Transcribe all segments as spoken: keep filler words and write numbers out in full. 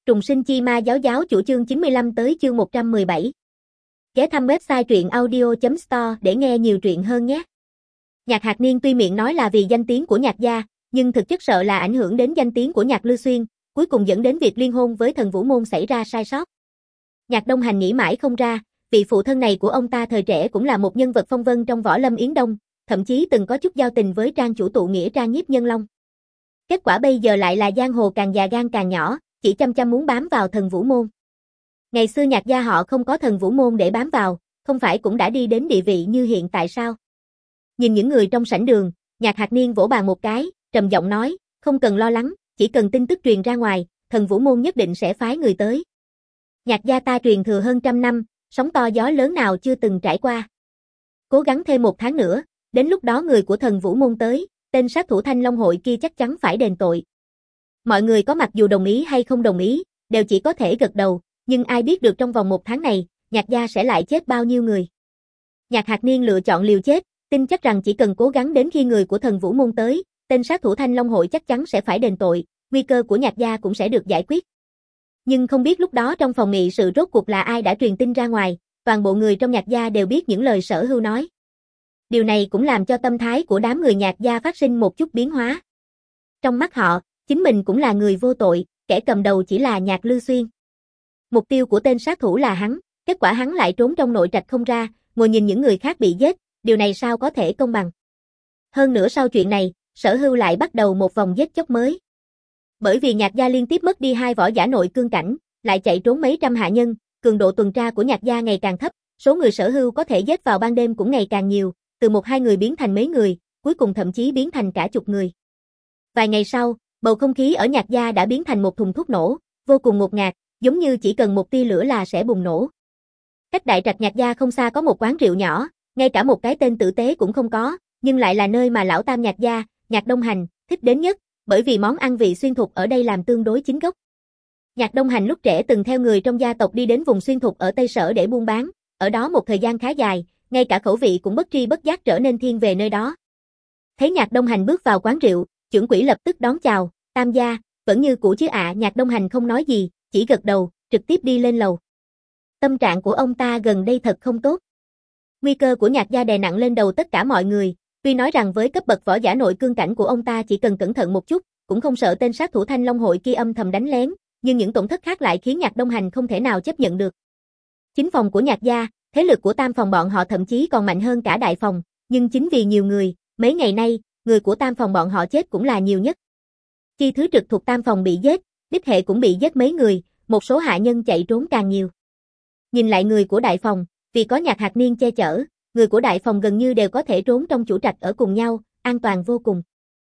Trùng sinh chi ma giáo giáo chủ chương chín mươi lăm tới chương một trăm mười bảy. Ghé thăm website truyện audio chấm store để nghe nhiều truyện hơn nhé. Nhạc Hạc Niên tuy miệng nói là vì danh tiếng của Nhạc gia, nhưng thực chất sợ là ảnh hưởng đến danh tiếng của Nhạc Lư Xuyên, cuối cùng dẫn đến việc liên hôn với Thần Vũ Môn xảy ra sai sót. Nhạc Đông Hành nghĩ mãi không ra, vị phụ thân này của ông ta thời trẻ cũng là một nhân vật phong vân trong võ lâm Yến Đông, thậm chí từng có chút giao tình với trang chủ tụ nghĩa Trang Nhiếp Nhân Long. Kết quả bây giờ lại là giang hồ càng già gan càng nhỏ, chỉ chăm chăm muốn bám vào Thần Vũ Môn. Ngày xưa Nhạc gia họ không có Thần Vũ Môn để bám vào, không phải cũng đã đi đến địa vị như hiện tại sao? Nhìn những người trong sảnh đường, Nhạc Hạc Niên vỗ bàn một cái, trầm giọng nói, không cần lo lắng, chỉ cần tin tức truyền ra ngoài, Thần Vũ Môn nhất định sẽ phái người tới. Nhạc gia ta truyền thừa hơn trăm năm, sóng to gió lớn nào chưa từng trải qua. Cố gắng thêm một tháng nữa, đến lúc đó người của Thần Vũ Môn tới, tên sát thủ Thanh Long hội kia chắc chắn phải đền tội. Mọi người có mặc dù đồng ý hay không đồng ý, đều chỉ có thể gật đầu, nhưng ai biết được trong vòng một tháng này, Nhạc gia sẽ lại chết bao nhiêu người. Nhạc Hạc Niên lựa chọn liều chết, tin chắc rằng chỉ cần cố gắng đến khi người của Thần Vũ Môn tới, tên sát thủ Thanh Long hội chắc chắn sẽ phải đền tội, nguy cơ của Nhạc gia cũng sẽ được giải quyết. Nhưng không biết lúc đó trong phòng nghị sự rốt cuộc là ai đã truyền tin ra ngoài, toàn bộ người trong Nhạc gia đều biết những lời Sở Hưu nói. Điều này cũng làm cho tâm thái của đám người Nhạc gia phát sinh một chút biến hóa. Trong mắt họ, chính mình cũng là người vô tội, kẻ cầm đầu chỉ là Nhạc Lư Xuyên. Mục tiêu của tên sát thủ là hắn, kết quả hắn lại trốn trong nội trạch không ra, ngồi nhìn những người khác bị giết, điều này sao có thể công bằng. Hơn nữa sau chuyện này, Sở Hưu lại bắt đầu một vòng giết chóc mới. Bởi vì Nhạc gia liên tiếp mất đi hai võ giả nội cương cảnh, lại chạy trốn mấy trăm hạ nhân, cường độ tuần tra của Nhạc gia ngày càng thấp, số người Sở Hưu có thể giết vào ban đêm cũng ngày càng nhiều, từ một hai người biến thành mấy người, cuối cùng thậm chí biến thành cả chục người. Vài ngày sau, bầu không khí ở Nhạc gia đã biến thành một thùng thuốc nổ, vô cùng ngột ngạt, giống như chỉ cần một tia lửa là sẽ bùng nổ. Cách đại trạch Nhạc gia không xa có một quán rượu nhỏ, ngay cả một cái tên tử tế cũng không có, nhưng lại là nơi mà lão tam Nhạc gia, Nhạc Đông Hành, thích đến nhất, bởi vì món ăn vị xuyên thục ở đây làm tương đối chính gốc. Nhạc Đông Hành lúc trẻ từng theo người trong gia tộc đi đến vùng xuyên thục ở Tây Sở để buôn bán, ở đó một thời gian khá dài, ngay cả khẩu vị cũng bất tri bất giác trở nên thiên về nơi đó. Thấy Nhạc Đông Hành bước vào quán rượu, trưởng quỹ lập tức đón chào, tam gia, vẫn như cũ chứ ạ. Nhạc Đông Hành không nói gì, chỉ gật đầu, trực tiếp đi lên lầu. Tâm trạng của ông ta gần đây thật không tốt. Nguy cơ của Nhạc gia đè nặng lên đầu tất cả mọi người, tuy nói rằng với cấp bậc võ giả nội cương cảnh của ông ta chỉ cần cẩn thận một chút, cũng không sợ tên sát thủ Thanh Long hội kia âm thầm đánh lén, nhưng những tổn thất khác lại khiến Nhạc Đông Hành không thể nào chấp nhận được. Chính phòng của Nhạc gia, thế lực của tam phòng bọn họ thậm chí còn mạnh hơn cả đại phòng, nhưng chính vì nhiều người, mấy ngày nay, người của tam phòng bọn họ chết cũng là nhiều nhất. Chi thứ trực thuộc tam phòng bị giết, đích hệ cũng bị giết mấy người, một số hạ nhân chạy trốn càng nhiều. Nhìn lại người của đại phòng, vì có Nhạc Hạc Niên che chở, người của đại phòng gần như đều có thể trốn trong chủ trạch ở cùng nhau, an toàn vô cùng.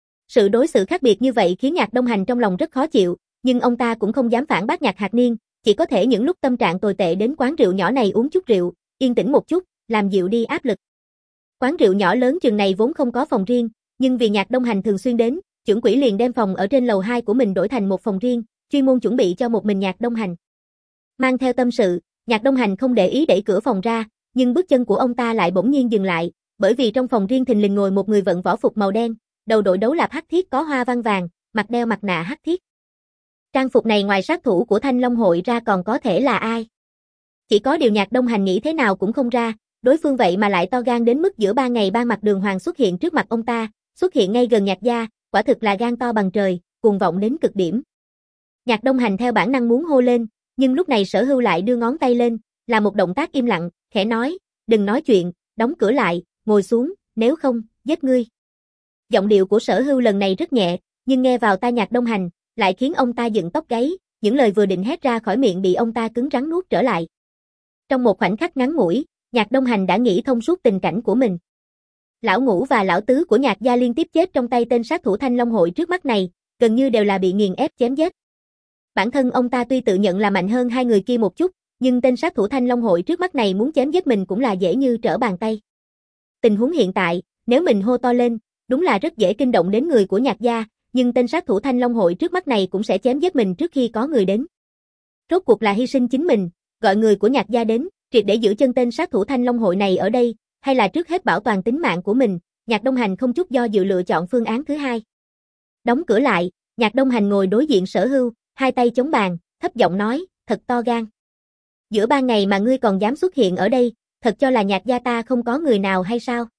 Sự đối xử khác biệt như vậy khiến Nhạc Đông Hành trong lòng rất khó chịu, nhưng ông ta cũng không dám phản bác Nhạc Hạc Niên, chỉ có thể những lúc tâm trạng tồi tệ đến quán rượu nhỏ này uống chút rượu, yên tĩnh một chút, làm dịu đi áp lực. Quán rượu nhỏ lớn chừng này vốn không có phòng riêng, nhưng vì Nhạc Đông Hành thường xuyên đến, trưởng quỹ liền đem phòng ở trên lầu hai của mình đổi thành một phòng riêng, chuyên môn chuẩn bị cho một mình Nhạc Đông Hành. Mang theo tâm sự, Nhạc Đông Hành không để ý đẩy cửa phòng ra, nhưng bước chân của ông ta lại bỗng nhiên dừng lại, bởi vì trong phòng riêng thình lình ngồi một người vận võ phục màu đen, đầu đội đấu lạp hắc thiết có hoa văn vàng, mặt đeo mặt nạ hắc thiết. Trang phục này ngoài sát thủ của Thanh Long hội ra còn có thể là ai? Chỉ có điều Nhạc Đông Hành nghĩ thế nào cũng không ra, đối phương vậy mà lại to gan đến mức giữa ba ngày ban mặt đường hoàng xuất hiện trước mặt ông ta, xuất hiện ngay gần Nhạc gia, quả thực là gan to bằng trời, cuồng vọng đến cực điểm. Nhạc Đông Hành theo bản năng muốn hô lên, nhưng lúc này Sở Hưu lại đưa ngón tay lên, là một động tác im lặng, khẽ nói, đừng nói chuyện, đóng cửa lại, ngồi xuống, nếu không, giết ngươi. Giọng điệu của Sở Hưu lần này rất nhẹ, nhưng nghe vào tai Nhạc Đông Hành, lại khiến ông ta dựng tóc gáy, những lời vừa định hét ra khỏi miệng bị ông ta cứng rắn nuốt trở lại. Trong một khoảnh khắc ngắn ngủi, Nhạc Đông Hành đã nghĩ thông suốt tình cảnh của mình. Lão ngũ và lão tứ của Nhạc gia liên tiếp chết trong tay tên sát thủ Thanh Long hội trước mắt này, gần như đều là bị nghiền ép chém giết. Bản thân ông ta tuy tự nhận là mạnh hơn hai người kia một chút, nhưng tên sát thủ Thanh Long hội trước mắt này muốn chém giết mình cũng là dễ như trở bàn tay. Tình huống hiện tại, nếu mình hô to lên, đúng là rất dễ kinh động đến người của Nhạc gia, nhưng tên sát thủ Thanh Long hội trước mắt này cũng sẽ chém giết mình trước khi có người đến. Rốt cuộc là hy sinh chính mình, gọi người của Nhạc gia đến, triệt để giữ chân tên sát thủ Thanh Long hội này ở đây, hay là trước hết bảo toàn tính mạng của mình, Nhạc Đông Hành không chút do dự lựa chọn phương án thứ hai. Đóng cửa lại, Nhạc Đông Hành ngồi đối diện Sở Hưu, hai tay chống bàn, thấp giọng nói, thật to gan. Giữa ban ngày mà ngươi còn dám xuất hiện ở đây, thật cho là Nhạc gia ta không có người nào hay sao?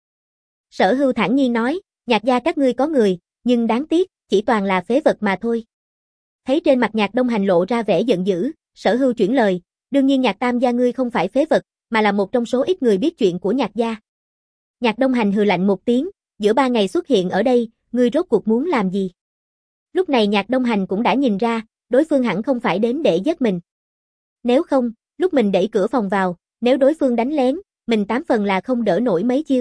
Sở Hưu thản nhiên nói, Nhạc gia các ngươi có người, nhưng đáng tiếc, chỉ toàn là phế vật mà thôi. Thấy trên mặt Nhạc Đông Hành lộ ra vẻ giận dữ, Sở Hưu chuyển lời, đương nhiên Nhạc Tam gia ngươi không phải phế vật, mà là một trong số ít người biết chuyện của Nhạc gia. Nhạc Đông Hành hừ lạnh một tiếng, giữa ba ngày xuất hiện ở đây, ngươi rốt cuộc muốn làm gì? Lúc này Nhạc Đông Hành cũng đã nhìn ra, đối phương hẳn không phải đến để giết mình. Nếu không, lúc mình đẩy cửa phòng vào, nếu đối phương đánh lén, mình tám phần là không đỡ nổi mấy chiêu.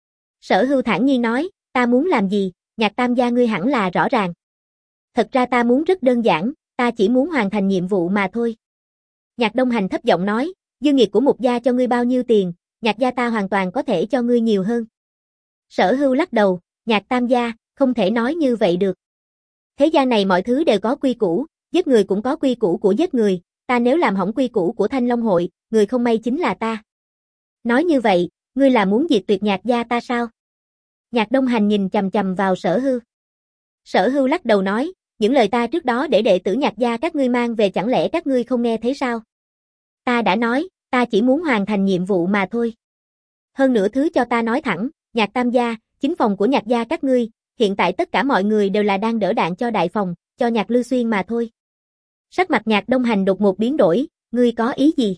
Sở Hưu thản nhiên nói, ta muốn làm gì, Nhạc Tam gia ngươi hẳn là rõ ràng. Thật ra ta muốn rất đơn giản, ta chỉ muốn hoàn thành nhiệm vụ mà thôi. Nhạc Đông Hành thấp giọng nói, dư nghiệp của Mục gia cho ngươi bao nhiêu tiền, Nhạc gia ta hoàn toàn có thể cho ngươi nhiều hơn. Sở Hưu lắc đầu, Nhạc Tam gia, không thể nói như vậy được. Thế gian này mọi thứ đều có quy củ, giết người cũng có quy củ của giết người, ta nếu làm hỏng quy củ của Thanh Long hội, người không may chính là ta. Nói như vậy, ngươi là muốn diệt tuyệt Nhạc gia ta sao? Nhạc Đông Hành nhìn chằm chằm vào Sở Hưu. Sở Hưu lắc đầu nói, những lời ta trước đó để đệ tử Nhạc gia các ngươi mang về chẳng lẽ các ngươi không nghe thấy sao? Ta đã nói, ta chỉ muốn hoàn thành nhiệm vụ mà thôi. Hơn nữa thứ cho ta nói thẳng, Nhạc Tam gia, chính phòng của Nhạc gia các ngươi, hiện tại tất cả mọi người đều là đang đỡ đạn cho đại phòng, cho Nhạc Lư Xuyên mà thôi. Sắc mặt Nhạc Đông Hành đột ngột biến đổi, ngươi có ý gì?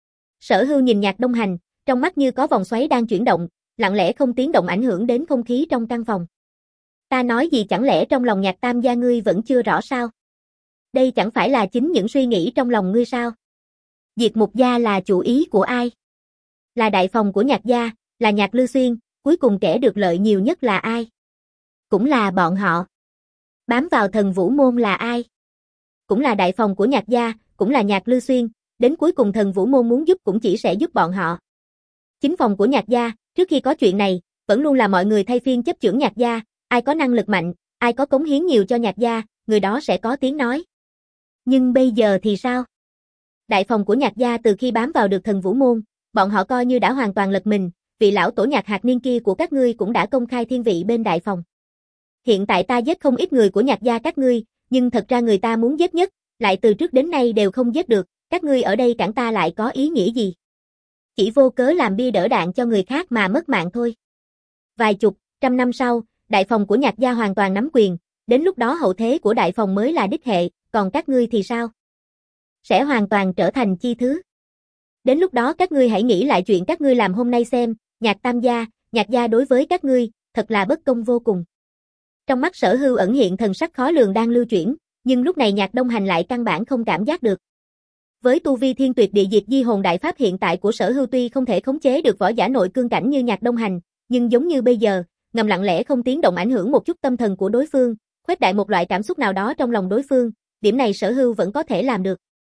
Sở Hưu nhìn Nhạc Đông Hành, trong mắt như có vòng xoáy đang chuyển động, lặng lẽ không tiếng động ảnh hưởng đến không khí trong căn phòng. Ta nói gì chẳng lẽ trong lòng Nhạc Tam gia ngươi vẫn chưa rõ sao? Đây chẳng phải là chính những suy nghĩ trong lòng ngươi sao? Diệt Mục gia là chủ ý của ai? Là đại phòng của Nhạc gia, là Nhạc Lư Xuyên, cuối cùng kẻ được lợi nhiều nhất là ai? Cũng là bọn họ. Bám vào Thần Vũ môn là ai? Cũng là đại phòng của Nhạc gia, cũng là Nhạc Lư Xuyên, đến cuối cùng Thần Vũ môn muốn giúp cũng chỉ sẽ giúp bọn họ. Chính phòng của Nhạc gia, trước khi có chuyện này, vẫn luôn là mọi người thay phiên chấp chưởng Nhạc gia, ai có năng lực mạnh, ai có cống hiến nhiều cho Nhạc gia, người đó sẽ có tiếng nói. Nhưng bây giờ thì sao? Đại phòng của Nhạc gia từ khi bám vào được Thần Vũ môn, bọn họ coi như đã hoàn toàn lật mình, vị lão tổ Nhạc Hạc Niên kia của các ngươi cũng đã công khai thiên vị bên đại phòng. Hiện tại ta giết không ít người của Nhạc gia các ngươi, nhưng thật ra người ta muốn giết nhất, lại từ trước đến nay đều không giết được, các ngươi ở đây cản ta lại có ý nghĩa gì? Chỉ vô cớ làm bia đỡ đạn cho người khác mà mất mạng thôi. Vài chục, trăm năm sau, đại phòng của Nhạc gia hoàn toàn nắm quyền, đến lúc đó hậu thế của đại phòng mới là đích hệ, còn các ngươi thì sao? Sẽ hoàn toàn trở thành chi thứ. Đến lúc đó các ngươi hãy nghĩ lại chuyện các ngươi làm hôm nay xem, Nhạc Tam gia, Nhạc gia đối với các ngươi, thật là bất công vô cùng. Trong mắt Sở Hưu ẩn hiện thần sắc khó lường đang lưu chuyển, nhưng lúc này Nhạc Đông Hành lại căn bản không cảm giác được. Với tu vi thiên tuyệt địa diệt di hồn đại pháp hiện tại của Sở Hưu tuy không thể khống chế được võ giả nội cương cảnh như Nhạc Đông Hành, nhưng giống như bây giờ, ngầm lặng lẽ không tiếng động ảnh hưởng một chút tâm thần của đối phương, khuếch đại một loại cảm xúc nào đó trong lòng đối phương, điểm này Sở Hưu vẫn có thể làm được.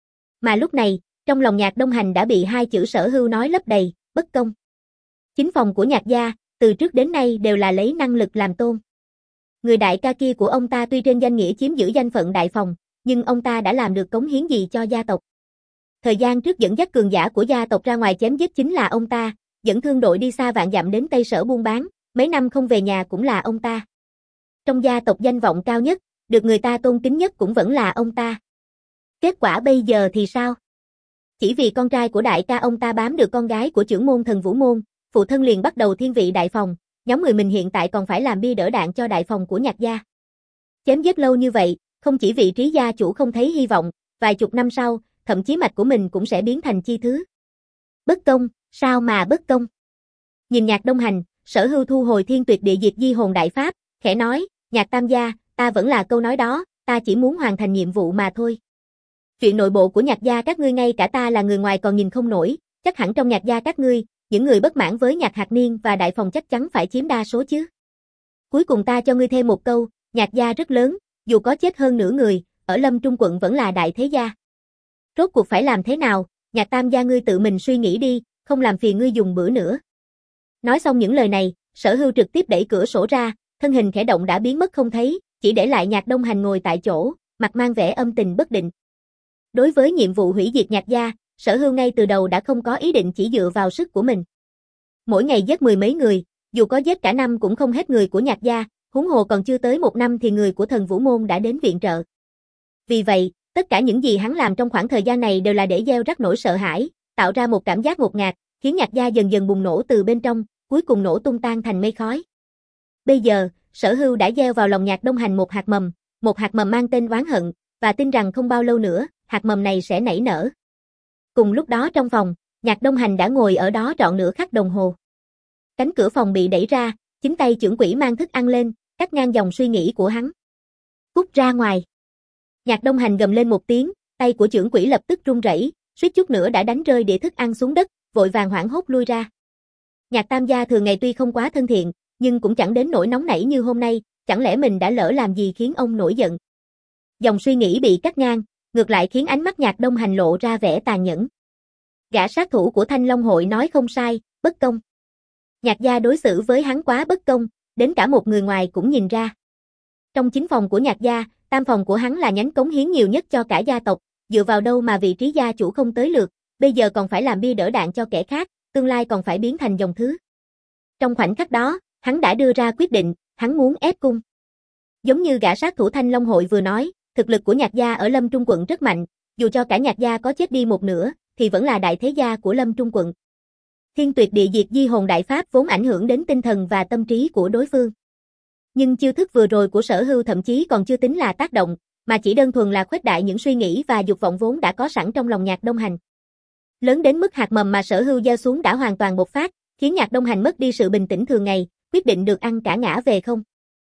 Mà lúc này, trong lòng Nhạc Đông Hành đã bị hai chữ Sở Hưu nói lấp đầy, bất công. Chính phòng của Nhạc gia, từ trước đến nay đều là lấy năng lực làm tôn. Người đại ca kia của ông ta tuy trên danh nghĩa chiếm giữ danh phận đại phòng, nhưng ông ta đã làm được cống hiến gì cho gia tộc? Thời gian trước dẫn dắt cường giả của gia tộc ra ngoài chém giết chính là ông ta, dẫn thương đội đi xa vạn dặm đến Tây Sở buôn bán, mấy năm không về nhà cũng là ông ta. Trong gia tộc danh vọng cao nhất, được người ta tôn kính nhất cũng vẫn là ông ta. Kết quả bây giờ thì sao? Chỉ vì con trai của đại ca ông ta bám được con gái của trưởng môn Thần Vũ môn, phụ thân liền bắt đầu thiên vị đại phòng, nhóm người mình hiện tại còn phải làm bia đỡ đạn cho đại phòng của Nhạc gia. Chém giết lâu như vậy, không chỉ vị trí gia chủ không thấy hy vọng, vài chục năm sau, thậm chí mạch của mình cũng sẽ biến thành chi thứ. Bất công, sao mà bất công? Nhìn Nhạc Đông Hành, Sở Hưu thu hồi thiên tuyệt địa diệt di hồn đại pháp, khẽ nói, Nhạc Tam gia, ta vẫn là câu nói đó, ta chỉ muốn hoàn thành nhiệm vụ mà thôi. Chuyện nội bộ của Nhạc gia các ngươi ngay cả ta là người ngoài còn nhìn không nổi, chắc hẳn trong Nhạc gia các ngươi, những người bất mãn với Nhạc Hạc Niên và đại phòng chắc chắn phải chiếm đa số chứ. Cuối cùng ta cho ngươi thêm một câu, Nhạc gia rất lớn, dù có chết hơn nửa người, ở Lâm Trung quận vẫn là đại thế gia. Rốt cuộc phải làm thế nào, Nhạc Tam gia ngươi tự mình suy nghĩ đi, không làm phiền ngươi dùng bữa nữa. Nói xong những lời này, Sở Hưu trực tiếp đẩy cửa sổ ra, thân hình khẽ động đã biến mất không thấy, chỉ để lại Nhạc Đông Hành ngồi tại chỗ, mặt mang vẻ âm tình bất định. Đối với nhiệm vụ hủy diệt Nhạc gia, Sở Hưu ngay từ đầu đã không có ý định chỉ dựa vào sức của mình. Mỗi ngày giết mười mấy người, dù có giết cả năm cũng không hết người của Nhạc gia, huống hồ còn chưa tới một năm thì người của Thần Vũ môn đã đến viện trợ. Vì vậy, Tất cả những gì hắn làm trong khoảng thời gian này đều là để gieo rắc nỗi sợ hãi, tạo ra một cảm giác ngột ngạt, khiến Nhạc gia dần dần bùng nổ từ bên trong, cuối cùng nổ tung tan thành mây khói. Bây giờ, Sở Hưu đã gieo vào lòng Nhạc Đông Hành một hạt mầm, một hạt mầm mang tên oán hận, và tin rằng không bao lâu nữa, hạt mầm này sẽ nảy nở. Cùng lúc đó trong phòng, Nhạc Đông Hành đã ngồi ở đó trọn nửa khắc đồng hồ. Cánh cửa phòng bị đẩy ra, chính tay chưởng quỷ mang thức ăn lên, cắt ngang dòng suy nghĩ của hắn. Cút ra ngoài. Nhạc Đông Hành gầm lên một tiếng, tay của chưởng quỷ lập tức run rẩy, suýt chút nữa đã đánh rơi đĩa thức ăn xuống đất, vội vàng hoảng hốt lui ra. Nhạc Tam gia thường ngày tuy không quá thân thiện, nhưng cũng chẳng đến nỗi nóng nảy như hôm nay, chẳng lẽ mình đã lỡ làm gì khiến ông nổi giận. Dòng suy nghĩ bị cắt ngang, ngược lại khiến ánh mắt Nhạc Đông Hành lộ ra vẻ tàn nhẫn. Gã sát thủ của Thanh Long hội nói không sai, bất công. Nhạc gia đối xử với hắn quá bất công, đến cả một người ngoài cũng nhìn ra. Trong chín phòng của Nhạc gia, tam phòng của hắn là nhánh cống hiến nhiều nhất cho cả gia tộc, dựa vào đâu mà vị trí gia chủ không tới lượt, bây giờ còn phải làm bia đỡ đạn cho kẻ khác, tương lai còn phải biến thành dòng thứ. Trong khoảnh khắc đó, hắn đã đưa ra quyết định, hắn muốn ép cung. Giống như gã sát thủ Thanh Long hội vừa nói, thực lực của Nhạc gia ở Lâm Trung quận rất mạnh, dù cho cả Nhạc gia có chết đi một nửa, thì vẫn là đại thế gia của Lâm Trung quận. Thiên tuyệt địa diệt di hồn đại pháp vốn ảnh hưởng đến tinh thần và tâm trí của đối phương. Nhưng chiêu thức vừa rồi của Sở Hưu thậm chí còn chưa tính là tác động, mà chỉ đơn thuần là khuếch đại những suy nghĩ và dục vọng vốn đã có sẵn trong lòng Nhạc Đông Hành. Lớn đến mức hạt mầm mà Sở Hưu gieo xuống đã hoàn toàn bộc phát, khiến Nhạc Đông Hành mất đi sự bình tĩnh thường ngày, quyết định được ăn cả ngã về không.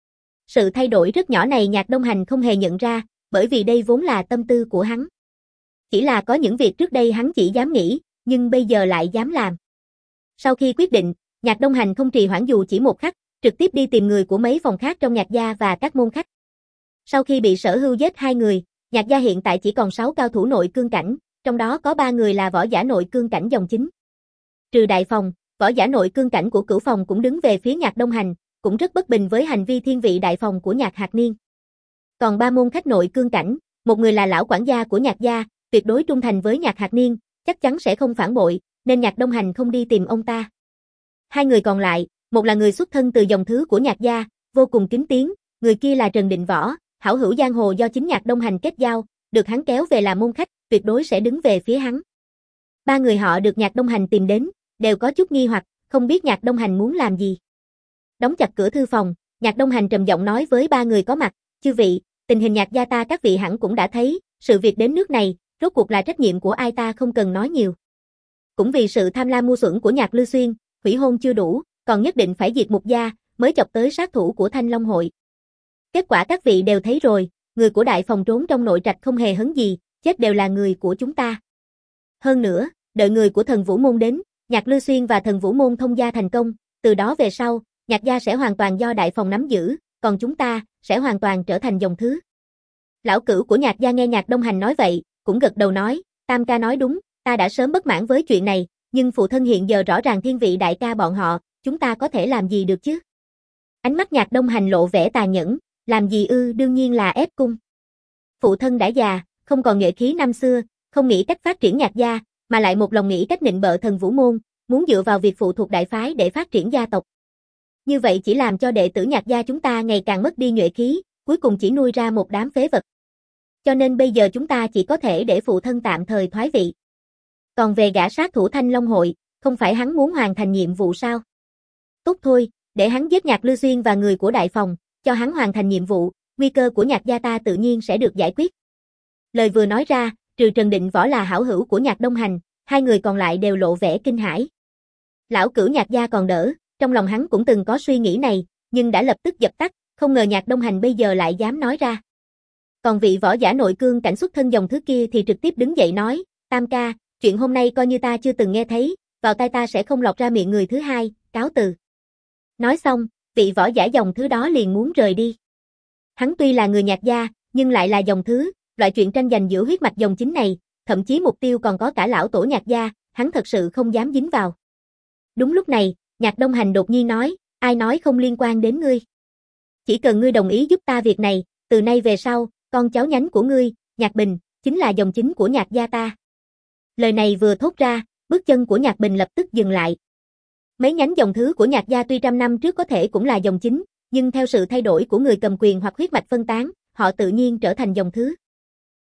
Sự thay đổi rất nhỏ này Nhạc Đông Hành không hề nhận ra, bởi vì đây vốn là tâm tư của hắn. Chỉ là có những việc trước đây hắn chỉ dám nghĩ, nhưng bây giờ lại dám làm. Sau khi quyết định, Nhạc Đông Hành không trì hoãn dù chỉ một khắc, trực tiếp đi tìm người của mấy phòng khác trong Nhạc gia và các môn khách. Sau khi bị Sở Hưu giết hai người, Nhạc gia hiện tại chỉ còn sáu cao thủ nội cương cảnh, trong đó có ba người là võ giả nội cương cảnh dòng chính. Trừ đại phòng, võ giả nội cương cảnh của cửu phòng cũng đứng về phía Nhạc Đông Hành, cũng rất bất bình với hành vi thiên vị đại phòng của Nhạc Hạc Niên. Còn ba môn khách nội cương cảnh, một người là lão quản gia của Nhạc gia, tuyệt đối trung thành với Nhạc Hạc Niên, chắc chắn sẽ không phản bội, nên Nhạc Đông Hành không đi tìm ông ta. Hai người còn lại, một là người xuất thân từ dòng thứ của Nhạc gia, vô cùng kính tiếng, người kia là Trần Định Võ, hảo hữu giang hồ do chính Nhạc Đông Hành kết giao, được hắn kéo về làm môn khách, tuyệt đối sẽ đứng về phía hắn. Ba người họ được Nhạc Đông Hành tìm đến, đều có chút nghi hoặc, không biết Nhạc Đông Hành muốn làm gì. Đóng chặt cửa thư phòng, Nhạc Đông Hành trầm giọng nói với ba người có mặt, chư vị, tình hình Nhạc gia ta các vị hẳn cũng đã thấy, sự việc đến nước này, rốt cuộc là trách nhiệm của ai ta không cần nói nhiều. Cũng vì sự tham lam ngu xuẩn của Nhạc Lư Xuyên, hủy hôn chưa đủ, còn nhất định phải diệt Mục gia, mới chọc tới sát thủ của Thanh Long hội. Kết quả các vị đều thấy rồi, người của đại phòng trốn trong nội trạch không hề hấn gì, chết đều là người của chúng ta. Hơn nữa, đợi người của Thần Vũ môn đến, Nhạc Lư Xuyên và Thần Vũ môn thông gia thành công, từ đó về sau, Nhạc gia sẽ hoàn toàn do đại phòng nắm giữ, còn chúng ta sẽ hoàn toàn trở thành dòng thứ. Lão cửu của Nhạc gia nghe Nhạc Đông Hành nói vậy, cũng gật đầu nói, Tam ca nói đúng, ta đã sớm bất mãn với chuyện này, nhưng phụ thân hiện giờ rõ ràng thiên vị đại ca bọn họ, chúng ta có thể làm gì được chứ? Ánh mắt Nhạc Đông Hành lộ vẻ tàn nhẫn, làm gì ư, đương nhiên là ép cung. Phụ thân đã già, không còn nhuệ khí năm xưa, không nghĩ cách phát triển Nhạc gia, mà lại một lòng nghĩ cách nịnh bợ Thần Vũ môn, muốn dựa vào việc phụ thuộc đại phái để phát triển gia tộc. Như vậy chỉ làm cho đệ tử Nhạc gia chúng ta ngày càng mất đi nhuệ khí, cuối cùng chỉ nuôi ra một đám phế vật. Cho nên bây giờ chúng ta chỉ có thể để phụ thân tạm thời thoái vị. Còn về gã sát thủ Thanh Long hội, không phải hắn muốn hoàn thành nhiệm vụ sao? Tốt thôi, để hắn giết Nhạc Lư Xuyên và người của đại phòng, cho hắn hoàn thành nhiệm vụ, nguy cơ của Nhạc gia ta tự nhiên sẽ được giải quyết. Lời vừa nói ra, trừ Trần Định Võ là hảo hữu của Nhạc Đông Hành, hai người còn lại đều lộ vẻ kinh hãi. Lão cửu Nhạc gia còn đỡ, trong lòng hắn cũng từng có suy nghĩ này, nhưng đã lập tức dập tắt, không ngờ Nhạc Đông Hành bây giờ lại dám nói ra. Còn vị võ giả nội cương cảnh xuất thân dòng thứ kia thì trực tiếp đứng dậy nói, Tam ca, chuyện hôm nay coi như ta chưa từng nghe thấy, vào tai ta sẽ không lọt ra miệng người thứ hai, cáo từ. Nói xong, vị võ giả dòng thứ đó liền muốn rời đi. Hắn tuy là người Nhạc gia, nhưng lại là dòng thứ, loại chuyện tranh giành giữa huyết mạch dòng chính này, thậm chí mục tiêu còn có cả lão tổ Nhạc gia, hắn thật sự không dám dính vào. Đúng lúc này, Nhạc Đông Hành đột nhiên nói, ai nói không liên quan đến ngươi. Chỉ cần ngươi đồng ý giúp ta việc này, từ nay về sau, con cháu nhánh của ngươi, Nhạc Bình, chính là dòng chính của Nhạc gia ta. Lời này vừa thốt ra, bước chân của Nhạc Bình lập tức dừng lại. Mấy nhánh dòng thứ của Nhạc gia tuy trăm năm trước có thể cũng là dòng chính, nhưng theo sự thay đổi của người cầm quyền hoặc huyết mạch phân tán, họ tự nhiên trở thành dòng thứ.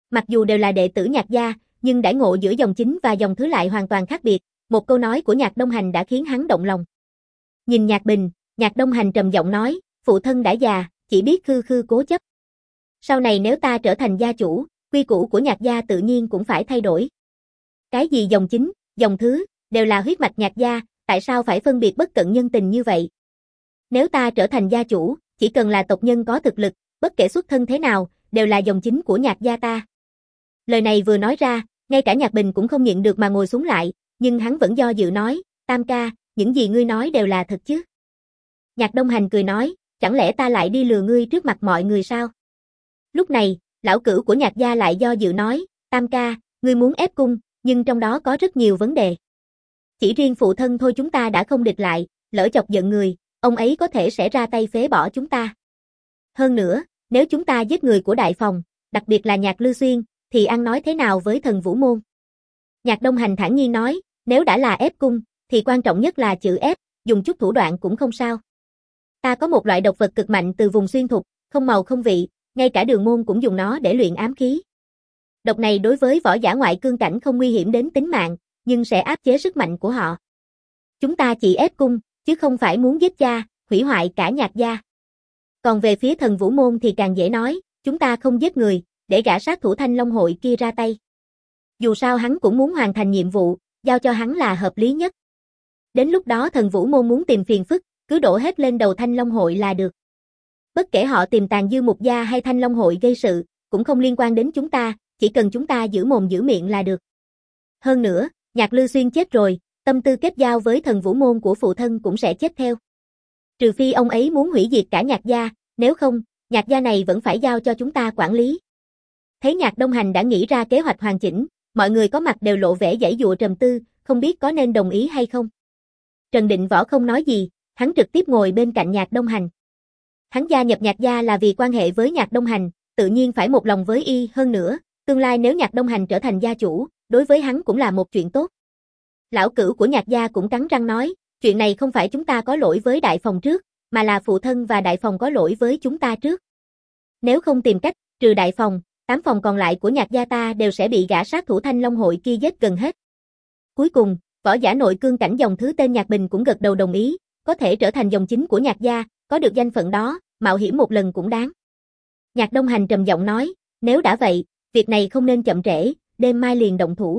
Mặc dù đều là đệ tử Nhạc gia, nhưng đãi ngộ giữa dòng chính và dòng thứ lại hoàn toàn khác biệt, một câu nói của Nhạc Đông Hành đã khiến hắn động lòng. Nhìn Nhạc Bình, Nhạc Đông Hành trầm giọng nói, phụ thân đã già, chỉ biết khư khư cố chấp. Sau này nếu ta trở thành gia chủ, quy củ của Nhạc gia tự nhiên cũng phải thay đổi. Cái gì dòng chính, dòng thứ, đều là huyết mạch Nhạc gia, tại sao phải phân biệt bất cận nhân tình như vậy? Nếu ta trở thành gia chủ, chỉ cần là tộc nhân có thực lực, bất kể xuất thân thế nào, đều là dòng chính của Nhạc gia ta. Lời này vừa nói ra, ngay cả Nhạc Bình cũng không nhịn được mà ngồi xuống lại, nhưng hắn vẫn do dự nói, Tam ca, những gì ngươi nói đều là thật chứ? Nhạc Đông Hành cười nói, chẳng lẽ ta lại đi lừa ngươi trước mặt mọi người sao? Lúc này, lão cửu của Nhạc gia lại do dự nói, Tam ca, ngươi muốn ép cung, nhưng trong đó có rất nhiều vấn đề. Chỉ riêng phụ thân thôi chúng ta đã không địch lại, lỡ chọc giận người, ông ấy có thể sẽ ra tay phế bỏ chúng ta. Hơn nữa, nếu chúng ta giết người của đại phòng, đặc biệt là Nhạc Lư Xuyên, thì ăn nói thế nào với thần Vũ Môn? Nhạc Đông Hành thản nhiên nói, nếu đã là ép cung, thì quan trọng nhất là chữ ép, dùng chút thủ đoạn cũng không sao. Ta có một loại độc vật cực mạnh từ vùng xuyên thục, không màu không vị, ngay cả Đường môn cũng dùng nó để luyện ám khí. Độc này đối với võ giả ngoại cương cảnh không nguy hiểm đến tính mạng, nhưng sẽ áp chế sức mạnh của họ. Chúng ta chỉ ép cung, chứ không phải muốn giết cha, hủy hoại cả Nhạc gia. Còn về phía thần Vũ Môn thì càng dễ nói, chúng ta không giết người, để gã sát thủ Thanh Long hội kia ra tay. Dù sao hắn cũng muốn hoàn thành nhiệm vụ, giao cho hắn là hợp lý nhất. Đến lúc đó thần Vũ Môn muốn tìm phiền phức, cứ đổ hết lên đầu Thanh Long hội là được. Bất kể họ tìm Tàn Dư Mục gia hay Thanh Long hội gây sự, cũng không liên quan đến chúng ta, chỉ cần chúng ta giữ mồm giữ miệng là được. Hơn nữa, Nhạc Lư Xuyên chết rồi, tâm tư kết giao với thần Vũ Môn của phụ thân cũng sẽ chết theo. Trừ phi ông ấy muốn hủy diệt cả Nhạc gia, nếu không, Nhạc gia này vẫn phải giao cho chúng ta quản lý. Thấy Nhạc Đông Hành đã nghĩ ra kế hoạch hoàn chỉnh, mọi người có mặt đều lộ vẻ giãy giụa trầm tư, không biết có nên đồng ý hay không. Trần Định Võ không nói gì, hắn trực tiếp ngồi bên cạnh Nhạc Đông Hành. Hắn gia nhập Nhạc gia là vì quan hệ với Nhạc Đông Hành, tự nhiên phải một lòng với y, hơn nữa, tương lai nếu Nhạc Đông Hành trở thành gia chủ, đối với hắn cũng là một chuyện tốt. Lão cửu của Nhạc gia cũng cắn răng nói, chuyện này không phải chúng ta có lỗi với đại phòng trước, mà là phụ thân và đại phòng có lỗi với chúng ta trước. Nếu không tìm cách, trừ đại phòng, tám phòng còn lại của Nhạc gia ta đều sẽ bị gã sát thủ Thanh Long hội kia giết gần hết. Cuối cùng, võ giả nội cương cảnh dòng thứ tên Nhạc Bình cũng gật đầu đồng ý, có thể trở thành dòng chính của Nhạc gia, có được danh phận đó, mạo hiểm một lần cũng đáng. Nhạc Đông Hành trầm giọng nói, nếu đã vậy, việc này không nên chậm trễ, đêm mai liền động thủ.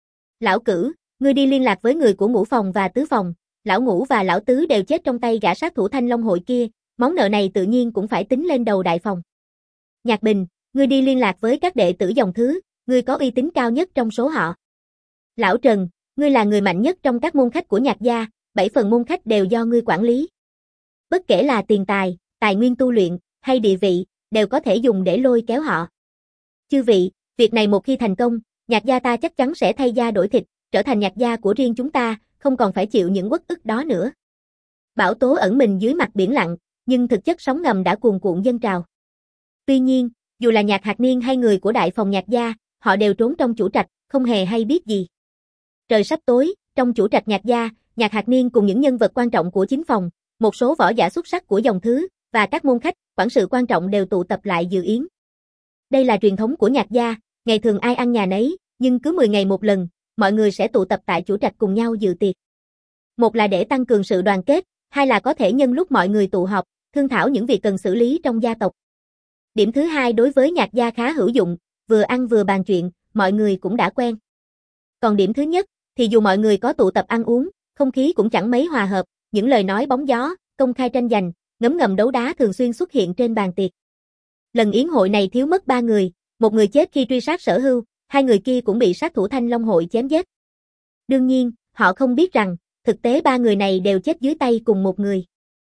Lão cửu, ngươi đi liên lạc với người của ngũ phòng và tứ phòng, lão ngũ và lão tứ đều chết trong tay gã sát thủ Thanh Long hội kia, món nợ này tự nhiên cũng phải tính lên đầu đại phòng. Nhạc Bình, ngươi đi liên lạc với các đệ tử dòng thứ, ngươi có uy tín cao nhất trong số họ. Lão Trần, ngươi là người mạnh nhất trong các môn khách của Nhạc gia, bảy phần môn khách đều do ngươi quản lý. Bất kể là tiền tài, tài nguyên tu luyện, hay địa vị, đều có thể dùng để lôi kéo họ. Chư vị, việc này một khi thành công, Nhạc gia ta chắc chắn sẽ thay da đổi thịt, trở thành Nhạc gia của riêng chúng ta, không còn phải chịu những uất ức đó nữa. Bảo Tố ẩn mình dưới mặt biển lặng, nhưng thực chất sóng ngầm đã cuồn cuộn dâng trào. Tuy nhiên, dù là Nhạc Hạc Niên hay người của đại phòng Nhạc gia, họ đều trốn trong chủ trạch, không hề hay biết gì. Trời sắp tối, trong chủ trạch Nhạc gia, Nhạc Hạc Niên cùng những nhân vật quan trọng của chính phòng, một số võ giả xuất sắc của dòng thứ, và các môn khách, quản sự quan trọng đều tụ tập lại dự yến. Đây là truyền thống của Nhạc gia, ngày thường ai ăn nhà nấy, nhưng cứ mười ngày một lần, mọi người sẽ tụ tập tại chủ trạch cùng nhau dự tiệc. Một là để tăng cường sự đoàn kết, hai là có thể nhân lúc mọi người tụ họp, thương thảo những việc cần xử lý trong gia tộc. Điểm thứ hai đối với Nhạc gia khá hữu dụng, vừa ăn vừa bàn chuyện, mọi người cũng đã quen. Còn điểm thứ nhất, thì dù mọi người có tụ tập ăn uống, không khí cũng chẳng mấy hòa hợp, những lời nói bóng gió, công khai tranh giành, ngấm ngầm đấu đá thường xuyên xuất hiện trên bàn tiệc. Lần yến hội này thiếu mất ba người, một người chết khi truy sát Sở Hưu, hai người kia cũng bị sát thủ Thanh Long hội chém giết. Đương nhiên, họ không biết rằng, thực tế ba người này đều chết dưới tay cùng một người.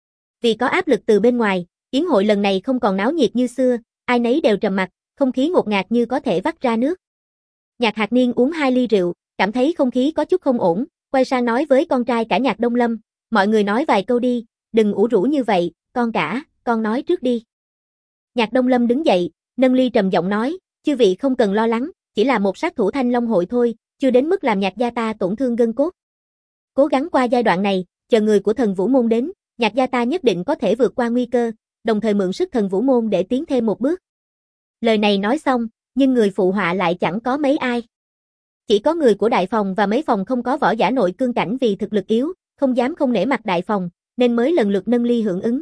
Vì có áp lực từ bên ngoài, yến hội lần này không còn náo nhiệt như xưa, ai nấy đều trầm mặc, không khí ngột ngạt như có thể vắt ra nước. Nhạc Hạc Niên uống hai ly rượu, cảm thấy không khí có chút không ổn, quay sang nói với con trai cả Nhạc Đông Lâm, mọi người nói vài câu đi, đừng ủ rũ như vậy, con cả, con nói trước đi. Nhạc Đông Lâm đứng dậy, nâng ly trầm giọng nói, chư vị không cần lo lắng, chỉ là một sát thủ Thanh Long hội thôi, chưa đến mức làm Nhạc gia ta tổn thương gân cốt. Cố gắng qua giai đoạn này, chờ người của thần Vũ môn đến, Nhạc gia ta nhất định có thể vượt qua nguy cơ, đồng thời mượn sức thần Vũ môn để tiến thêm một bước. Lời này nói xong, Nhưng người phụ họa lại chẳng có mấy ai. Chỉ có người của đại phòng và mấy phòng không có võ giả nội cương cảnh vì thực lực yếu, không dám không nể mặt đại phòng, nên mới lần lượt nâng ly hưởng ứng.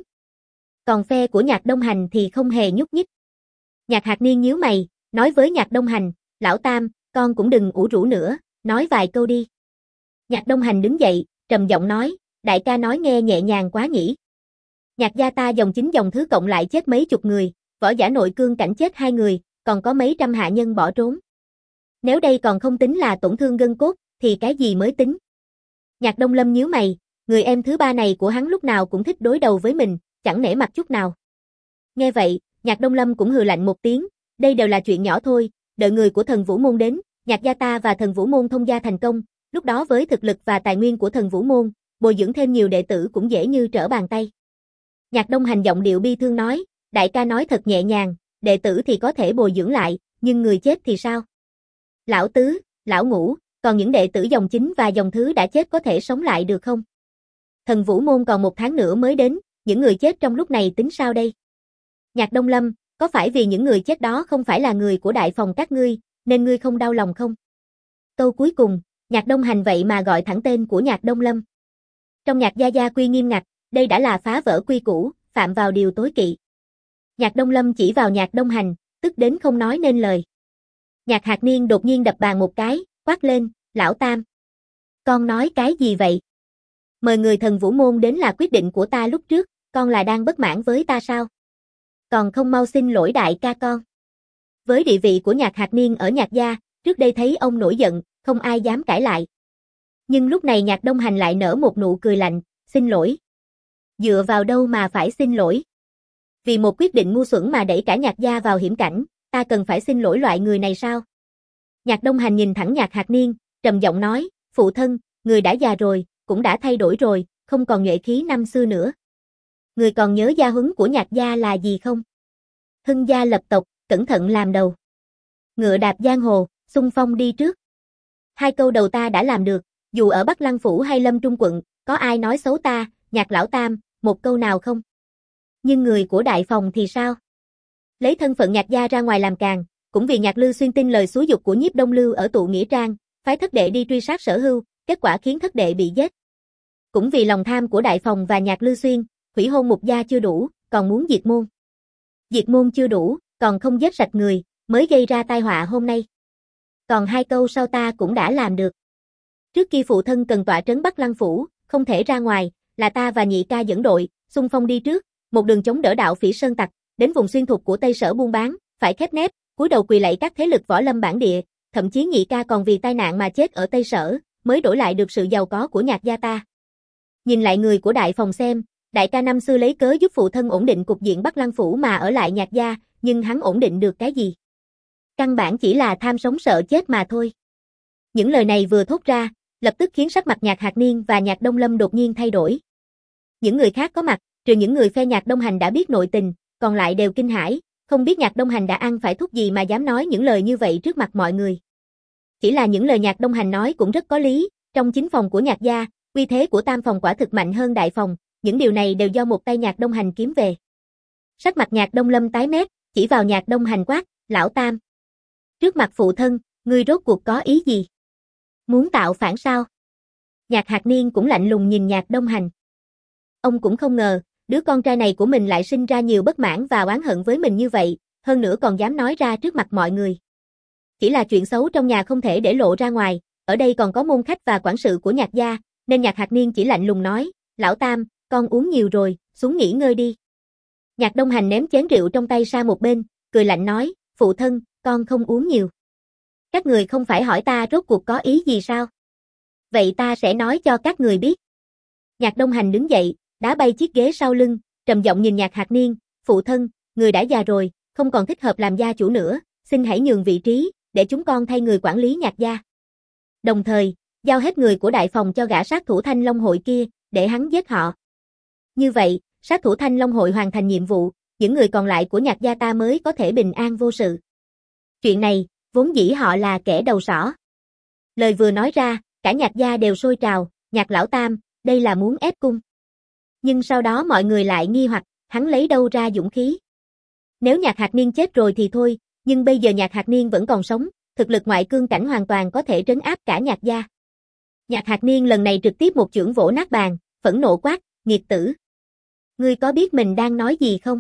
Còn phe của Nhạc Đông Hành thì không hề nhúc nhích. Nhạc Hạc Niên nhíu mày, nói với Nhạc Đông Hành, lão tam, con cũng đừng ủ rũ nữa, nói vài câu đi. Nhạc Đông Hành đứng dậy, trầm giọng nói, đại ca nói nghe nhẹ nhàng quá nhỉ. Nhạc gia ta dòng chính dòng thứ cộng lại chết mấy chục người, võ giả nội cương cảnh chết hai người, còn có mấy trăm hạ nhân bỏ trốn. Nếu đây còn không tính là tổn thương gân cốt, thì cái gì mới tính? Nhạc Đông Lâm nhíu mày, người em thứ ba này của hắn lúc nào cũng thích đối đầu với mình, chẳng nể mặt chút nào. Nghe vậy, Nhạc Đông Lâm cũng hừ lạnh một tiếng, đây đều là chuyện nhỏ thôi, đợi người của Thần Vũ Môn đến, Nhạc gia ta và Thần Vũ Môn thông gia thành công, lúc đó với thực lực và tài nguyên của Thần Vũ Môn, bồi dưỡng thêm nhiều đệ tử cũng dễ như trở bàn tay. Nhạc Đông Hành giọng điệu bi thương nói, đại ca nói thật nhẹ nhàng, đệ tử thì có thể bồi dưỡng lại, nhưng người chết thì sao? Lão tứ, lão ngũ, còn những đệ tử dòng chính và dòng thứ đã chết có thể sống lại được không? Thần Vũ Môn còn một tháng nữa mới đến, những người chết trong lúc này tính sao đây? Nhạc Đông Lâm, có phải vì những người chết đó không phải là người của đại phòng các ngươi, nên ngươi không đau lòng không? Câu cuối cùng, Nhạc Đông Hành vậy mà gọi thẳng tên của Nhạc Đông Lâm. Trong Nhạc gia gia quy nghiêm ngặt, đây đã là phá vỡ quy củ, phạm vào điều tối kỵ. Nhạc Đông Lâm chỉ vào Nhạc Đông Hành, tức đến không nói nên lời. Nhạc Hạc Niên đột nhiên đập bàn một cái, quát lên, lão tam. Con nói cái gì vậy? Mời người Thần Vũ Môn đến là quyết định của ta lúc trước, con là đang bất mãn với ta sao? Còn không mau xin lỗi đại ca con. Với địa vị của Nhạc Hạc Niên ở Nhạc gia, trước đây thấy ông nổi giận, không ai dám cãi lại. Nhưng lúc này Nhạc Đông Hành lại nở một nụ cười lạnh, xin lỗi. Dựa vào đâu mà phải xin lỗi? Vì một quyết định ngu xuẩn mà đẩy cả Nhạc gia vào hiểm cảnh, ta cần phải xin lỗi loại người này sao? Nhạc Đông Hành nhìn thẳng Nhạc Hạc Niên, trầm giọng nói, phụ thân, người đã già rồi, cũng đã thay đổi rồi, không còn nhuệ khí năm xưa nữa. Người còn nhớ gia huấn của Nhạc gia là gì không? Hưng gia lập tộc, cẩn thận làm đầu. Ngựa đạp giang hồ, xung phong đi trước. Hai câu đầu ta đã làm được, dù ở Bắc Lăng Phủ hay Lâm Trung quận, có ai nói xấu ta, Nhạc lão tam, một câu nào không? Nhưng người của đại phòng thì sao? Lấy thân phận Nhạc gia ra ngoài làm càng, cũng vì Nhạc Lư Xuyên tin lời xúi dục của Nhiếp Đông Lưu ở tụ nghĩa trang, phái thất đệ đi truy sát Sở Hưu, kết quả khiến thất đệ bị giết. Cũng vì lòng tham của đại phòng và Nhạc Lư Xuyên, hủy hôn một gia chưa đủ, còn muốn diệt môn. Diệt môn chưa đủ, còn không giết sạch người, mới gây ra tai họa hôm nay. Còn hai câu sau ta cũng đã làm được. Trước khi phụ thân cần tọa trấn Bắc Lăng Phủ, không thể ra ngoài, là ta và nhị ca dẫn đội, xung phong đi trước, một đường chống đỡ đạo phỉ sơn tặc, đến vùng xuyên thục của Tây Sở buôn bán, phải khép nép, cúi đầu quỳ lạy các thế lực võ lâm bản địa, thậm chí nhị ca còn vì tai nạn mà chết ở Tây Sở, mới đổi lại được sự giàu có của Nhạc gia ta. Nhìn lại người của đại phòng xem, đại ca năm xưa lấy cớ giúp phụ thân ổn định cục diện Bắc Lăng Phủ mà ở lại Nhạc gia, nhưng hắn ổn định được cái gì? Căn bản chỉ là tham sống sợ chết mà thôi. Những lời này vừa thốt ra, lập tức khiến sắc mặt Nhạc Hạc Niên và Nhạc Đông Lâm đột nhiên thay đổi. Những người khác có mặt, trừ những người phe Nhạc Đông Hành đã biết nội tình, còn lại đều kinh hãi, không biết Nhạc Đông Hành đã ăn phải thuốc gì mà dám nói những lời như vậy trước mặt mọi người. Chỉ là những lời Nhạc Đông Hành nói cũng rất có lý, trong chính phòng của Nhạc gia, uy thế của tam phòng quả thực mạnh hơn đại phòng, những điều này đều do một tay Nhạc Đông Hành kiếm về. Sắc mặt Nhạc Đông Lâm tái mét, chỉ vào Nhạc Đông Hành quát, lão tam. Trước mặt phụ thân, ngươi rốt cuộc có ý gì? Muốn tạo phản sao? Nhạc Hạc Niên cũng lạnh lùng nhìn Nhạc Đông Hành. Ông cũng không ngờ, đứa con trai này của mình lại sinh ra nhiều bất mãn và oán hận với mình như vậy, hơn nữa còn dám nói ra trước mặt mọi người. Chỉ là chuyện xấu trong nhà không thể để lộ ra ngoài, ở đây còn có môn khách và quản sự của Nhạc gia, nên Nhạc Hạc Niên chỉ lạnh lùng nói, lão tam, con uống nhiều rồi, xuống nghỉ ngơi đi. Nhạc Đông Hành ném chén rượu trong tay sang một bên, cười lạnh nói, phụ thân, con không uống nhiều. Các người không phải hỏi ta rốt cuộc có ý gì sao? Vậy ta sẽ nói cho các người biết. Nhạc Đông Hành đứng dậy, đá bay chiếc ghế sau lưng, trầm giọng nhìn Nhạc Hạc Niên, phụ thân, người đã già rồi, không còn thích hợp làm gia chủ nữa, xin hãy nhường vị trí, để chúng con thay người quản lý Nhạc gia. Đồng thời, giao hết người của đại phòng cho gã sát thủ Thanh Long hội kia, để hắn giết họ. Như vậy, sát thủ Thanh Long hội hoàn thành nhiệm vụ, những người còn lại của Nhạc gia ta mới có thể bình an vô sự. Chuyện này, vốn dĩ họ là kẻ đầu sỏ. Lời vừa nói ra, cả Nhạc gia đều sôi trào, Nhạc lão tam, đây là muốn ép cung. Nhưng sau đó mọi người lại nghi hoặc, hắn lấy đâu ra dũng khí. Nếu Nhạc Hạc Niên chết rồi thì thôi, Nhưng bây giờ Nhạc Hạc Niên vẫn còn sống, thực lực ngoại cương cảnh hoàn toàn có thể trấn áp cả Nhạc gia. Nhạc Hạc Niên lần này trực tiếp một chưởng vỗ nát bàn, phẫn nộ quát, nghiệt tử. Ngươi có biết mình đang nói gì không?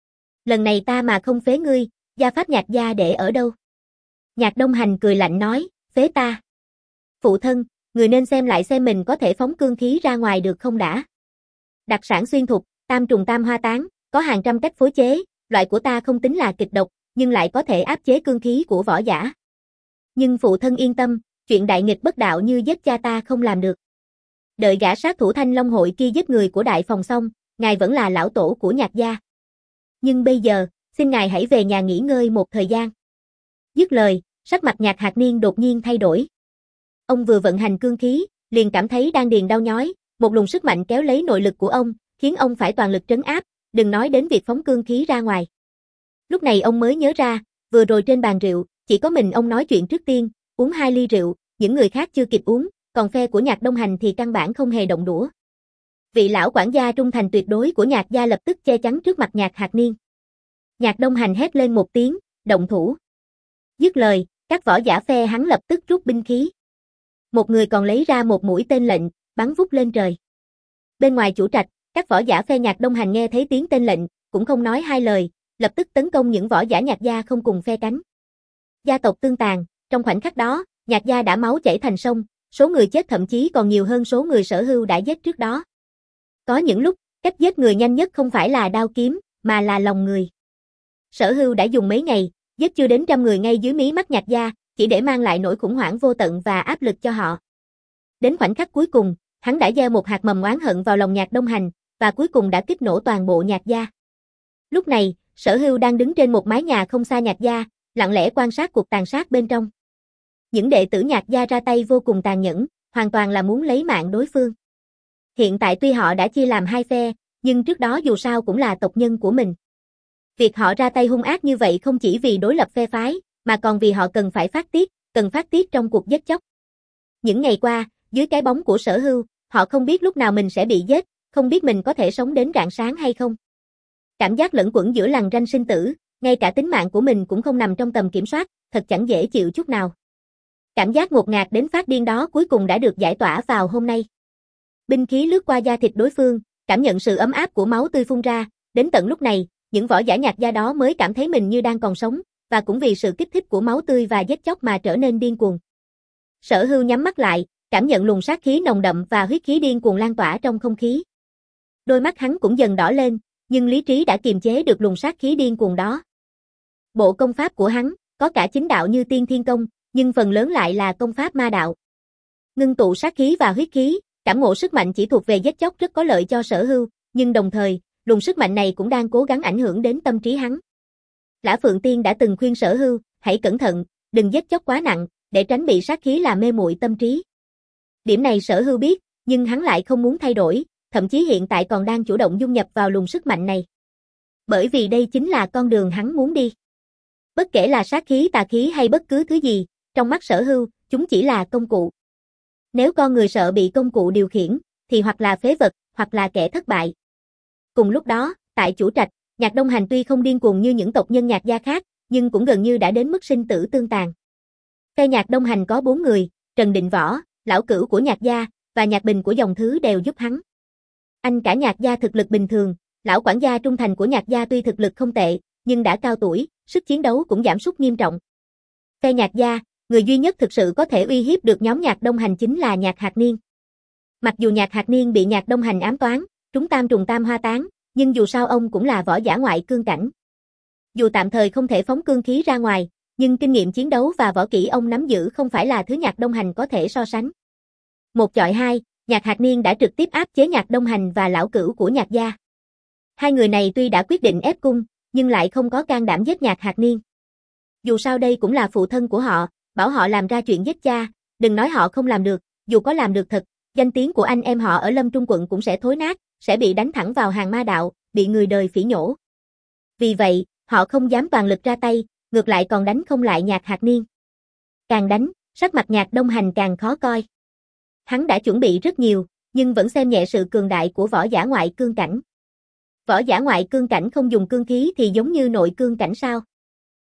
Lần này ta mà không phế ngươi, gia pháp Nhạc gia để ở đâu? Nhạc Đông Hành cười lạnh nói, phế ta. Phụ thân, người nên xem lại xem mình có thể phóng cương khí ra ngoài được không đã. Đặc sản xuyên thục, tam trùng tam hoa tán, có hàng trăm cách phối chế, loại của ta không tính là kịch độc, nhưng lại có thể áp chế cương khí của võ giả. Nhưng phụ thân yên tâm, chuyện đại nghịch bất đạo như giết cha ta không làm được. Đợi gã sát thủ Thanh Long hội kia giết người của đại phòng xong, ngài vẫn là lão tổ của Nhạc gia. Nhưng bây giờ, xin ngài hãy về nhà nghỉ ngơi một thời gian. Dứt lời, sắc mặt Nhạc Hạc Niên đột nhiên thay đổi. Ông vừa vận hành cương khí, liền cảm thấy đan điền đau nhói, một luồng sức mạnh kéo lấy nội lực của ông, khiến ông phải toàn lực trấn áp, đừng nói đến việc phóng cương khí ra ngoài. Lúc này ông mới nhớ ra, vừa rồi trên bàn rượu, chỉ có mình ông nói chuyện trước tiên, uống hai ly rượu, những người khác chưa kịp uống, còn phe của Nhạc Đông Hành thì căn bản không hề động đũa. Vị lão quản gia trung thành tuyệt đối của Nhạc gia lập tức che chắn trước mặt Nhạc Hạc Niên. Nhạc Đông Hành hét lên một tiếng, động thủ. Dứt lời, các võ giả phe hắn lập tức rút binh khí. Một người còn lấy ra một mũi tên lệnh, bắn vút lên trời. Bên ngoài chủ trạch, các võ giả phe Nhạc Đông Hành nghe thấy tiếng tên lệnh, cũng không nói hai lời, lập tức tấn công những võ giả Nhạc gia không cùng phe cánh. Gia tộc tương tàn, trong khoảnh khắc đó, Nhạc gia đã máu chảy thành sông, số người chết thậm chí còn nhiều hơn số người Sở Hưu đã giết trước đó. Có những lúc, cách giết người nhanh nhất không phải là đao kiếm, mà là lòng người. Sở Hưu đã dùng mấy ngày, giết chưa đến trăm người ngay dưới mí mắt Nhạc gia, chỉ để mang lại nỗi khủng hoảng vô tận và áp lực cho họ. Đến khoảnh khắc cuối cùng, hắn đã gieo một hạt mầm oán hận vào lòng Nhạc Đông Hành, và cuối cùng đã kích nổ toàn bộ Nhạc gia. Lúc này, Sở Hưu đang đứng trên một mái nhà không xa Nhạc gia, lặng lẽ quan sát cuộc tàn sát bên trong. Những đệ tử Nhạc gia ra tay vô cùng tàn nhẫn, hoàn toàn là muốn lấy mạng đối phương. Hiện tại tuy họ đã chia làm hai phe, nhưng trước đó dù sao cũng là tộc nhân của mình. Việc họ ra tay hung ác như vậy không chỉ vì đối lập phe phái, mà còn vì họ cần phải phát tiết, cần phát tiết trong cuộc giết chóc. Những ngày qua, dưới cái bóng của Sở Hưu, họ không biết lúc nào mình sẽ bị giết, không biết mình có thể sống đến rạng sáng hay không. Cảm giác lẫn quẩn giữa lằn ranh sinh tử, ngay cả tính mạng của mình cũng không nằm trong tầm kiểm soát, thật chẳng dễ chịu chút nào. Cảm giác ngột ngạt đến phát điên đó cuối cùng đã được giải tỏa vào hôm nay. Binh khí lướt qua da thịt đối phương, cảm nhận sự ấm áp của máu tươi phun ra, đến tận lúc này, những võ giả Nhạc gia đó mới cảm thấy mình như đang còn sống, và cũng vì sự kích thích của máu tươi và giết chóc mà trở nên điên cuồng. Sở Hưu nhắm mắt lại, cảm nhận luồng sát khí nồng đậm và huyết khí điên cuồng lan tỏa trong không khí. Đôi mắt hắn cũng dần đỏ lên, nhưng lý trí đã kiềm chế được luồng sát khí điên cuồng đó. Bộ công pháp của hắn, có cả chính đạo như Tiên Thiên Công, nhưng phần lớn lại là công pháp ma đạo. Ngưng tụ sát khí và huyết khí, cảm ngộ sức mạnh chỉ thuộc về giết chóc rất có lợi cho Sở Hưu, nhưng đồng thời, luồng sức mạnh này cũng đang cố gắng ảnh hưởng đến tâm trí hắn. Lã Phượng Tiên đã từng khuyên Sở Hưu, hãy cẩn thận, đừng giết chóc quá nặng, để tránh bị sát khí làm mê muội tâm trí. Điểm này Sở Hưu biết, nhưng hắn lại không muốn thay đổi, thậm chí hiện tại còn đang chủ động dung nhập vào luồng sức mạnh này. Bởi vì đây chính là con đường hắn muốn đi. Bất kể là sát khí tà khí hay bất cứ thứ gì, trong mắt Sở Hưu, chúng chỉ là công cụ. Nếu con người sợ bị công cụ điều khiển, thì hoặc là phế vật, hoặc là kẻ thất bại. Cùng lúc đó, tại chủ trạch, Nhạc Đông Hành tuy không điên cuồng như những tộc nhân Nhạc gia khác, nhưng cũng gần như đã đến mức sinh tử tương tàn. Phe Nhạc Đông Hành có bốn người, Trần Định Võ, lão cửu của Nhạc gia, và Nhạc Bình của dòng thứ đều giúp hắn. Anh cả Nhạc gia thực lực bình thường, lão quản gia trung thành của Nhạc gia tuy thực lực không tệ, nhưng đã cao tuổi, sức chiến đấu cũng giảm sút nghiêm trọng. Phe Nhạc gia, người duy nhất thực sự có thể uy hiếp được nhóm Nhạc Đông Hành chính là Nhạc Hạc Niên. Mặc dù Nhạc Hạc Niên bị Nhạc Đông Hành ám toán, trúng tam trùng tam hoa tán, nhưng dù sao ông cũng là võ giả ngoại cương cảnh. Dù tạm thời không thể phóng cương khí ra ngoài, nhưng kinh nghiệm chiến đấu và võ kỹ ông nắm giữ không phải là thứ Nhạc Đông Hành có thể so sánh. Một chọi hai, Nhạc Hạc Niên đã trực tiếp áp chế Nhạc Đông Hành và lão cửu của Nhạc gia. Hai người này tuy đã quyết định ép cung, nhưng lại không có can đảm giết Nhạc Hạc Niên. Dù sao đây cũng là phụ thân của họ, bảo họ làm ra chuyện giết cha, đừng nói họ không làm được, dù có làm được thật, danh tiếng của anh em họ ở Lâm Trung quận cũng sẽ thối nát, sẽ bị đánh thẳng vào hàng ma đạo, bị người đời phỉ nhổ. Vì vậy, họ không dám toàn lực ra tay, ngược lại còn đánh không lại Nhạc Hạc Niên. Càng đánh, sắc mặt Nhạc Đông Hành càng khó coi. Hắn đã chuẩn bị rất nhiều, nhưng vẫn xem nhẹ sự cường đại của võ giả ngoại cương cảnh. Võ giả ngoại cương cảnh không dùng cương khí thì giống như nội cương cảnh sao?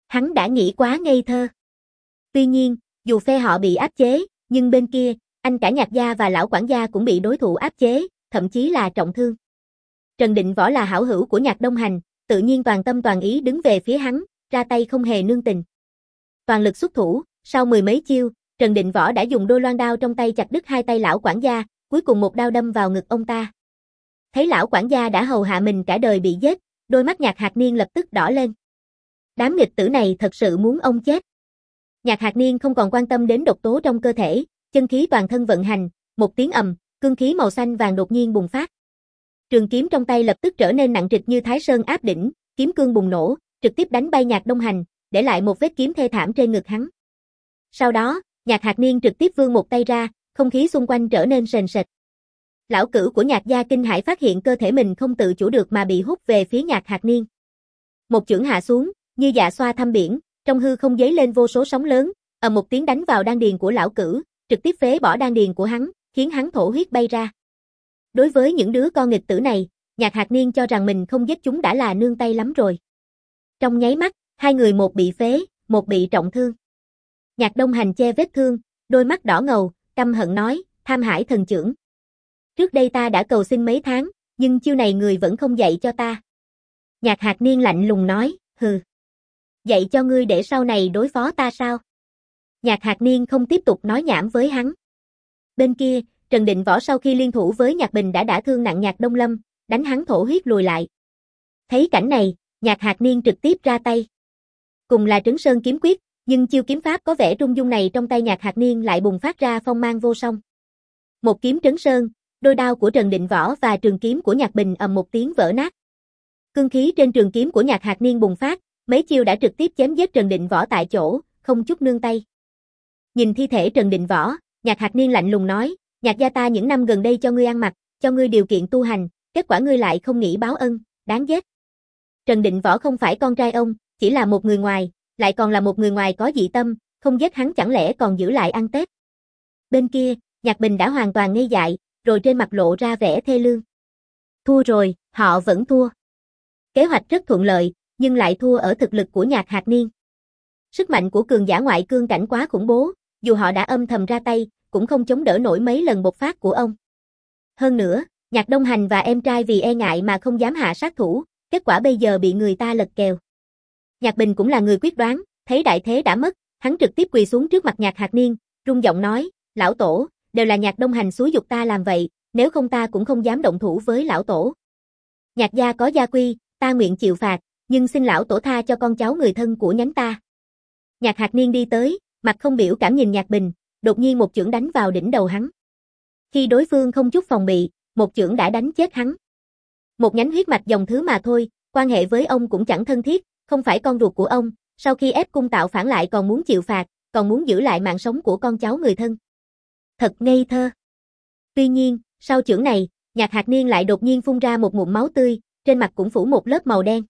Hắn đã nghĩ quá ngây thơ. Tuy nhiên, dù phe họ bị áp chế, nhưng bên kia, anh cả Nhạc gia và lão quản gia cũng bị đối thủ áp chế, thậm chí là trọng thương. Trần Định Võ là hảo hữu của Nhạc Đông Hành, tự nhiên toàn tâm toàn ý đứng về phía hắn, ra tay không hề nương tình. Toàn lực xuất thủ, sau mười mấy chiêu, Trần Định Võ đã dùng đôi loan đao trong tay chặt đứt hai tay lão quản gia, cuối cùng một đao đâm vào ngực ông ta. Thấy lão quản gia đã hầu hạ mình cả đời bị giết, đôi mắt Nhạc Hạc Niên lập tức đỏ lên. Đám nghịch tử này thật sự muốn ông chết. Nhạc Hạc Niên không còn quan tâm đến độc tố trong cơ thể, chân khí toàn thân vận hành, một tiếng ầm, cương khí màu xanh vàng đột nhiên bùng phát. Trường kiếm trong tay lập tức trở nên nặng trịch như Thái Sơn áp đỉnh, kiếm cương bùng nổ, trực tiếp đánh bay Nhạc Đông Hành, để lại một vết kiếm thê thảm trên ngực hắn. Sau đó, Nhạc Hạc Niên trực tiếp vươn một tay ra, không khí xung quanh trở nên sền sệt. Lão cửu của Nhạc gia kinh hãi phát hiện cơ thể mình không tự chủ được mà bị hút về phía Nhạc Hạc Niên. Một chưởng hạ xuống, như dạ xoa thăm biển, trong hư không dấy lên vô số sóng lớn, ầm một tiếng đánh vào đan điền của lão cửu, trực tiếp phế bỏ đan điền của hắn, khiến hắn thổ huyết bay ra. Đối với những đứa con nghịch tử này, Nhạc Hạc Niên cho rằng mình không giết chúng đã là nương tay lắm rồi. Trong nháy mắt, hai người một bị phế, một bị trọng thương. Nhạc Đông Hành che vết thương, đôi mắt đỏ ngầu, căm hận nói, tham hải thần chưởng. Trước đây ta đã cầu xin mấy tháng, nhưng chiêu này người vẫn không dạy cho ta. Nhạc Hạc Niên lạnh lùng nói, hừ. Dạy cho ngươi để sau này đối phó ta sao? Nhạc Hạc Niên không tiếp tục nói nhảm với hắn. Bên kia, Trần Định Võ sau khi liên thủ với Nhạc Bình đã đả thương nặng Nhạc Đông Lâm, đánh hắn thổ huyết lùi lại. Thấy cảnh này, Nhạc Hạc Niên trực tiếp ra tay. Cùng là Trấn Sơn kiếm quyết, nhưng chiêu kiếm pháp có vẻ trung dung này trong tay Nhạc Hạc Niên lại bùng phát ra phong mang vô song. Một kiếm Trấn Sơn, đôi đao của Trần Định Võ và trường kiếm của Nhạc Bình ầm một tiếng vỡ nát. Cương khí trên trường kiếm của Nhạc Hạc Niên bùng phát, mấy chiêu đã trực tiếp chém giết Trần Định Võ tại chỗ, không chút nương tay. Nhìn thi thể Trần Định Võ, Nhạc Hạc Niên lạnh lùng nói, Nhạc gia ta những năm gần đây cho ngươi ăn mặc, cho ngươi điều kiện tu hành, kết quả ngươi lại không nghĩ báo ân, đáng ghét. Trần Định Võ không phải con trai ông, chỉ là một người ngoài, lại còn là một người ngoài có dị tâm, không giết hắn chẳng lẽ còn giữ lại ăn Tết. Bên kia, Nhạc Bình đã hoàn toàn ngây dại, rồi trên mặt lộ ra vẻ thê lương. Thua rồi, họ vẫn thua. Kế hoạch rất thuận lợi, nhưng lại thua ở thực lực của Nhạc Hạc Niên. Sức mạnh của cường giả ngoại cương cảnh quá khủng bố, dù họ đã âm thầm ra tay, cũng không chống đỡ nổi mấy lần bộc phát của ông. Hơn nữa, Nhạc Đông Hành và em trai vì e ngại mà không dám hạ sát thủ, kết quả bây giờ bị người ta lật kèo. Nhạc Bình cũng là người quyết đoán, thấy đại thế đã mất, hắn trực tiếp quỳ xuống trước mặt Nhạc Hạc Niên, rung giọng nói, lão tổ, đều là Nhạc Đông Hành xúi giục ta làm vậy, nếu không ta cũng không dám động thủ với lão tổ. Nhạc gia có gia quy, ta nguyện chịu phạt, nhưng xin lão tổ tha cho con cháu người thân của nhánh ta. Nhạc Hạc Niên đi tới, mặt không biểu cảm nhìn Nhạc Bình, đột nhiên một chưởng đánh vào đỉnh đầu hắn. Khi đối phương không chút phòng bị, một chưởng đã đánh chết hắn. Một nhánh huyết mạch dòng thứ mà thôi, quan hệ với ông cũng chẳng thân thiết, không phải con ruột của ông, sau khi ép cung tạo phản lại còn muốn chịu phạt, còn muốn giữ lại mạng sống của con cháu người thân. Thật ngây thơ. Tuy nhiên, sau chưởng này, Nhạc Hạc Niên lại đột nhiên phun ra một ngụm máu tươi, trên mặt cũng phủ một lớp màu đen.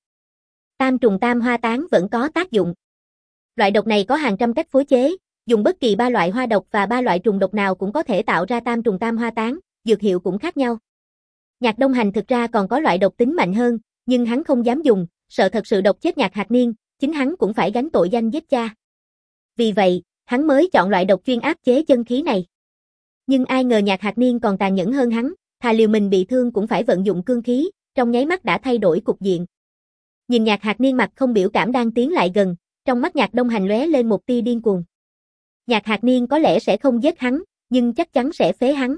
Tam trùng tam hoa tán vẫn có tác dụng. Loại độc này có hàng trăm cách phối chế, dùng bất kỳ ba loại hoa độc và ba loại trùng độc nào cũng có thể tạo ra tam trùng tam hoa tán, dược hiệu cũng khác nhau. Nhạc Đông Hành thực ra còn có loại độc tính mạnh hơn, nhưng hắn không dám dùng, sợ thật sự độc chết Nhạc Hạc Niên, chính hắn cũng phải gánh tội danh giết cha. Vì vậy, hắn mới chọn loại độc chuyên áp chế chân khí này. Nhưng ai ngờ Nhạc Hạc Niên còn tàn nhẫn hơn hắn, thà liều mình bị thương cũng phải vận dụng cương khí, trong nháy mắt đã thay đổi cục diện. Nhìn Nhạc Hạc Niên mặt không biểu cảm đang tiến lại gần, trong mắt Nhạc Đông Hành lóe lên một tia điên cuồng. Nhạc Hạc Niên có lẽ sẽ không giết hắn, nhưng chắc chắn sẽ phế hắn.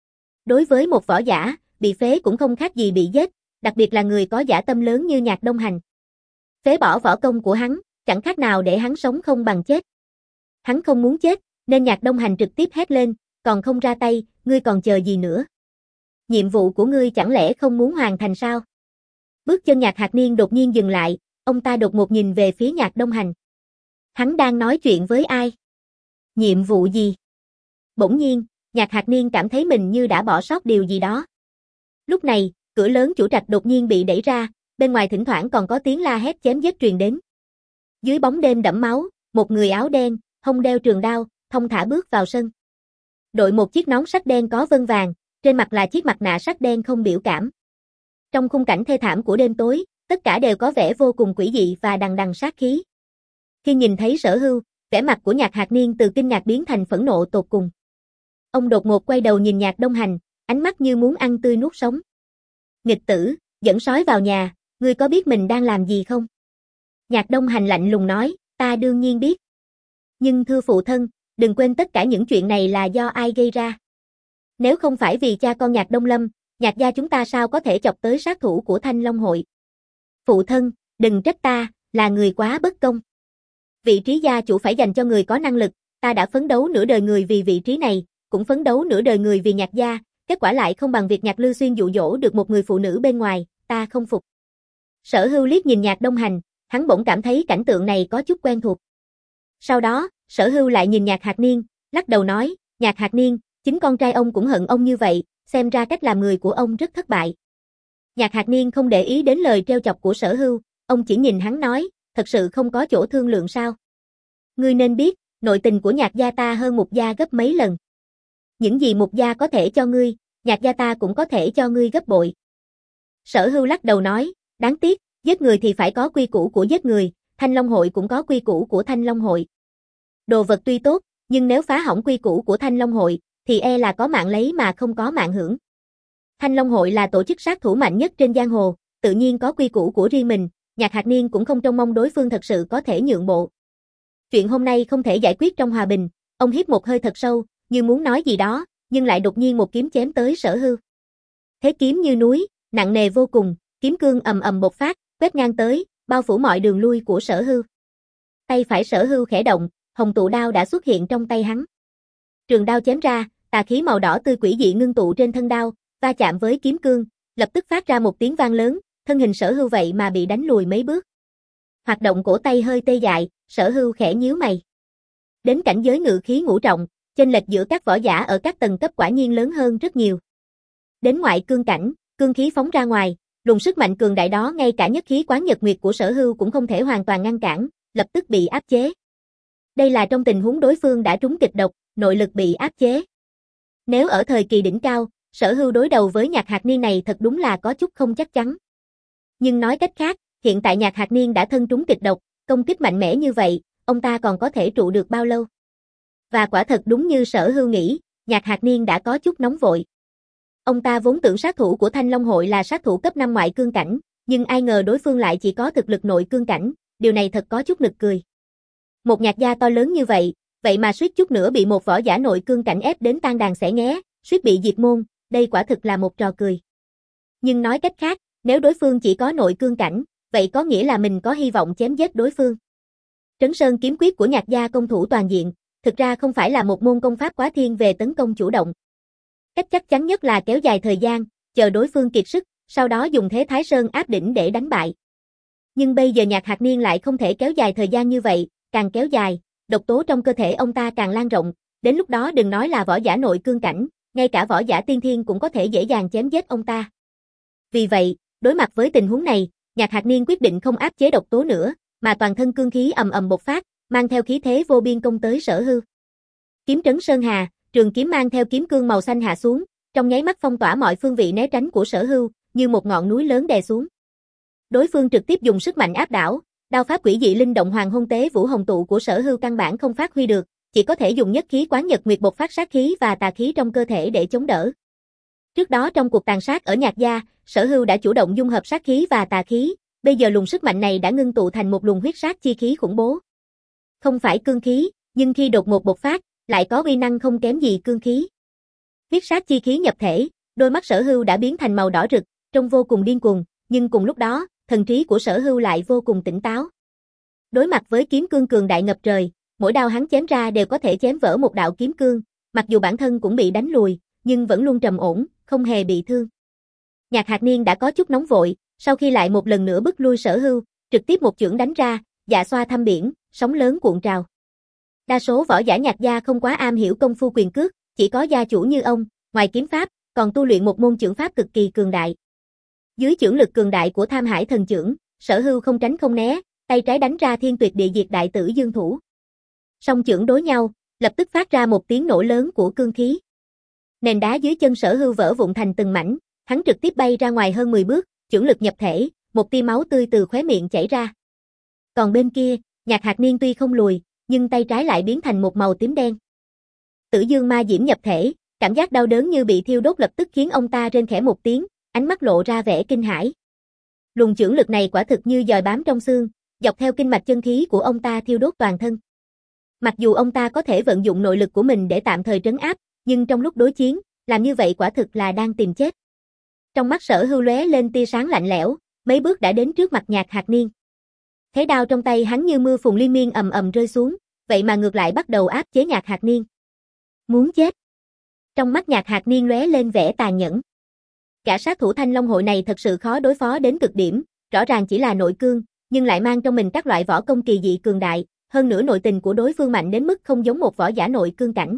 Đối với một võ giả, bị phế cũng không khác gì bị giết, đặc biệt là người có dã tâm lớn như Nhạc Đông Hành. Phế bỏ võ công của hắn, chẳng khác nào để hắn sống không bằng chết. Hắn không muốn chết, nên Nhạc Đông Hành trực tiếp hét lên, còn không ra tay, ngươi còn chờ gì nữa? Nhiệm vụ của ngươi chẳng lẽ không muốn hoàn thành sao? Bước chân Nhạc Hạc Niên đột nhiên dừng lại, ông ta đột ngột nhìn về phía Nhạc Đông Hành. Hắn đang nói chuyện với ai? Nhiệm vụ gì? Bỗng nhiên, Nhạc Hạc Niên cảm thấy mình như đã bỏ sót điều gì đó. Lúc này, cửa lớn chủ trạch đột nhiên bị đẩy ra, bên ngoài thỉnh thoảng còn có tiếng la hét chém giết truyền đến. Dưới bóng đêm đẫm máu, một người áo đen, hông đeo trường đao, thong thả bước vào sân. Đội một chiếc nón sắt đen có vân vàng, trên mặt là chiếc mặt nạ sắt đen không biểu cảm. Trong khung cảnh thê thảm của đêm tối, tất cả đều có vẻ vô cùng quỷ dị và đằng đằng sát khí. Khi nhìn thấy Sở Hưu, vẻ mặt của Nhạc Hạc Niên từ kinh ngạc biến thành phẫn nộ tột cùng. Ông đột ngột quay đầu nhìn Nhạc Đông Hành, ánh mắt như muốn ăn tươi nuốt sống. Nghịch tử, dẫn sói vào nhà, ngươi có biết mình đang làm gì không? Nhạc Đông Hành lạnh lùng nói, ta đương nhiên biết. Nhưng thưa phụ thân, đừng quên tất cả những chuyện này là do ai gây ra. Nếu không phải vì cha con Nhạc Đông Lâm, Nhạc gia chúng ta sao có thể chọc tới sát thủ của Thanh Long hội. Phụ thân, đừng trách ta, là người quá bất công. Vị trí gia chủ phải dành cho người có năng lực, ta đã phấn đấu nửa đời người vì vị trí này, cũng phấn đấu nửa đời người vì Nhạc gia, kết quả lại không bằng việc Nhạc Lư Xuyên dụ dỗ được một người phụ nữ bên ngoài, ta không phục. Sở Hưu liếc nhìn Nhạc Đông Hành, hắn bỗng cảm thấy cảnh tượng này có chút quen thuộc. Sau đó, Sở Hưu lại nhìn Nhạc Hạc Niên, lắc đầu nói, Nhạc Hạc Niên, chính con trai ông cũng hận ông như vậy, xem ra cách làm người của ông rất thất bại. Nhạc Hạc Niên không để ý đến lời trêu chọc của Sở Hưu, ông chỉ nhìn hắn nói, thật sự không có chỗ thương lượng sao? Ngươi nên biết, nội tình của Nhạc gia ta hơn Mục gia gấp mấy lần. Những gì Mục gia có thể cho ngươi, Nhạc gia ta cũng có thể cho ngươi gấp bội. Sở Hưu lắc đầu nói, đáng tiếc, giết người thì phải có quy củ của giết người, Thanh Long hội cũng có quy củ của Thanh Long hội. Đồ vật tuy tốt, nhưng nếu phá hỏng quy củ của Thanh Long hội, thì e là có mạng lấy mà không có mạng hưởng. Thanh Long hội là tổ chức sát thủ mạnh nhất trên giang hồ, tự nhiên có quy củ của riêng mình, Nhạc Hạc Niên cũng không trông mong đối phương thật sự có thể nhượng bộ. Chuyện hôm nay không thể giải quyết trong hòa bình, ông hít một hơi thật sâu, như muốn nói gì đó, nhưng lại đột nhiên một kiếm chém tới Sở Hưu. Thế kiếm như núi, nặng nề vô cùng, kiếm cương ầm ầm bộc phát, quét ngang tới, bao phủ mọi đường lui của Sở Hưu. Tay phải Sở Hưu khẽ động, hồng tụ đao đã xuất hiện trong tay hắn. Trường đao chém ra, tà khí màu đỏ tươi quỷ dị ngưng tụ trên thân đao, va chạm với kiếm cương, lập tức phát ra một tiếng vang lớn, thân hình Sở Hưu vậy mà bị đánh lùi mấy bước. Hoạt động cổ tay hơi tê dại, Sở Hưu khẽ nhíu mày. Đến cảnh giới ngự khí ngũ trọng, chênh lệch giữa các võ giả ở các tầng cấp quả nhiên lớn hơn rất nhiều. Đến ngoại cương cảnh, cương khí phóng ra ngoài, luồng sức mạnh cường đại đó ngay cả nhất khí quán nhật nguyệt của Sở Hưu cũng không thể hoàn toàn ngăn cản, lập tức bị áp chế. Đây là trong tình huống đối phương đã trúng kịch độc, nội lực bị áp chế. Nếu ở thời kỳ đỉnh cao, Sở Hưu đối đầu với Nhạc Hạc Niên này thật đúng là có chút không chắc chắn. Nhưng nói cách khác, hiện tại Nhạc Hạc Niên đã thân trúng kịch độc, công kích mạnh mẽ như vậy, ông ta còn có thể trụ được bao lâu? Và quả thật đúng như Sở Hưu nghĩ, Nhạc Hạc Niên đã có chút nóng vội. Ông ta vốn tưởng sát thủ của Thanh Long hội là sát thủ cấp năm ngoại cương cảnh, nhưng ai ngờ đối phương lại chỉ có thực lực nội cương cảnh, điều này thật có chút nực cười. Một Nhạc gia to lớn như vậy, vậy mà suýt chút nữa bị một võ giả nội cương cảnh ép đến tan đàn xẻ nghé, suýt bị diệt môn, đây quả thực là một trò cười. Nhưng nói cách khác, nếu đối phương chỉ có nội cương cảnh, vậy có nghĩa là mình có hy vọng chém giết đối phương. Trấn Sơn kiếm quyết của Nhạc gia công thủ toàn diện, thực ra không phải là một môn công pháp quá thiên về tấn công chủ động. Cách chắc chắn nhất là kéo dài thời gian, chờ đối phương kiệt sức, sau đó dùng thế Thái Sơn áp đỉnh để đánh bại. Nhưng bây giờ Nhạc Hạc Niên lại không thể kéo dài thời gian như vậy, càng kéo dài, độc tố trong cơ thể ông ta càng lan rộng, đến lúc đó đừng nói là võ giả nội cương cảnh, ngay cả võ giả tiên thiên cũng có thể dễ dàng chém giết ông ta. Vì vậy, đối mặt với tình huống này, Nhạc Hạc Niên quyết định không áp chế độc tố nữa, mà toàn thân cương khí ầm ầm bộc phát, mang theo khí thế vô biên công tới Sở Hưu. Kiếm trấn sơn hà, trường kiếm mang theo kiếm cương màu xanh hạ xuống, trong nháy mắt phong tỏa mọi phương vị né tránh của Sở Hưu, như một ngọn núi lớn đè xuống. Đối phương trực tiếp dùng sức mạnh áp đảo, đao pháp quỷ dị linh động hoàng hôn tế vũ hồng tụ của Sở Hưu căn bản không phát huy được, chỉ có thể dùng nhất khí quán nhật nguyệt bộc phát sát khí và tà khí trong cơ thể để chống đỡ. Trước đó trong cuộc tàn sát ở Nhạc gia, Sở Hưu đã chủ động dung hợp sát khí và tà khí, bây giờ luồng sức mạnh này đã ngưng tụ thành một luồng huyết sát chi khí khủng bố. Không phải cương khí, nhưng khi đột ngột bộc phát, lại có uy năng không kém gì cương khí. Huyết sát chi khí nhập thể, đôi mắt Sở Hưu đã biến thành màu đỏ rực, trông vô cùng điên cuồng, nhưng cùng lúc đó, thần trí của Sở Hưu lại vô cùng tỉnh táo. Đối mặt với kiếm cương cường đại ngập trời, mỗi đao hắn chém ra đều có thể chém vỡ một đạo kiếm cương, mặc dù bản thân cũng bị đánh lùi, nhưng vẫn luôn trầm ổn, không hề bị thương. Nhạc Hạc Niên đã có chút nóng vội, sau khi lại một lần nữa bức lui Sở Hưu, trực tiếp một chưởng đánh ra, dạ xoa thăm biển, sóng lớn cuộn trào. Đa số võ giả Nhạc gia không quá am hiểu công phu quyền cước, chỉ có gia chủ như ông, ngoài kiếm pháp, còn tu luyện một môn chưởng pháp cực kỳ cường đại. Dưới chưởng lực cường đại của Tham Hải thần chưởng, Sở Hưu không tránh không né, tay trái đánh ra thiên tuyệt địa diệt đại tử dương thủ. Song chưởng đối nhau, lập tức phát ra một tiếng nổ lớn của cương khí. Nền đá dưới chân Sở Hưu vỡ vụn thành từng mảnh, hắn trực tiếp bay ra ngoài hơn mười bước, chưởng lực nhập thể, một tia máu tươi từ khóe miệng chảy ra. Còn bên kia, Nhạc Hạc Niên tuy không lùi, nhưng tay trái lại biến thành một màu tím đen. Tử dương ma diễm nhập thể, cảm giác đau đớn như bị thiêu đốt lập tức khiến ông ta rên khẽ một tiếng, ánh mắt lộ ra vẻ kinh hãi. Luồng chưởng lực này quả thực như dòi bám trong xương, dọc theo kinh mạch chân khí của ông ta thiêu đốt toàn thân. Mặc dù ông ta có thể vận dụng nội lực của mình để tạm thời trấn áp, nhưng trong lúc đối chiến, làm như vậy quả thực là đang tìm chết. Trong mắt Sở Hưu lóe lên tia sáng lạnh lẽo, mấy bước đã đến trước mặt Nhạc Hạc Niên. Thế đao trong tay hắn như mưa phùn liên miên ầm ầm rơi xuống, vậy mà ngược lại bắt đầu áp chế Nhạc Hạc Niên. Muốn chết. Trong mắt Nhạc Hạc Niên lóe lên vẻ tàn nhẫn. Gã sát thủ Thanh Long hội này thật sự khó đối phó đến cực điểm, rõ ràng chỉ là nội cương, nhưng lại mang trong mình các loại võ công kỳ dị cường đại, hơn nữa nội tình của đối phương mạnh đến mức không giống một võ giả nội cương cảnh.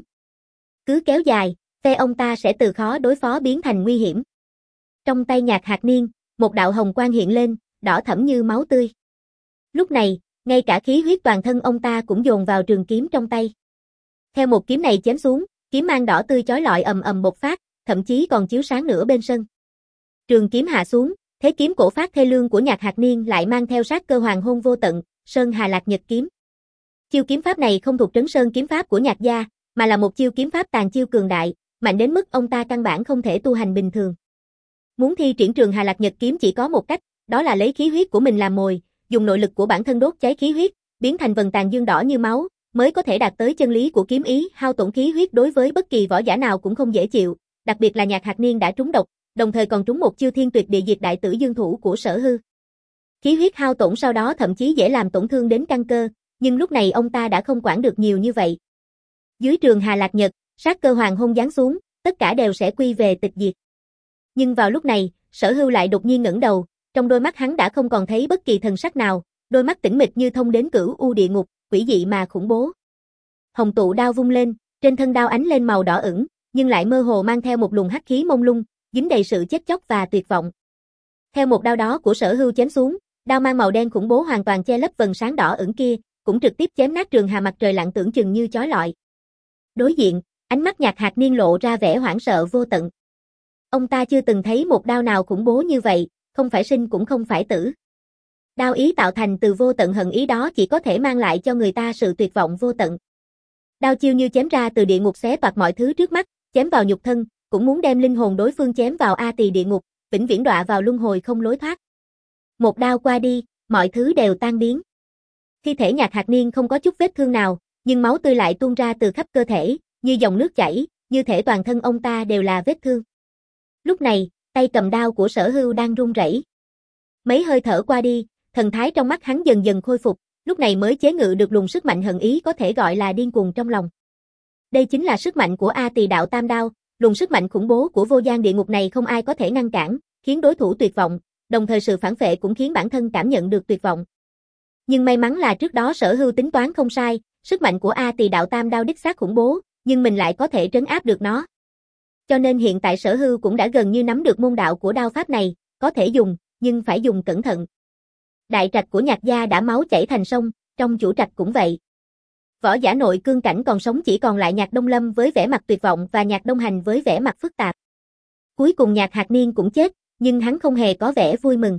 Cứ kéo dài, phe ông ta sẽ từ khó đối phó biến thành nguy hiểm. Trong tay Nhạc Hạc Niên, một đạo hồng quang hiện lên, đỏ thẫm như máu tươi. Lúc này, ngay cả khí huyết toàn thân ông ta cũng dồn vào trường kiếm trong tay. Theo một kiếm này chém xuống, kiếm mang đỏ tươi chói lọi ầm ầm bộc phát, thậm chí còn chiếu sáng nửa bên sân. Trường kiếm hạ xuống, thế kiếm cổ phát thê lương của Nhạc Hạc Niên lại mang theo sát cơ hoàng hôn vô tận, Sơn Hà Lạc Nhật kiếm. Chiêu kiếm pháp này không thuộc Trấn Sơn kiếm pháp của Nhạc gia, mà là một chiêu kiếm pháp tàn chiêu cường đại, mạnh đến mức ông ta căn bản không thể tu hành bình thường. Muốn thi triển Trường Hà Lạc Nhật kiếm chỉ có một cách, đó là lấy khí huyết của mình làm mồi, dùng nội lực của bản thân đốt cháy khí huyết, biến thành vầng tàn dương đỏ như máu, mới có thể đạt tới chân lý của kiếm ý. Hao tổn khí huyết đối với bất kỳ võ giả nào cũng không dễ chịu, đặc biệt là Nhạc Hạc Niên đã trúng độc, đồng thời còn trúng một chiêu thiên tuyệt địa diệt đại tử dương thủ của Sở Hư. Khí huyết hao tổn sau đó thậm chí dễ làm tổn thương đến căn cơ, nhưng lúc này ông ta đã không quản được nhiều như vậy. Dưới Trường Hà Lạc Nhật, sát cơ hoàng hôn giáng xuống, tất cả đều sẽ quy về tịch diệt. Nhưng vào lúc này, Sở Hưu lại đột nhiên ngẩng đầu, trong đôi mắt hắn đã không còn thấy bất kỳ thần sắc nào, đôi mắt tĩnh mịch như thông đến cửu u địa ngục, quỷ dị mà khủng bố. Hồng tụ đao vung lên, trên thân đao ánh lên màu đỏ ửng, nhưng lại mơ hồ mang theo một luồng hắc khí mông lung, dính đầy sự chết chóc và tuyệt vọng. Theo một đao đó của Sở Hưu chém xuống, đao mang màu đen khủng bố hoàn toàn che lấp vầng sáng đỏ ửng kia, cũng trực tiếp chém nát Trường Hà mặt trời lặn tưởng chừng như chói lọi. Đối diện, ánh mắt Nhạc Hạc Niên lộ ra vẻ hoảng sợ vô tận. Ông ta chưa từng thấy một đao nào khủng bố như vậy, không phải sinh cũng không phải tử. Đao ý tạo thành từ vô tận hận ý đó chỉ có thể mang lại cho người ta sự tuyệt vọng vô tận. Đao chiêu như chém ra từ địa ngục xé toạc mọi thứ trước mắt, chém vào nhục thân, cũng muốn đem linh hồn đối phương chém vào A Tỳ địa ngục, vĩnh viễn đọa vào luân hồi không lối thoát. Một đao qua đi, mọi thứ đều tan biến. Thi thể Nhạc Hạc Niên không có chút vết thương nào, nhưng máu tươi lại tuôn ra từ khắp cơ thể, như dòng nước chảy, như thể toàn thân ông ta đều là vết thương. Lúc này, tay cầm đao của Sở Hưu đang run rẩy. Mấy hơi thở qua đi, thần thái trong mắt hắn dần dần khôi phục, lúc này mới chế ngự được luồng sức mạnh hận ý có thể gọi là điên cuồng trong lòng. Đây chính là sức mạnh của A Tỳ đạo tam đao, luồng sức mạnh khủng bố của vô gian địa ngục này không ai có thể ngăn cản, khiến đối thủ tuyệt vọng, đồng thời sự phản phệ cũng khiến bản thân cảm nhận được tuyệt vọng. Nhưng may mắn là trước đó Sở Hưu tính toán không sai, sức mạnh của A Tỳ đạo tam đao đích xác khủng bố, nhưng mình lại có thể trấn áp được nó. Cho nên hiện tại Sở Hưu cũng đã gần như nắm được môn đạo của đao pháp này, có thể dùng, nhưng phải dùng cẩn thận. Đại trạch của Nhạc gia đã máu chảy thành sông, trong chủ trạch cũng vậy. Võ giả nội cương cảnh còn sống chỉ còn lại Nhạc Đông Lâm với vẻ mặt tuyệt vọng và Nhạc Đông Hành với vẻ mặt phức tạp. Cuối cùng Nhạc Hạc Niên cũng chết, nhưng hắn không hề có vẻ vui mừng.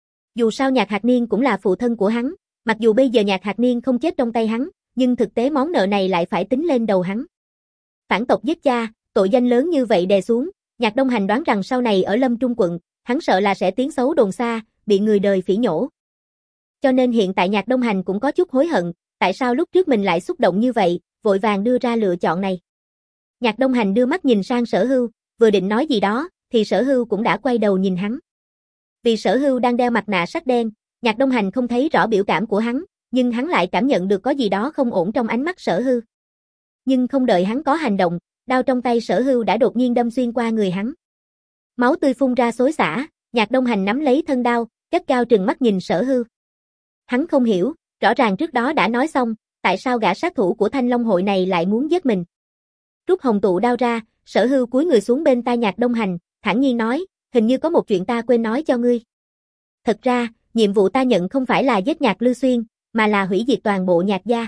Dù sao Nhạc Hạc Niên cũng là phụ thân của hắn, mặc dù bây giờ Nhạc Hạc Niên không chết trong tay hắn, nhưng thực tế món nợ này lại phải tính lên đầu hắn. Phản tộc giết cha, tội danh lớn như vậy đè xuống, Nhạc Đông Hành đoán rằng sau này ở Lâm Trung quận, hắn sợ là sẽ tiếng xấu đồn xa, bị người đời phỉ nhổ. Cho nên hiện tại Nhạc Đông Hành cũng có chút hối hận, tại sao lúc trước mình lại xúc động như vậy, vội vàng đưa ra lựa chọn này. Nhạc Đông Hành đưa mắt nhìn sang Sở Hưu, vừa định nói gì đó, thì Sở Hưu cũng đã quay đầu nhìn hắn. Vì Sở Hưu đang đeo mặt nạ sắt đen, Nhạc Đông Hành không thấy rõ biểu cảm của hắn, nhưng hắn lại cảm nhận được có gì đó không ổn trong ánh mắt Sở Hưu. Nhưng không đợi hắn có hành động, đao trong tay Sở Hưu đã đột nhiên đâm xuyên qua người hắn. Máu tươi phun ra xối xả, Nhạc Đông Hành nắm lấy thân đao, gắt gao trừng mắt nhìn Sở Hưu. Hắn không hiểu, rõ ràng trước đó đã nói xong, tại sao gã sát thủ của Thanh Long hội này lại muốn giết mình. Rút hồng tụ đao ra, Sở Hưu cúi người xuống bên tai Nhạc Đông Hành, thản nhiên nói, hình như có một chuyện ta quên nói cho ngươi. Thật ra, nhiệm vụ ta nhận không phải là giết Nhạc Lư Xuyên, mà là hủy diệt toàn bộ Nhạc gia.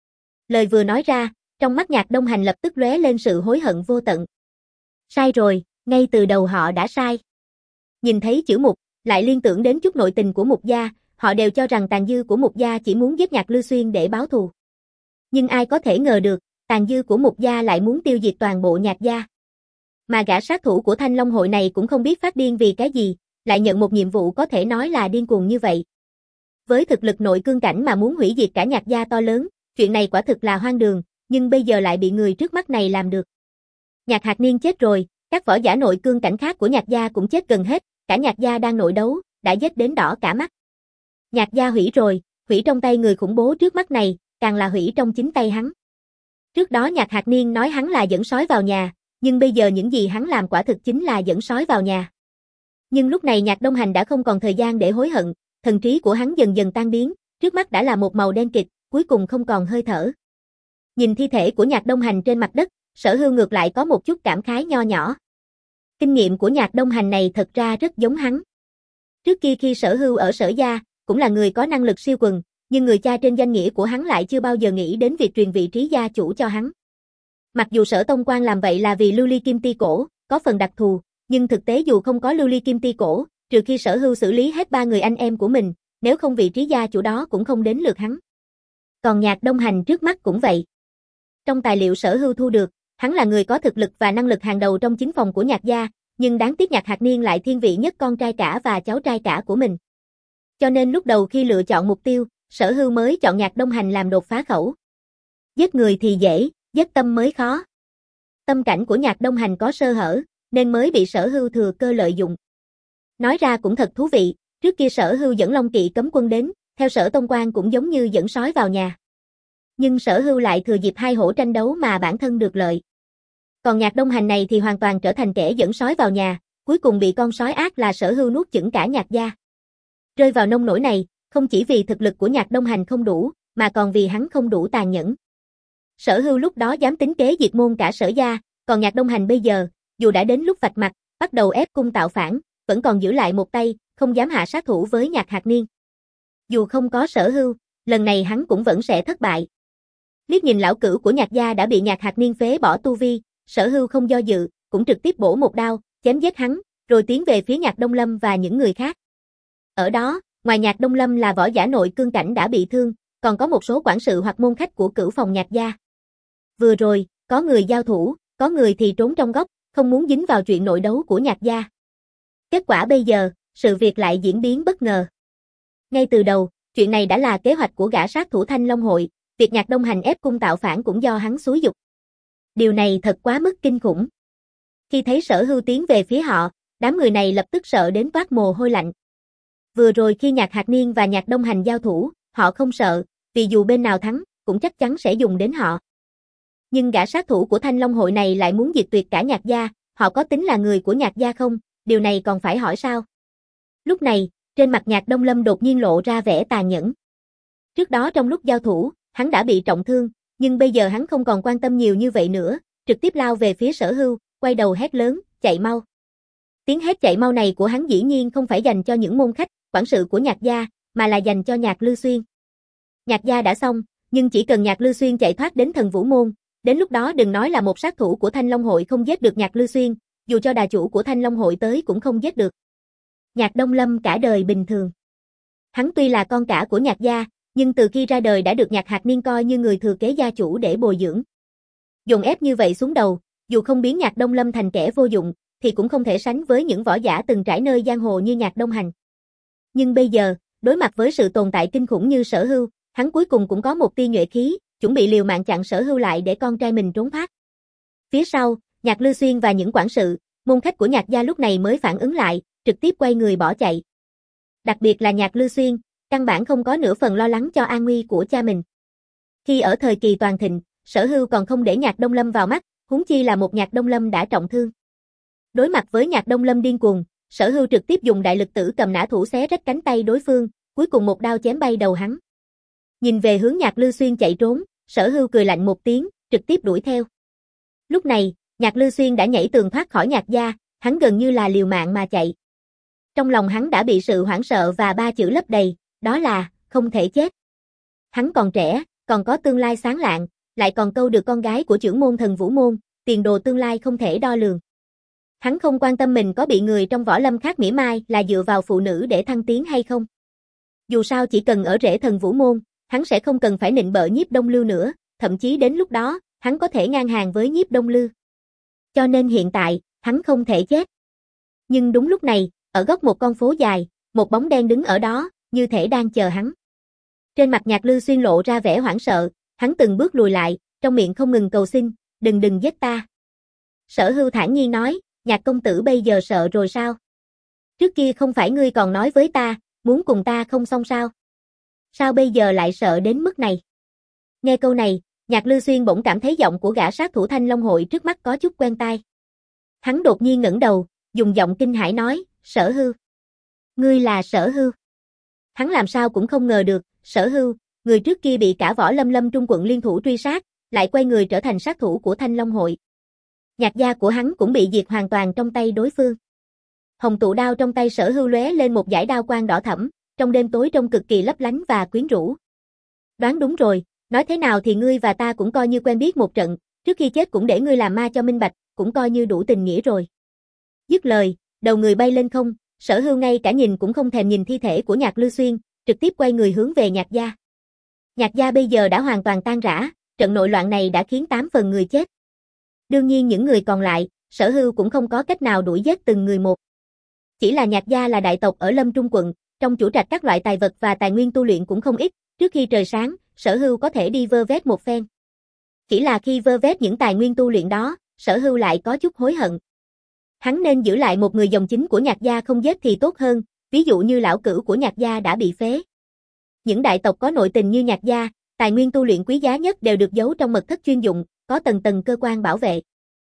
Lời vừa nói ra, trong mắt Nhạc Đông Hành lập tức lóe lên sự hối hận vô tận. Sai rồi, ngay từ đầu họ đã sai. Nhìn thấy chữ Mục, lại liên tưởng đến chút nội tình của Mục gia, họ đều cho rằng tàn dư của Mục gia chỉ muốn giết Nhạc Lư Xuyên để báo thù. Nhưng ai có thể ngờ được, tàn dư của Mục gia lại muốn tiêu diệt toàn bộ Nhạc gia. Mà gã sát thủ của Thanh Long hội này cũng không biết phát điên vì cái gì, lại nhận một nhiệm vụ có thể nói là điên cuồng như vậy. Với thực lực nội cương cảnh mà muốn hủy diệt cả Nhạc gia to lớn, chuyện này quả thực là hoang đường, nhưng bây giờ lại bị người trước mắt này làm được. Nhạc Hạc Niên chết rồi, các võ giả nội cương cảnh khác của Nhạc gia cũng chết gần hết, cả Nhạc gia đang nội đấu, đã giết đến đỏ cả mắt. Nhạc gia hủy rồi, hủy trong tay người khủng bố trước mắt này, càng là hủy trong chính tay hắn. Trước đó Nhạc Hạc Niên nói hắn là dẫn sói vào nhà, nhưng bây giờ những gì hắn làm quả thực chính là dẫn sói vào nhà. Nhưng lúc này Nhạc Đông Hành đã không còn thời gian để hối hận, thần trí của hắn dần dần tan biến, trước mắt đã là một màu đen kịt, cuối cùng không còn hơi thở. Nhìn thi thể của Nhạc Đông Hành trên mặt đất, Sở Hưu ngược lại có một chút cảm khái nho nhỏ. Kinh nghiệm của Nhạc Đông Hành này thật ra rất giống hắn. Trước kia khi Sở Hưu ở Sở gia, cũng là người có năng lực siêu quần, nhưng người cha trên danh nghĩa của hắn lại chưa bao giờ nghĩ đến việc truyền vị trí gia chủ cho hắn. Mặc dù Sở Tông Quan làm vậy là vì lưu ly kim ti cổ, có phần đặc thù, nhưng thực tế dù không có lưu ly kim ti cổ, trừ khi Sở Hưu xử lý hết ba người anh em của mình, nếu không vị trí gia chủ đó cũng không đến lượt hắn. Còn Nhạc Đông Hành trước mắt cũng vậy. Trong tài liệu Sở Hưu thu được, hắn là người có thực lực và năng lực hàng đầu trong chính phòng của Nhạc gia, nhưng đáng tiếc Nhạc Hạc Niên lại thiên vị nhất con trai cả và cháu trai cả của mình. Cho nên lúc đầu khi lựa chọn mục tiêu, Sở Hưu mới chọn Nhạc Đông Hành làm đột phá khẩu. Giết người thì dễ, giết tâm mới khó. Tâm cảnh của Nhạc Đông Hành có sơ hở, nên mới bị Sở Hưu thừa cơ lợi dụng. Nói ra cũng thật thú vị, trước kia Sở Hưu dẫn Long Kỵ cấm quân đến, theo Sở Tông Quan cũng giống như dẫn sói vào nhà. Nhưng Sở Hưu lại thừa dịp hai hổ tranh đấu mà bản thân được lợi. Còn Nhạc Đông Hành này thì hoàn toàn trở thành kẻ dẫn sói vào nhà, cuối cùng bị con sói ác là Sở Hưu nuốt chửng cả Nhạc gia. Rơi vào nông nỗi này, không chỉ vì thực lực của Nhạc Đông Hành không đủ, mà còn vì hắn không đủ tàn nhẫn. Sở Hưu lúc đó dám tính kế diệt môn cả Sở gia, còn Nhạc Đông Hành bây giờ, dù đã đến lúc vạch mặt, bắt đầu ép cung tạo phản, vẫn còn giữ lại một tay, không dám hạ sát thủ với Nhạc Hạc Niên. Dù không có Sở Hưu, lần này hắn cũng vẫn sẽ thất bại. Liếc nhìn lão cửu của Nhạc gia đã bị Nhạc Hạc Niên phế bỏ tu vi, Sở Hưu không do dự, cũng trực tiếp bổ một đao, chém giết hắn, rồi tiến về phía Nhạc Đông Lâm và những người khác. Ở đó, ngoài Nhạc Đông Lâm là võ giả nội cương cảnh đã bị thương, còn có một số quản sự hoặc môn khách của cửu phòng Nhạc gia. Vừa rồi, có người giao thủ, có người thì trốn trong góc, không muốn dính vào chuyện nội đấu của Nhạc gia. Kết quả bây giờ, sự việc lại diễn biến bất ngờ. Ngay từ đầu, chuyện này đã là kế hoạch của gã sát thủ Thanh Long hội, việc Nhạc Đông Hành ép cung tạo phản cũng do hắn xúi giục. Điều này thật quá mức kinh khủng. Khi thấy Sở Hưu tiến về phía họ, đám người này lập tức sợ đến toát mồ hôi lạnh. Vừa rồi khi Nhạc Hạc Niên và Nhạc Đông Hành giao thủ, họ không sợ, vì dù bên nào thắng, cũng chắc chắn sẽ dùng đến họ. Nhưng gã sát thủ của Thanh Long hội này lại muốn diệt tuyệt cả Nhạc gia, họ có tính là người của Nhạc gia không, điều này còn phải hỏi sao? Lúc này, trên mặt Nhạc Đông Lâm đột nhiên lộ ra vẻ tàn nhẫn. Trước đó trong lúc giao thủ, hắn đã bị trọng thương, nhưng bây giờ hắn không còn quan tâm nhiều như vậy nữa, trực tiếp lao về phía Sở Hưu, quay đầu hét lớn, chạy mau. Tiếng hét chạy mau này của hắn dĩ nhiên không phải dành cho những môn khách, quản sự của Nhạc gia, mà là dành cho Nhạc Lư Xuyên. Nhạc gia đã xong, nhưng chỉ cần Nhạc Lư Xuyên chạy thoát đến Thần Vũ môn, đến lúc đó đừng nói là một sát thủ của Thanh Long hội không giết được Nhạc Lư Xuyên, dù cho đà chủ của Thanh Long hội tới cũng không giết được. Nhạc Đông Lâm cả đời bình thường. Hắn tuy là con cả của Nhạc gia, nhưng từ khi ra đời đã được Nhạc Hạc Niên coi như người thừa kế gia chủ để bồi dưỡng. Dồn ép như vậy xuống đầu, dù không biến Nhạc Đông Lâm thành kẻ vô dụng, thì cũng không thể sánh với những võ giả từng trải nơi giang hồ như Nhạc Đông Hành. Nhưng bây giờ, đối mặt với sự tồn tại kinh khủng như Sở Hưu, hắn cuối cùng cũng có một tia nhuệ khí, chuẩn bị liều mạng chặn Sở Hưu lại để con trai mình trốn thoát. Phía sau, Nhạc Lư Xuyên và những quản sự, môn khách của Nhạc gia lúc này mới phản ứng lại, trực tiếp quay người bỏ chạy. Đặc biệt là Nhạc Lư Xuyên, căn bản không có nửa phần lo lắng cho an nguy của cha mình. Khi ở thời kỳ toàn thịnh, Sở Hưu còn không để Nhạc Đông Lâm vào mắt, huống chi là một Nhạc Đông Lâm đã trọng thương. Đối mặt với Nhạc Đông Lâm điên cuồng, Sở Hưu trực tiếp dùng đại lực tử cầm nã thủ xé rách cánh tay đối phương, cuối cùng một đao chém bay đầu hắn. Nhìn về hướng Nhạc Lư Xuyên chạy trốn, Sở Hưu cười lạnh một tiếng, trực tiếp đuổi theo. Lúc này, Nhạc Lư Xuyên đã nhảy tường thoát khỏi Nhạc gia, hắn gần như là liều mạng mà chạy. Trong lòng hắn đã bị sự hoảng sợ và ba chữ lấp đầy, đó là, không thể chết. Hắn còn trẻ, còn có tương lai sáng lạng, lại còn câu được con gái của trưởng môn Thần Vũ môn, tiền đồ tương lai không thể đo lường. Hắn không quan tâm mình có bị người trong võ lâm khác mỉa mai là dựa vào phụ nữ để thăng tiến hay không. Dù sao chỉ cần ở rễ thần vũ môn, hắn sẽ không cần phải nịnh bợ Nhiếp Đông Lưu nữa, thậm chí đến lúc đó, hắn có thể ngang hàng với Nhiếp Đông Lưu. Cho nên hiện tại, hắn không thể chết. Nhưng đúng lúc này, ở góc một con phố dài, một bóng đen đứng ở đó, như thể đang chờ hắn. Trên mặt Nhạc Lư Xuyên lộ ra vẻ hoảng sợ, hắn từng bước lùi lại, trong miệng không ngừng cầu xin, đừng đừng giết ta. Sở Hưu thản nhiên nói, Nhạc công tử bây giờ sợ rồi sao? Trước kia không phải ngươi còn nói với ta, muốn cùng ta không xong sao? Sao bây giờ lại sợ đến mức này? Nghe câu này, Nhạc Lư Xuyên bỗng cảm thấy giọng của gã sát thủ Thanh Long Hội trước mắt có chút quen tai. Hắn đột nhiên ngẩng đầu, dùng giọng kinh hãi nói, Sở Hưu. Ngươi là Sở Hưu. Hắn làm sao cũng không ngờ được, Sở Hưu, người trước kia bị cả Võ Lâm Lâm Trung quận liên thủ truy sát, lại quay người trở thành sát thủ của Thanh Long Hội. Nhạc gia của hắn cũng bị diệt hoàn toàn trong tay đối phương. Hồng tụ đao trong tay Sở Hưu lóe lên một dải đao quang đỏ thẫm, trong đêm tối trông cực kỳ lấp lánh và quyến rũ. Đoán đúng rồi, nói thế nào thì ngươi và ta cũng coi như quen biết một trận, trước khi chết cũng để ngươi làm ma cho minh bạch, cũng coi như đủ tình nghĩa rồi. Dứt lời, đầu người bay lên không, Sở Hưu ngay cả nhìn cũng không thèm nhìn thi thể của Nhạc Lư Xuyên, trực tiếp quay người hướng về Nhạc gia. Nhạc gia bây giờ đã hoàn toàn tan rã, trận nội loạn này đã khiến tám phần người chết. Đương nhiên những người còn lại, Sở Hưu cũng không có cách nào đuổi giết từng người một. Chỉ là Nhạc gia là đại tộc ở Lâm Trung quận, trong chủ trạch các loại tài vật và tài nguyên tu luyện cũng không ít, trước khi trời sáng, Sở Hưu có thể đi vơ vét một phen. Chỉ là khi vơ vét những tài nguyên tu luyện đó, Sở Hưu lại có chút hối hận. Hắn nên giữ lại một người dòng chính của Nhạc gia không giết thì tốt hơn, ví dụ như lão cửu của Nhạc gia đã bị phế. Những đại tộc có nội tình như Nhạc gia, tài nguyên tu luyện quý giá nhất đều được giấu trong mật thất chuyên dụng, có tầng tầng cơ quan bảo vệ.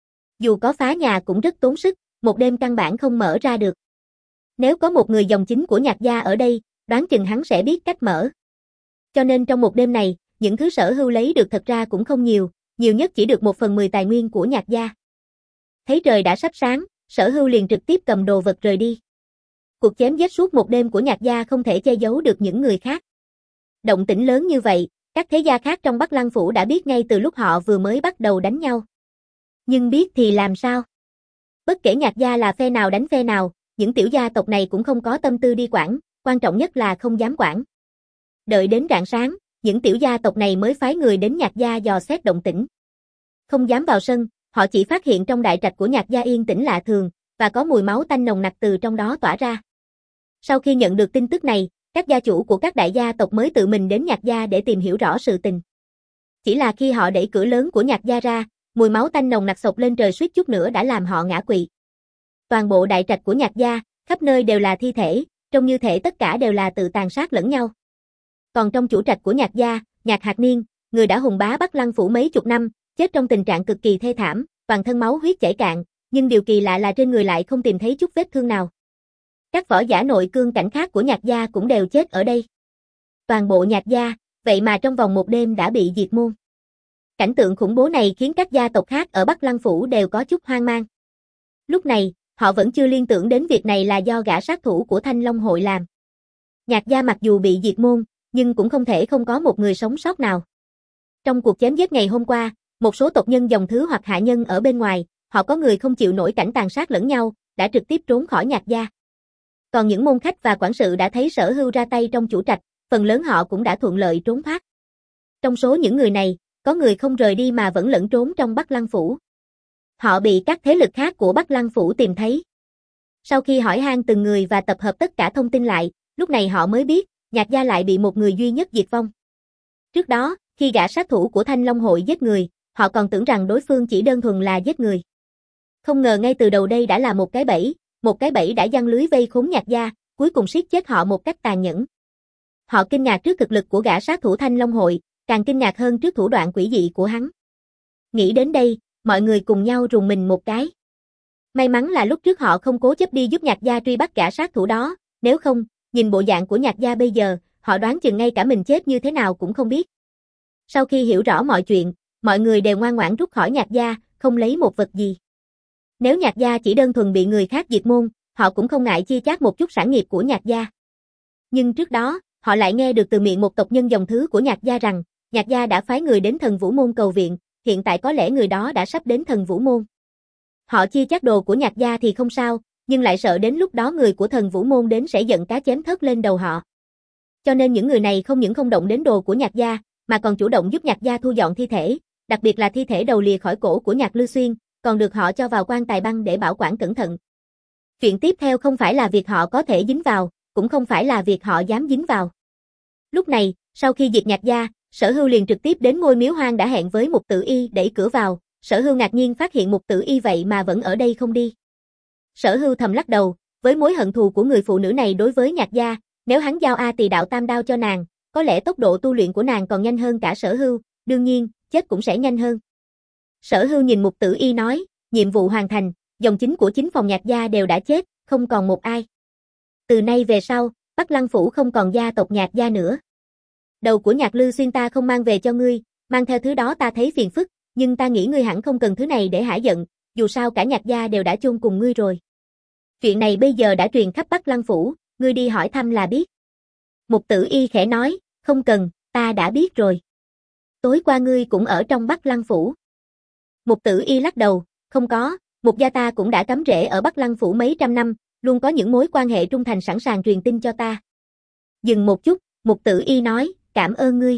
Dù có phá nhà cũng rất tốn sức, một đêm căn bản không mở ra được. Nếu có một người dòng chính của Nhạc gia ở đây, đoán chừng hắn sẽ biết cách mở. Cho nên trong một đêm này, những thứ Sở Hưu lấy được thật ra cũng không nhiều, nhiều nhất chỉ được một phần mười tài nguyên của Nhạc gia. Thấy trời đã sắp sáng, Sở Hưu liền trực tiếp cầm đồ vật rời đi. Cuộc chém giết suốt một đêm của Nhạc gia không thể che giấu được những người khác. Động tĩnh lớn như vậy, các thế gia khác trong Bắc Lăng Phủ đã biết ngay từ lúc họ vừa mới bắt đầu đánh nhau. Nhưng biết thì làm sao? Bất kể Nhạc gia là phe nào đánh phe nào, những tiểu gia tộc này cũng không có tâm tư đi quản, quan trọng nhất là không dám quản. Đợi đến rạng sáng, những tiểu gia tộc này mới phái người đến Nhạc gia dò xét động tĩnh. Không dám vào sân, họ chỉ phát hiện trong đại trạch của Nhạc gia yên tĩnh lạ thường, và có mùi máu tanh nồng nặc từ trong đó tỏa ra. Sau khi nhận được tin tức này, các gia chủ của các đại gia tộc mới tự mình đến Nhạc gia để tìm hiểu rõ sự tình. Chỉ là khi họ đẩy cửa lớn của Nhạc gia ra, mùi máu tanh nồng nặc xộc lên trời suýt chút nữa đã làm họ ngã quỵ. Toàn bộ đại trạch của Nhạc gia, khắp nơi đều là thi thể, trông như thể tất cả đều là tự tàn sát lẫn nhau. Còn trong chủ trạch của Nhạc gia, Nhạc Hạc Niên, người đã hùng bá Bắc Lăng Phủ mấy chục năm, chết trong tình trạng cực kỳ thê thảm, toàn thân máu huyết chảy cạn, nhưng điều kỳ lạ là trên người lại không tìm thấy chút vết thương nào. Các võ giả nội cương cảnh khác của Nhạc gia cũng đều chết ở đây. Toàn bộ Nhạc gia, vậy mà trong vòng một đêm đã bị diệt môn. Cảnh tượng khủng bố này khiến các gia tộc khác ở Bắc Lăng Phủ đều có chút hoang mang. Lúc này, họ vẫn chưa liên tưởng đến việc này là do gã sát thủ của Thanh Long Hội làm. Nhạc gia mặc dù bị diệt môn, nhưng cũng không thể không có một người sống sót nào. Trong cuộc chém giết ngày hôm qua, một số tộc nhân dòng thứ hoặc hạ nhân ở bên ngoài, họ có người không chịu nổi cảnh tàn sát lẫn nhau, đã trực tiếp trốn khỏi Nhạc gia. Còn những môn khách và quản sự đã thấy Sở Hưu ra tay trong chủ trạch, phần lớn họ cũng đã thuận lợi trốn thoát. Trong số những người này, có người không rời đi mà vẫn lẫn trốn trong Bắc Lăng Phủ. Họ bị các thế lực khác của Bắc Lăng Phủ tìm thấy. Sau khi hỏi han từng người và tập hợp tất cả thông tin lại, lúc này họ mới biết, Nhạc gia lại bị một người duy nhất diệt vong. Trước đó, khi gã sát thủ của Thanh Long Hội giết người, họ còn tưởng rằng đối phương chỉ đơn thuần là giết người. Không ngờ ngay từ đầu đây đã là một cái bẫy, một cái bẫy đã giăng lưới vây khốn Nhạc gia, cuối cùng siết chết họ một cách tàn nhẫn. Họ kinh ngạc trước thực lực của gã sát thủ Thanh Long Hội, càng kinh ngạc hơn trước thủ đoạn quỷ dị của hắn. Nghĩ đến đây, mọi người cùng nhau rùng mình một cái. May mắn là lúc trước họ không cố chấp đi giúp Nhạc gia truy bắt gã sát thủ đó, nếu không, nhìn bộ dạng của Nhạc gia bây giờ, họ đoán chừng ngay cả mình chết như thế nào cũng không biết. Sau khi hiểu rõ mọi chuyện, mọi người đều ngoan ngoãn rút khỏi Nhạc gia, không lấy một vật gì. Nếu Nhạc gia chỉ đơn thuần bị người khác diệt môn, họ cũng không ngại chia chác một chút sản nghiệp của Nhạc gia. Nhưng trước đó, họ lại nghe được từ miệng một tộc nhân dòng thứ của Nhạc gia rằng, Nhạc gia đã phái người đến Thần Vũ Môn cầu viện, hiện tại có lẽ người đó đã sắp đến Thần Vũ Môn. Họ chia chác đồ của Nhạc gia thì không sao, nhưng lại sợ đến lúc đó người của Thần Vũ Môn đến sẽ giận cá chém thớt lên đầu họ. Cho nên những người này không những không động đến đồ của Nhạc gia, mà còn chủ động giúp Nhạc gia thu dọn thi thể, đặc biệt là thi thể đầu lìa khỏi cổ của Nhạc Lư Xuyên, còn được họ cho vào quan tài băng để bảo quản cẩn thận. Chuyện tiếp theo không phải là việc họ có thể dính vào, cũng không phải là việc họ dám dính vào. Lúc này, sau khi diệt Nhạc gia, Sở Hưu liền trực tiếp đến ngôi miếu hoang đã hẹn với Mục Tử Y đẩy cửa vào. Sở Hưu ngạc nhiên phát hiện Mục Tử Y vậy mà vẫn ở đây không đi. Sở Hưu thầm lắc đầu, với mối hận thù của người phụ nữ này đối với Nhạc gia, nếu hắn giao A Tỳ Đạo Tam Đao cho nàng, có lẽ tốc độ tu luyện của nàng còn nhanh hơn cả Sở Hưu, đương nhiên, chết cũng sẽ nhanh hơn. Sở Hưu nhìn Mục Tử Y nói, nhiệm vụ hoàn thành, dòng chính của chính phòng Nhạc gia đều đã chết, không còn một ai. Từ nay về sau, Bắc Lăng phủ không còn gia tộc Nhạc gia nữa. Đầu của Nhạc Lư Xuyên ta không mang về cho ngươi, mang theo thứ đó ta thấy phiền phức, nhưng ta nghĩ ngươi hẳn không cần thứ này để hả giận, dù sao cả Nhạc gia đều đã chôn cùng ngươi rồi. Chuyện này bây giờ đã truyền khắp Bắc Lăng phủ, ngươi đi hỏi thăm là biết. Mục Tử Y khẽ nói, không cần, ta đã biết rồi. Tối qua ngươi cũng ở trong Bắc Lăng phủ. Mục Tử Y lắc đầu, không có, Mục gia ta cũng đã cắm rễ ở Bắc Lăng phủ mấy trăm năm, luôn có những mối quan hệ trung thành sẵn sàng truyền tin cho ta. Dừng một chút, Mục Tử Y nói, cảm ơn ngươi.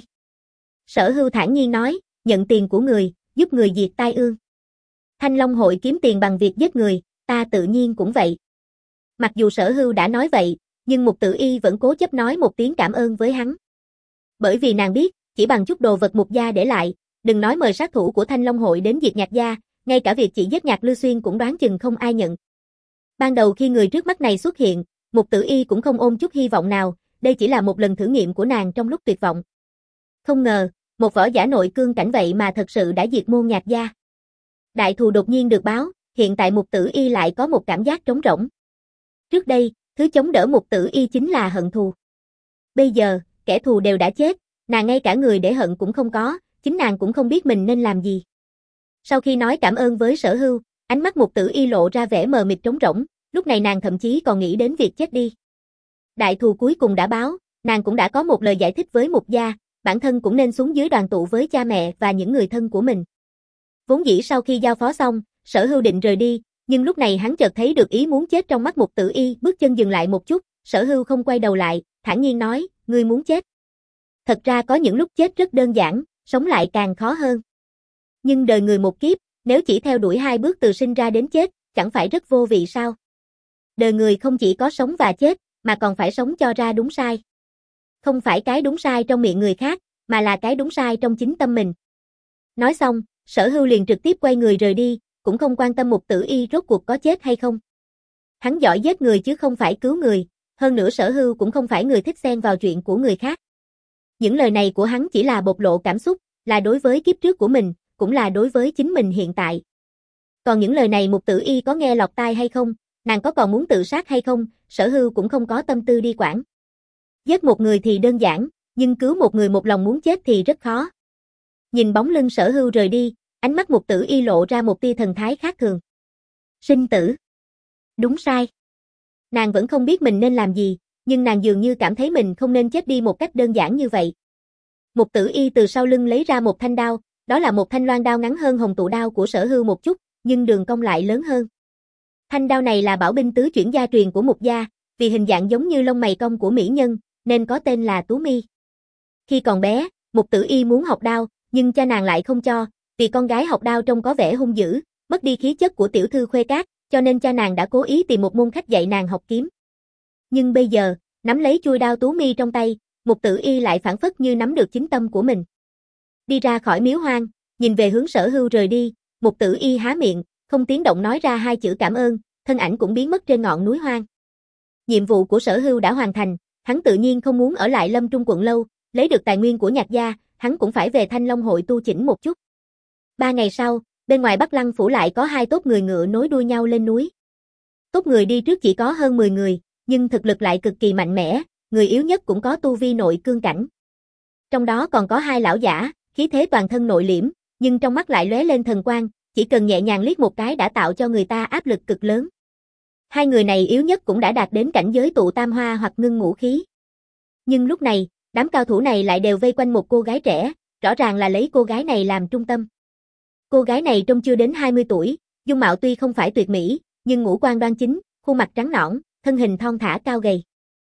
Sở Hưu thản nhiên nói, nhận tiền của người, giúp người diệt tai ương. Thanh Long hội kiếm tiền bằng việc giết người, ta tự nhiên cũng vậy. Mặc dù Sở Hưu đã nói vậy, nhưng Mục Tử Y vẫn cố chấp nói một tiếng cảm ơn với hắn. Bởi vì nàng biết, chỉ bằng chút đồ vật Mục gia để lại, đừng nói mời sát thủ của Thanh Long hội đến diệt Nhạc gia, ngay cả việc chỉ giết Nhạc Lư Xuyên cũng đoán chừng không ai nhận. Ban đầu khi người trước mắt này xuất hiện, Mục Tử Y cũng không ôm chút hy vọng nào, đây chỉ là một lần thử nghiệm của nàng trong lúc tuyệt vọng. Không ngờ, một võ giả nội cương cảnh vậy mà thật sự đã diệt môn Nhạc gia. Đại thù đột nhiên được báo, hiện tại Mục Tử Y lại có một cảm giác trống rỗng. Trước đây, thứ chống đỡ Mục Tử Y chính là hận thù. Bây giờ, kẻ thù đều đã chết, nàng ngay cả người để hận cũng không có, chính nàng cũng không biết mình nên làm gì. Sau khi nói cảm ơn với Sở Hưu, ánh mắt Mục Tử Y lộ ra vẻ mờ mịt trống rỗng, lúc này nàng thậm chí còn nghĩ đến việc chết đi. Đại thù cuối cùng đã báo, nàng cũng đã có một lời giải thích với Mục gia, bản thân cũng nên xuống dưới đoàn tụ với cha mẹ và những người thân của mình. Vốn dĩ sau khi giao phó xong, Sở Hưu định rời đi, nhưng lúc này hắn chợt thấy được ý muốn chết trong mắt Mục Tử Y, bước chân dừng lại một chút, Sở Hưu không quay đầu lại, thản nhiên nói, ngươi muốn chết. Thật ra có những lúc chết rất đơn giản, sống lại càng khó hơn. Nhưng đời người một kiếp, nếu chỉ theo đuổi hai bước từ sinh ra đến chết, chẳng phải rất vô vị sao? Đời người không chỉ có sống và chết, mà còn phải sống cho ra đúng sai. Không phải cái đúng sai trong miệng người khác, mà là cái đúng sai trong chính tâm mình. Nói xong, Sở Hưu liền trực tiếp quay người rời đi, cũng không quan tâm Mục Tử Y rốt cuộc có chết hay không. Hắn giỏi giết người chứ không phải cứu người, hơn nữa Sở Hưu cũng không phải người thích xen vào chuyện của người khác. Những lời này của hắn chỉ là bộc lộ cảm xúc, là đối với kiếp trước của mình, cũng là đối với chính mình hiện tại. Còn những lời này Mục Tử Y có nghe lọt tai hay không, nàng có còn muốn tự sát hay không, Sở Hưu cũng không có tâm tư đi quản. Giết một người thì đơn giản, nhưng cứu một người một lòng muốn chết thì rất khó. Nhìn bóng lưng Sở Hưu rời đi, ánh mắt Mục Tử Y lộ ra một tia thần thái khác thường. Sinh tử. Đúng sai. Nàng vẫn không biết mình nên làm gì, nhưng nàng dường như cảm thấy mình không nên chết đi một cách đơn giản như vậy. Mục Tử Y từ sau lưng lấy ra một thanh đao, đó là một thanh loan đao ngắn hơn hồng tụ đao của Sở Hưu một chút, nhưng đường cong lại lớn hơn. Thanh đao này là bảo binh tứ chuyển gia truyền của Mục gia, vì hình dạng giống như lông mày cong của mỹ nhân, nên có tên là Tú Mi. Khi còn bé, Mục Tử Y muốn học đao, nhưng cha nàng lại không cho, vì con gái học đao trông có vẻ hung dữ, mất đi khí chất của tiểu thư khuê cát, cho nên cha nàng đã cố ý tìm một môn khách dạy nàng học kiếm. Nhưng bây giờ, nắm lấy chuôi đao Tú Mi trong tay, Mục Tử Y lại phảng phất như nắm được chính tâm của mình. Đi ra khỏi miếu hoang, nhìn về hướng Sở Hưu rời đi, Mục Tử Y há miệng, không tiếng động nói ra hai chữ cảm ơn, thân ảnh cũng biến mất trên ngọn núi hoang. Nhiệm vụ của Sở Hưu đã hoàn thành, hắn tự nhiên không muốn ở lại Lâm Trung quận lâu, lấy được tài nguyên của Nhạc gia, hắn cũng phải về Thanh Long hội tu chỉnh một chút. Ba ngày sau, bên ngoài Bắc Lăng phủ lại có hai tốp người ngựa nối đuôi nhau lên núi. Tốp người đi trước chỉ có hơn mười người, nhưng thực lực lại cực kỳ mạnh mẽ, người yếu nhất cũng có tu vi nội cương cảnh. Trong đó còn có hai lão giả, khí thế toàn thân nội liễm, nhưng trong mắt lại lóe lên thần quang, chỉ cần nhẹ nhàng liếc một cái đã tạo cho người ta áp lực cực lớn. Hai người này yếu nhất cũng đã đạt đến cảnh giới tụ tam hoa hoặc ngưng ngũ khí. Nhưng lúc này, đám cao thủ này lại đều vây quanh một cô gái trẻ, rõ ràng là lấy cô gái này làm trung tâm. Cô gái này trông chưa đến hai mươi tuổi, dung mạo tuy không phải tuyệt mỹ, nhưng ngũ quan đoan chính, khuôn mặt trắng nõn, thân hình thon thả cao gầy.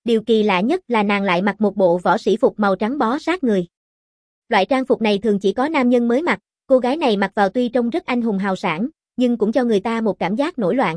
Điều kỳ lạ nhất là nàng lại mặc một bộ võ sĩ phục màu trắng bó sát người. Loại trang phục này thường chỉ có nam nhân mới mặc, cô gái này mặc vào tuy trông rất anh hùng hào sảng, nhưng cũng cho người ta một cảm giác nổi loạn.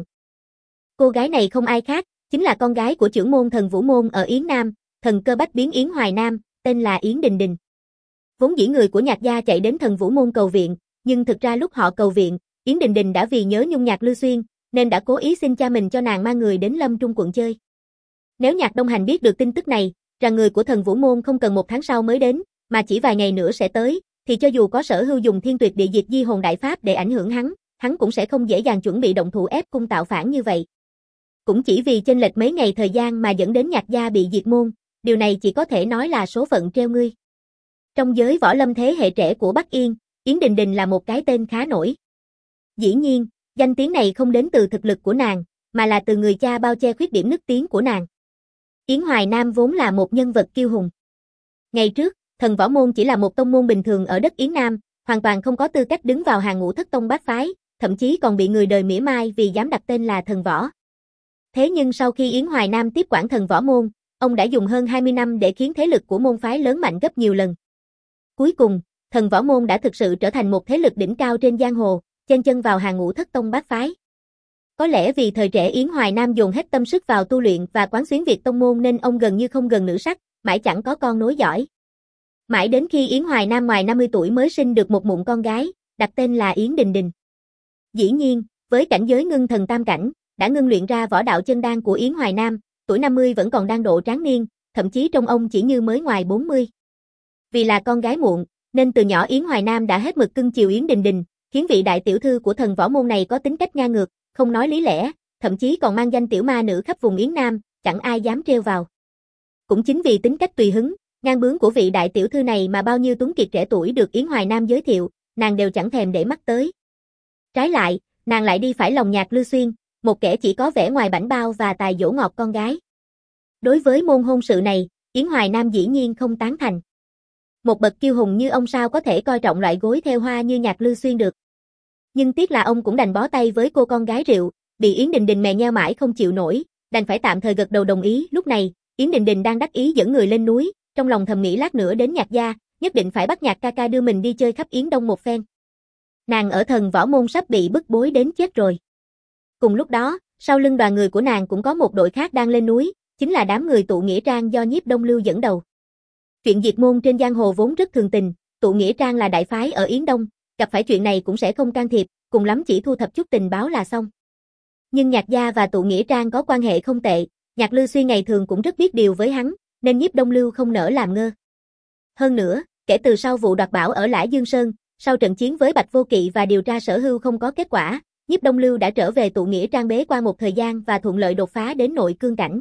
Cô gái này không ai khác, chính là con gái của trưởng môn thần Vũ Môn ở Yến Nam, thần cơ bách biến Yến Hoài Nam, tên là Yến Đình Đình. Vốn dĩ người của Nhạc gia chạy đến thần Vũ Môn cầu viện, nhưng thực ra lúc họ cầu viện, Yến Đình Đình đã vì nhớ nhung Nhạc Lưu Xuyên, nên đã cố ý xin cha mình cho nàng mang người đến Lâm Trung quận chơi. Nếu Nhạc Đông Hành biết được tin tức này, rằng người của thần Vũ Môn không cần một tháng sau mới đến, mà chỉ vài ngày nữa sẽ tới, thì cho dù có Sở Hưu dùng Thiên Tuyệt Địa Diệt Di Hồn Đại Pháp để ảnh hưởng hắn, hắn cũng sẽ không dễ dàng chuẩn bị động thủ ép cung tạo phản như vậy. Cũng chỉ vì chênh lệch mấy ngày thời gian mà dẫn đến Nhạc gia bị diệt môn, điều này chỉ có thể nói là số phận treo ngươi. Trong giới võ lâm thế hệ trẻ của Bắc Yên, Yến Đình Đình là một cái tên khá nổi. Dĩ nhiên, danh tiếng này không đến từ thực lực của nàng, mà là từ người cha bao che khuyết điểm nức tiếng của nàng. Yến Hoài Nam vốn là một nhân vật kiêu hùng. Ngày trước, thần võ môn chỉ là một tông môn bình thường ở đất Yến Nam, hoàn toàn không có tư cách đứng vào hàng ngũ thất tông bát phái, thậm chí còn bị người đời mỉa mai vì dám đặt tên là thần võ. Thế nhưng sau khi Yến Hoài Nam tiếp quản thần võ môn, ông đã dùng hơn hai mươi năm để khiến thế lực của môn phái lớn mạnh gấp nhiều lần. Cuối cùng, thần võ môn đã thực sự trở thành một thế lực đỉnh cao trên giang hồ, chen chân vào hàng ngũ thất tông bát phái. Có lẽ vì thời trẻ Yến Hoài Nam dồn hết tâm sức vào tu luyện và quán xuyến việc tông môn nên ông gần như không gần nữ sắc, mãi chẳng có con nối dõi. Mãi đến khi Yến Hoài Nam ngoài năm mươi tuổi mới sinh được một mụn con gái, đặt tên là Yến Đình Đình. Dĩ nhiên, với cảnh giới ngưng thần tam cảnh, đã ngưng luyện ra võ đạo chân đan của Yến Hoài Nam, tuổi năm mươi vẫn còn đang độ tráng niên, thậm chí trong ông chỉ như mới ngoài bốn mươi. Vì là con gái muộn, nên từ nhỏ Yến Hoài Nam đã hết mực cưng chiều Yến Đình Đình, khiến vị đại tiểu thư của thần võ môn này có tính cách ngang ngược, không nói lý lẽ, thậm chí còn mang danh tiểu ma nữ khắp vùng Yến Nam, chẳng ai dám trêu vào. Cũng chính vì tính cách tùy hứng, ngang bướng của vị đại tiểu thư này mà bao nhiêu tuấn kiệt trẻ tuổi được Yến Hoài Nam giới thiệu, nàng đều chẳng thèm để mắt tới. Trái lại, nàng lại đi phải lòng Nhạc Lưu Xuyên, một kẻ chỉ có vẻ ngoài bảnh bao và tài dỗ ngọt con gái. Đối với môn hôn sự này, Yến Hoài Nam dĩ nhiên không tán thành. Một bậc kiêu hùng như ông sao có thể coi trọng loại gối theo hoa như Nhạc Lưu Xuyên được. Nhưng tiếc là ông cũng đành bó tay với cô con gái rượu, bị Yến Đình Đình mè nheo mãi không chịu nổi, đành phải tạm thời gật đầu đồng ý. Lúc này, Yến Đình Đình đang đắc ý dẫn người lên núi, trong lòng thầm nghĩ lát nữa đến Nhạc gia, nhất định phải bắt Nhạc ca ca đưa mình đi chơi khắp Yến Đông một phen. Nàng ở thần võ môn sắp bị bức bối đến chết rồi. Cùng lúc đó, sau lưng đoàn người của nàng cũng có một đội khác đang lên núi, chính là đám người tụ nghĩa trang do Nhiếp Đông Lưu dẫn đầu. Chuyện diệt môn trên giang hồ vốn rất thường tình, tụ nghĩa trang là đại phái ở Yến Đông, gặp phải chuyện này cũng sẽ không can thiệp, cùng lắm chỉ thu thập chút tình báo là xong. Nhưng Nhạc gia và tụ nghĩa trang có quan hệ không tệ, Nhạc Lưu Xuyên ngày thường cũng rất biết điều với hắn, nên Nhiếp Đông Lưu không nỡ làm ngơ. Hơn nữa, kể từ sau vụ đoạt bảo ở Lã Dương Sơn, sau trận chiến với Bạch Vô Kỵ và điều tra Sở Hưu không có kết quả, Nhiếp Đông Lưu đã trở về tụ nghĩa trang bế qua một thời gian và thuận lợi đột phá đến nội cương cảnh.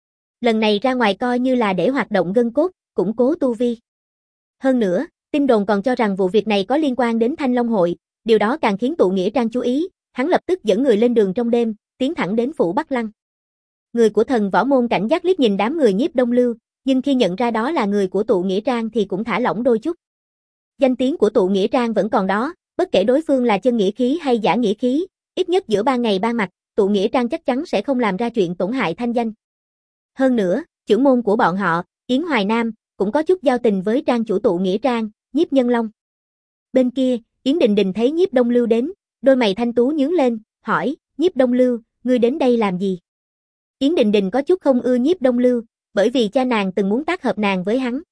Lần này ra ngoài coi như là để hoạt động gân cốt, củng cố tu vi. Hơn nữa, tin đồn còn cho rằng vụ việc này có liên quan đến Thanh Long Hội, điều đó càng khiến tụ nghĩa trang chú ý, hắn lập tức dẫn người lên đường trong đêm, tiến thẳng đến phủ Bắc Lăng. Người của thần võ môn cảnh giác liếc nhìn đám người Nhiếp Đông Lưu, nhưng khi nhận ra đó là người của tụ nghĩa trang thì cũng thả lỏng đôi chút. Danh tiếng của tụ nghĩa trang vẫn còn đó, bất kể đối phương là chân nghĩa khí hay giả nghĩa khí, ít nhất giữa ban ngày ban mặt, tụ nghĩa trang chắc chắn sẽ không làm ra chuyện tổn hại thanh danh. Hơn nữa, trưởng môn của bọn họ, Yến Hoài Nam, cũng có chút giao tình với trang chủ tụ nghĩa trang, Nhiếp Nhân Long. Bên kia, Yến Đình Đình thấy Nhiếp Đông Lưu đến, đôi mày thanh tú nhướng lên, hỏi, Nhiếp Đông Lưu, ngươi đến đây làm gì? Yến Đình Đình có chút không ưa Nhiếp Đông Lưu, bởi vì cha nàng từng muốn tác hợp nàng với hắn.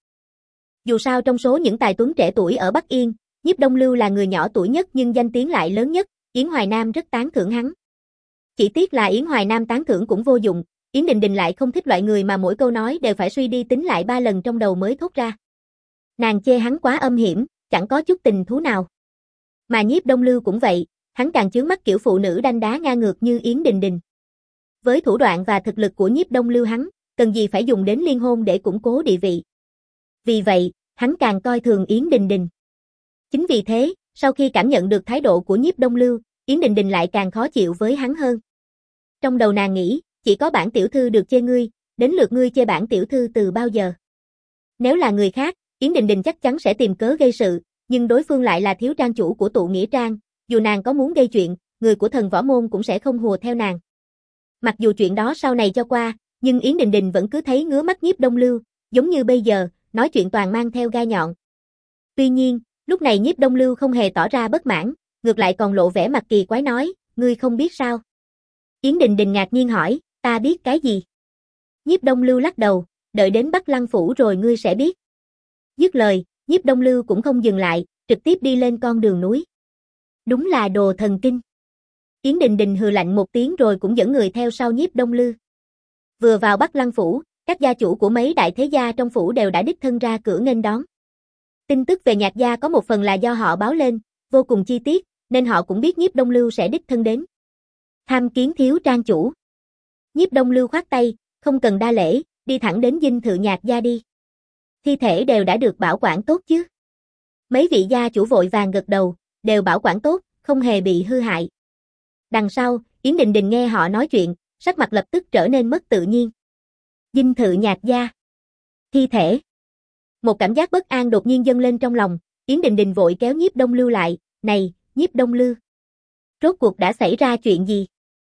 Dù sao trong số những tài tuấn trẻ tuổi ở Bắc Yên, Nhiếp Đông Lưu là người nhỏ tuổi nhất nhưng danh tiếng lại lớn nhất, Yến Hoài Nam rất tán thưởng hắn. Chỉ tiếc là Yến Hoài Nam tán thưởng cũng vô dụng, Yến Đình Đình lại không thích loại người mà mỗi câu nói đều phải suy đi tính lại ba lần trong đầu mới thốt ra. Nàng chê hắn quá âm hiểm, chẳng có chút tình thú nào. Mà Nhiếp Đông Lưu cũng vậy, hắn càng chướng mắt kiểu phụ nữ đanh đá ngang ngược như Yến Đình Đình. Với thủ đoạn và thực lực của Nhiếp Đông Lưu hắn, cần gì phải dùng đến liên hôn để củng cố địa vị. Vì vậy, hắn càng coi thường Yến Đình Đình. Chính vì thế, sau khi cảm nhận được thái độ của Nhiếp Đông Lưu, Yến Đình Đình lại càng khó chịu với hắn hơn. Trong đầu nàng nghĩ, chỉ có bản tiểu thư được chê ngươi, đến lượt ngươi chê bản tiểu thư từ bao giờ. Nếu là người khác, Yến Đình Đình chắc chắn sẽ tìm cớ gây sự, nhưng đối phương lại là thiếu trang chủ của tụ nghĩa trang, dù nàng có muốn gây chuyện, người của thần võ môn cũng sẽ không hùa theo nàng. Mặc dù chuyện đó sau này cho qua, nhưng Yến Đình Đình vẫn cứ thấy ngứa mắt Nhiếp Đông Lưu, giống như bây giờ, nói chuyện toàn mang theo gai nhọn. Tuy nhiên, lúc này Nhiếp Đông Lưu không hề tỏ ra bất mãn, ngược lại còn lộ vẻ mặt kỳ quái nói, ngươi không biết sao? Yến Đình Đình ngạc nhiên hỏi, ta biết cái gì? Nhiếp Đông Lưu lắc đầu, đợi đến Bắc Lăng Phủ rồi ngươi sẽ biết. Dứt lời, Nhiếp Đông Lưu cũng không dừng lại, trực tiếp đi lên con đường núi. Đúng là đồ thần kinh. Yến Đình Đình hừ lạnh một tiếng rồi cũng dẫn người theo sau Nhiếp Đông Lưu. Vừa vào Bắc Lăng Phủ, các gia chủ của mấy đại thế gia trong phủ đều đã đích thân ra cửa nghênh đón. Tin tức về Nhạc gia có một phần là do họ báo lên, vô cùng chi tiết, nên họ cũng biết Nhiếp Đông Lưu sẽ đích thân đến. Tham kiến thiếu trang chủ. Nhiếp Đông Lưu khoát tay, không cần đa lễ, đi thẳng đến dinh thự Nhạc gia đi. Thi thể đều đã được bảo quản tốt chứ? Mấy vị gia chủ vội vàng gật đầu, đều bảo quản tốt, không hề bị hư hại. Đằng sau, Yến Đình Đình nghe họ nói chuyện, sắc mặt lập tức trở nên mất tự nhiên. Dinh thự Nhạc gia. Thi thể. Một cảm giác bất an đột nhiên dâng lên trong lòng, Yến Đình Đình vội kéo Nhiếp Đông Lưu lại, này, Nhiếp Đông Lưu. Rốt cuộc đã xảy ra chuyện gì?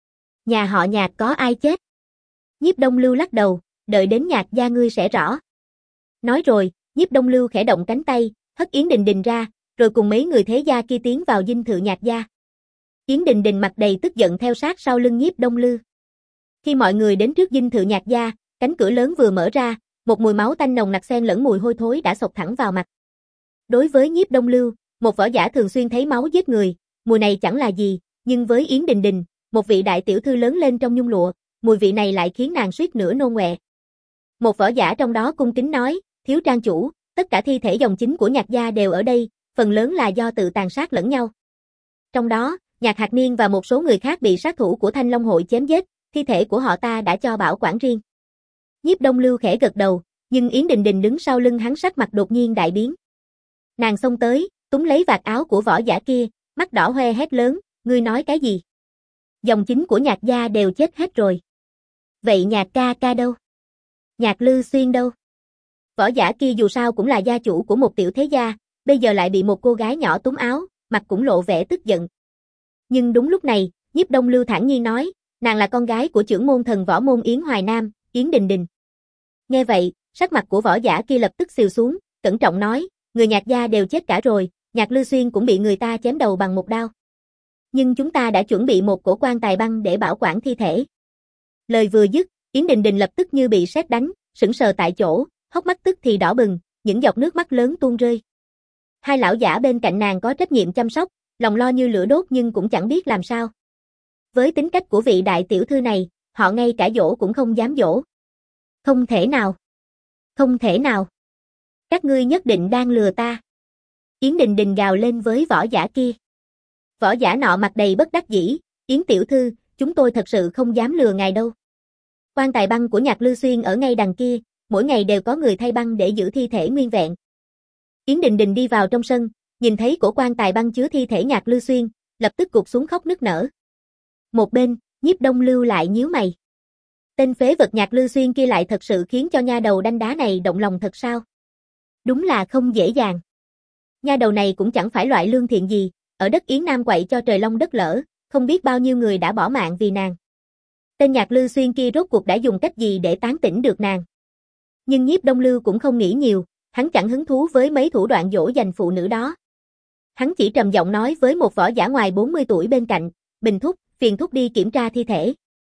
Nhà họ Nhạc có ai chết? Nhiếp Đông Lưu lắc đầu, đợi đến Nhạc gia ngươi sẽ rõ. Nói rồi, Nhiếp Đông Lưu khẽ động cánh tay, hất Yến Đình Đình ra, rồi cùng mấy người thế gia kia tiến vào dinh thự Nhạc gia. Yến Đình Đình mặt đầy tức giận theo sát sau lưng Nhiếp Đông Lưu. Khi mọi người đến trước dinh thự Nhạc gia, cánh cửa lớn vừa mở ra, một mùi máu tanh nồng nặc xen lẫn mùi hôi thối đã xộc thẳng vào mặt. Đối với Nhiếp Đông Lưu, một võ giả thường xuyên thấy máu giết người, mùi này chẳng là gì, nhưng với Yến Đình Đình, một vị đại tiểu thư lớn lên trong nhung lụa, mùi vị này lại khiến nàng suýt nữa nôn ọe. Một võ giả trong đó cung kính nói, thiếu trang chủ, tất cả thi thể dòng chính của Nhạc gia đều ở đây, phần lớn là do tự tàn sát lẫn nhau. Trong đó, Nhạc Hạc Niên và một số người khác bị sát thủ của Thanh Long hội chém giết, thi thể của họ ta đã cho bảo quản riêng. Nhiếp Đông Lưu khẽ gật đầu, nhưng Yến Đình Đình đứng sau lưng hắn sắc mặt đột nhiên đại biến. Nàng xông tới, túm lấy vạt áo của võ giả kia, mắt đỏ hoe hét lớn, ngươi nói cái gì? Dòng chính của Nhạc gia đều chết hết rồi. Vậy Nhạc ca ca đâu? Nhạc Lư Xuyên đâu? Võ giả kia dù sao cũng là gia chủ của một tiểu thế gia, bây giờ lại bị một cô gái nhỏ túm áo, mặt cũng lộ vẻ tức giận. Nhưng đúng lúc này, Nhiếp Đông Lưu thản nhiên nói, nàng là con gái của trưởng môn thần võ môn Yến Hoài Nam, Yến Đình Đình. Nghe vậy, sắc mặt của võ giả kia lập tức xìu xuống, cẩn trọng nói, người Nhạc gia đều chết cả rồi, Nhạc Lư Xuyên cũng bị người ta chém đầu bằng một đao. Nhưng chúng ta đã chuẩn bị một cổ quan tài băng để bảo quản thi thể. Lời vừa dứt, Yến Đình Đình lập tức như bị sét đánh, sững sờ tại chỗ, hốc mắt tức thì đỏ bừng, những giọt nước mắt lớn tuôn rơi. Hai lão giả bên cạnh nàng có trách nhiệm chăm sóc, lòng lo như lửa đốt nhưng cũng chẳng biết làm sao. Với tính cách của vị đại tiểu thư này, họ ngay cả dỗ cũng không dám dỗ. Không thể nào. Không thể nào. Các ngươi nhất định đang lừa ta. Yến Đình Đình gào lên với võ giả kia. Võ giả nọ mặt đầy bất đắc dĩ, Yến tiểu thư, chúng tôi thật sự không dám lừa ngài đâu. Quan tài băng của Nhạc Lư Xuyên ở ngay đằng kia, mỗi ngày đều có người thay băng để giữ thi thể nguyên vẹn. Yến Đình Đình đi vào trong sân, nhìn thấy cổ quan tài băng chứa thi thể Nhạc Lư Xuyên, lập tức gục xuống khóc nức nở. Một bên, Nhiếp Đông Lưu lại nhíu mày. Tên phế vật Nhạc Lư Xuyên kia lại thật sự khiến cho nha đầu đanh đá này động lòng thật sao? Đúng là không dễ dàng. Nha đầu này cũng chẳng phải loại lương thiện gì, ở đất Yến Nam quậy cho trời long đất lỡ, không biết bao nhiêu người đã bỏ mạng vì nàng. Tên Nhạc Lư Xuyên kia rốt cuộc đã dùng cách gì để tán tỉnh được nàng. Nhưng Nhiếp Đông Lưu cũng không nghĩ nhiều, hắn chẳng hứng thú với mấy thủ đoạn dỗ dành phụ nữ đó. Hắn chỉ trầm giọng nói với một võ giả ngoài bốn mươi tuổi bên cạnh, Bình thúc, phiền thúc đi kiểm tra thi thể.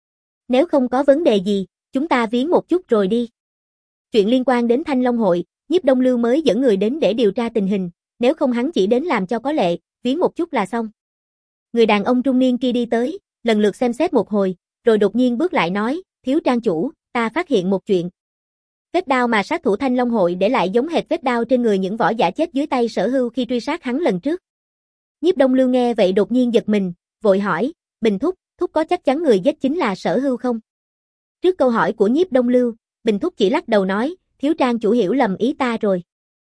Nếu không có vấn đề gì, chúng ta viếng một chút rồi đi. Chuyện liên quan đến Thanh Long hội, Nhiếp Đông Lưu mới dẫn người đến để điều tra tình hình, nếu không hắn chỉ đến làm cho có lệ, viếng một chút là xong. Người đàn ông trung niên kia đi tới, lần lượt xem xét một hồi, rồi đột nhiên bước lại nói, thiếu trang chủ, ta phát hiện một chuyện. Vết đao mà sát thủ Thanh Long hội để lại giống hệt vết đao trên người những võ giả chết dưới tay Sở Hưu khi truy sát hắn lần trước. Nhiếp Đông Lưu nghe vậy đột nhiên giật mình, vội hỏi, Bình thúc, thúc có chắc chắn người giết chính là Sở Hưu không? Trước câu hỏi của Nhiếp Đông Lưu, Bình thúc chỉ lắc đầu nói, thiếu trang chủ hiểu lầm ý ta rồi.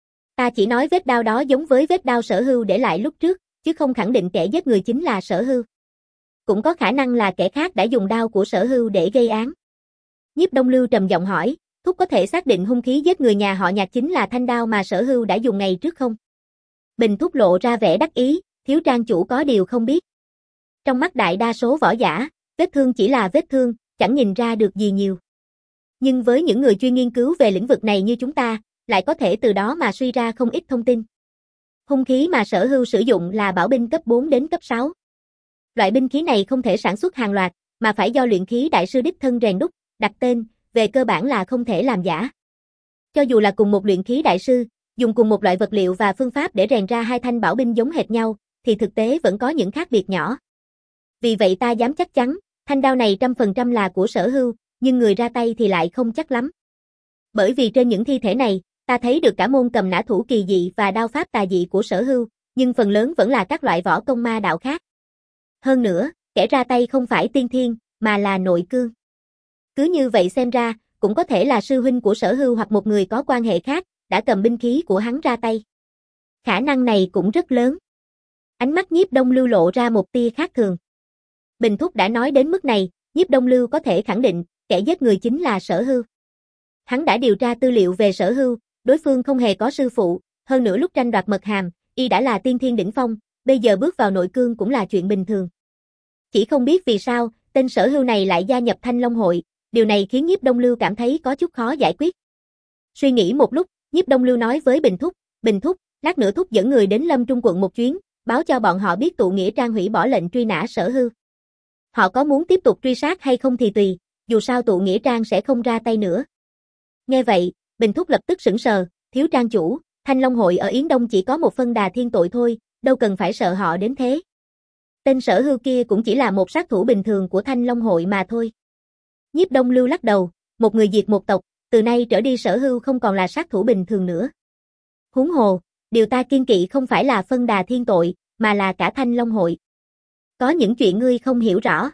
Ta chỉ nói vết đao đó giống với vết đao Sở Hưu để lại lúc trước, chứ không khẳng định kẻ giết người chính là Sở Hưu. Cũng có khả năng là kẻ khác đã dùng đao của Sở Hưu để gây án. Nhiếp Đông Lưu trầm giọng hỏi, thúc có thể xác định hung khí giết người nhà họ Nhạc chính là thanh đao mà Sở Hưu đã dùng ngày trước không? Bình thúc lộ ra vẻ đắc ý, thiếu trang chủ có điều không biết. Trong mắt đại đa số võ giả, vết thương chỉ là vết thương, chẳng nhìn ra được gì nhiều. Nhưng với những người chuyên nghiên cứu về lĩnh vực này như chúng ta, lại có thể từ đó mà suy ra không ít thông tin. Hung khí mà Sở Hưu sử dụng là bảo binh cấp bốn đến cấp sáu. Loại binh khí này không thể sản xuất hàng loạt, mà phải do luyện khí đại sư đích thân rèn đúc, đặt tên, về cơ bản là không thể làm giả. Cho dù là cùng một luyện khí đại sư, dùng cùng một loại vật liệu và phương pháp để rèn ra hai thanh bảo binh giống hệt nhau, thì thực tế vẫn có những khác biệt nhỏ. Vì vậy ta dám chắc chắn, thanh đao này trăm phần trăm là của Sở Hưu, nhưng người ra tay thì lại không chắc lắm. Bởi vì trên những thi thể này, ta thấy được cả môn cầm nã thủ kỳ dị và đao pháp tà dị của Sở Hưu, nhưng phần lớn vẫn là các loại võ công ma đạo khác. Hơn nữa, kẻ ra tay không phải tiên thiên, mà là nội cương. Cứ như vậy xem ra, cũng có thể là sư huynh của Sở Hưu hoặc một người có quan hệ khác, đã cầm binh khí của hắn ra tay. Khả năng này cũng rất lớn. Ánh mắt Nhiếp Đông Lưu lộ ra một tia khác thường. Bình Thúc đã nói đến mức này, Nhiếp Đông Lưu có thể khẳng định, kẻ giết người chính là Sở Hưu. Hắn đã điều tra tư liệu về Sở Hưu, đối phương không hề có sư phụ, hơn nữa lúc tranh đoạt mật hàm, y đã là tiên thiên đỉnh phong, bây giờ bước vào nội cương cũng là chuyện bình thường. Chỉ không biết vì sao, tên Sở Hưu này lại gia nhập Thanh Long hội, điều này khiến Nhiếp Đông Lưu cảm thấy có chút khó giải quyết. Suy nghĩ một lúc, Nhiếp Đông Lưu nói với Bình Thúc, Bình Thúc, lát nữa Thúc dẫn người đến Lâm Trung quận một chuyến, báo cho bọn họ biết tụ nghĩa trang hủy bỏ lệnh truy nã Sở Hưu. Họ có muốn tiếp tục truy sát hay không thì tùy, dù sao tụ nghĩa trang sẽ không ra tay nữa. Nghe vậy, Bình Thúc lập tức sững sờ, thiếu trang chủ, Thanh Long hội ở Yến Đông chỉ có một phân đà thiên tội thôi, đâu cần phải sợ họ đến thế. Tên Sở Hưu kia cũng chỉ là một sát thủ bình thường của Thanh Long hội mà thôi. Nhiếp Đông Lưu lắc đầu, một người diệt một tộc, từ nay trở đi Sở Hưu không còn là sát thủ bình thường nữa. Huống hồ, điều ta kiêng kỵ không phải là phân đà thiên tội, mà là cả Thanh Long hội. Có những chuyện ngươi không hiểu rõ.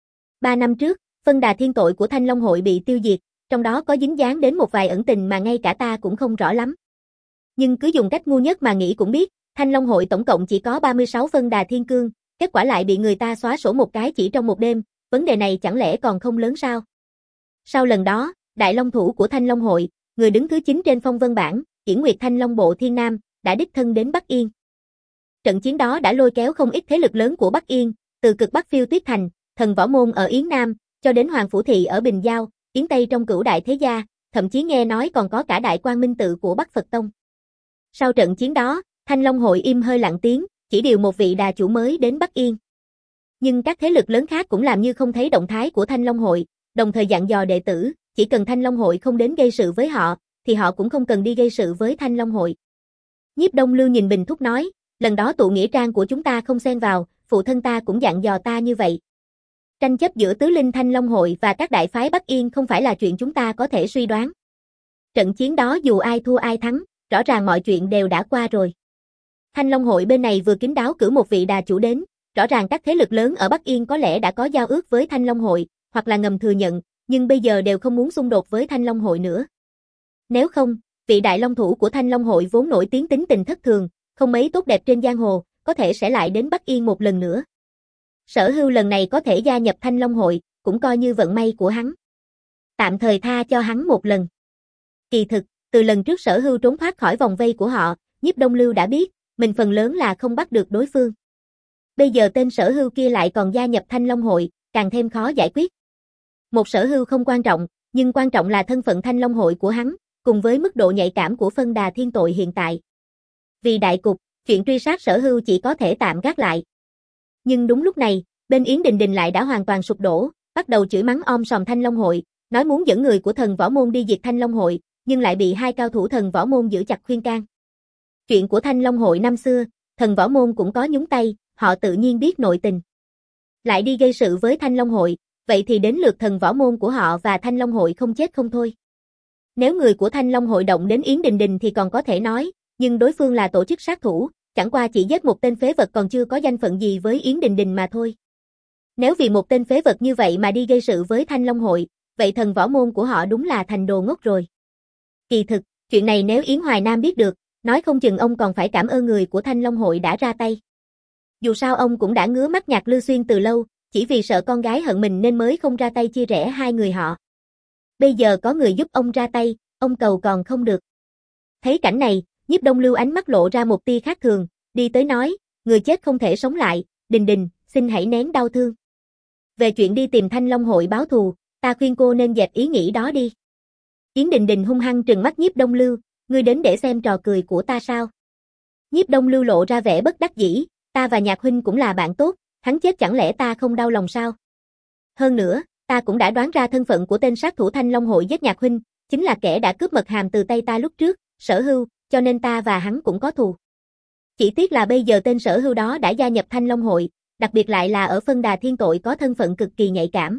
Ba năm trước, phân đà thiên tội của Thanh Long hội bị tiêu diệt, trong đó có dính dáng đến một vài ẩn tình mà ngay cả ta cũng không rõ lắm. Nhưng cứ dùng cách ngu nhất mà nghĩ cũng biết, Thanh Long hội tổng cộng chỉ có ba mươi sáu phân đà thiên cương, kết quả lại bị người ta xóa sổ một cái chỉ trong một đêm, vấn đề này chẳng lẽ còn không lớn sao? Sau lần đó, đại long thủ của Thanh Long hội, người đứng thứ chín trên phong vân bảng, Yển Nguyệt Thanh Long bộ Thiên Nam, đã đích thân đến Bắc Yên. Trận chiến đó đã lôi kéo không ít thế lực lớn của Bắc Yên, từ cực Bắc Phiêu Tuyết Thành, Thần Võ Môn ở Yến Nam, cho đến Hoàng Phủ Thị ở Bình Giao, Yến Tây trong Cửu Đại Thế Gia, thậm chí nghe nói còn có cả Đại Quang Minh Tự của Bắc Phật Tông. Sau trận chiến đó, Thanh Long hội im hơi lặng tiếng, chỉ điều một vị đà chủ mới đến Bắc Yên. Nhưng các thế lực lớn khác cũng làm như không thấy động thái của Thanh Long hội, đồng thời dặn dò đệ tử, chỉ cần Thanh Long hội không đến gây sự với họ, thì họ cũng không cần đi gây sự với Thanh Long hội. Nhiếp Đông Lưu nhìn Bình Thúc nói, lần đó tụ nghĩa trang của chúng ta không xen vào, phụ thân ta cũng dặn dò ta như vậy. Tranh chấp giữa Tứ Linh Thanh Long hội và các đại phái Bắc Yên không phải là chuyện chúng ta có thể suy đoán. Trận chiến đó dù ai thua ai thắng, rõ ràng mọi chuyện đều đã qua rồi. Thanh Long hội bên này vừa kín đáo cử một vị đà chủ đến, rõ ràng các thế lực lớn ở Bắc Yên có lẽ đã có giao ước với Thanh Long hội, hoặc là ngầm thừa nhận, nhưng bây giờ đều không muốn xung đột với Thanh Long hội nữa. Nếu không, vị đại long thủ của Thanh Long hội vốn nổi tiếng tính tình thất thường, không mấy tốt đẹp trên giang hồ, có thể sẽ lại đến Bắc Yên một lần nữa. Sở Hưu lần này có thể gia nhập Thanh Long hội, cũng coi như vận may của hắn. Tạm thời tha cho hắn một lần. Kỳ thực, từ lần trước Sở Hưu trốn thoát khỏi vòng vây của họ, Nhiếp Đông Lưu đã biết, mình phần lớn là không bắt được đối phương. Bây giờ tên Sở Hưu kia lại còn gia nhập Thanh Long hội, càng thêm khó giải quyết. Một Sở Hưu không quan trọng, nhưng quan trọng là thân phận Thanh Long hội của hắn, cùng với mức độ nhạy cảm của phân đà thiên tội hiện tại. Vì đại cục, chuyện truy sát Sở Hưu chỉ có thể tạm gác lại. Nhưng đúng lúc này, bên Yến Đình Đình lại đã hoàn toàn sụp đổ, bắt đầu chửi mắng om sòm Thanh Long hội, nói muốn dẫn người của Thần Võ môn đi diệt Thanh Long hội, nhưng lại bị hai cao thủ Thần Võ môn giữ chặt khuyên can. Chuyện của Thanh Long hội năm xưa, Thần Võ môn cũng có nhúng tay, họ tự nhiên biết nội tình. Lại đi gây sự với Thanh Long hội, vậy thì đến lượt Thần Võ môn của họ và Thanh Long hội không chết không thôi. Nếu người của Thanh Long hội động đến Yến Đình Đình thì còn có thể nói, nhưng đối phương là tổ chức sát thủ, chẳng qua chỉ giết một tên phế vật còn chưa có danh phận gì với Yến Đình Đình mà thôi. Nếu vì một tên phế vật như vậy mà đi gây sự với Thanh Long hội, vậy Thần Võ môn của họ đúng là thành đồ ngốc rồi. Kỳ thực, chuyện này nếu Yến Hoài Nam biết được, nói không chừng ông còn phải cảm ơn người của Thanh Long hội đã ra tay. Dù sao ông cũng đã ngứa mắt Nhạc Lư Xuyên từ lâu, chỉ vì sợ con gái hận mình nên mới không ra tay chia rẽ hai người họ. Bây giờ có người giúp ông ra tay, ông cầu còn không được. Thấy cảnh này, Nhiếp Đông Lưu ánh mắt lộ ra một tia khác thường, đi tới nói, người chết không thể sống lại, Đình Đình, xin hãy nén đau thương. Về chuyện đi tìm Thanh Long hội báo thù, ta khuyên cô nên dẹp ý nghĩ đó đi. Yến Đình Đình hung hăng trừng mắt Nhiếp Đông Lưu, ngươi đến để xem trò cười của ta sao? Nhiếp Đông Lưu lộ ra vẻ bất đắc dĩ, ta và Nhạc huynh cũng là bạn tốt, hắn chết chẳng lẽ ta không đau lòng sao? Hơn nữa, ta cũng đã đoán ra thân phận của tên sát thủ Thanh Long hội giết Nhạc huynh, chính là kẻ đã cướp mật hàm từ tay ta lúc trước, Sở Hưu, cho nên ta và hắn cũng có thù. Chỉ tiếc là bây giờ tên Sở Hưu đó đã gia nhập Thanh Long hội, đặc biệt lại là ở phân đà thiên tội có thân phận cực kỳ nhạy cảm.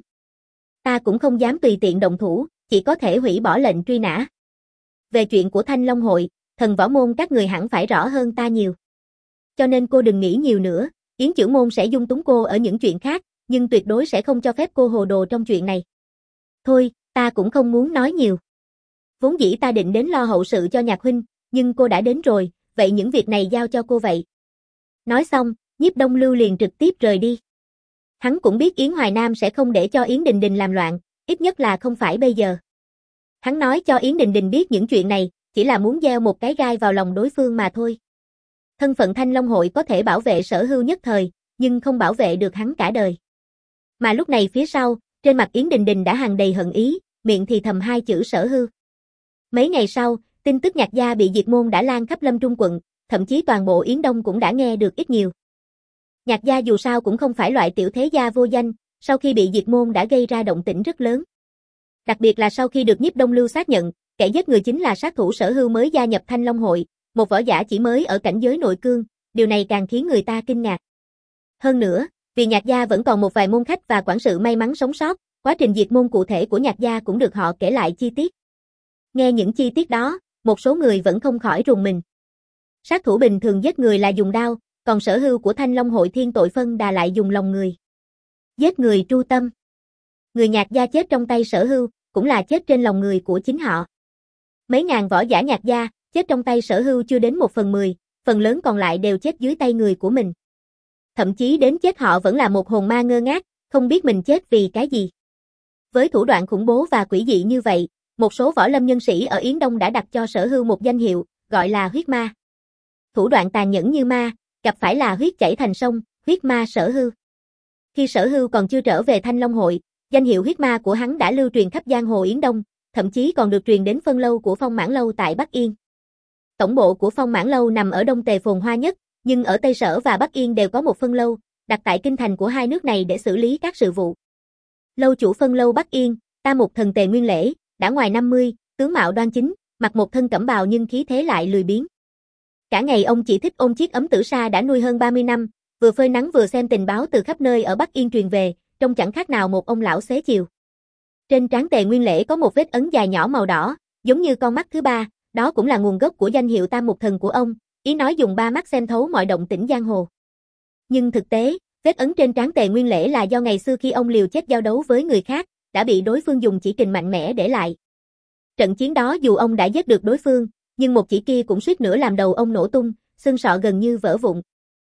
Ta cũng không dám tùy tiện động thủ, chỉ có thể hủy bỏ lệnh truy nã. Về chuyện của Thanh Long hội, thần võ môn các người hẳn phải rõ hơn ta nhiều. Cho nên cô đừng nghĩ nhiều nữa, Yến Chưởng môn sẽ dung túng cô ở những chuyện khác, nhưng tuyệt đối sẽ không cho phép cô hồ đồ trong chuyện này. Thôi, ta cũng không muốn nói nhiều. Vốn dĩ ta định đến lo hậu sự cho Nhạc huynh, nhưng cô đã đến rồi, vậy những việc này giao cho cô vậy. Nói xong, Nhiếp Đông Lưu liền trực tiếp rời đi. Hắn cũng biết Yến Hoài Nam sẽ không để cho Yến Đình Đình làm loạn, ít nhất là không phải bây giờ. Hắn nói cho Yến Đình Đình biết những chuyện này, chỉ là muốn gieo một cái gai vào lòng đối phương mà thôi. Thân phận Thanh Long hội có thể bảo vệ Sở Hưu nhất thời, nhưng không bảo vệ được hắn cả đời. Mà lúc này phía sau, trên mặt Yến Đình Đình đã hằn đầy hận ý, miệng thì thầm hai chữ Sở Hưu. Mấy ngày sau, tin tức Nhạc gia bị diệt môn đã lan khắp Lâm Trung quận, thậm chí toàn bộ Yến Đông cũng đã nghe được ít nhiều. Nhạc gia dù sao cũng không phải loại tiểu thế gia vô danh, sau khi bị diệt môn đã gây ra động tĩnh rất lớn. Đặc biệt là sau khi được Nhiếp Đông Lưu xác nhận, kẻ giết người chính là sát thủ Sở Hưu mới gia nhập Thanh Long hội, một võ giả chỉ mới ở cảnh giới nội cương, điều này càng khiến người ta kinh ngạc. Hơn nữa, vì Nhạc gia vẫn còn một vài môn khách và quản sự may mắn sống sót, quá trình diệt môn cụ thể của Nhạc gia cũng được họ kể lại chi tiết. Nghe những chi tiết đó, một số người vẫn không khỏi rùng mình. Sát thủ bình thường giết người là dùng đao, còn Sở Hưu của Thanh Long hội thiên tội phân đà lại dùng lòng người. Giết người tru tâm. Người Nhạc gia chết trong tay Sở Hưu, cũng là chết trên lòng người của chính họ. Mấy ngàn võ giả Nhạc gia, chết trong tay Sở Hưu chưa đến một phần mười, phần lớn còn lại đều chết dưới tay người của mình. Thậm chí đến chết họ vẫn là một hồn ma ngơ ngác, không biết mình chết vì cái gì. Với thủ đoạn khủng bố và quỷ dị như vậy, một số võ lâm nhân sĩ ở Yến Đông đã đặt cho Sở Hưu một danh hiệu, gọi là huyết ma. Thủ đoạn tàn nhẫn như ma, gặp phải là huyết chảy thành sông, huyết ma Sở Hưu. Khi Sở Hưu còn chưa trở về Thanh Long hội, danh hiệu huyết ma của hắn đã lưu truyền khắp giang hồ Yến Đông, thậm chí còn được truyền đến phân lâu của Phong Mãn lâu tại Bắc Yên. Tổng bộ của Phong Mãn lâu nằm ở Đông Tề phồn hoa nhất, nhưng ở Tây Sở và Bắc Yên đều có một phân lâu, đặt tại kinh thành của hai nước này để xử lý các sự vụ. Lâu chủ phân lâu Bắc Yên, Tam Mục Thần Tề Nguyên Lễ, đã ngoài năm mươi, tướng mạo đoan chính, mặc một thân cẩm bào nhưng khí thế lại lười biếng. Cả ngày ông chỉ thích ôm chiếc ấm tử sa đã nuôi hơn ba mươi năm, vừa phơi nắng vừa xem tình báo từ khắp nơi ở Bắc Yên truyền về, trông chẳng khác nào một ông lão xế chiều. Trên trán Tề Nguyên Lễ có một vết ấn dài nhỏ màu đỏ, giống như con mắt thứ ba, đó cũng là nguồn gốc của danh hiệu Tam Mục Thần của ông, ý nói dùng ba mắt xem thấu mọi động tĩnh giang hồ. Nhưng thực tế, vết ấn trên trán Tề Nguyên Lễ là do ngày xưa khi ông liều chết giao đấu với người khác, đã bị đối phương dùng chỉ kình mạnh mẽ để lại. Trận chiến đó dù ông đã giết được đối phương, nhưng một chỉ kia cũng suýt nữa làm đầu ông nổ tung, xương sọ gần như vỡ vụn.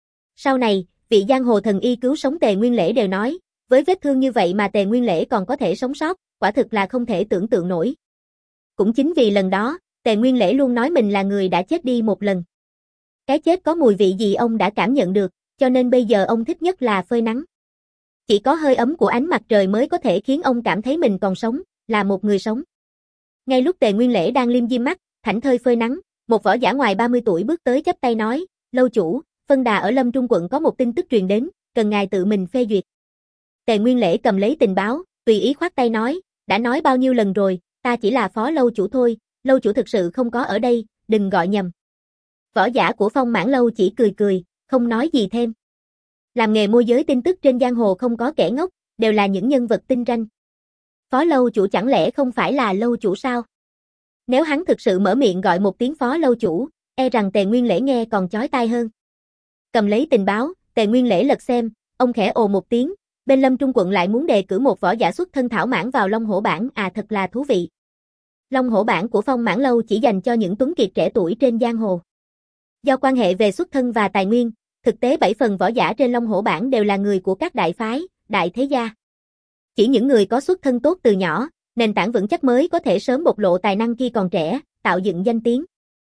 Sau này, vị giang hồ thần y cứu sống Tề Nguyên Lễ đều nói, với vết thương như vậy mà Tề Nguyên Lễ còn có thể sống sót, quả thực là không thể tưởng tượng nổi. Cũng chính vì lần đó, Tề Nguyên Lễ luôn nói mình là người đã chết đi một lần. Cái chết có mùi vị gì ông đã cảm nhận được, cho nên bây giờ ông thích nhất là phơi nắng. Chỉ có hơi ấm của ánh mặt trời mới có thể khiến ông cảm thấy mình còn sống, là một người sống. Ngay lúc Tề Nguyên Lễ đang liêm diêm mắt, thảnh thơi phơi nắng, một võ giả ngoài ba mươi tuổi bước tới chắp tay nói, lâu chủ, phân đà ở Lâm Trung quận có một tin tức truyền đến, cần ngài tự mình phê duyệt. Tề Nguyên Lễ cầm lấy tình báo, tùy ý khoát tay nói, đã nói bao nhiêu lần rồi, ta chỉ là phó lâu chủ thôi, lâu chủ thực sự không có ở đây, đừng gọi nhầm. Võ giả của Phong Mãn lâu chỉ cười cười, không nói gì thêm. Làm nghề môi giới tin tức trên giang hồ không có kẻ ngốc, đều là những nhân vật tinh ranh. Phó lâu chủ chẳng lẽ không phải là lâu chủ sao? Nếu hắn thực sự mở miệng gọi một tiếng phó lâu chủ, e rằng Tề Nguyên Lễ nghe còn chói tai hơn. Cầm lấy tình báo, Tề Nguyên Lễ lật xem, ông khẽ ồ một tiếng, bên Lâm Trung quận lại muốn đề cử một võ giả xuất thân thảo mãn vào Long Hổ bảng, à thật là thú vị. Long Hổ bảng của Phong Mãn lâu chỉ dành cho những tuấn kiệt trẻ tuổi trên giang hồ. Do quan hệ về xuất thân và tài nguyên, thực tế bảy phần võ giả trên Long Hổ bảng đều là người của các đại phái, đại thế gia. Chỉ những người có xuất thân tốt từ nhỏ, nền tảng vững chắc mới có thể sớm bộc lộ tài năng khi còn trẻ, tạo dựng danh tiếng.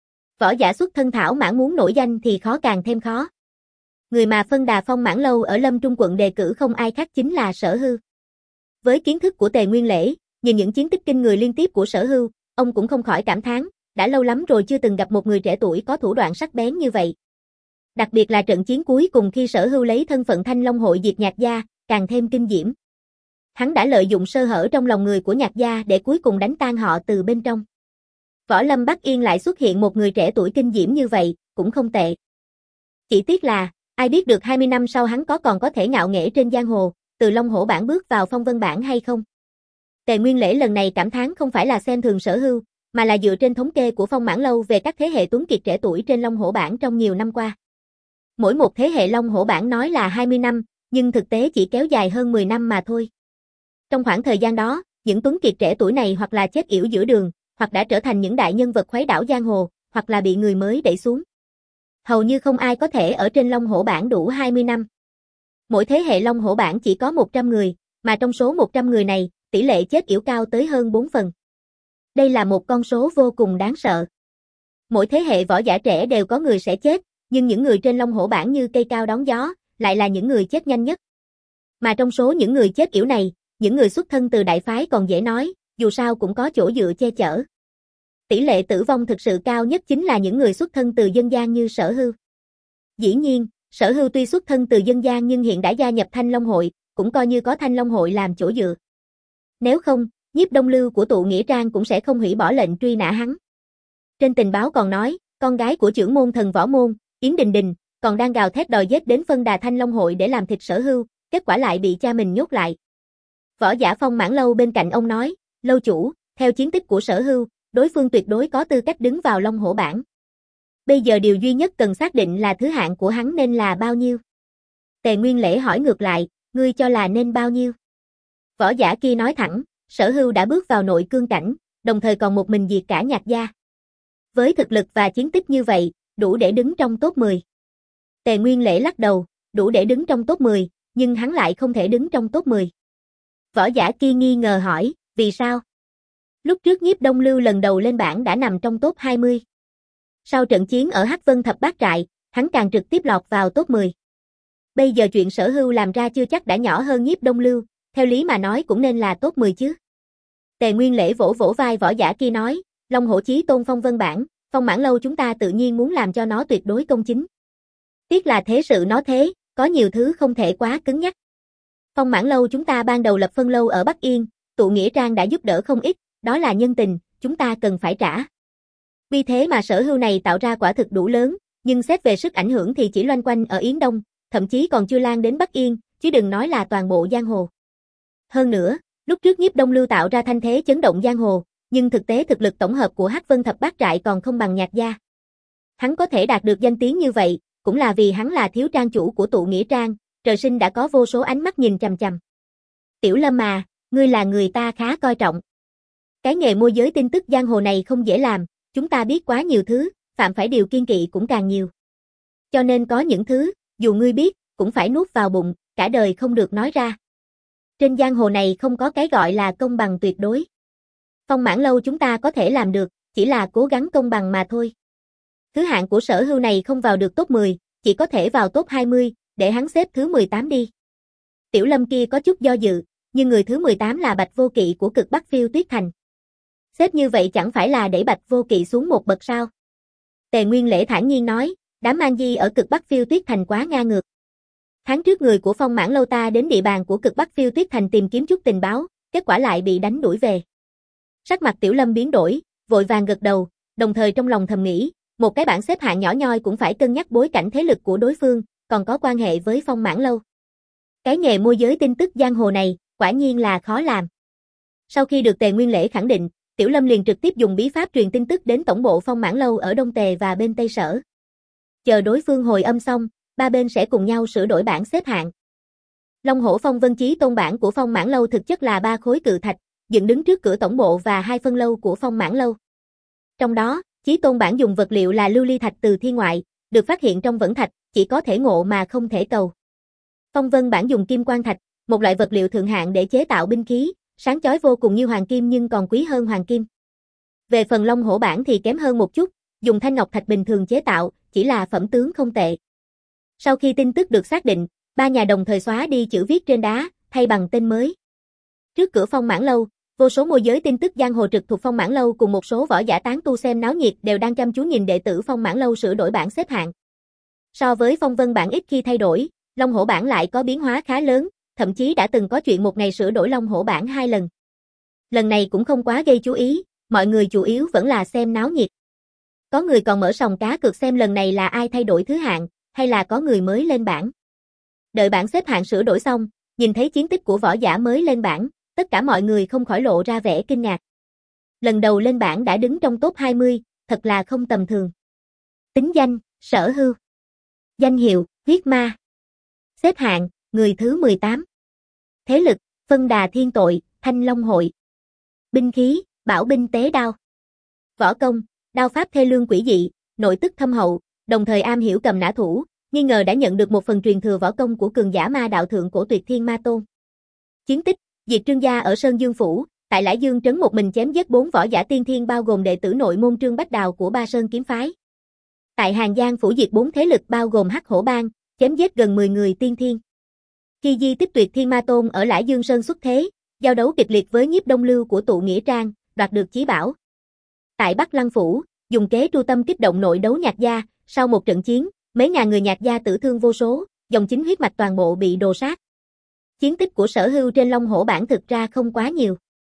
Võ giả xuất thân thảo mãn muốn nổi danh thì khó càng thêm khó. Người mà phân đà Phong Mãn lâu ở Lâm Trung quận đề cử không ai khác chính là Sở Hưu. Với kiến thức của Tề Nguyên Lễ, nhìn những chiến tích kinh người liên tiếp của Sở Hưu, ông cũng không khỏi cảm thán, đã lâu lắm rồi chưa từng gặp một người trẻ tuổi có thủ đoạn sắc bén như vậy. Đặc biệt là trận chiến cuối cùng khi Sở Hưu lấy thân phận Thanh Long hội diệt Nhạc gia, càng thêm kinh diễm. Hắn đã lợi dụng sơ hở trong lòng người của Nhạc gia để cuối cùng đánh tan họ từ bên trong. Võ Lâm Bắc Yên lại xuất hiện một người trẻ tuổi kinh diễm như vậy, cũng không tệ. Chỉ tiếc là, ai biết được hai mươi năm sau hắn có còn có thể ngạo nghễ trên giang hồ, từ Long Hổ bảng bước vào Phong Vân bảng hay không? Tề Nguyên Lễ lần này cảm thán không phải là xem thường Sở Hưu, mà là dựa trên thống kê của Phong Mãn Lâu về các thế hệ tuấn kiệt trẻ tuổi trên Long Hổ bảng trong nhiều năm qua. Mỗi một thế hệ Long Hổ bảng nói là hai mươi năm, nhưng thực tế chỉ kéo dài hơn mười năm mà thôi. Trong khoảng thời gian đó, những tuấn kiệt trẻ tuổi này hoặc là chết yểu giữa đường, hoặc đã trở thành những đại nhân vật khuấy đảo giang hồ, hoặc là bị người mới đẩy xuống. Hầu như không ai có thể ở trên Long Hổ bảng đủ hai mươi năm. Mỗi thế hệ Long Hổ bảng chỉ có một trăm người, mà trong số một trăm người này, tỷ lệ chết yểu cao tới hơn bốn phần. Đây là một con số vô cùng đáng sợ. Mỗi thế hệ võ giả trẻ đều có người sẽ chết, nhưng những người trên Long Hổ bảng như cây cao đón gió, lại là những người chết nhanh nhất. Mà trong số những người chết yểu này, những người xuất thân từ đại phái còn dễ nói, dù sao cũng có chỗ dựa che chở. Tỷ lệ tử vong thực sự cao nhất chính là những người xuất thân từ dân gian như Sở Hưu. Dĩ nhiên, Sở Hưu tuy xuất thân từ dân gian nhưng hiện đã gia nhập Thanh Long hội, cũng coi như có Thanh Long hội làm chỗ dựa. Nếu không, Nhiếp Đông Lưu của tụ Nghĩa Trang cũng sẽ không hủy bỏ lệnh truy nã hắn. Trên tình báo còn nói, con gái của trưởng môn thần võ môn, Yến Đình Đình, còn đang gào thét đòi giết đến phân đà Thanh Long hội để làm thịt Sở Hưu, kết quả lại bị cha mình nhốt lại. Võ giả Phong Mãn Lâu bên cạnh ông nói, lâu chủ, theo chiến tích của Sở Hưu, đối phương tuyệt đối có tư cách đứng vào Long Hổ bảng. Bây giờ điều duy nhất cần xác định là thứ hạng của hắn nên là bao nhiêu. Tề Nguyên Lễ hỏi ngược lại, ngươi cho là nên bao nhiêu? Võ giả kia nói thẳng, Sở Hưu đã bước vào nội cương cảnh, đồng thời còn một mình diệt cả Nhạc gia. Với thực lực và chiến tích như vậy, đủ để đứng trong top mười. Tề Nguyên Lễ lắc đầu, đủ để đứng trong top mười, nhưng hắn lại không thể đứng trong top mười. Võ giả kia nghi ngờ hỏi, vì sao? Lúc trước Nhiếp Đông Lưu lần đầu lên bảng đã nằm trong top hai mươi. Sau trận chiến ở Hắc Vân Thập Bát Trại, hắn càng trực tiếp lọt vào top mười. Bây giờ chuyện Sở Hưu làm ra chưa chắc đã nhỏ hơn Nhiếp Đông Lưu, theo lý mà nói cũng nên là top mười chứ. Tề Nguyên Lễ vỗ vỗ vai võ giả kia nói, Long Hổ chí tôn Phong Vân bảng, Phong Mãn Lâu chúng ta tự nhiên muốn làm cho nó tuyệt đối công chính. Tiếc là thế sự nó thế, có nhiều thứ không thể quá cứng nhắc. Phong Mãn Lâu chúng ta ban đầu lập phân lâu ở Bắc Yên, tụ Nghĩa Trang đã giúp đỡ không ít, đó là nhân tình, chúng ta cần phải trả. Vì thế mà Sở Hưu này tạo ra quả thực đủ lớn, nhưng xét về sức ảnh hưởng thì chỉ loanh quanh ở Yến Đông, thậm chí còn chưa lan đến Bắc Yên, chứ đừng nói là toàn bộ giang hồ. Hơn nữa, lúc trước Nhiếp Đông Lưu tạo ra thanh thế chấn động giang hồ, nhưng thực tế thực lực tổng hợp của Hắc Vân Thập Bát Trại còn không bằng Nhạc gia. Hắn có thể đạt được danh tiếng như vậy, cũng là vì hắn là thiếu trang chủ của tụ Nghĩa Trang, trời sinh đã có vô số ánh mắt nhìn chằm chằm. Tiểu Lâm à, ngươi là người ta khá coi trọng. Cái nghề môi giới tin tức giang hồ này không dễ làm, chúng ta biết quá nhiều thứ, phạm phải điều kiêng kỵ cũng càng nhiều. Cho nên có những thứ, dù ngươi biết, cũng phải nuốt vào bụng, cả đời không được nói ra. Trên giang hồ này không có cái gọi là công bằng tuyệt đối. Phong Mãn Lâu chúng ta có thể làm được, chỉ là cố gắng công bằng mà thôi. Thứ hạng của Sở Hưu này không vào được top mười, chỉ có thể vào top hai mươi, để hắn xếp thứ mười tám đi. Tiểu Lâm kia có chút do dự, nhưng người thứ mười tám là Bạch Vô Kỵ của Cực Bắc Phiêu Tuyết Thành. Xếp như vậy chẳng phải là để Bạch Vô Kỵ xuống một bậc sao? Tề Nguyên Lễ thản nhiên nói, đám man di ở Cực Bắc Phiêu Tuyết Thành quá ngang ngược. Tháng trước người của Phong Mãn Lâu ta đến địa bàn của Cực Bắc Phiêu Tuyết Thành tìm kiếm chút tình báo, kết quả lại bị đánh đuổi về. Sắc mặt Tiểu Lâm biến đổi, vội vàng gật đầu, đồng thời trong lòng thầm nghĩ, một cái bảng xếp hạng nhỏ nhoi cũng phải cân nhắc bối cảnh thế lực của đối phương, còn có quan hệ với Phong Mãn Lâu. Cái nghề môi giới tin tức giang hồ này, quả nhiên là khó làm. Sau khi được Tề Nguyên Lễ khẳng định, Tiểu Lâm liền trực tiếp dùng bí pháp truyền tin tức đến tổng bộ Phong Mãn Lâu ở Đông Tề và bên Tây Sở. Chờ đối phương hồi âm xong, ba bên sẽ cùng nhau sửa đổi bảng xếp hạng. Long Hổ Phong Vân Chí tôn bảng của Phong Mãn Lâu thực chất là ba khối cự thạch, dựng đứng trước cửa tổng bộ và hai phân lâu của Phong Mãn Lâu. Trong đó, Chí tôn bảng dùng vật liệu là lưu ly thạch từ thiên ngoại, được phát hiện trong vẫn thạch, chỉ có thể ngộ mà không thể cầu. Phong Vân bảng dùng kim quan thạch, một loại vật liệu thượng hạng để chế tạo binh khí, sáng chói vô cùng như hoàng kim nhưng còn quý hơn hoàng kim. Về phần Long Hổ bảng thì kém hơn một chút, dùng thanh ngọc thạch bình thường chế tạo, chỉ là phẩm tướng không tệ. Sau khi tin tức được xác định, ba nhà đồng thời xóa đi chữ viết trên đá, thay bằng tên mới. Trước cửa Phong Mãn Lâu, Vô số môi giới tin tức giang hồ trực thuộc Phong Mãn Lâu cùng một số võ giả tán tu xem náo nhiệt đều đang chăm chú nhìn đệ tử Phong Mãn Lâu sửa đổi bảng xếp hạng. So với Phong Vân bảng ít khi thay đổi, Long Hổ bảng lại có biến hóa khá lớn, thậm chí đã từng có chuyện một ngày sửa đổi Long Hổ bảng hai lần. Lần này cũng không quá gây chú ý, mọi người chủ yếu vẫn là xem náo nhiệt. Có người còn mở sòng cá cược xem lần này là ai thay đổi thứ hạng, hay là có người mới lên bảng. Đợi bảng xếp hạng sửa đổi xong, nhìn thấy chiến tích của võ giả mới lên bảng, tất cả mọi người không khỏi lộ ra vẻ kinh ngạc. Lần đầu lên bảng đã đứng trong top hai mươi, thật là không tầm thường. Tính danh, Sở Hưu. Danh hiệu, Huyết Ma. Xếp hạng, người thứ mười tám. Thế lực, Phân Đà Thiên Tội, Thanh Long Hội. Binh khí, Bảo binh tế đao. Võ công, đao pháp thê lương quỷ dị, nội tức thâm hậu, đồng thời am hiểu cầm nã thủ, nghi ngờ đã nhận được một phần truyền thừa võ công của cường giả ma đạo thượng cổ Tuyệt Thiên Ma Tôn. Chiến tích, diệt Trương gia ở Sơn Dương phủ, tại Lãi Dương trấn một mình chém giết bốn võ giả tiên thiên bao gồm đệ tử nội môn Trương Bách Đào của Ba Sơn kiếm phái. Tại Hàng Giang phủ diệt bốn thế lực bao gồm Hắc Hổ bang, chém giết gần mười người tiên thiên. Khi di tích Tuyệt Thiên Ma Tôn ở Lãi Dương Sơn xuất thế, giao đấu kịch liệt với Nhiếp Đông Lưu của tụ Nghĩa Trang, đoạt được chí bảo. Tại Bắc Lăng phủ, dùng kế tru tâm kích động nội đấu Nhạc gia, sau một trận chiến, mấy ngàn người Nhạc gia tử thương vô số, dòng chính huyết mạch toàn bộ bị đồ sát. Chiến tích của Sở Hưu trên Long Hổ bảng thực ra không quá nhiều.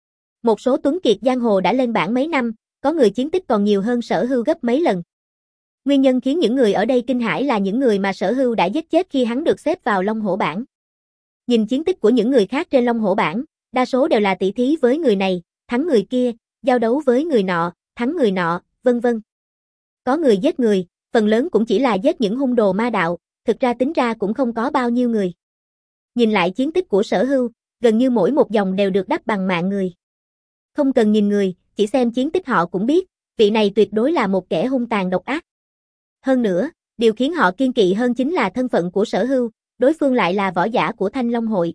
Một số tuấn kiệt giang hồ đã lên bảng mấy năm, có người chiến tích còn nhiều hơn Sở Hưu gấp mấy lần. Nguyên nhân khiến những người ở đây kinh hãi là những người mà Sở Hưu đã giết chết khi hắn được xếp vào Long Hổ bảng. Nhìn chiến tích của những người khác trên Long Hổ bảng, đa số đều là tỷ thí với người này, thắng người kia, giao đấu với người nọ, thắng người nọ, vân vân. Có người giết người, phần lớn cũng chỉ là giết những hung đồ ma đạo, thực ra tính ra cũng không có bao nhiêu người. Nhìn lại chiến tích của Sở Hưu, gần như mỗi một dòng đều được đắp bằng mạng người. Không cần nhìn người, chỉ xem chiến tích họ cũng biết, vị này tuyệt đối là một kẻ hung tàn độc ác. Hơn nữa, điều khiến họ kiên kỵ hơn chính là thân phận của Sở Hưu, đối phương lại là võ giả của Thanh Long Hội.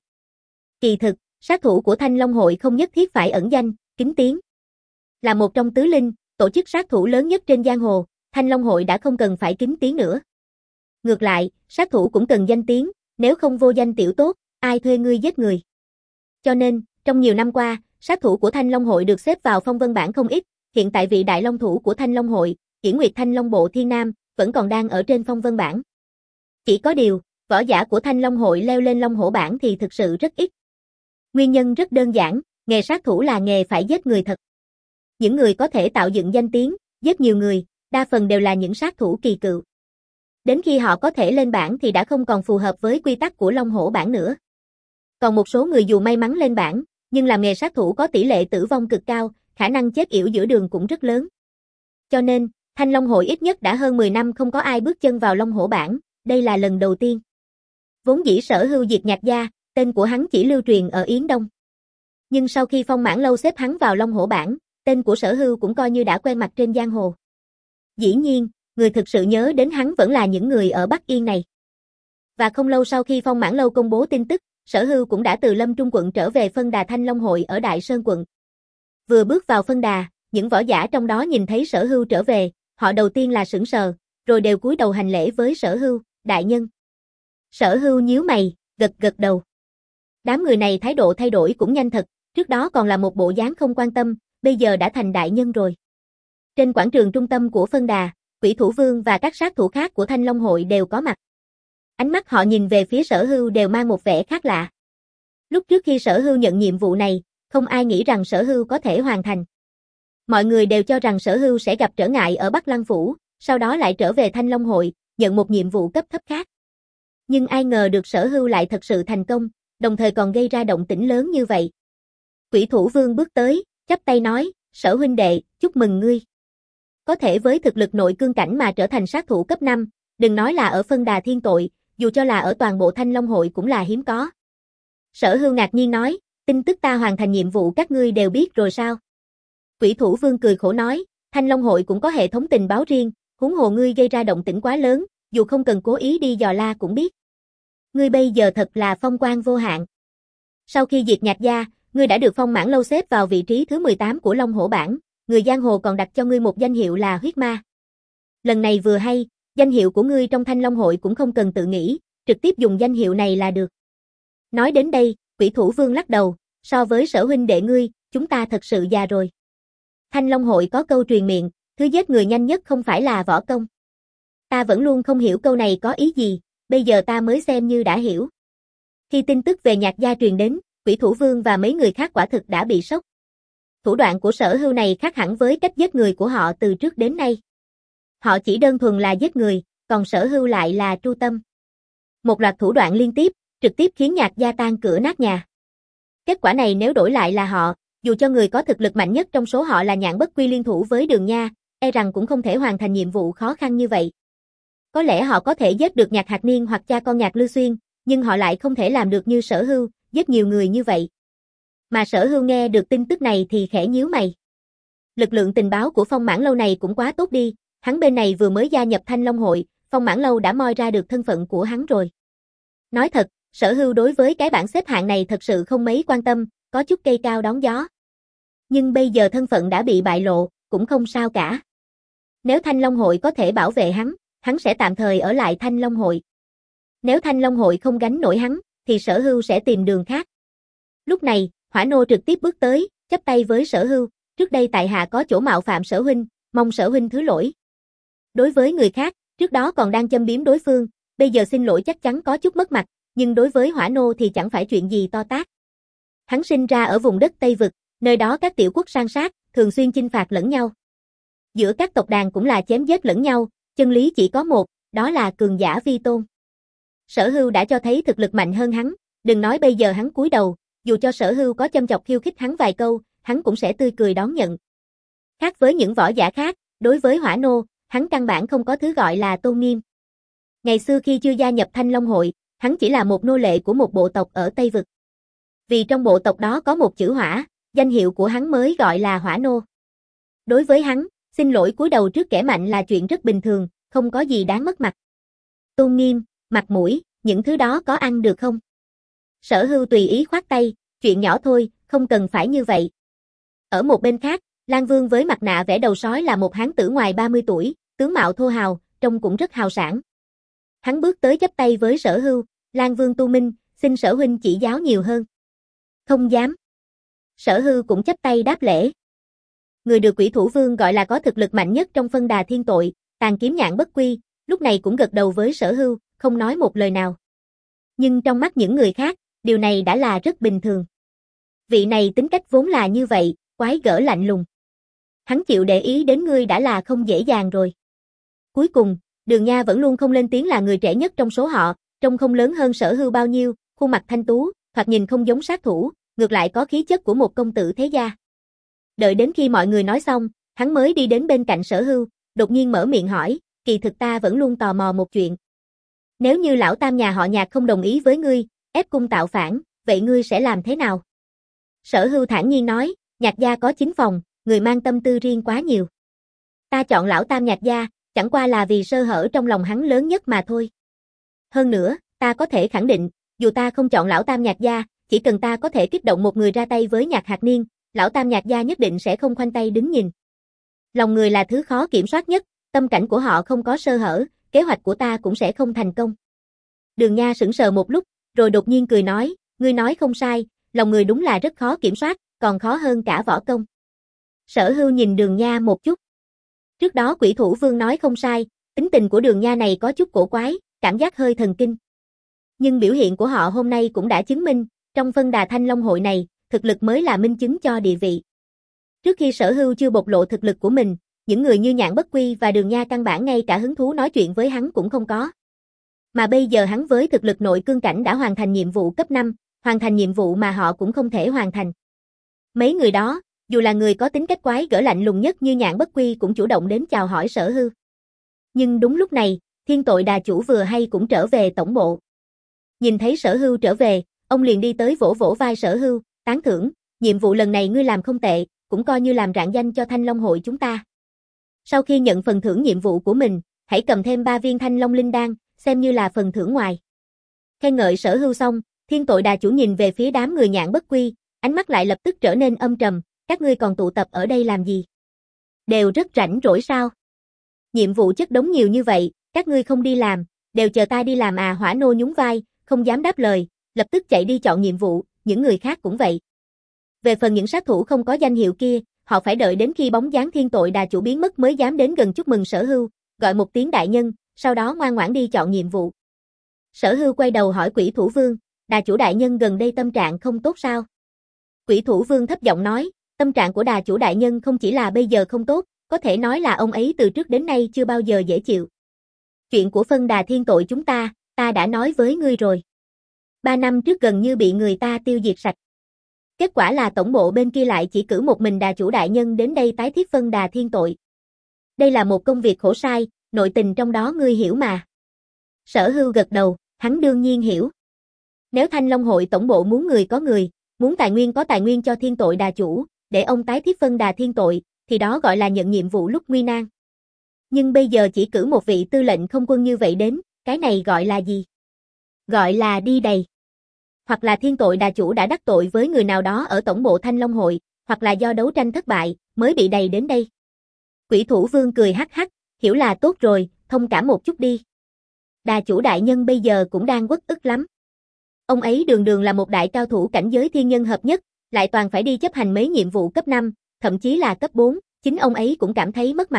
Kỳ thực, sát thủ của Thanh Long Hội không nhất thiết phải ẩn danh, kín tiếng. Là một trong tứ linh, tổ chức sát thủ lớn nhất trên giang hồ, Thanh Long Hội đã không cần phải kín tiếng nữa. Ngược lại, sát thủ cũng cần danh tiếng, nếu không vô danh tiểu tốt, ai thuê ngươi giết người. Cho nên, trong nhiều năm qua, sát thủ của Thanh Long Hội được xếp vào phong vân bảng không ít, hiện tại vị đại long thủ của Thanh Long Hội, Hiển Nguyệt Thanh Long Bộ Thiên Nam, vẫn còn đang ở trên phong vân bảng. Chỉ có điều, võ giả của Thanh Long Hội leo lên Long Hổ bảng thì thực sự rất ít. Nguyên nhân rất đơn giản, nghề sát thủ là nghề phải giết người thật. Những người có thể tạo dựng danh tiếng, giết nhiều người, đa phần đều là những sát thủ kỳ cựu. Đến khi họ có thể lên bảng thì đã không còn phù hợp với quy tắc của Long Hổ bảng nữa. Còn một số người dù may mắn lên bảng, nhưng làm nghề sát thủ có tỷ lệ tử vong cực cao, khả năng chết yểu giữa đường cũng rất lớn. Cho nên, Thanh Long Hội ít nhất đã hơn mười năm không có ai bước chân vào Long Hổ bảng, đây là lần đầu tiên. Vốn dĩ Sở Hưu diệt Nhạc gia, tên của hắn chỉ lưu truyền ở Yến Đông. Nhưng sau khi Phong Mãn Lâu xếp hắn vào Long Hổ bảng, tên của Sở Hưu cũng coi như đã quen mặt trên giang hồ. Dĩ nhiên, người thực sự nhớ đến hắn vẫn là những người ở Bắc Yên này. Và không lâu sau khi Phong Mãn Lâu công bố tin tức, Sở Hưu cũng đã từ Lâm Trung quận trở về phân đà Thanh Long Hội ở Đại Sơn quận. Vừa bước vào phân đà, những võ giả trong đó nhìn thấy Sở Hưu trở về, họ đầu tiên là sững sờ, rồi đều cúi đầu hành lễ với Sở Hưu, đại nhân. Sở Hưu nhíu mày, gật gật đầu. Đám người này thái độ thay đổi cũng nhanh thật, trước đó còn là một bộ dáng không quan tâm, bây giờ đã thành đại nhân rồi. Trên quảng trường trung tâm của phân đà, Quỷ Thủ Vương và các sát thủ khác của Thanh Long Hội đều có mặt. Ánh mắt họ nhìn về phía Sở Hưu đều mang một vẻ khác lạ. Lúc trước khi Sở Hưu nhận nhiệm vụ này, không ai nghĩ rằng Sở Hưu có thể hoàn thành. Mọi người đều cho rằng Sở Hưu sẽ gặp trở ngại ở Bắc Lăng Phủ, sau đó lại trở về Thanh Long Hội, nhận một nhiệm vụ cấp thấp khác. Nhưng ai ngờ được Sở Hưu lại thật sự thành công, đồng thời còn gây ra động tĩnh lớn như vậy. Quỷ Thủ Vương bước tới, chắp tay nói, Sở huynh đệ, chúc mừng ngươi. Có thể với thực lực nội cương cảnh mà trở thành sát thủ cấp năm, đừng nói là ở phân đà thiên tội, dù cho là ở toàn bộ Thanh Long Hội cũng là hiếm có. Sở Hưu ngạc nhiên nói, tin tức ta hoàn thành nhiệm vụ các ngươi đều biết rồi sao? Quỷ Thủ Vương cười khổ nói, Thanh Long Hội cũng có hệ thống tình báo riêng, huống hồ ngươi gây ra động tĩnh quá lớn, dù không cần cố ý đi dò la cũng biết. Ngươi bây giờ thật là phong quang vô hạn. Sau khi diệt Nhạc gia, ngươi đã được Phong Mãn Lâu xếp vào vị trí thứ mười tám của Long Hổ bảng, người giang hồ còn đặt cho ngươi một danh hiệu là Huyết Ma. Lần này vừa hay, danh hiệu của ngươi trong Thanh Long Hội cũng không cần tự nghĩ, trực tiếp dùng danh hiệu này là được. Nói đến đây, Quỷ Thủ Vương lắc đầu, So với Sở huynh đệ ngươi, chúng ta thật sự già rồi. Thanh Long hội có câu truyền miệng, thứ giết người nhanh nhất không phải là võ công. Ta vẫn luôn không hiểu câu này có ý gì, bây giờ ta mới xem như đã hiểu. Khi tin tức về Nhạc gia truyền đến, Quỷ Thủ Vương và mấy người khác quả thực đã bị sốc. Thủ đoạn của Sở Hưu này khác hẳn với cách giết người của họ từ trước đến nay. Họ chỉ đơn thuần là giết người, còn Sở Hưu lại là tru tâm. Một loạt thủ đoạn liên tiếp, trực tiếp khiến Nhạc gia tan cửa nát nhà. Kết quả này nếu đổi lại là họ, dù cho người có thực lực mạnh nhất trong số họ là Nhạn Bất Quy liên thủ với Đường Nha, e rằng cũng không thể hoàn thành nhiệm vụ khó khăn như vậy. Có lẽ họ có thể giết được Nhạc Hạc Niên hoặc cha con Nhạc Lưu Xuyên, nhưng họ lại không thể làm được như Sở Hưu, giết nhiều người như vậy. Mà Sở Hưu nghe được tin tức này thì khẽ nhíu mày. Lực lượng tình báo của Phong Mãn Lâu này cũng quá tốt đi, hắn bên này vừa mới gia nhập Thanh Long hội, Phong Mãn Lâu đã moi ra được thân phận của hắn rồi. Nói thật, Sở Hưu đối với cái bảng xếp hạng này thật sự không mấy quan tâm, có chút cây cao đón gió. Nhưng bây giờ thân phận đã bị bại lộ, cũng không sao cả. Nếu Thanh Long hội có thể bảo vệ hắn, hắn sẽ tạm thời ở lại Thanh Long hội. Nếu Thanh Long hội không gánh nổi hắn, thì Sở Hưu sẽ tìm đường khác. Lúc này, Hỏa Nô trực tiếp bước tới, chắp tay với Sở Hưu, trước đây tại hạ có chỗ mạo phạm Sở huynh, mong Sở huynh thứ lỗi. Đối với người khác, trước đó còn đang châm biếm đối phương, bây giờ xin lỗi chắc chắn có chút mất mặt, nhưng đối với Hỏa Nô thì chẳng phải chuyện gì to tát. Hắn sinh ra ở vùng đất Tây Vực, nơi đó các tiểu quốc san sát, thường xuyên chinh phạt lẫn nhau. Giữa các tộc đàn cũng là chém giết lẫn nhau, chân lý chỉ có một, đó là cường giả vi tôn. Sở Hưu đã cho thấy thực lực mạnh hơn hắn, đừng nói bây giờ hắn cúi đầu, dù cho Sở Hưu có châm chọc khiêu khích hắn vài câu, hắn cũng sẽ tươi cười đón nhận. Khác với những võ giả khác, đối với Hỏa Nô, hắn căn bản không có thứ gọi là tôn nghiêm. Ngày xưa khi chưa gia nhập Thanh Long hội, hắn chỉ là một nô lệ của một bộ tộc ở Tây Vực. Vì trong bộ tộc đó có một chữ Hỏa, danh hiệu của hắn mới gọi là Hỏa Nô. Đối với hắn, xin lỗi cúi đầu trước kẻ mạnh là chuyện rất bình thường, không có gì đáng mất mặt. Tôn nghiêm, mặt mũi, những thứ đó có ăn được không? Sở Hưu tùy ý khoát tay, chuyện nhỏ thôi, không cần phải như vậy. Ở một bên khác, Lan Vương với mặt nạ vẽ đầu sói là một hán tử ngoài ba mươi tuổi, tướng mạo thô hào, trông cũng rất hào sảng. Hắn bước tới chắp tay với Sở Hưu, Lan Vương tu minh, xin Sở huynh chỉ giáo nhiều hơn. Không dám. Sở Hưu cũng chắp tay đáp lễ. Người được Quỷ Thủ Vương gọi là có thực lực mạnh nhất trong phân đà thiên tội, tàn kiếm Nhạn Bất Quy, lúc này cũng gật đầu với Sở Hưu, không nói một lời nào. Nhưng trong mắt những người khác, điều này đã là rất bình thường. Vị này tính cách vốn là như vậy, quái gở lạnh lùng. Hắn chịu để ý đến ngươi đã là không dễ dàng rồi. Cuối cùng, Đường Nha vẫn luôn không lên tiếng là người trẻ nhất trong số họ, trông không lớn hơn Sở Hưu bao nhiêu, khuôn mặt thanh tú, thoạt nhìn không giống sát thủ, ngược lại có khí chất của một công tử thế gia. Đợi đến khi mọi người nói xong, hắn mới đi đến bên cạnh Sở Hưu, đột nhiên mở miệng hỏi, kỳ thực ta vẫn luôn tò mò một chuyện. Nếu như lão tam nhà họ Nhạc không đồng ý với ngươi, ép cung tạo phản, vậy ngươi sẽ làm thế nào? Sở Hưu thản nhiên nói, Nhạc gia có chính phòng, người mang tâm tư riêng quá nhiều. Ta chọn lão tam Nhạc gia, chẳng qua là vì sơ hở trong lòng hắn lớn nhất mà thôi. Hơn nữa, ta có thể khẳng định, dù ta không chọn lão tam Nhạc gia, chỉ cần ta có thể kích động một người ra tay với Nhạc Hạc Niên, lão tam Nhạc gia nhất định sẽ không khoanh tay đứng nhìn. Lòng người là thứ khó kiểm soát nhất, tâm cảnh của họ không có sơ hở, kế hoạch của ta cũng sẽ không thành công. Đường Nha sững sờ một lúc, rồi đột nhiên cười nói, ngươi nói không sai, lòng người đúng là rất khó kiểm soát, còn khó hơn cả võ công. Sở Hưu nhìn Đường Nha một chút. Trước đó Quỷ Thủ Vương nói không sai, tính tình của Đường Nha này có chút cổ quái, cảm giác hơi thần kinh. Nhưng biểu hiện của họ hôm nay cũng đã chứng minh, trong phân đà Thanh Long hội này, thực lực mới là minh chứng cho địa vị. Trước khi Sở Hưu chưa bộc lộ thực lực của mình, những người như Nhạn Bất Quy và Đường Nha căn bản ngay cả hứng thú nói chuyện với hắn cũng không có. Mà bây giờ hắn với thực lực nội cương cảnh đã hoàn thành nhiệm vụ cấp năm, hoàn thành nhiệm vụ mà họ cũng không thể hoàn thành. Mấy người đó, dù là người có tính cách quái gở lạnh lùng nhất như Nhạn Bất Quy cũng chủ động đến chào hỏi Sở Hưu. Nhưng đúng lúc này, Thiên Tội Đà chủ vừa hay cũng trở về tổng bộ. Nhìn thấy Sở Hưu trở về, ông liền đi tới vỗ vỗ vai Sở Hưu, tán thưởng, nhiệm vụ lần này ngươi làm không tệ, cũng coi như làm rạng danh cho Thanh Long hội chúng ta. Sau khi nhận phần thưởng nhiệm vụ của mình, hãy cầm thêm ba viên Thanh Long linh đan, xem như là phần thưởng ngoài. Khen ngợi Sở Hưu xong, Thiên Tội Đà chủ nhìn về phía đám người Nhạn Bất Quy, ánh mắt lại lập tức trở nên âm trầm, các ngươi còn tụ tập ở đây làm gì? Đều rất rảnh rỗi sao? Nhiệm vụ chất đống nhiều như vậy, các ngươi không đi làm, đều chờ ta đi làm à? Hỏa Nô nhún vai, không dám đáp lời, lập tức chạy đi chọn nhiệm vụ, những người khác cũng vậy. Về phần những sát thủ không có danh hiệu kia, họ phải đợi đến khi bóng dáng thiên tội đà chủ biến mất mới dám đến gần chúc mừng Sở Hưu, gọi một tiếng đại nhân, sau đó ngoan ngoãn đi chọn nhiệm vụ. Sở Hưu quay đầu hỏi Quỷ Thủ Vương, đà chủ đại nhân gần đây tâm trạng không tốt sao? Quỷ Thủ Vương thấp giọng nói, tâm trạng của đà chủ đại nhân không chỉ là bây giờ không tốt, có thể nói là ông ấy từ trước đến nay chưa bao giờ dễ chịu. Chuyện của phân đà thiên tội chúng ta, ta đã nói với ngươi rồi. Ba năm trước gần như bị người ta tiêu diệt sạch. Kết quả là tổng bộ bên kia lại chỉ cử một mình đà chủ đại nhân đến đây tái thiết phân đà thiên tội. Đây là một công việc khổ sai, nội tình trong đó ngươi hiểu mà. Sở Hưu gật đầu, hắn đương nhiên hiểu. Nếu Thanh Long hội tổng bộ muốn người có người, muốn tài nguyên có tài nguyên cho thiên tội đà chủ, để ông tái thiết phân đà thiên tội, thì đó gọi là nhận nhiệm vụ lúc nguy nan. Nhưng bây giờ chỉ cử một vị tư lệnh không quân như vậy đến, cái này gọi là gì? Gọi là đi đầy. Hoặc là thiên tội đà chủ đã đắc tội với người nào đó ở tổng bộ Thanh Long hội, hoặc là do đấu tranh thất bại, mới bị đầy đến đây. Quỷ Thủ Vương cười hắc hắc, hiểu là tốt rồi, thông cảm một chút đi. Đà chủ đại nhân bây giờ cũng đang uất ức lắm. Ông ấy đường đường là một đại cao thủ cảnh giới thiên nhân hợp nhất, lại toàn phải đi chấp hành mấy nhiệm vụ cấp năm, thậm chí là cấp bốn, chính ông ấy cũng cảm thấy mất mặt.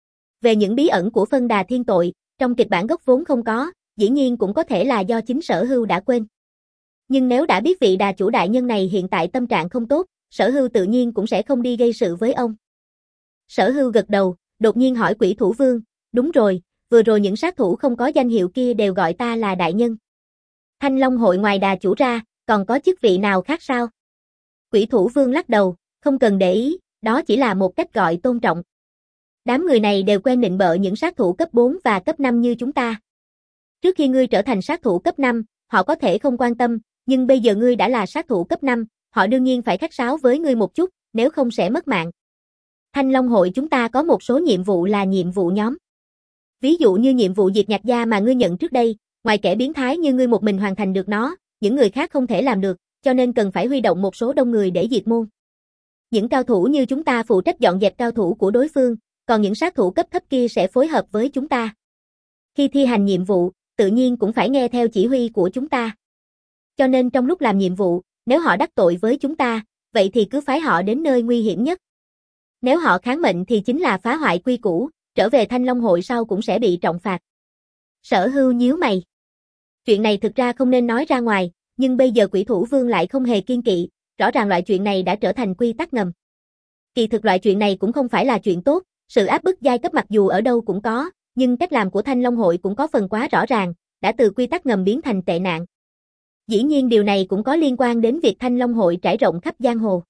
Về những bí ẩn của phân đà thiên tội, trong kịch bản gốc vốn không có, dĩ nhiên cũng có thể là do chính Sở Hưu đã quên. Nhưng nếu đã biết vị đà chủ đại nhân này hiện tại tâm trạng không tốt, Sở Hưu tự nhiên cũng sẽ không đi gây sự với ông. Sở Hưu gật đầu, đột nhiên hỏi Quỷ Thủ Vương, đúng rồi, vừa rồi những sát thủ không có danh hiệu kia đều gọi ta là đại nhân. Thanh Long hội ngoài đà chủ ra, còn có chức vị nào khác sao? Quỷ Thủ Vương lắc đầu, không cần để ý, đó chỉ là một cách gọi tôn trọng. Đám người này đều quen nịnh bợ những sát thủ cấp bốn và cấp năm như chúng ta. Trước khi ngươi trở thành sát thủ cấp năm, họ có thể không quan tâm, nhưng bây giờ ngươi đã là sát thủ cấp năm, họ đương nhiên phải khách sáo với ngươi một chút, nếu không sẽ mất mạng. Thanh Long hội chúng ta có một số nhiệm vụ là nhiệm vụ nhóm. Ví dụ như nhiệm vụ diệt Nhạc gia mà ngươi nhận trước đây, ngoài kẻ biến thái như ngươi một mình hoàn thành được nó, những người khác không thể làm được, cho nên cần phải huy động một số đông người để diệt môn. Những cao thủ như chúng ta phụ trách dọn dẹp cao thủ của đối phương, còn những sát thủ cấp thấp kia sẽ phối hợp với chúng ta. Khi thi hành nhiệm vụ, tự nhiên cũng phải nghe theo chỉ huy của chúng ta. Cho nên trong lúc làm nhiệm vụ, nếu họ đắc tội với chúng ta, vậy thì cứ phái họ đến nơi nguy hiểm nhất. Nếu họ kháng mệnh thì chính là phá hoại quy củ, trở về Thanh Long hội sau cũng sẽ bị trọng phạt. Sở Hưu nhíu mày. Chuyện này thực ra không nên nói ra ngoài, nhưng bây giờ Quỷ Thủ Vương lại không hề kiên kỵ, rõ ràng loại chuyện này đã trở thành quy tắc ngầm. Kỳ thực loại chuyện này cũng không phải là chuyện tốt, sự áp bức giai cấp mặc dù ở đâu cũng có, nhưng cách làm của Thanh Long hội cũng có phần quá rõ ràng, đã từ quy tắc ngầm biến thành tệ nạn. Dĩ nhiên điều này cũng có liên quan đến việc Thanh Long hội trải rộng khắp giang hồ.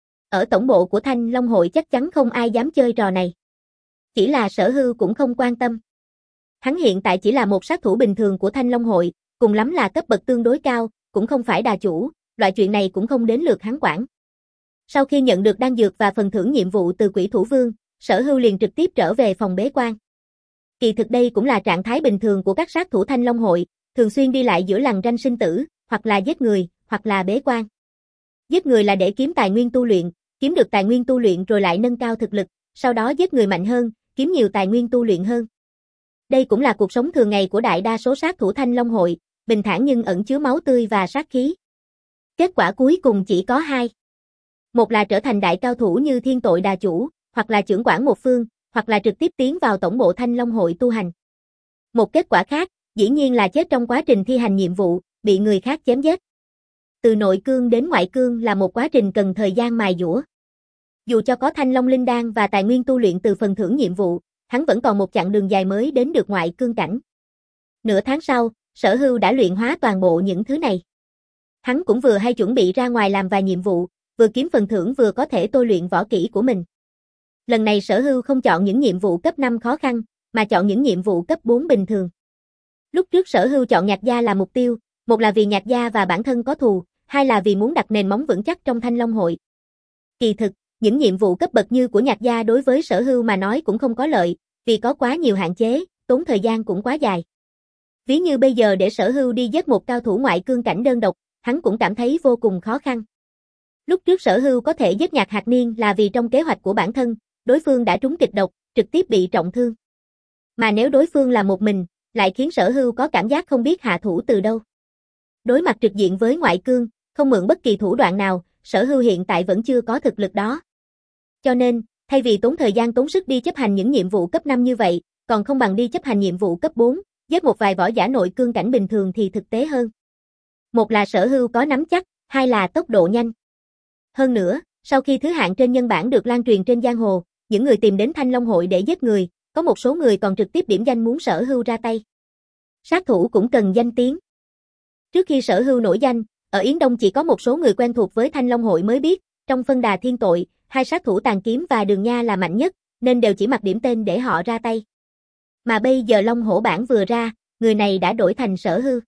Ở tổng bộ của Thanh Long hội chắc chắn không ai dám chơi trò này. Chỉ là Sở Hưu cũng không quan tâm. Hắn hiện tại chỉ là một sát thủ bình thường của Thanh Long hội, cùng lắm là cấp bậc tương đối cao, cũng không phải đà chủ, loại chuyện này cũng không đến lượt hắn quản. Sau khi nhận được đan dược và phần thưởng nhiệm vụ từ Quỷ Thủ Vương, Sở Hưu liền trực tiếp trở về phòng bế quan. Kỳ thực đây cũng là trạng thái bình thường của các sát thủ Thanh Long hội, thường xuyên đi lại giữa lằn ranh sinh tử, hoặc là giết người, hoặc là bế quan. Giết người là để kiếm tài nguyên tu luyện, kiếm được tài nguyên tu luyện rồi lại nâng cao thực lực, sau đó giết người mạnh hơn, kiếm nhiều tài nguyên tu luyện hơn. Đây cũng là cuộc sống thường ngày của đại đa số sát thủ Thanh Long hội, bình thản nhưng ẩn chứa máu tươi và sát khí. Kết quả cuối cùng chỉ có hai. Một là trở thành đại cao thủ như thiên tội đà chủ, hoặc là trưởng quản một phương, hoặc là trực tiếp tiến vào tổng bộ Thanh Long hội tu hành. Một kết quả khác, dĩ nhiên là chết trong quá trình thi hành nhiệm vụ, bị người khác chém giết. Từ nội cương đến ngoại cương là một quá trình cần thời gian mài dũa. Dù cho có Thanh Long linh đan và tài nguyên tu luyện từ phần thưởng nhiệm vụ, hắn vẫn còn một chặng đường dài mới đến được ngoại cương cảnh. Nửa tháng sau, Sở Hưu đã luyện hóa toàn bộ những thứ này. Hắn cũng vừa hay chuẩn bị ra ngoài làm vài nhiệm vụ, vừa kiếm phần thưởng vừa có thể tôi luyện võ kỹ của mình. Lần này Sở Hưu không chọn những nhiệm vụ cấp năm khó khăn, mà chọn những nhiệm vụ cấp bốn bình thường. Lúc trước Sở Hưu chọn Nhạc gia là mục tiêu, một là vì Nhạc gia và bản thân có thù, hai là vì muốn đặt nền móng vững chắc trong Thanh Long hội. Kỳ thực, những nhiệm vụ cấp bậc như của Nhạc gia đối với Sở Hưu mà nói cũng không có lợi, vì có quá nhiều hạn chế, tốn thời gian cũng quá dài. Ví như bây giờ để Sở Hưu đi giết một cao thủ ngoại cương cảnh đơn độc, hắn cũng cảm thấy vô cùng khó khăn. Lúc trước Sở Hưu có thể giết Nhạc Hạc Niên là vì trong kế hoạch của bản thân, đối phương đã trúng kịch độc, trực tiếp bị trọng thương. Mà nếu đối phương là một mình, lại khiến Sở Hưu có cảm giác không biết hạ thủ từ đâu. Đối mặt trực diện với ngoại cương, không mượn bất kỳ thủ đoạn nào, Sở Hưu hiện tại vẫn chưa có thực lực đó. Cho nên, thay vì tốn thời gian tốn sức đi chấp hành những nhiệm vụ cấp năm như vậy, còn không bằng đi chấp hành nhiệm vụ cấp bốn, giết một vài võ giả nội cương cảnh bình thường thì thực tế hơn. Một là Sở Hưu có nắm chắc, hai là tốc độ nhanh. Hơn nữa, sau khi thứ hạng trên nhân bản được lan truyền trên giang hồ, những người tìm đến Thanh Long hội để giết người, có một số người còn trực tiếp điểm danh muốn Sở Hưu ra tay. Sát thủ cũng cần danh tiếng. Trước khi Sở Hưu nổi danh, ở Yến Đông chỉ có một số người quen thuộc với Thanh Long hội mới biết, trong phân đà thiên tội, hai sát thủ Tàn Kiếm và Đường Nha là mạnh nhất, nên đều chỉ mặc điểm tên để họ ra tay. Mà bây giờ Long Hổ bản vừa ra, người này đã đổi thành Sở Hưu.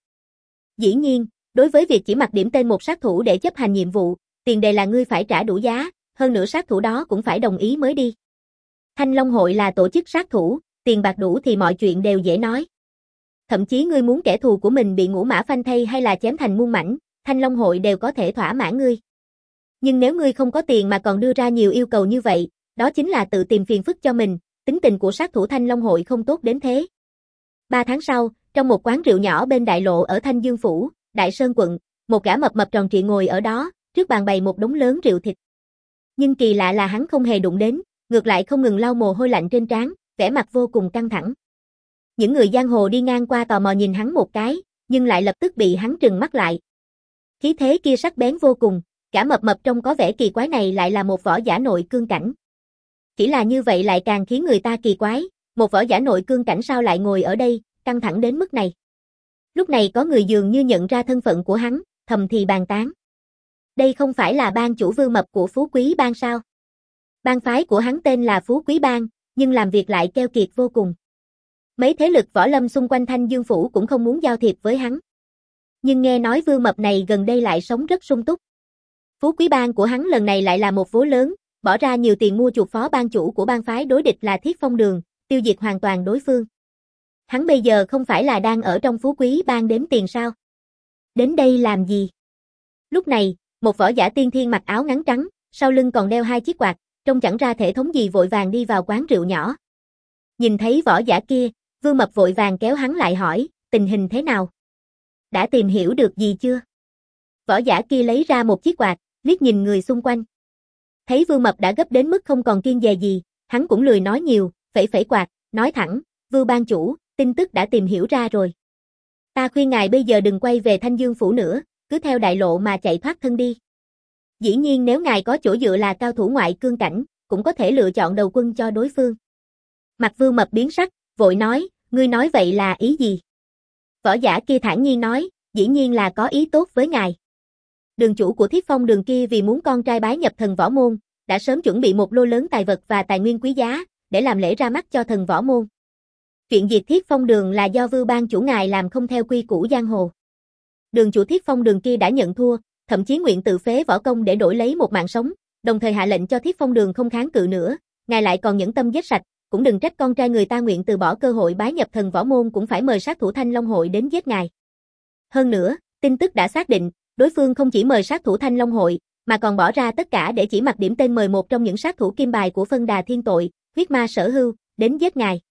Dĩ nhiên, đối với việc chỉ mặc điểm tên một sát thủ để chấp hành nhiệm vụ, tiền đề là ngươi phải trả đủ giá, hơn nữa sát thủ đó cũng phải đồng ý mới đi. Thanh Long hội là tổ chức sát thủ, tiền bạc đủ thì mọi chuyện đều dễ nói. Thậm chí ngươi muốn kẻ thù của mình bị ngũ mã phanh thây hay là chém thành muôn mảnh, Thanh Long hội đều có thể thỏa mãn ngươi. Nhưng nếu ngươi không có tiền mà còn đưa ra nhiều yêu cầu như vậy, đó chính là tự tìm phiền phức cho mình, tính tình của sát thủ Thanh Long hội không tốt đến thế. Ba tháng sau, trong một quán rượu nhỏ bên đại lộ ở Thanh Dương Phủ, Đại Sơn quận, một gã mập mập tròn trịa ngồi ở đó, trước bàn bày một đống lớn rượu thịt. Nhưng kỳ lạ là hắn không hề đụng đến, ngược lại không ngừng lau mồ hôi lạnh trên trán, vẻ mặt vô cùng căng thẳng. Những người giang hồ đi ngang qua tò mò nhìn hắn một cái, nhưng lại lập tức bị hắn trừng mắt lại. Khí thế kia sắc bén vô cùng, cả mập mập trông có vẻ kỳ quái này lại là một võ giả nội cương cảnh. Chỉ là như vậy lại càng khiến người ta kỳ quái, một võ giả nội cương cảnh sao lại ngồi ở đây, căng thẳng đến mức này. Lúc này có người dường như nhận ra thân phận của hắn, thầm thì bàn tán. Đây không phải là bang chủ Vư Mập của Phú Quý Bang sao? Bang phái của hắn tên là Phú Quý Bang, nhưng làm việc lại keo kiệt vô cùng. Mấy thế lực võ lâm xung quanh Thanh Dương Phủ cũng không muốn giao thiệp với hắn. Nhưng nghe nói Vư Mập này gần đây lại sống rất sung túc. Phú Quý Bang của hắn lần này lại là một vố lớn, bỏ ra nhiều tiền mua chuộc phó bang chủ của bang phái đối địch là Thiết Phong Đường, tiêu diệt hoàn toàn đối phương. Hắn bây giờ không phải là đang ở trong Phú Quý Bang đếm tiền sao? Đến đây làm gì? Lúc này, một võ giả tiên thiên mặc áo ngắn trắng, sau lưng còn đeo hai chiếc quạt, trông chẳng ra thể thống gì vội vàng đi vào quán rượu nhỏ. Nhìn thấy võ giả kia, Vư Mập vội vàng kéo hắn lại hỏi, tình hình thế nào? Đã tìm hiểu được gì chưa? Võ giả kia lấy ra một chiếc quạt, liếc nhìn người xung quanh. Thấy Vư Mập đã gấp đến mức không còn kiêng dè gì, hắn cũng lười nói nhiều, phẩy phẩy quạt, nói thẳng, Vư bang chủ, tin tức đã tìm hiểu ra rồi. Ta khuyên ngài bây giờ đừng quay về Thanh Dương Phủ nữa, cứ theo đại lộ mà chạy thoát thân đi. Dĩ nhiên nếu ngài có chỗ dựa là cao thủ ngoại cương cảnh, cũng có thể lựa chọn đầu quân cho đối phương. Mặt Vư Mập biến sắc, vội nói, ngươi nói vậy là ý gì? Võ giả kia thản nhiên nói, dĩ nhiên là có ý tốt với ngài. Đường chủ của Thiết Phong Đường kia vì muốn con trai bái nhập thần võ môn, đã sớm chuẩn bị một lô lớn tài vật và tài nguyên quý giá, để làm lễ ra mắt cho thần võ môn. Chuyện diệt Thiết Phong Đường là do Vư bang chủ ngài làm không theo quy củ giang hồ. Đường chủ Thiết Phong Đường kia đã nhận thua, thậm chí nguyện tự phế võ công để đổi lấy một mạng sống, đồng thời hạ lệnh cho Thiết Phong Đường không kháng cự nữa, ngài lại còn nhẫn tâm giết sạch, cũng đừng trách con trai người ta nguyện từ bỏ cơ hội bái nhập thần võ môn cũng phải mời sát thủ Thanh Long hội đến giết ngài. Hơn nữa, tin tức đã xác định, đối phương không chỉ mời sát thủ Thanh Long hội, mà còn bỏ ra tất cả để chỉ mặc điểm tên mời một trong những sát thủ kim bài của phân đà thiên tội, huyết ma Sở Hưu, đến giết ngài.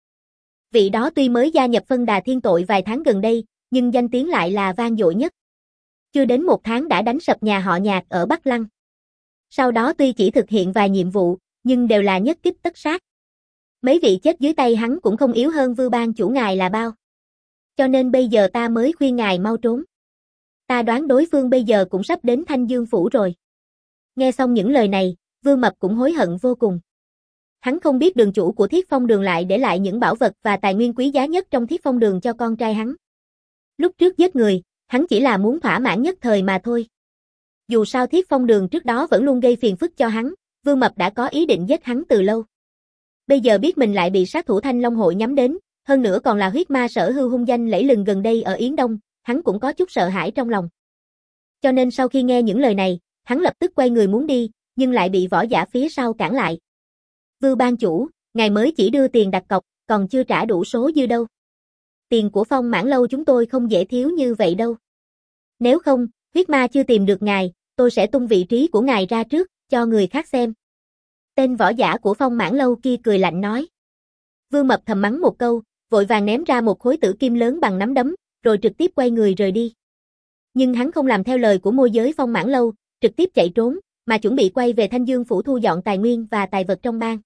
Vị đó tuy mới gia nhập phân đà thiên tội vài tháng gần đây, nhưng danh tiếng lại là vang dội nhất. Chưa đến một tháng đã đánh sập nhà họ Nhạc ở Bắc Lăng. Sau đó tuy chỉ thực hiện vài nhiệm vụ, nhưng đều là nhất kích tất sát. Mấy vị chết dưới tay hắn cũng không yếu hơn Vư bang chủ ngài là bao. Cho nên bây giờ ta mới khuyên ngài mau trốn. Ta đoán đối phương bây giờ cũng sắp đến Thanh Dương Phủ rồi. Nghe xong những lời này, Vư Mập cũng hối hận vô cùng. Hắn không biết đường chủ của Thiết Phong Đường lại để lại những bảo vật và tài nguyên quý giá nhất trong Thiết Phong Đường cho con trai hắn. Lúc trước giết người, hắn chỉ là muốn thỏa mãn nhất thời mà thôi. Dù sao Thiết Phong Đường trước đó vẫn luôn gây phiền phức cho hắn, Vư Mập đã có ý định giết hắn từ lâu. Bây giờ biết mình lại bị sát thủ Thanh Long hội nhắm đến, hơn nữa còn là huyết ma Sở Hưu hung danh lẫy lừng gần đây ở Yến Đông, hắn cũng có chút sợ hãi trong lòng. Cho nên sau khi nghe những lời này, hắn lập tức quay người muốn đi, nhưng lại bị võ giả phía sau cản lại. Vư bang chủ, ngài mới chỉ đưa tiền đặt cọc, còn chưa trả đủ số dư đâu. Tiền của Phong Mãn Lâu chúng tôi không dễ thiếu như vậy đâu. Nếu không, huyết ma chưa tìm được ngài, tôi sẽ tung vị trí của ngài ra trước, cho người khác xem. Tên võ giả của Phong Mãn Lâu kia cười lạnh nói. Vư Mập thầm mắng một câu, vội vàng ném ra một khối tử kim lớn bằng nắm đấm, rồi trực tiếp quay người rời đi. Nhưng hắn không làm theo lời của môi giới Phong Mãn Lâu, trực tiếp chạy trốn, mà chuẩn bị quay về Thanh Dương phủ thu dọn tài nguyên và tài vật trong bang.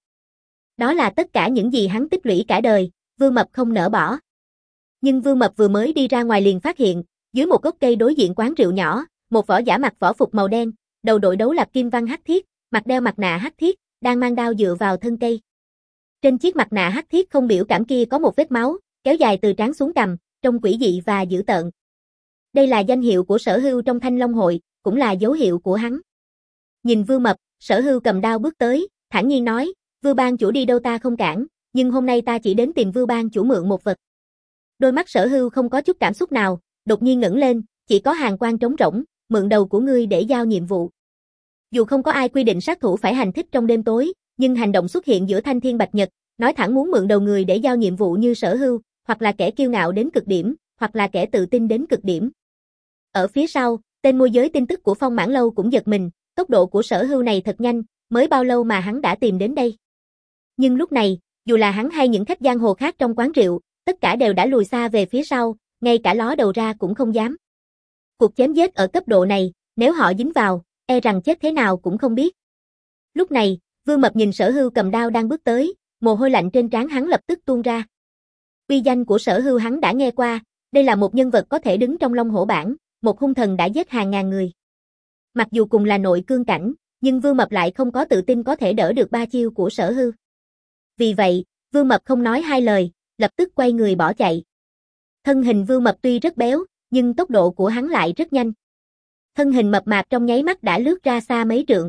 Đó là tất cả những gì hắn tích lũy cả đời, Vương Mập không nỡ bỏ. Nhưng Vương Mập vừa mới đi ra ngoài liền phát hiện, dưới một gốc cây đối diện quán rượu nhỏ, một võ giả mặc võ phục màu đen, đầu đội đấu lập kim văn hắc thiết, mặt đeo mặt nạ hắc thiết, đang mang đao dựa vào thân cây. Trên chiếc mặt nạ hắc thiết không biểu cảm kia có một vết máu, kéo dài từ trán xuống cằm, trông quỷ dị và dữ tợn. Đây là danh hiệu của Sở Hưu trong Thanh Long hội, cũng là dấu hiệu của hắn. Nhìn Vương Mập, Sở Hưu cầm đao bước tới, thản nhiên nói, Vưu Bang chủ đi đâu ta không cản, nhưng hôm nay ta chỉ đến tìm Vưu Bang chủ mượn một vật. Đôi mắt Sở Hưu không có chút cảm xúc nào, đột nhiên ngẩng lên, chỉ có hàn quang trống rỗng, mượn đầu của ngươi để giao nhiệm vụ. Dù không có ai quy định sát thủ phải hành thích trong đêm tối, nhưng hành động xuất hiện giữa Thanh Thiên Bạch Nhật, nói thẳng muốn mượn đầu người để giao nhiệm vụ như Sở Hưu, hoặc là kẻ kiêu ngạo đến cực điểm, hoặc là kẻ tự tin đến cực điểm. Ở phía sau, tên môi giới tin tức của Phong Mãn Lâu cũng giật mình, tốc độ của Sở Hưu này thật nhanh, mới bao lâu mà hắn đã tìm đến đây. Nhưng lúc này, dù là hắn hay những khách giang hồ khác trong quán rượu, tất cả đều đã lùi xa về phía sau, ngay cả ló đầu ra cũng không dám. Cuộc chém giết ở cấp độ này, nếu họ dính vào, e rằng chết thế nào cũng không biết. Lúc này, Vương Mập nhìn Sở Hưu cầm đao đang bước tới, mồ hôi lạnh trên trán hắn lập tức tuôn ra. Uy danh của Sở Hưu hắn đã nghe qua, đây là một nhân vật có thể đứng trong Long Hổ bảng, một hung thần đã giết hàng ngàn người. Mặc dù cùng là nội cương cảnh, nhưng Vương Mập lại không có tự tin có thể đỡ được ba chiêu của Sở Hưu. Vì vậy, Vương Mập không nói hai lời, lập tức quay người bỏ chạy. Thân hình Vương Mập tuy rất béo, nhưng tốc độ của hắn lại rất nhanh. Thân hình mập mạp trong nháy mắt đã lướt ra xa mấy trượng.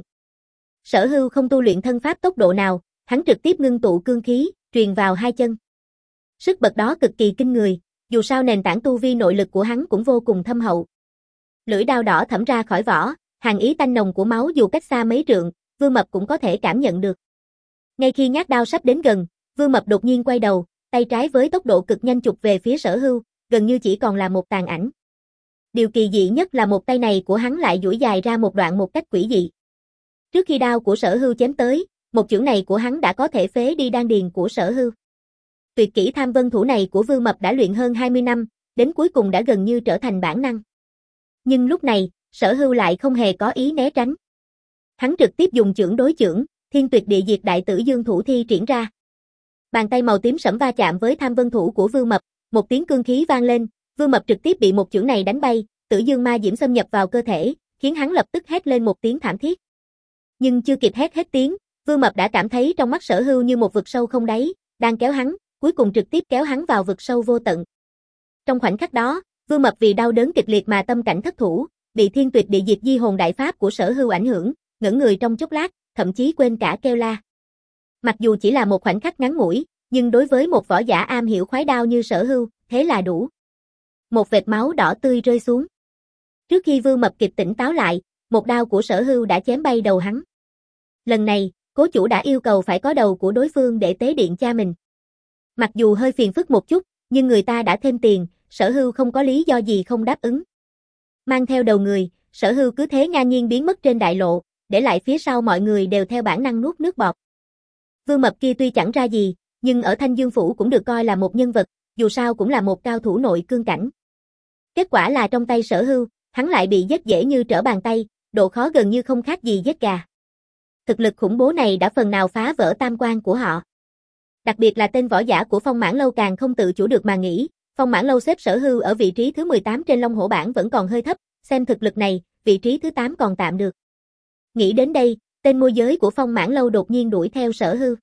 Sở Hưu không tu luyện thân pháp tốc độ nào, hắn trực tiếp ngưng tụ cương khí, truyền vào hai chân. Sức bật đó cực kỳ kinh người, dù sao nền tảng tu vi nội lực của hắn cũng vô cùng thâm hậu. Lưỡi đao đỏ thẩm ra khỏi vỏ, hàn ý tanh nồng của máu dù cách xa mấy trượng, Vương Mập cũng có thể cảm nhận được. Ngay khi nhát đao sắp đến gần, Vương Mập đột nhiên quay đầu, tay trái với tốc độ cực nhanh chụp về phía Sở Hưu, gần như chỉ còn là một tàn ảnh. Điều kỳ dị nhất là một tay này của hắn lại duỗi dài ra một đoạn một cách quỷ dị. Trước khi đao của Sở Hưu chém tới, một chưởng này của hắn đã có thể phế đi đan điền của Sở Hưu. Tuyệt kỹ Tham Vân thủ này của Vương Mập đã luyện hơn hai mươi năm, đến cuối cùng đã gần như trở thành bản năng. Nhưng lúc này, Sở Hưu lại không hề có ý né tránh. Hắn trực tiếp dùng chưởng đối chưởng, Thiên Tuyệt Địa Diệt Đại Tử Dương thủ thi triển ra. Bàn tay màu tím sẫm va chạm với Tham Vân thủ của Vương Mập, một tiếng cương khí vang lên, Vương Mập trực tiếp bị một chưởng này đánh bay, Tử Dương ma diễm xâm nhập vào cơ thể, khiến hắn lập tức hét lên một tiếng thảm thiết. Nhưng chưa kịp hét hết tiếng, Vương Mập đã cảm thấy trong mắt Sở Hưu như một vực sâu không đáy, đang kéo hắn, cuối cùng trực tiếp kéo hắn vào vực sâu vô tận. Trong khoảnh khắc đó, Vương Mập vì đau đớn kịch liệt mà tâm cảnh thất thủ, bị Thiên Tuyệt Địa Diệt Di hồn đại pháp của Sở Hưu ảnh hưởng, ngẩn người trong chốc lát, thậm chí quên cả kêu la. Mặc dù chỉ là một khoảnh khắc ngắn ngủi, nhưng đối với một võ giả am hiểu khoái đao như Sở Hưu, thế là đủ. Một vệt máu đỏ tươi rơi xuống. Trước khi Vương Mập kịp tỉnh táo lại, một đao của Sở Hưu đã chém bay đầu hắn. Lần này, cố chủ đã yêu cầu phải có đầu của đối phương để tế điện cha mình. Mặc dù hơi phiền phức một chút, nhưng người ta đã thêm tiền, Sở Hưu không có lý do gì không đáp ứng. Mang theo đầu người, Sở Hưu cứ thế ngang nhiên biến mất trên đại lộ, để lại phía sau mọi người đều theo bản năng nuốt nước bọt. Vương Mập kia tuy chẳng ra gì, nhưng ở Thanh Dương phủ cũng được coi là một nhân vật, dù sao cũng là một cao thủ nội cương cảnh. Kết quả là trong tay Sở Hưu, hắn lại bị giết dễ như trở bàn tay, độ khó gần như không khác gì giết gà. Thực lực khủng bố này đã phần nào phá vỡ tam quan của họ. Đặc biệt là tên võ giả của Phong Mãn Lâu càng không tự chủ được mà nghĩ, Phong Mãn Lâu xếp Sở Hưu ở vị trí thứ mười tám trên Long Hổ bảng vẫn còn hơi thấp, xem thực lực này, vị trí thứ tám còn tạm được. Nghĩ đến đây, tên môi giới của Phong Mãn Lâu đột nhiên đuổi theo Sở Hưu.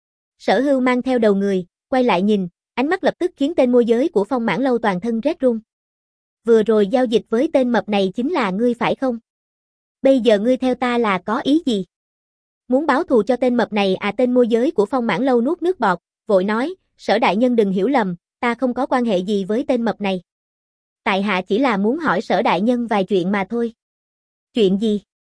Sở Hưu mang theo đầu người, quay lại nhìn, ánh mắt lập tức khiến tên môi giới của Phong Mãn Lâu toàn thân rét run. Vừa rồi giao dịch với tên mập này chính là ngươi phải không? Bây giờ ngươi theo ta là có ý gì? Muốn báo thù cho tên mập này à? Tên môi giới của Phong Mãn Lâu nuốt nước bọt, vội nói, Sở đại nhân đừng hiểu lầm, ta không có quan hệ gì với tên mập này. Tại hạ chỉ là muốn hỏi Sở đại nhân vài chuyện mà thôi. Chuyện gì?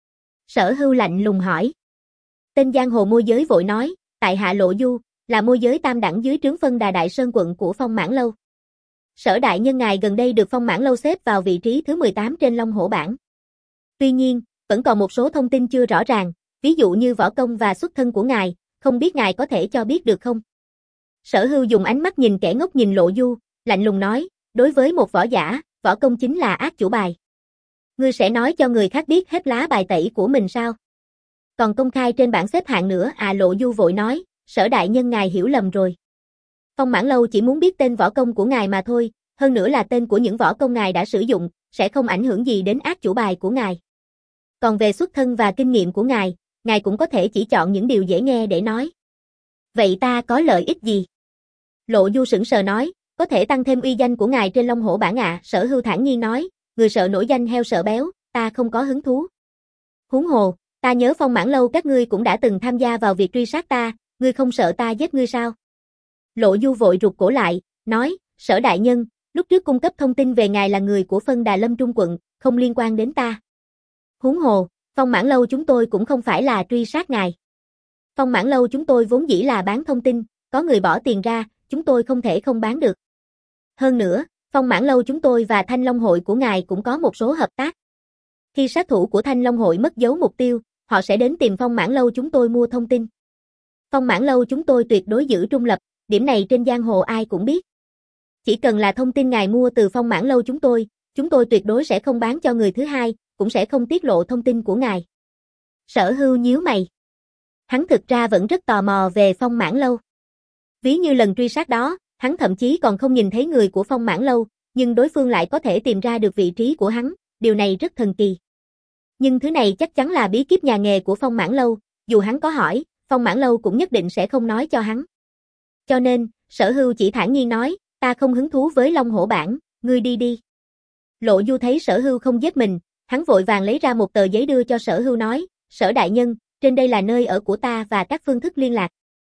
Sở Hưu lạnh lùng hỏi. Tên giang hồ môi giới vội nói, tại hạ Lộ Du, là môi giới tam đẳng dưới trướng phân Đà Đại Sơn quận của Phong Mãn Lâu. Sở đại nhân ngài gần đây được Phong Mãn Lâu xếp vào vị trí thứ mười tám trên Long Hổ bảng. Tuy nhiên, vẫn còn một số thông tin chưa rõ ràng, ví dụ như võ công và xuất thân của ngài, không biết ngài có thể cho biết được không? Sở Hưu dùng ánh mắt nhìn kẻ ngốc nhìn Lộ Du, lạnh lùng nói, đối với một võ giả, võ công chính là ác chủ bài. Ngươi sẽ nói cho người khác biết hết lá bài tẩy của mình sao? Còn công khai trên bảng xếp hạng nữa à? Lộ Du vội nói, Sở đại nhân ngài hiểu lầm rồi. Phong Mãn Lâu chỉ muốn biết tên võ công của ngài mà thôi, hơn nữa là tên của những võ công ngài đã sử dụng, sẽ không ảnh hưởng gì đến át chủ bài của ngài. Còn về xuất thân và kinh nghiệm của ngài, ngài cũng có thể chỉ chọn những điều dễ nghe để nói. Vậy ta có lợi ích gì? Lộ Du sững sờ nói, có thể tăng thêm uy danh của ngài trên Long Hổ bảng ạ. Sở Hưu thản nhiên nói, người sợ nổi danh heo sợ béo, ta không có hứng thú. Huống hồ, ta nhớ Phong Mãn Lâu các ngươi cũng đã từng tham gia vào việc truy sát ta, ngươi không sợ ta giết ngươi sao? Lộ Du vội rụt cổ lại, nói, Sở đại nhân, lúc trước cung cấp thông tin về ngài là người của phân Đà Lâm Trung quận, không liên quan đến ta. Huống hồ, Phong Mãn Lâu chúng tôi cũng không phải là truy sát ngài. Phong Mãn Lâu chúng tôi vốn dĩ là bán thông tin, có người bỏ tiền ra, chúng tôi không thể không bán được. Hơn nữa, Phong Mãn Lâu chúng tôi và Thanh Long Hội của ngài cũng có một số hợp tác. Khi sát thủ của Thanh Long Hội mất dấu mục tiêu, họ sẽ đến tìm Phong Mãn Lâu chúng tôi mua thông tin. Phong Mãn Lâu chúng tôi tuyệt đối giữ trung lập, điểm này trên giang hồ ai cũng biết. Chỉ cần là thông tin ngài mua từ Phong Mãn Lâu chúng tôi, chúng tôi tuyệt đối sẽ không bán cho người thứ hai, cũng sẽ không tiết lộ thông tin của ngài. Sở Hưu nhíu mày. Hắn thực ra vẫn rất tò mò về Phong Mãn Lâu. Ví như lần truy sát đó, hắn thậm chí còn không nhìn thấy người của Phong Mãn Lâu, nhưng đối phương lại có thể tìm ra được vị trí của hắn, điều này rất thần kỳ. Nhưng thứ này chắc chắn là bí kíp nhà nghề của Phong Mãn Lâu, dù hắn có hỏi, Phong Mãn Lâu cũng nhất định sẽ không nói cho hắn. Cho nên, Sở Hưu chỉ thản nhiên nói, ta không hứng thú với Long Hổ bảng, ngươi đi đi. Lộ Du thấy Sở Hưu không giết mình, hắn vội vàng lấy ra một tờ giấy đưa cho Sở Hưu nói, Sở đại nhân, trên đây là nơi ở của ta và các phương thức liên lạc.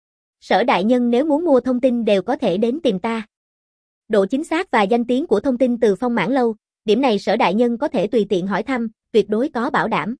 Sở đại nhân nếu muốn mua thông tin đều có thể đến tìm ta. Độ chính xác và danh tiếng của thông tin từ Phong Mãn Lâu, điểm này Sở đại nhân có thể tùy tiện hỏi thăm, tuyệt đối có bảo đảm.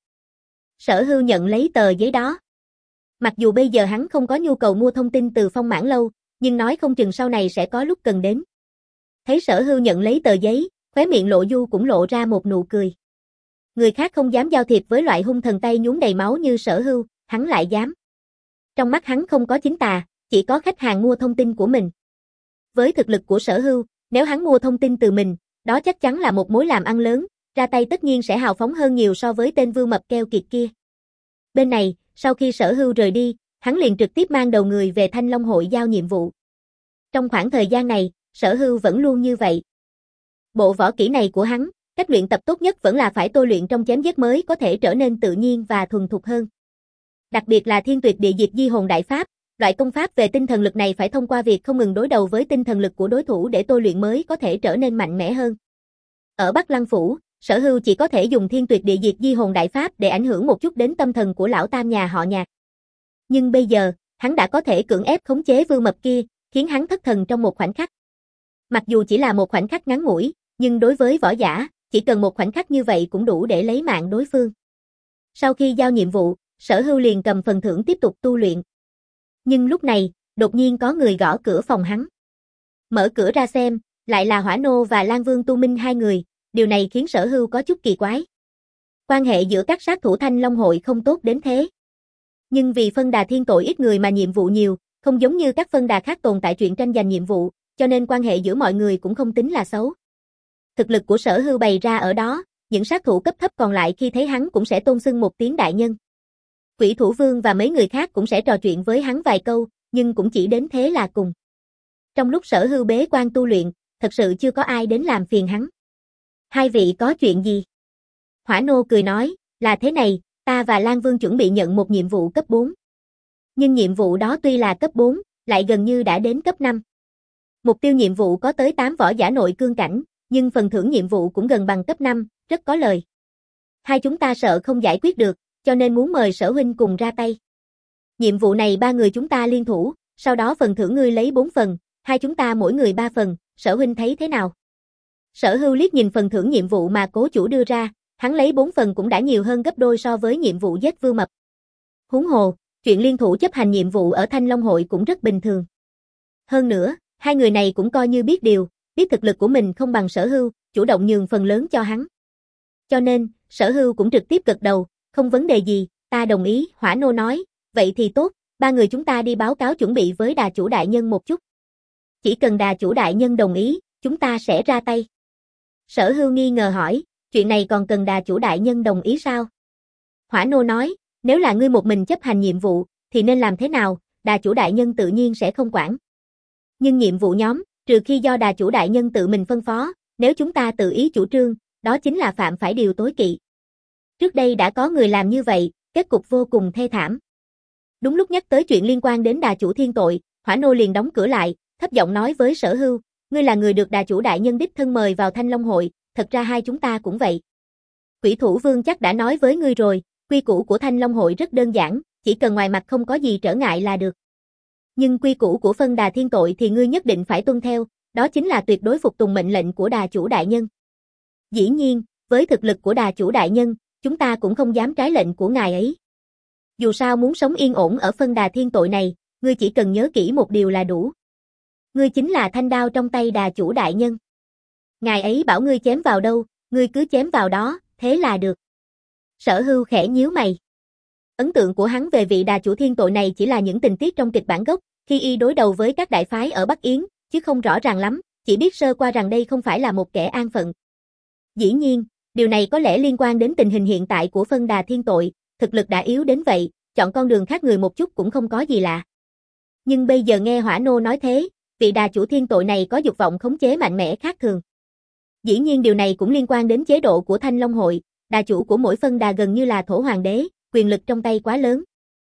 Sở Hưu nhận lấy tờ giấy đó. Mặc dù bây giờ hắn không có nhu cầu mua thông tin từ Phong Mãn Lâu, nhưng nói không chừng sau này sẽ có lúc cần đến. Thấy Sở Hưu nhận lấy tờ giấy, khóe miệng Lộ Du cũng lộ ra một nụ cười. Người khác không dám giao thiệp với loại hung thần tay nhuốm đầy máu như Sở Hưu, hắn lại dám. Trong mắt hắn không có chính tà, chỉ có khách hàng mua thông tin của mình. Với thực lực của Sở Hưu, nếu hắn mua thông tin từ mình, đó chắc chắn là một mối làm ăn lớn, ra tay tất nhiên sẽ hào phóng hơn nhiều so với tên Vưu Mập keo kiệt kia. Bên này, sau khi Sở Hưu rời đi, hắn liền trực tiếp mang đầu người về Thanh Long Hội giao nhiệm vụ. Trong khoảng thời gian này, Sở Hưu vẫn luôn như vậy. Bộ võ kỹ này của hắn, cách luyện tập tốt nhất vẫn là phải tôi luyện trong chém giết mới có thể trở nên tự nhiên và thuần thục hơn. Đặc biệt là Thiên Tuyệt Địa Diệt Di Hồn Đại Pháp, loại công pháp về tinh thần lực này phải thông qua việc không ngừng đối đầu với tinh thần lực của đối thủ để tôi luyện mới có thể trở nên mạnh mẽ hơn. Ở Bắc Lăng Phủ, Sở Hưu chỉ có thể dùng Thiên Tuyệt Địa Diệt Di Hồn Đại Pháp để ảnh hưởng một chút đến tâm thần của lão tam nhà họ Nhạc. Nhưng bây giờ, hắn đã có thể cưỡng ép khống chế Vưu Mập kia, khiến hắn thất thần trong một khoảnh khắc. Mặc dù chỉ là một khoảnh khắc ngắn ngủi, nhưng đối với võ giả, chỉ cần một khoảnh khắc như vậy cũng đủ để lấy mạng đối phương. Sau khi giao nhiệm vụ, Sở Hưu liền cầm phần thưởng tiếp tục tu luyện. Nhưng lúc này, đột nhiên có người gõ cửa phòng hắn. Mở cửa ra xem, lại là Hỏa Nô và Lan Vương Tu Minh hai người, điều này khiến Sở Hưu có chút kỳ quái. Quan hệ giữa các sát thủ Thanh Long Hội không tốt đến thế. Nhưng vì phân đà thiên tội ít người mà nhiệm vụ nhiều, không giống như các phân đà khác tồn tại chuyện tranh giành nhiệm vụ, cho nên quan hệ giữa mọi người cũng không tính là xấu. Thực lực của Sở Hưu bày ra ở đó, những sát thủ cấp thấp còn lại khi thấy hắn cũng sẽ tôn xưng một tiếng đại nhân. Quỷ Thủ Vương và mấy người khác cũng sẽ trò chuyện với hắn vài câu, nhưng cũng chỉ đến thế là cùng. Trong lúc Sở Hưu bế quan tu luyện, thật sự chưa có ai đến làm phiền hắn. Hai vị có chuyện gì? Hỏa Nô cười nói, là thế này, ta và Lan Vương chuẩn bị nhận một nhiệm vụ cấp bốn. Nhưng nhiệm vụ đó tuy là cấp bốn, lại gần như đã đến cấp năm. Mục tiêu nhiệm vụ có tới tám võ giả nội cương cảnh, nhưng phần thưởng nhiệm vụ cũng gần bằng cấp năm, rất có lời. Hai chúng ta sợ không giải quyết được, cho nên muốn mời Sở huynh cùng ra tay. Nhiệm vụ này ba người chúng ta liên thủ, sau đó phần thưởng ngươi lấy bốn phần, hai chúng ta mỗi người ba phần, Sở huynh thấy thế nào? Sở Hưu liếc nhìn phần thưởng nhiệm vụ mà cố chủ đưa ra, hắn lấy bốn phần cũng đã nhiều hơn gấp đôi so với nhiệm vụ giết Vưu Mập. Huống hồ, chuyện liên thủ chấp hành nhiệm vụ ở Thanh Long Hội cũng rất bình thường. Hơn nữa, hai người này cũng coi như biết điều, biết thực lực của mình không bằng Sở Hưu, chủ động nhường phần lớn cho hắn. Cho nên, Sở Hưu cũng trực tiếp gật đầu, không vấn đề gì, ta đồng ý, Hỏa Nô nói, vậy thì tốt, ba người chúng ta đi báo cáo chuẩn bị với đà chủ đại nhân một chút. Chỉ cần đà chủ đại nhân đồng ý, chúng ta sẽ ra tay. Sở Hưu nghi ngờ hỏi, chuyện này còn cần đà chủ đại nhân đồng ý sao? Hỏa Nô nói, Nếu là ngươi một mình chấp hành nhiệm vụ, thì nên làm thế nào, đà chủ đại nhân tự nhiên sẽ không quản. Nhưng nhiệm vụ nhóm, trừ khi do đà chủ đại nhân tự mình phân phó, nếu chúng ta tự ý chủ trương, đó chính là phạm phải điều tối kỵ. Trước đây đã có người làm như vậy, kết cục vô cùng thê thảm. Đúng lúc nhắc tới chuyện liên quan đến đà chủ thiên tội, Hỏa Nô liền đóng cửa lại, thấp giọng nói với Sở Hưu, ngươi là người được đà chủ đại nhân đích thân mời vào Thanh Long hội, thật ra hai chúng ta cũng vậy. Quỷ Thủ Vương chắc đã nói với ngươi rồi, quy củ của Thanh Long hội rất đơn giản, chỉ cần ngoài mặt không có gì trở ngại là được. Nhưng quy củ của phân đà thiên tội thì ngươi nhất định phải tuân theo, đó chính là tuyệt đối phục tùng mệnh lệnh của đà chủ đại nhân. Dĩ nhiên, với thực lực của đà chủ đại nhân, chúng ta cũng không dám trái lệnh của ngài ấy. Dù sao muốn sống yên ổn ở phân đà thiên tội này, ngươi chỉ cần nhớ kỹ một điều là đủ. Ngươi chính là thanh đao trong tay đà chủ đại nhân. Ngài ấy bảo ngươi chém vào đâu, ngươi cứ chém vào đó, thế là được. Sở Hưu khẽ nhíu mày. Ấn tượng của hắn về vị đà chủ thiên tội này chỉ là những tình tiết trong kịch bản gốc, khi y đối đầu với các đại phái ở Bắc Yến, chứ không rõ ràng lắm, chỉ biết sơ qua rằng đây không phải là một kẻ an phận. Dĩ nhiên, điều này có lẽ liên quan đến tình hình hiện tại của phân đà thiên tội, thực lực đã yếu đến vậy, chọn con đường khác người một chút cũng không có gì lạ. Nhưng bây giờ nghe Hỏa Nô nói thế, vị đà chủ thiên tội này có dục vọng khống chế mạnh mẽ khác thường. Dĩ nhiên điều này cũng liên quan đến chế độ của Thanh Long hội, đà chủ của mỗi phân đà gần như là thổ hoàng đế, quyền lực trong tay quá lớn.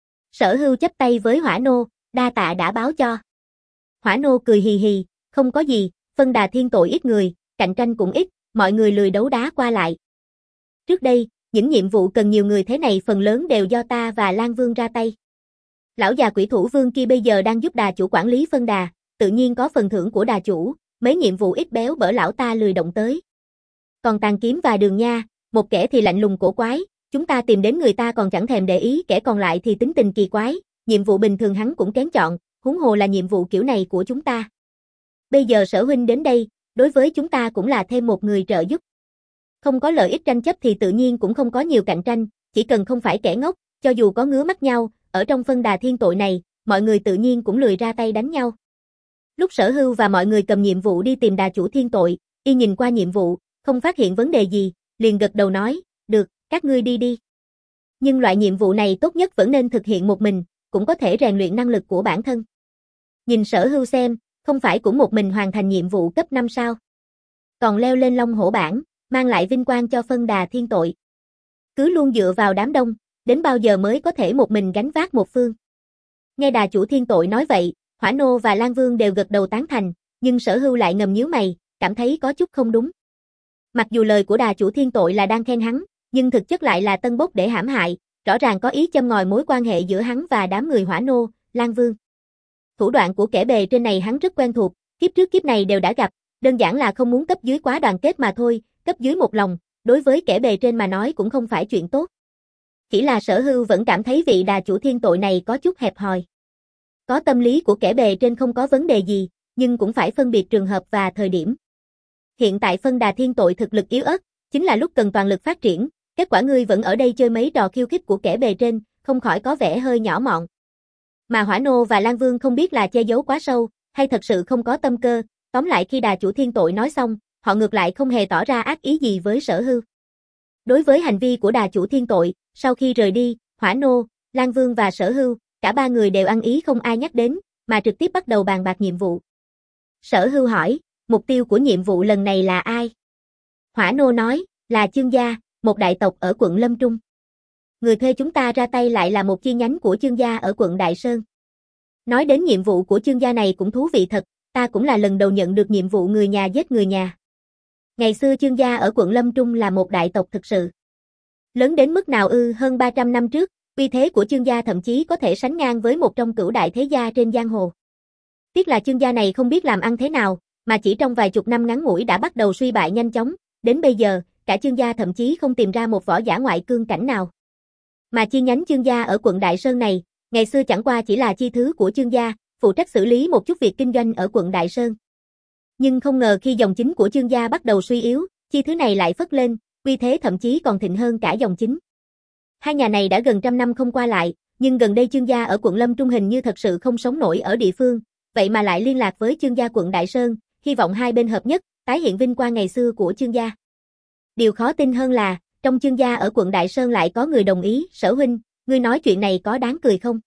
Sở Hưu chắp tay với Hỏa Nô, đa tạ đã báo cho. Hỏa Nô cười hì hì, không có gì, phân đà thiên tội ít người, cạnh tranh cũng ít, mọi người lười đấu đá qua lại. Trước đây, những nhiệm vụ cần nhiều người thế này phần lớn đều do ta và Lan Vương ra tay. Lão già Quỷ Thủ Vương kia bây giờ đang giúp đà chủ quản lý phân đà, tự nhiên có phần thưởng của đà chủ, mấy nhiệm vụ ít béo bở lão ta lười động tới. Còn Tàn Kiếm và Đường Nha, một kẻ thì lạnh lùng cổ quái, chúng ta tìm đến người ta còn chẳng thèm để ý, kẻ còn lại thì tính tình kỳ quái, nhiệm vụ bình thường hắn cũng kén chọn, huống hồ là nhiệm vụ kiểu này của chúng ta. Bây giờ Sở huynh đến đây, đối với chúng ta cũng là thêm một người trợ giúp. Không có lợi ích tranh chấp thì tự nhiên cũng không có nhiều cạnh tranh, chỉ cần không phải kẻ ngốc, cho dù có ngứa mắt nhau, ở trong phân đà thiên tội này, mọi người tự nhiên cũng lười ra tay đánh nhau. Lúc Sở Hưu và mọi người cầm nhiệm vụ đi tìm đà chủ thiên tội, y nhìn qua nhiệm vụ, không phát hiện vấn đề gì, liền gật đầu nói, được, các ngươi đi đi. Nhưng loại nhiệm vụ này tốt nhất vẫn nên thực hiện một mình, cũng có thể rèn luyện năng lực của bản thân. Nhìn Sở Hưu xem, không phải cũng một mình hoàn thành nhiệm vụ cấp năm sao? Còn leo lên Long Hổ bảng, mang lại vinh quang cho phân đà thiên tội. Cứ luôn dựa vào đám đông, đến bao giờ mới có thể một mình gánh vác một phương. Nghe đà chủ thiên tội nói vậy, Hỏa Nô và Lan Vương đều gật đầu tán thành, nhưng Sở Hưu lại ngầm nhíu mày, cảm thấy có chút không đúng. Mặc dù lời của đà chủ thiên tội là đang khen hắn, nhưng thực chất lại là tân bốc để hãm hại, rõ ràng có ý châm ngòi mối quan hệ giữa hắn và đám người Hỏa Nô, Lan Vương. Thủ đoạn của kẻ bề trên này hắn rất quen thuộc, kiếp trước kiếp này đều đã gặp, đơn giản là không muốn cấp dưới quá đoàn kết mà thôi, cấp dưới một lòng, đối với kẻ bề trên mà nói cũng không phải chuyện tốt. Chỉ là Sở Hưu vẫn cảm thấy vị đà chủ thiên tội này có chút hẹp hòi. Có tâm lý của kẻ bề trên không có vấn đề gì, nhưng cũng phải phân biệt trường hợp và thời điểm. Hiện tại phân đà thiên tội thực lực yếu ớt, chính là lúc cần toàn lực phát triển, kết quả ngươi vẫn ở đây chơi mấy trò khiêu khích của kẻ bề trên, không khỏi có vẻ hơi nhỏ mọn. Mà Hỏa Nô và Lan Vương không biết là che giấu quá sâu, hay thật sự không có tâm cơ, tóm lại khi đà chủ thiên tội nói xong, họ ngược lại không hề tỏ ra ác ý gì với Sở Hưu. Đối với hành vi của đà chủ thiên tội, sau khi rời đi, Hỏa Nô, Lan Vương và Sở Hưu, cả ba người đều ăn ý không ai nhắc đến, mà trực tiếp bắt đầu bàn bạc nhiệm vụ. Sở Hưu hỏi, mục tiêu của nhiệm vụ lần này là ai? Hỏa Nô nói, là Chương gia, một đại tộc ở quận Lâm Trung. Người thuê chúng ta ra tay lại là một chi nhánh của Chương gia ở quận Đại Sơn. Nói đến nhiệm vụ của Chương gia này cũng thú vị thật, ta cũng là lần đầu nhận được nhiệm vụ người nhà giết người nhà. Ngày xưa Chương gia ở quận Lâm Trung là một đại tộc thực sự. Lớn đến mức nào ư? Hơn ba trăm năm trước, uy thế của Chương gia thậm chí có thể sánh ngang với một trong cửu đại thế gia trên giang hồ. Tiếc là Chương gia này không biết làm ăn thế nào, mà chỉ trong vài chục năm ngắn ngủi đã bắt đầu suy bại nhanh chóng, đến bây giờ, cả Chương gia thậm chí không tìm ra một võ giả ngoại cương cảnh nào. Mà chi nhánh Chương gia ở quận Đại Sơn này, ngày xưa chẳng qua chỉ là chi thứ của Chương gia, phụ trách xử lý một chút việc kinh doanh ở quận Đại Sơn. Nhưng không ngờ khi dòng chính của Chương gia bắt đầu suy yếu, chi thứ này lại phất lên, uy thế thậm chí còn thịnh hơn cả dòng chính. Hai nhà này đã gần trăm năm không qua lại, nhưng gần đây Chương gia ở quận Lâm Trung hình như thật sự không sống nổi ở địa phương, vậy mà lại liên lạc với Chương gia quận Đại Sơn, hy vọng hai bên hợp nhất, tái hiện vinh quang ngày xưa của Chương gia. Điều khó tin hơn là, trong Chương gia ở quận Đại Sơn lại có người đồng ý, Sở huynh, ngươi nói chuyện này có đáng cười không?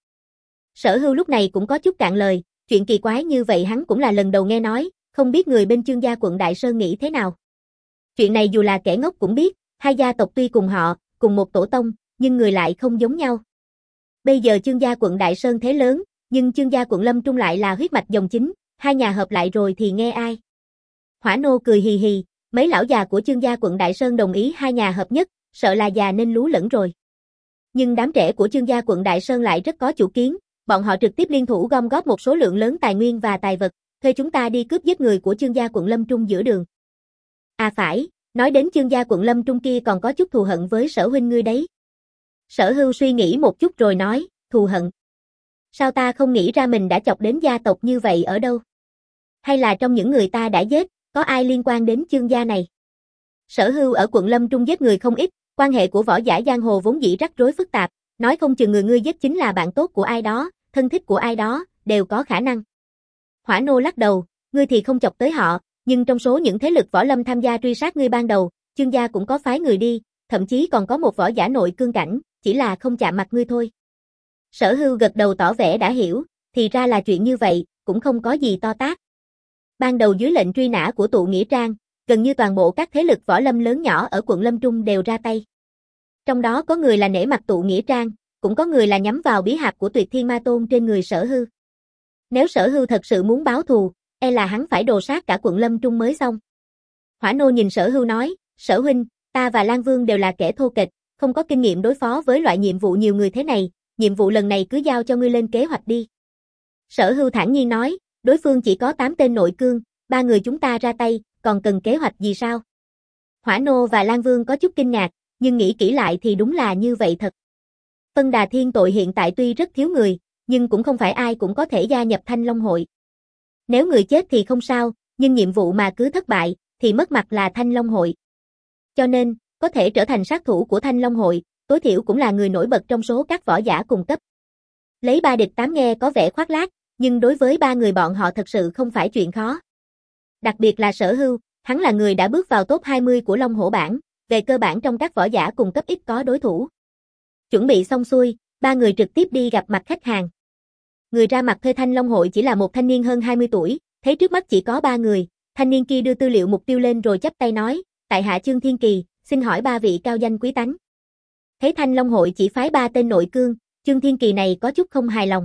Sở Hưu lúc này cũng có chút cạn lời, chuyện kỳ quái như vậy hắn cũng là lần đầu nghe nói, không biết người bên Chương gia quận Đại Sơn nghĩ thế nào. Chuyện này dù là kẻ ngốc cũng biết, hai gia tộc tuy cùng họ, cùng một tổ tông, nhưng người lại không giống nhau. Bây giờ Chương gia quận Đại Sơn thế lớn, nhưng Chương gia quận Lâm Trung lại là huyết mạch dòng chính, hai nhà hợp lại rồi thì nghe ai. Hỏa Nô cười hì hì, mấy lão già của Chương gia quận Đại Sơn đồng ý hai nhà hợp nhất, sợ là già nên lú lẫn rồi. Nhưng đám trẻ của Chương gia quận Đại Sơn lại rất có chủ kiến, bọn họ trực tiếp liên thủ gom góp một số lượng lớn tài nguyên và tài vật, thuê chúng ta đi cướp giết người của Chương gia quận Lâm Trung giữa đường. À phải, nói đến Chương gia quận Lâm Trung kia còn có chút thù hận với Sở huynh ngươi đấy. Sở Hưu suy nghĩ một chút rồi nói, thù hận. Sao ta không nghĩ ra mình đã chọc đến gia tộc như vậy ở đâu? Hay là trong những người ta đã giết, có ai liên quan đến Chương gia này? Sở Hưu ở quận Lâm Trung giết người không ít, quan hệ của võ giả giang hồ vốn dĩ rắc rối phức tạp, nói không chừng người ngươi giết chính là bạn tốt của ai đó, thân thích của ai đó, đều có khả năng. Hỏa Nô lắc đầu, ngươi thì không chọc tới họ, nhưng trong số những thế lực võ lâm tham gia truy sát ngươi ban đầu, Chương gia cũng có phái người đi, thậm chí còn có một võ giả nội cương cảnh, chỉ là không chạm mặt ngươi thôi. Sở Hưu gật đầu tỏ vẻ đã hiểu, thì ra là chuyện như vậy, cũng không có gì to tát. Ban đầu dưới lệnh truy nã của tụ Nghĩa Trang, gần như toàn bộ các thế lực võ lâm lớn nhỏ ở quận Lâm Trung đều ra tay. Trong đó có người là nể mặt tụ Nghĩa Trang, cũng có người là nhắm vào bí hạp của Tuyệt Thiên Ma Tôn trên người Sở Hưu. Nếu Sở Hưu thật sự muốn báo thù, e là hắn phải đồ sát cả quận Lâm Trung mới xong. Hỏa Nô nhìn Sở Hưu nói, Sở huynh, ta và Lan Vương đều là kẻ thô kệch, không có kinh nghiệm đối phó với loại nhiệm vụ nhiều người thế này, nhiệm vụ lần này cứ giao cho ngươi lên kế hoạch đi. Sở Hưu thản nhiên nói, đối phương chỉ có tám tên nội cương, ba người chúng ta ra tay, còn cần kế hoạch gì sao? Hỏa Nô và Lan Vương có chút kinh ngạc, nhưng nghĩ kỹ lại thì đúng là như vậy thật. Phân Đà Thiên Tội hiện tại tuy rất thiếu người, nhưng cũng không phải ai cũng có thể gia nhập Thanh Long Hội. Nếu người chết thì không sao, nhưng nhiệm vụ mà cứ thất bại, thì mất mặt là Thanh Long Hội. Cho nên, có thể trở thành sát thủ của Thanh Long Hội, tối thiểu cũng là người nổi bật trong số các võ giả cùng cấp. Lấy ba địch tám nghe có vẻ khoác lác, nhưng đối với ba người bọn họ thật sự không phải chuyện khó. Đặc biệt là Sở Hưu, hắn là người đã bước vào top hai mươi của Long Hổ bảng, về cơ bản trong các võ giả cùng cấp ít có đối thủ. Chuẩn bị xong xuôi, ba người trực tiếp đi gặp mặt khách hàng. Người ra mặt thuê Thanh Long Hội chỉ là một thanh niên hơn hai mươi tuổi, thấy trước mắt chỉ có ba người, thanh niên kia đưa tư liệu mục tiêu lên rồi chắp tay nói, tại hạ Chương Thiên Kỳ, xin hỏi ba vị cao danh quý tánh. Thấy Thanh Long Hội chỉ phái ba tên nội cương, Chương Thiên Kỳ này có chút không hài lòng.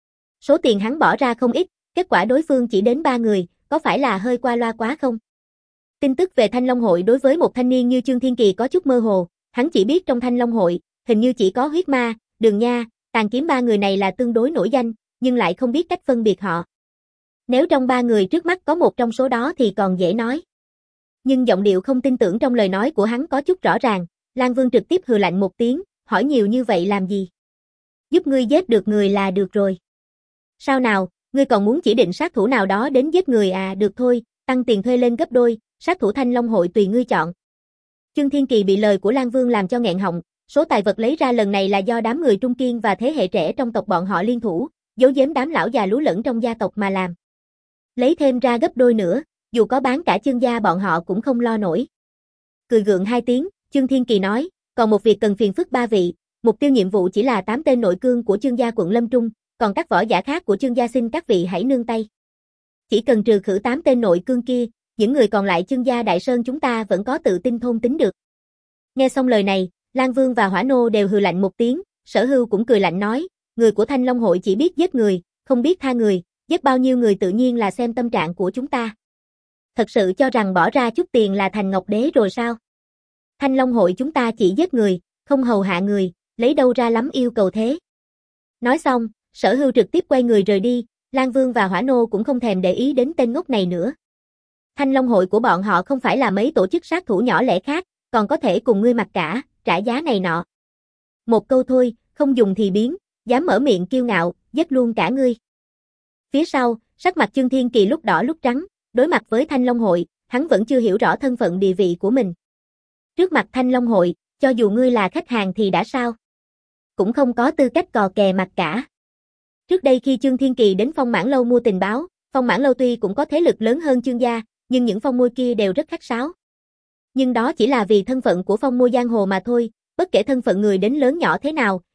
Số tiền hắn bỏ ra không ít, kết quả đối phương chỉ đến ba người, có phải là hơi qua loa quá không? Tin tức về Thanh Long Hội đối với một thanh niên như Chương Thiên Kỳ có chút mơ hồ, hắn chỉ biết trong Thanh Long Hội, hình như chỉ có Huyết Ma, Đường Nha, Tàn Kiếm ba người này là tương đối nổi danh, nhưng lại không biết cách phân biệt họ. Nếu trong ba người trước mắt có một trong số đó thì còn dễ nói. Nhưng giọng điệu không tin tưởng trong lời nói của hắn có chút rõ ràng, Lan Vương trực tiếp hừ lạnh một tiếng, hỏi nhiều như vậy làm gì? Giúp ngươi giết được người là được rồi. Sao nào, ngươi còn muốn chỉ định sát thủ nào đó đến giết người à? Được thôi, tăng tiền thuê lên gấp đôi, sát thủ Thanh Long Hội tùy ngươi chọn. Chương Thiên Kỳ bị lời của Lan Vương làm cho nghẹn họng, số tài vật lấy ra lần này là do đám người trung kiên và thế hệ trẻ trong tộc bọn họ liên thủ, giấu giếm đám lão già lú lẫn trong gia tộc mà làm. Lấy thêm ra gấp đôi nữa, dù có bán cả Chương gia bọn họ cũng không lo nổi. Cười gượng hai tiếng, Chương Thiên Kỳ nói, còn một việc cần phiền phức ba vị, mục tiêu nhiệm vụ chỉ là tám tên nội cương của Chương gia quận Lâm Trung, còn các võ giả khác của Chương gia xin các vị hãy nương tay. Chỉ cần trừ khử tám tên nội cương kia, những người còn lại Chương gia Đại Sơn chúng ta vẫn có tự tin thôn tính được. Nghe xong lời này, Lan Vương và Hỏa Nô đều hừ lạnh một tiếng, Sở Hưu cũng cười lạnh nói, người của Thanh Long Hội chỉ biết giết người, không biết tha người, giết bao nhiêu người tự nhiên là xem tâm trạng của chúng ta. Thật sự cho rằng bỏ ra chút tiền là thành ngọc đế rồi sao? Thanh Long Hội chúng ta chỉ giết người, không hầu hạ người, lấy đâu ra lắm yêu cầu thế. Nói xong, Sở Hưu trực tiếp quay người rời đi, Lan Vương và Hỏa Nô cũng không thèm để ý đến tên ngốc này nữa. Thanh Long Hội của bọn họ không phải là mấy tổ chức sát thủ nhỏ lẻ khác, còn có thể cùng ngươi mặc cả, trả giá này nọ. Một câu thôi, không dùng thì biến, dám mở miệng kiêu ngạo, giết luôn cả ngươi. Phía sau, sắc mặt Chương Thiên Kỳ lúc đỏ lúc trắng, đối mặt với Thanh Long Hội, hắn vẫn chưa hiểu rõ thân phận địa vị của mình. Trước mặt Thanh Long Hội, cho dù ngươi là khách hàng thì đã sao? Cũng không có tư cách cò kè mặt cả. Trước đây khi Chương Thiên Kỳ đến Phong Mãn Lâu mua tình báo, Phong Mãn Lâu tuy cũng có thế lực lớn hơn Chương gia, nhưng những phong môi kia đều rất khách sáo. Nhưng đó chỉ là vì thân phận của phong môi giang hồ mà thôi, bất kể thân phận người đến lớn nhỏ thế nào,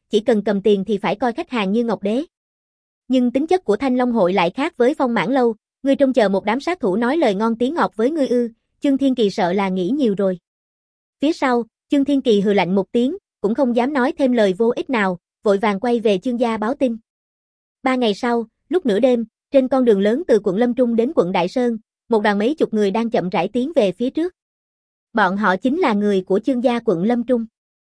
chỉ cần cầm tiền thì phải coi khách hàng như ngọc đế. Nhưng tính chất của Thanh Long hội lại khác với Phong Mãn lâu, ngươi trông chờ một đám sát thủ nói lời ngon tiếng ngọt với ngươi ư? Chương Thiên Kỳ sợ là nghĩ nhiều rồi. Phía sau, Chương Thiên Kỳ hừ lạnh một tiếng, cũng không dám nói thêm lời vô ích nào, vội vàng quay về Chương gia báo tin. Ba ngày sau, lúc nửa đêm, trên con đường lớn từ quận Lâm Trung đến quận Đại Sơn, một đoàn mấy chục người đang chậm rãi tiến về phía trước. Bọn họ chính là người của Chương gia quận Lâm Trung.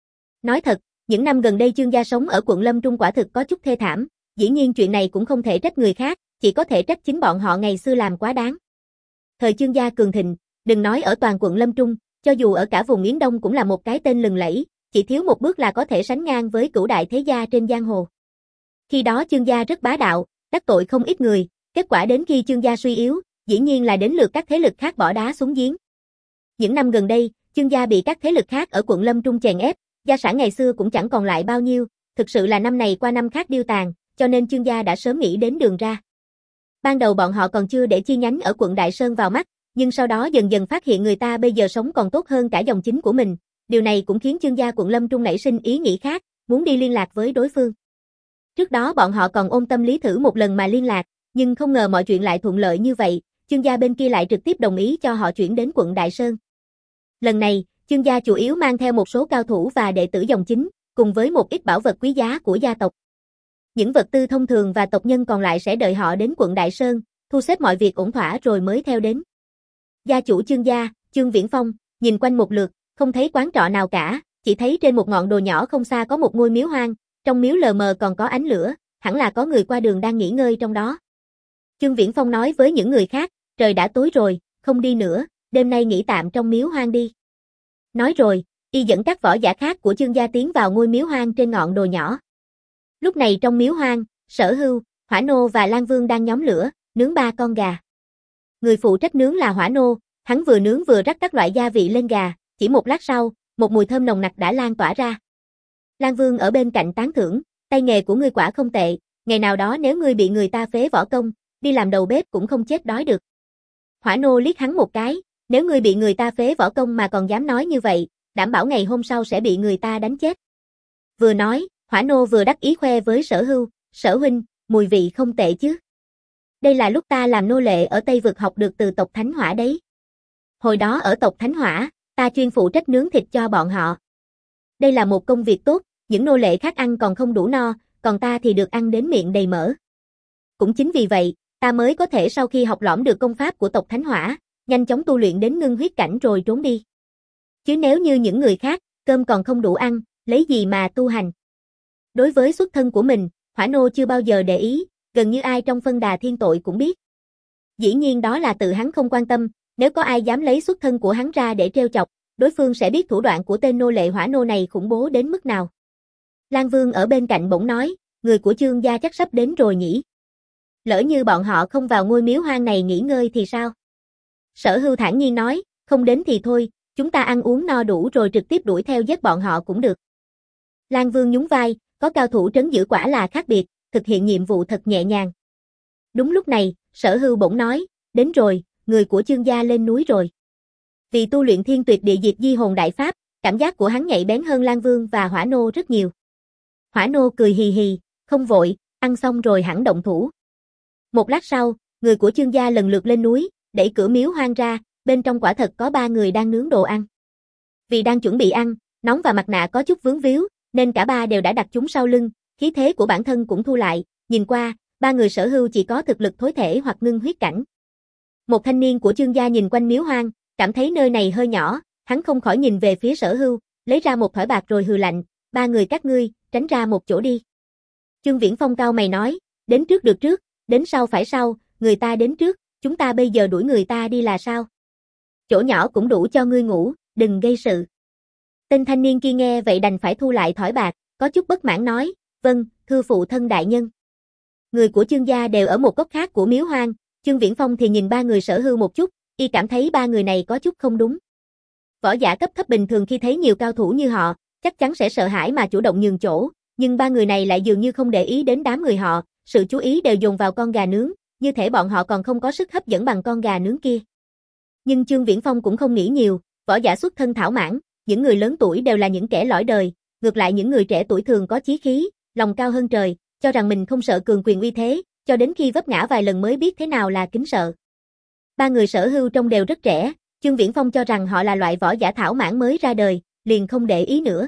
Nói thật, những năm gần đây Chương gia sống ở quận Lâm Trung quả thực có chút thê thảm, dĩ nhiên chuyện này cũng không thể trách người khác, chỉ có thể trách chính bọn họ ngày xưa làm quá đáng. Thời Chương gia cường thịnh, đừng nói ở toàn quận Lâm Trung, cho dù ở cả vùng Yến Đông cũng là một cái tên lừng lẫy, chỉ thiếu một bước là có thể sánh ngang với cửu đại thế gia trên giang hồ. Khi đó Chương gia rất bá đạo, đắc tội không ít người, kết quả đến khi Chương gia suy yếu, dĩ nhiên là đến lượt các thế lực khác bỏ đá xuống giếng. Những năm gần đây, Chương gia bị các thế lực khác ở quận Lâm Trung chèn ép, gia sản ngày xưa cũng chẳng còn lại bao nhiêu, thực sự là năm này qua năm khác điêu tàn, cho nên Chương gia đã sớm nghĩ đến đường ra. Ban đầu bọn họ còn chưa để chi nhánh ở quận Đại Sơn vào mắt, nhưng sau đó dần dần phát hiện người ta bây giờ sống còn tốt hơn cả dòng chính của mình, điều này cũng khiến Chương gia quận Lâm Trung nảy sinh ý nghĩ khác, muốn đi liên lạc với đối phương. Trước đó bọn họ còn ôm tâm lý thử một lần mà liên lạc, nhưng không ngờ mọi chuyện lại thuận lợi như vậy, Chương gia bên kia lại trực tiếp đồng ý cho họ chuyển đến quận Đại Sơn. Lần này, Chương gia chủ yếu mang theo một số cao thủ và đệ tử dòng chính, cùng với một ít bảo vật quý giá của gia tộc. Những vật tư thông thường và tộc nhân còn lại sẽ đợi họ đến quận Đại Sơn, thu xếp mọi việc ổn thỏa rồi mới theo đến. Gia chủ Chương gia, Chương Viễn Phong, nhìn quanh một lượt, không thấy quán trọ nào cả, chỉ thấy trên một ngọn đồi nhỏ không xa có một ngôi miếu hoang, trong miếu lờ mờ còn có ánh lửa, hẳn là có người qua đường đang nghỉ ngơi trong đó. Chương Viễn Phong nói với những người khác, trời đã tối rồi, không đi nữa, đêm nay nghỉ tạm trong miếu hoang đi. Nói rồi, y dẫn các võ giả khác của Chương gia tiến vào ngôi miếu hoang trên ngọn đồi nhỏ. Lúc này trong miếu hoang, Sở Hưu, Hỏa Nô và Lan Vương đang nhóm lửa, nướng ba con gà. Người phụ trách nướng là Hỏa Nô, hắn vừa nướng vừa rắc các loại gia vị lên gà, chỉ một lát sau, một mùi thơm nồng nặc đã lan tỏa ra. Lan Vương ở bên cạnh tán thưởng, tay nghề của ngươi quả không tệ, ngày nào đó nếu ngươi bị người ta phế võ công, đi làm đầu bếp cũng không chết đói được. Hỏa Nô liếc hắn một cái, nếu ngươi bị người ta phế võ công mà còn dám nói như vậy, đảm bảo ngày hôm sau sẽ bị người ta đánh chết. Vừa nói, Hỏa Nô vừa đắc ý khoe với Sở Hưu, Sở huynh, mùi vị không tệ chứ. Đây là lúc ta làm nô lệ ở Tây Vực học được từ tộc Thánh Hỏa đấy. Hồi đó ở tộc Thánh Hỏa, ta chuyên phụ trách nướng thịt cho bọn họ. Đây là một công việc tốt, những nô lệ khác ăn còn không đủ no, còn ta thì được ăn đến miệng đầy mỡ. Cũng chính vì vậy, ta mới có thể sau khi học lỏm được công pháp của tộc Thánh Hỏa, nhanh chóng tu luyện đến ngưng huyết cảnh rồi trốn đi. Chứ nếu như những người khác, cơm còn không đủ ăn, lấy gì mà tu hành. Đối với xuất thân của mình, Hỏa Nô chưa bao giờ để ý, gần như ai trong phân đà thiên tội cũng biết. Dĩ nhiên đó là tự hắn không quan tâm, nếu có ai dám lấy xuất thân của hắn ra để trêu chọc, đối phương sẽ biết thủ đoạn của tên nô lệ Hỏa Nô này khủng bố đến mức nào. Lan Vương ở bên cạnh bỗng nói, người của Chương gia chắc sắp đến rồi nhỉ. Lỡ như bọn họ không vào ngôi miếu hoang này nghỉ ngơi thì sao? Sở Hưu thản nhiên nói, không đến thì thôi, chúng ta ăn uống no đủ rồi trực tiếp đuổi theo giết bọn họ cũng được. Lan Vương nhún vai, có cao thủ trấn giữ quả là khác biệt, thực hiện nhiệm vụ thật nhẹ nhàng. Đúng lúc này, Sở Hưu bỗng nói, đến rồi, người của Chương gia lên núi rồi. Vì tu luyện thiên tuyệt địa diệt di hồn đại pháp, cảm giác của hắn nhạy bén hơn Lan Vương và Hỏa Nô rất nhiều. Hỏa Nô cười hì hì, không vội, ăn xong rồi hẳn động thủ. Một lát sau, người của Chương gia lần lượt lên núi, đẩy cửa miếu hoang ra, bên trong quả thật có ba người đang nướng đồ ăn. Vì đang chuẩn bị ăn, nón và mặt nạ có chút vướng víu, nên cả ba đều đã đặt chúng sau lưng, khí thế của bản thân cũng thu lại, nhìn qua, ba người Sở Hưu chỉ có thực lực thối thể hoặc ngưng huyết cảnh. Một thanh niên của Chương gia nhìn quanh miếu hoang, cảm thấy nơi này hơi nhỏ, hắn không khỏi nhìn về phía Sở Hưu, lấy ra một thỏi bạc rồi hừ lạnh, ba người các ngươi, tránh ra một chỗ đi. Chương Viễn Phong cao mày nói, đến trước được trước, đến sau phải sau, người ta đến trước, chúng ta bây giờ đuổi người ta đi là sao? Chỗ nhỏ cũng đủ cho ngươi ngủ, đừng gây sự. Tên thanh niên kia nghe vậy đành phải thu lại thỏi bạc, có chút bất mãn nói, vâng, thưa phụ thân đại nhân. Người của Chương gia đều ở một góc khác của miếu hoang, Chương Viễn Phong thì nhìn ba người Sở Hưu một chút, y cảm thấy ba người này có chút không đúng. Võ giả cấp thấp bình thường khi thấy nhiều cao thủ như họ, chắc chắn sẽ sợ hãi mà chủ động nhường chỗ, nhưng ba người này lại dường như không để ý đến đám người họ, sự chú ý đều dồn vào con gà nướng, như thể bọn họ còn không có sức hấp dẫn bằng con gà nướng kia. Nhưng Chương Viễn Phong cũng không nghĩ nhiều, võ giả xuất thân thảo mãn, những người lớn tuổi đều là những kẻ lõi đời, ngược lại những người trẻ tuổi thường có chí khí, lòng cao hơn trời, cho rằng mình không sợ cường quyền uy thế, cho đến khi vấp ngã vài lần mới biết thế nào là kính sợ. Ba người Sở Hưu trông đều rất trẻ, Chương Viễn Phong cho rằng họ là loại võ giả thảo mãn mới ra đời, liền không để ý nữa.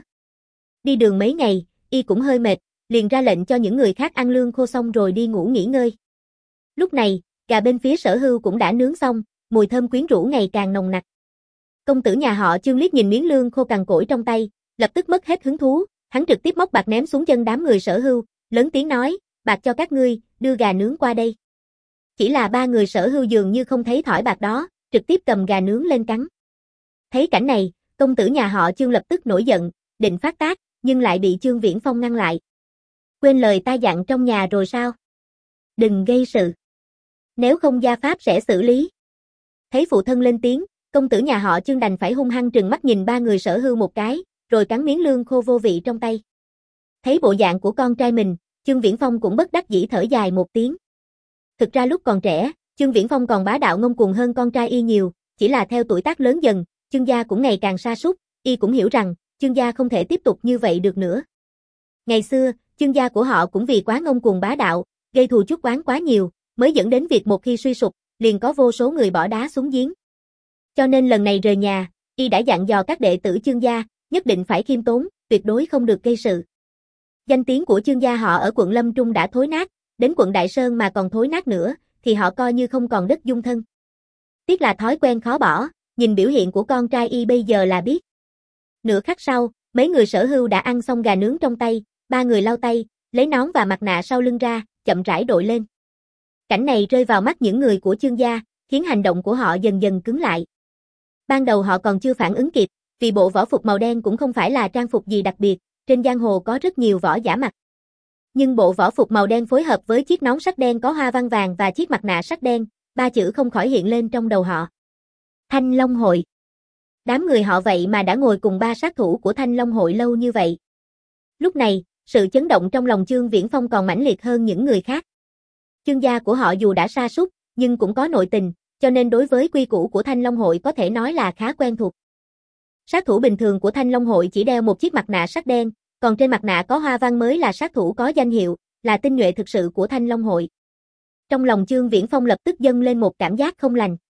Đi đường mấy ngày, y cũng hơi mệt, liền ra lệnh cho những người khác ăn lương khô xong rồi đi ngủ nghỉ ngơi. Lúc này, gà bên phía Sở Hưu cũng đã nướng xong, mùi thơm quyến rũ ngày càng nồng nặc. Công tử nhà họ Chương liếc nhìn miếng lương khô cằn cỗi trong tay, lập tức mất hết hứng thú, hắn trực tiếp móc bạc ném xuống chân đám người Sở Hưu, lớn tiếng nói, bạc cho các ngươi, đưa gà nướng qua đây. Chỉ là ba người Sở Hưu dường như không thấy thỏi bạc đó, trực tiếp cầm gà nướng lên cắn. Thấy cảnh này, công tử nhà họ Chương lập tức nổi giận, định phát tác, nhưng lại bị Chương Viễn Phong ngăn lại. Quên lời ta dặn trong nhà rồi sao? Đừng gây sự. Nếu không gia pháp sẽ xử lý. Thấy phụ thân lên tiếng, công tử nhà họ Chương đành phải hung hăng trừng mắt nhìn ba người Sở Hưu một cái, rồi cắn miếng lương khô vô vị trong tay. Thấy bộ dạng của con trai mình, Chương Viễn Phong cũng bất đắc dĩ thở dài một tiếng. Thực ra lúc còn trẻ, Chương Viễn Phong còn bá đạo ngông cuồng hơn con trai y nhiều, chỉ là theo tuổi tác lớn dần, Chương gia cũng ngày càng sa sút, y cũng hiểu rằng, Chương gia không thể tiếp tục như vậy được nữa. Ngày xưa, Chương gia của họ cũng vì quá ngông cuồng bá đạo, gây thù chuốc oán quá nhiều, mới dẫn đến việc một khi suy sụp, liền có vô số người bỏ đá xuống giếng. Cho nên lần này rời nhà, y đã dặn dò các đệ tử Chương gia, nhất định phải khiêm tốn, tuyệt đối không được gây sự. Danh tiếng của Chương gia họ ở quận Lâm Trung đã thối nát, đến quận Đại Sơn mà còn thối nát nữa, thì họ coi như không còn đất dung thân. Tiếc là thói quen khó bỏ, nhìn biểu hiện của con trai y bây giờ là biết. Nửa khắc sau, mấy người Sở Hưu đã ăn xong gà nướng trong tay, ba người lau tay, lấy nón và mặt nạ sau lưng ra, chậm rãi đội lên. Cảnh này rơi vào mắt những người của Chương gia, khiến hành động của họ dần dần cứng lại. Ban đầu họ còn chưa phản ứng kịp, vì bộ võ phục màu đen cũng không phải là trang phục gì đặc biệt, trên giang hồ có rất nhiều võ giả mặc. Nhưng bộ võ phục màu đen phối hợp với chiếc nón sắt đen có hoa văn vàng và chiếc mặt nạ sắt đen, ba chữ không khỏi hiện lên trong đầu họ. Thanh Long Hội. Đám người họ vậy mà đã ngồi cùng ba sát thủ của Thanh Long Hội lâu như vậy. Lúc này, sự chấn động trong lòng Chương Viễn Phong còn mãnh liệt hơn những người khác. Chương gia của họ dù đã sa sút, nhưng cũng có nội tình, cho nên đối với quy củ của Thanh Long Hội có thể nói là khá quen thuộc. Sát thủ bình thường của Thanh Long Hội chỉ đeo một chiếc mặt nạ sắt đen, còn trên mặt nạ có hoa văn mới là sát thủ có danh hiệu, là tinh nhuệ thực sự của Thanh Long Hội. Trong lòng Chương Viễn Phong lập tức dâng lên một cảm giác không lành.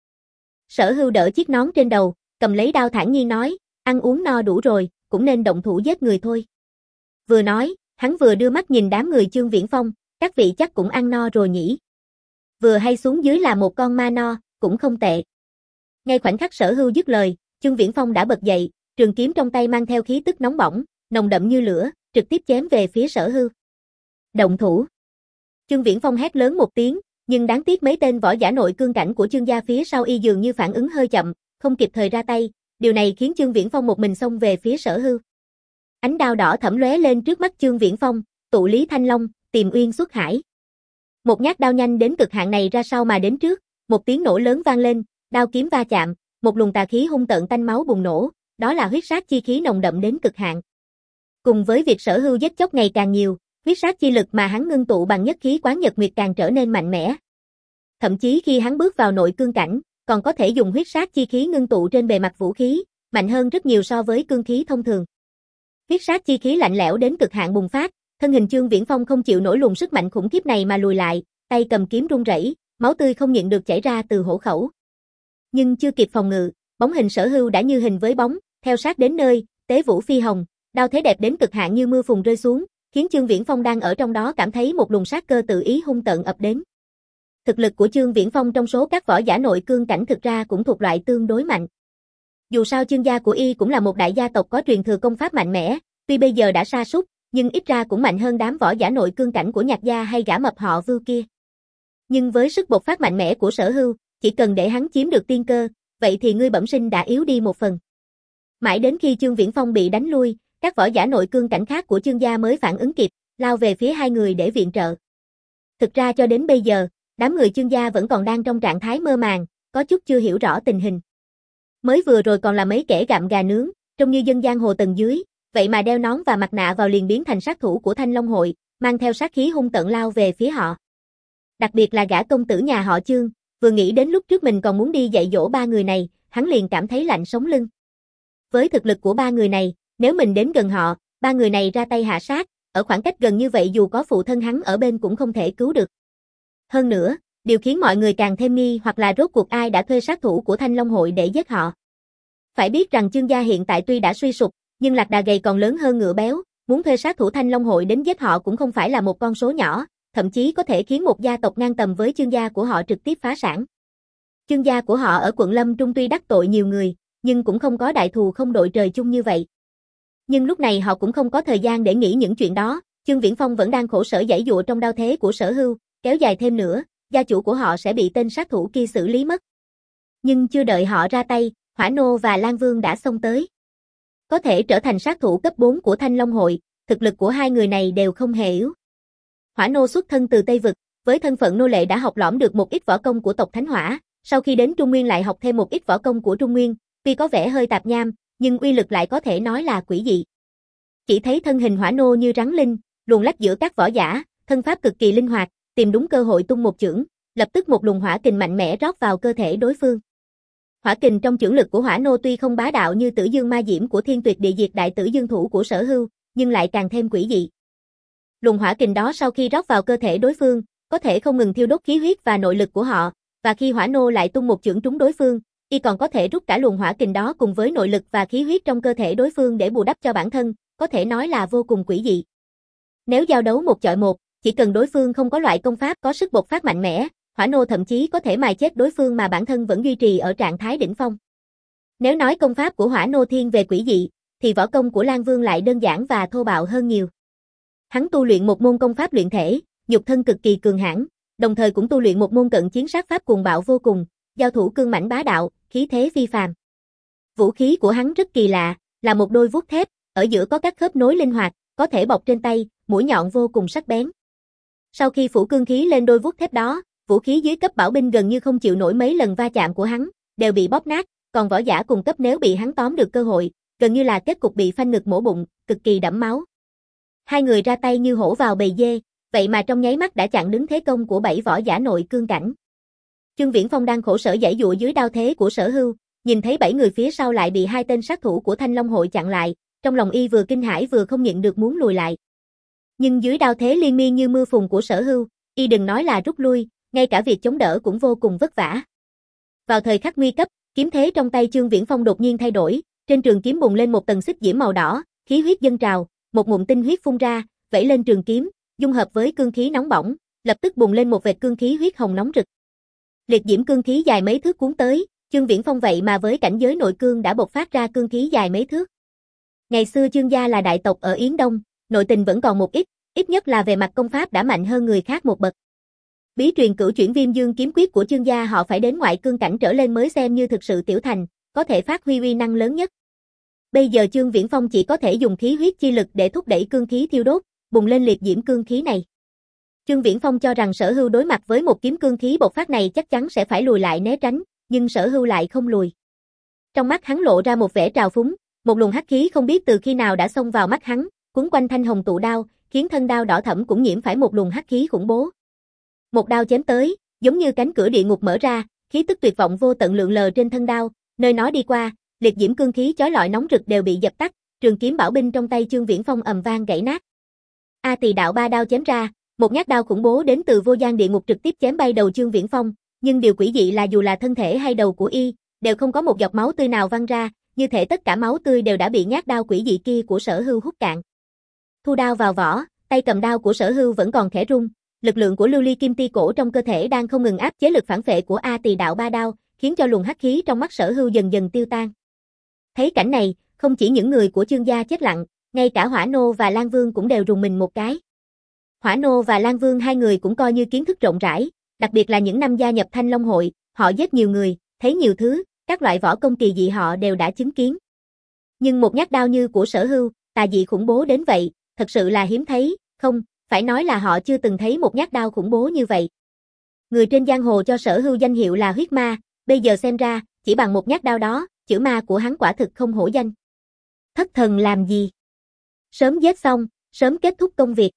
Sở Hưu đỡ chiếc nón trên đầu, cầm lấy đao thản nhiên nói, ăn uống no đủ rồi, cũng nên động thủ giết người thôi. Vừa nói, hắn vừa đưa mắt nhìn đám người Chương Viễn Phong, các vị chắc cũng ăn no rồi nhỉ. Vừa hay xuống dưới là một con ma no, cũng không tệ. Ngay khoảnh khắc Sở Hưu dứt lời, Chương Viễn Phong đã bật dậy, trường kiếm trong tay mang theo khí tức nóng bỏng, nồng đậm như lửa, trực tiếp chém về phía Sở Hưu. Động thủ. Chương Viễn Phong hét lớn một tiếng, nhưng đáng tiếc mấy tên võ giả nội cương cảnh của Chương gia phía sau y dường như phản ứng hơi chậm, không kịp thời ra tay, điều này khiến Chương Viễn Phong một mình xông về phía Sở Hưu. Ánh đao đỏ thẫm lóe lên trước mắt Chương Viễn Phong, tụ lý thanh long, tìm uyên xuất hải. Một nhát đao nhanh đến cực hạn này ra sau mà đến trước, một tiếng nổ lớn vang lên, đao kiếm va chạm, một luồng tà khí hung tợn tanh máu bùng nổ, đó là huyết sát chi khí nồng đậm đến cực hạn. Cùng với việc Sở Hưu giết chóc ngày càng nhiều, huyết sát chi lực mà hắn ngưng tụ bằng nhất khí quán nhật nguyệt càng trở nên mạnh mẽ. Thậm chí khi hắn bước vào nội cương cảnh, còn có thể dùng huyết sát chi khí ngưng tụ trên bề mặt vũ khí, mạnh hơn rất nhiều so với cương khí thông thường. Huyết sát chi khí lạnh lẽo đến cực hạn bùng phát, thân hình Chương Viễn Phong không chịu nổi luồng sức mạnh khủng khiếp này mà lùi lại, tay cầm kiếm run rẩy, máu tươi không nhịn được chảy ra từ hổ khẩu. Nhưng chưa kịp phòng ngự, bóng hình Sở Hưu đã như hình với bóng, theo sát đến nơi, tế vũ phi hồng, đao thế đẹp đến cực hạn như mưa phùn rơi xuống, khiến Chương Viễn Phong đang ở trong đó cảm thấy một luồng sát cơ tự ý hung tợn ập đến. Thực lực của Chương Viễn Phong trong số các võ giả nội cương cảnh thực ra cũng thuộc loại tương đối mạnh. Dù sao Chương gia của y cũng là một đại gia tộc có truyền thừa công pháp mạnh mẽ, tuy bây giờ đã sa sút, nhưng ít ra cũng mạnh hơn đám võ giả nội cương cảnh của Nhạc gia hay gã mập họ Vưu kia. Nhưng với sức bộc phát mạnh mẽ của Sở Hưu, chỉ cần để hắn chiếm được tiên cơ, vậy thì ngươi bẩm sinh đã yếu đi một phần. Mãi đến khi Chương Viễn Phong bị đánh lui, các võ giả nội cương cảnh khác của Chương gia mới phản ứng kịp, lao về phía hai người để viện trợ. Thực ra cho đến bây giờ, đám người Chương gia vẫn còn đang trong trạng thái mơ màng, có chút chưa hiểu rõ tình hình. Mới vừa rồi còn là mấy kẻ gặm gà nướng, trông như dân giang hồ tầng dưới, vậy mà đeo nón và mặt nạ vào liền biến thành sát thủ của Thanh Long Hội, mang theo sát khí hung tợn lao về phía họ. Đặc biệt là gã công tử nhà họ Chương, vừa nghĩ đến lúc trước mình còn muốn đi dạy dỗ ba người này, hắn liền cảm thấy lạnh sống lưng. Với thực lực của ba người này, nếu mình đến gần họ, ba người này ra tay hạ sát, ở khoảng cách gần như vậy dù có phụ thân hắn ở bên cũng không thể cứu được. Hơn nữa, điều khiến mọi người càng thêm nghi hoặc là rốt cuộc ai đã thuê sát thủ của Thanh Long hội để giết họ. Phải biết rằng Chương gia hiện tại tuy đã suy sụp, nhưng lạc đà gầy còn lớn hơn ngựa béo, muốn thuê sát thủ Thanh Long hội đến giết họ cũng không phải là một con số nhỏ, thậm chí có thể khiến một gia tộc ngang tầm với Chương gia của họ trực tiếp phá sản. Chương gia của họ ở quận Lâm Trung tuy đắc tội nhiều người, nhưng cũng không có đại thù không đội trời chung như vậy. Nhưng lúc này họ cũng không có thời gian để nghĩ những chuyện đó, Chương Viễn Phong vẫn đang khổ sở giãy giụa trong đao thế của Sở Hưu, kéo dài thêm nữa, gia chủ của họ sẽ bị tên sát thủ kia xử lý mất. Nhưng chưa đợi họ ra tay, Hỏa Nô và Lan Vương đã xông tới. Có thể trở thành sát thủ cấp bốn của Thanh Long hội, thực lực của hai người này đều không hề yếu. Hỏa Nô xuất thân từ Tây Vực, với thân phận nô lệ đã học lỏm được một ít võ công của tộc Thánh Hỏa, sau khi đến Trung Nguyên lại học thêm một ít võ công của Trung Nguyên, tuy có vẻ hơi tạp nham, nhưng uy lực lại có thể nói là quỷ dị. Chỉ thấy thân hình Hỏa Nô như rắn linh, luồn lách giữa các võ giả, thân pháp cực kỳ linh hoạt, tìm đúng cơ hội tung một chưởng, lập tức một luồng hỏa kình mạnh mẽ rót vào cơ thể đối phương. Hỏa kình trong chưởng lực của Hỏa Nô tuy không bá đạo như Tử Dương Ma Diễm của Thiên Tuyệt Địa Diệt Đại Tử Dương thủ của Sở Hưu, nhưng lại càng thêm quỷ dị. Luồng hỏa kình đó sau khi rót vào cơ thể đối phương, có thể không ngừng thiêu đốt khí huyết và nội lực của họ, và khi Hỏa Nô lại tung một chưởng trúng đối phương, y còn có thể rút cả luồng hỏa kình đó cùng với nội lực và khí huyết trong cơ thể đối phương để bù đắp cho bản thân, có thể nói là vô cùng quỷ dị. Nếu giao đấu một chọi một, chỉ cần đối phương không có loại công pháp có sức bộc phát mạnh mẽ, Hỏa Nô thậm chí có thể mài chết đối phương mà bản thân vẫn duy trì ở trạng thái đỉnh phong. Nếu nói công pháp của Hỏa Nô thiên về quỷ dị, thì võ công của Lan Vương lại đơn giản và thô bạo hơn nhiều. Hắn tu luyện một môn công pháp luyện thể, nhục thân cực kỳ cường hãn, đồng thời cũng tu luyện một môn cận chiến sát pháp cuồng bạo vô cùng, giao thủ cương mãnh bá đạo, khí thế phi phàm. Vũ khí của hắn rất kỳ lạ, là một đôi vuốt thép, ở giữa có các khớp nối linh hoạt, có thể bọc trên tay, mũi nhọn vô cùng sắc bén. Sau khi phủ cương khí lên đôi vuốt thép đó, vũ khí dưới cấp bảo binh gần như không chịu nổi mấy lần va chạm của hắn, đều bị bóp nát, còn võ giả cùng cấp nếu bị hắn tóm được cơ hội, gần như là kết cục bị phanh ngực mổ bụng, cực kỳ đẫm máu. Hai người ra tay như hổ vào bầy dê, vậy mà trong nháy mắt đã chặn đứng thế công của bảy võ giả nội cương cảnh. Chương Viễn Phong đang khổ sở giãy giụa dưới đao thế của Sở Hưu, nhìn thấy bảy người phía sau lại bị hai tên sát thủ của Thanh Long hội chặn lại, trong lòng y vừa kinh hãi vừa không nhịn được muốn lùi lại. Nhưng dưới đao thế liên miên như mưa phùn của Sở Hưu, y đừng nói là rút lui, ngay cả việc chống đỡ cũng vô cùng vất vả. Vào thời khắc nguy cấp, kiếm thế trong tay Chương Viễn Phong đột nhiên thay đổi, trên trường kiếm bùng lên một tầng xích diễm màu đỏ, khí huyết dâng trào, một ngụm tinh huyết phun ra, vẩy lên trường kiếm, dung hợp với cương khí nóng bỏng, lập tức bùng lên một vệt cương khí huyết hồng nóng rực. Liệt diễm cương khí dài mấy thước cuốn tới, Chương Viễn Phong vậy mà với cảnh giới nội cương đã bộc phát ra cương khí dài mấy thước. Ngày xưa Chương gia là đại tộc ở Yến Đông, nội tình vẫn còn một ít, ít nhất là về mặt công pháp đã mạnh hơn người khác một bậc. Bí truyền cửu chuyển Viêm Dương kiếm quyết của Chương gia họ phải đến ngoại cương cảnh trở lên mới xem như thực sự tiểu thành, có thể phát huy uy năng lớn nhất. Bây giờ Chương Viễn Phong chỉ có thể dùng khí huyết chi lực để thúc đẩy cương khí thiêu đốt, bùng lên liệt diễm cương khí này. Chương Viễn Phong cho rằng Sở Hưu đối mặt với một kiếm cương khí bộc phát này chắc chắn sẽ phải lùi lại né tránh, nhưng Sở Hưu lại không lùi. Trong mắt hắn lộ ra một vẻ trào phúng, một luồng hắc khí không biết từ khi nào đã xông vào mắt hắn, quấn quanh thanh hồng tụ đao, khiến thân đao đỏ thẫm cũng nhiễm phải một luồng hắc khí khủng bố. Một đao chém tới, giống như cánh cửa địa ngục mở ra, khí tức tuyệt vọng vô tận lượn lờ trên thân đao, nơi nó đi qua, liệt diễm cương khí chói lọi nóng rực đều bị dập tắt, trường kiếm bảo binh trong tay Chương Viễn Phong ầm vang gãy nát. A Tỳ đạo ba đao chém ra, một nhát đao khủng bố đến từ vô gian địa ngục trực tiếp chém bay đầu Chương Viễn Phong, nhưng điều quỷ dị là dù là thân thể hay đầu của y, đều không có một giọt máu tươi nào văng ra, như thể tất cả máu tươi đều đã bị nhát đao quỷ dị kia của Sở Hưu hút cạn. Thu đao vào vỏ, tay cầm đao của Sở Hưu vẫn còn khẽ rung, lực lượng của lưu ly kim ti cổ trong cơ thể đang không ngừng áp chế lực phản phệ của A Tỳ đạo ba đao, khiến cho luồng hắc khí trong mắt Sở Hưu dần dần tiêu tan. Thấy cảnh này, không chỉ những người của Chương gia chết lặng, ngay cả Hỏa Nô và Lan Vương cũng đều rùng mình một cái. Hỏa Nô và Lan Vương hai người cũng coi như kiến thức rộng rãi, đặc biệt là những năm gia nhập Thanh Long hội, họ giết nhiều người, thấy nhiều thứ, các loại võ công kỳ dị họ đều đã chứng kiến. Nhưng một nhát đao như của Sở Hưu, tà dị khủng bố đến vậy, thật sự là hiếm thấy, không, phải nói là họ chưa từng thấy một nhát đao khủng bố như vậy. Người trên giang hồ cho Sở Hưu danh hiệu là huyết ma, bây giờ xem ra, chỉ bằng một nhát đao đó, chữ ma của hắn quả thực không hổ danh. Thất thần làm gì? Sớm giết xong, sớm kết thúc công việc.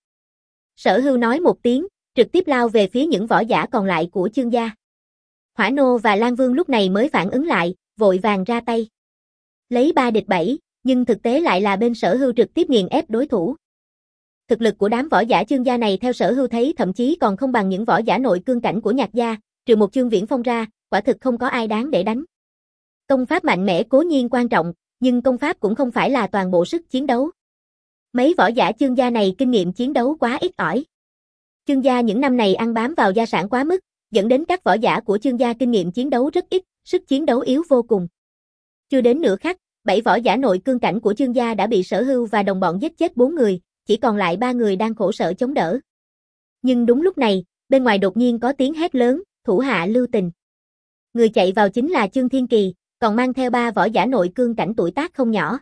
Sở Hưu nói một tiếng, trực tiếp lao về phía những võ giả còn lại của Chương gia. Hỏa Nô và Lan Vương lúc này mới phản ứng lại, vội vàng ra tay. Lấy ba địch bảy, Nhưng thực tế lại là bên Sở Hưu trực tiếp nghiền ép đối thủ. Thực lực của đám võ giả Chương gia này theo Sở Hưu thấy thậm chí còn không bằng những võ giả nội cương cảnh của Nhạc gia, trừ một Chương Viễn Phong ra, quả thực không có ai đáng để đánh. Công pháp mạnh mẽ cố nhiên quan trọng, nhưng công pháp cũng không phải là toàn bộ sức chiến đấu. Mấy võ giả Chương gia này kinh nghiệm chiến đấu quá ít ỏi. Chương gia những năm này ăn bám vào gia sản quá mức, dẫn đến các võ giả của Chương gia kinh nghiệm chiến đấu rất ít, sức chiến đấu yếu vô cùng. Chưa đến nửa khắc, bảy võ giả nội cương cảnh của Chương gia đã bị Sở Hưu và đồng bọn giết chết bốn người, chỉ còn lại ba người đang khổ sở chống đỡ. Nhưng đúng lúc này, bên ngoài đột nhiên có tiếng hét lớn, thủ hạ lưu tình. Người chạy vào chính là Chương Thiên Kỳ, còn mang theo ba võ giả nội cương cảnh tuổi tác không nhỏ.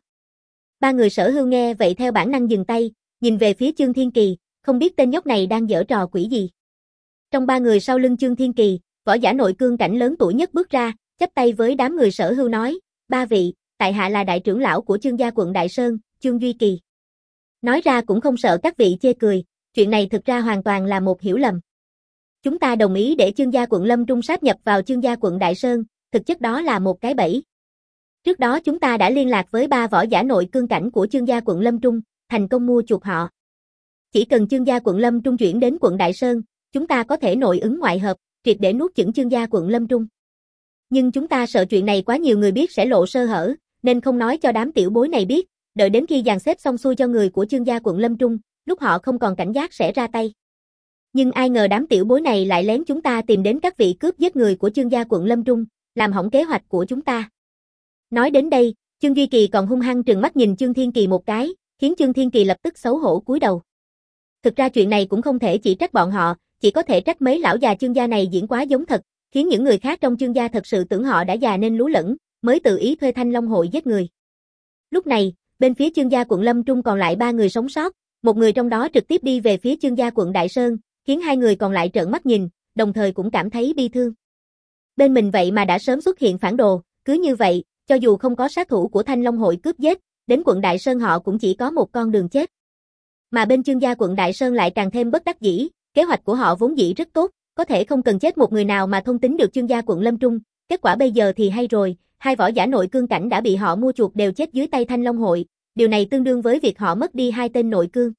Ba người Sở Hưu nghe vậy theo bản năng dừng tay, nhìn về phía Chương Thiên Kỳ, không biết tên nhóc này đang giở trò quỷ gì. Trong ba người sau lưng Chương Thiên Kỳ, võ giả nội cương cảnh lớn tuổi nhất bước ra, chắp tay với đám người Sở Hưu nói, ba vị, tại hạ là đại trưởng lão của Chương gia quận Đại Sơn, Chương Duy Kỳ. Nói ra cũng không sợ các vị chê cười, chuyện này thực ra hoàn toàn là một hiểu lầm. Chúng ta đồng ý để Chương gia quận Lâm Trung sáp nhập vào Chương gia quận Đại Sơn, thực chất đó là một cái bẫy. Trước đó chúng ta đã liên lạc với ba võ giả nội cương cảnh của Chương gia quận Lâm Trung, thành công mua chuộc họ. Chỉ cần Chương gia quận Lâm Trung chuyển đến quận Đại Sơn, chúng ta có thể nội ứng ngoại hợp, triệt để nuốt chửng Chương gia quận Lâm Trung. Nhưng chúng ta sợ chuyện này quá nhiều người biết sẽ lộ sơ hở, nên không nói cho đám tiểu bối này biết, đợi đến khi dàn xếp xong xuôi cho người của Chương gia quận Lâm Trung, lúc họ không còn cảnh giác sẽ ra tay. Nhưng ai ngờ đám tiểu bối này lại lén chúng ta tìm đến các vị cướp giết người của Chương gia quận Lâm Trung, làm hỏng kế hoạch của chúng ta. Nói đến đây, Chương Duy Kỳ còn hung hăng trừng mắt nhìn Chương Thiên Kỳ một cái, khiến Chương Thiên Kỳ lập tức xấu hổ cúi đầu. Thực ra chuyện này cũng không thể chỉ trách bọn họ, chỉ có thể trách mấy lão già Chương gia này diễn quá giống thật, khiến những người khác trong Chương gia thật sự tưởng họ đã già nên lú lẫn, mới tự ý thuê Thanh Long hội giết người. Lúc này, bên phía Chương gia quận Lâm Trung còn lại ba người sống sót, một người trong đó trực tiếp đi về phía Chương gia quận Đại Sơn, khiến hai người còn lại trợn mắt nhìn, đồng thời cũng cảm thấy bi thương. Bên mình vậy mà đã sớm xuất hiện phản đồ, cứ như vậy, cho dù không có sát thủ của Thanh Long hội cướp giết, đến quận Đại Sơn họ cũng chỉ có một con đường chết. Mà bên Chương gia quận Đại Sơn lại càng thêm bất đắc dĩ, kế hoạch của họ vốn dĩ rất tốt, có thể không cần chết một người nào mà thông tính được Chương gia quận Lâm Trung, kết quả bây giờ thì hay rồi, hai võ giả nội cương cảnh đã bị họ mua chuộc đều chết dưới tay Thanh Long hội, điều này tương đương với việc họ mất đi hai tên nội cương.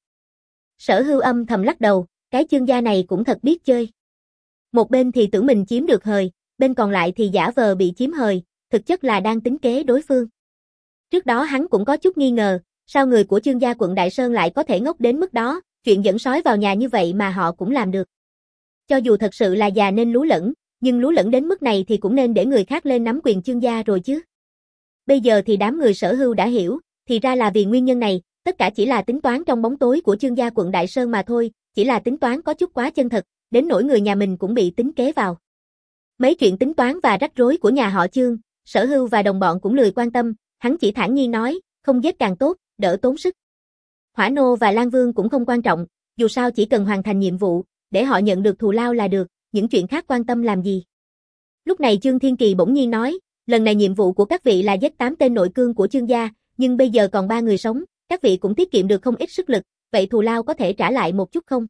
Sở Hưu âm thầm lắc đầu, cái Chương gia này cũng thật biết chơi. Một bên thì tưởng mình chiếm được hời, bên còn lại thì giả vờ bị chiếm hời, thực chất là đang tính kế đối phương. Trước đó hắn cũng có chút nghi ngờ, sao người của Chương gia quận Đại Sơn lại có thể ngốc đến mức đó, chuyện dẫn sói vào nhà như vậy mà họ cũng làm được. Cho dù thật sự là già nên lú lẫn, nhưng lú lẫn đến mức này thì cũng nên để người khác lên nắm quyền Chương gia rồi chứ. Bây giờ thì đám người Sở Hưu đã hiểu, thì ra là vì nguyên nhân này, tất cả chỉ là tính toán trong bóng tối của Chương gia quận Đại Sơn mà thôi, chỉ là tính toán có chút quá chân thật, đến nỗi người nhà mình cũng bị tính kế vào. Mấy chuyện tính toán và rắc rối của nhà họ Chương, Sở Hưu và đồng bọn cũng lười quan tâm, hắn chỉ thản nhiên nói, không giết càng tốt, đỡ tốn sức. Hỏa Nô và Lan Vương cũng không quan trọng, dù sao chỉ cần hoàn thành nhiệm vụ, để họ nhận được thù lao là được, những chuyện khác quan tâm làm gì. Lúc này Chương Thiên Kỳ bỗng nhiên nói, lần này nhiệm vụ của các vị là giết tám tên nội cương của Chương gia, nhưng bây giờ còn ba người sống, các vị cũng tiết kiệm được không ít sức lực, vậy thù lao có thể trả lại một chút không?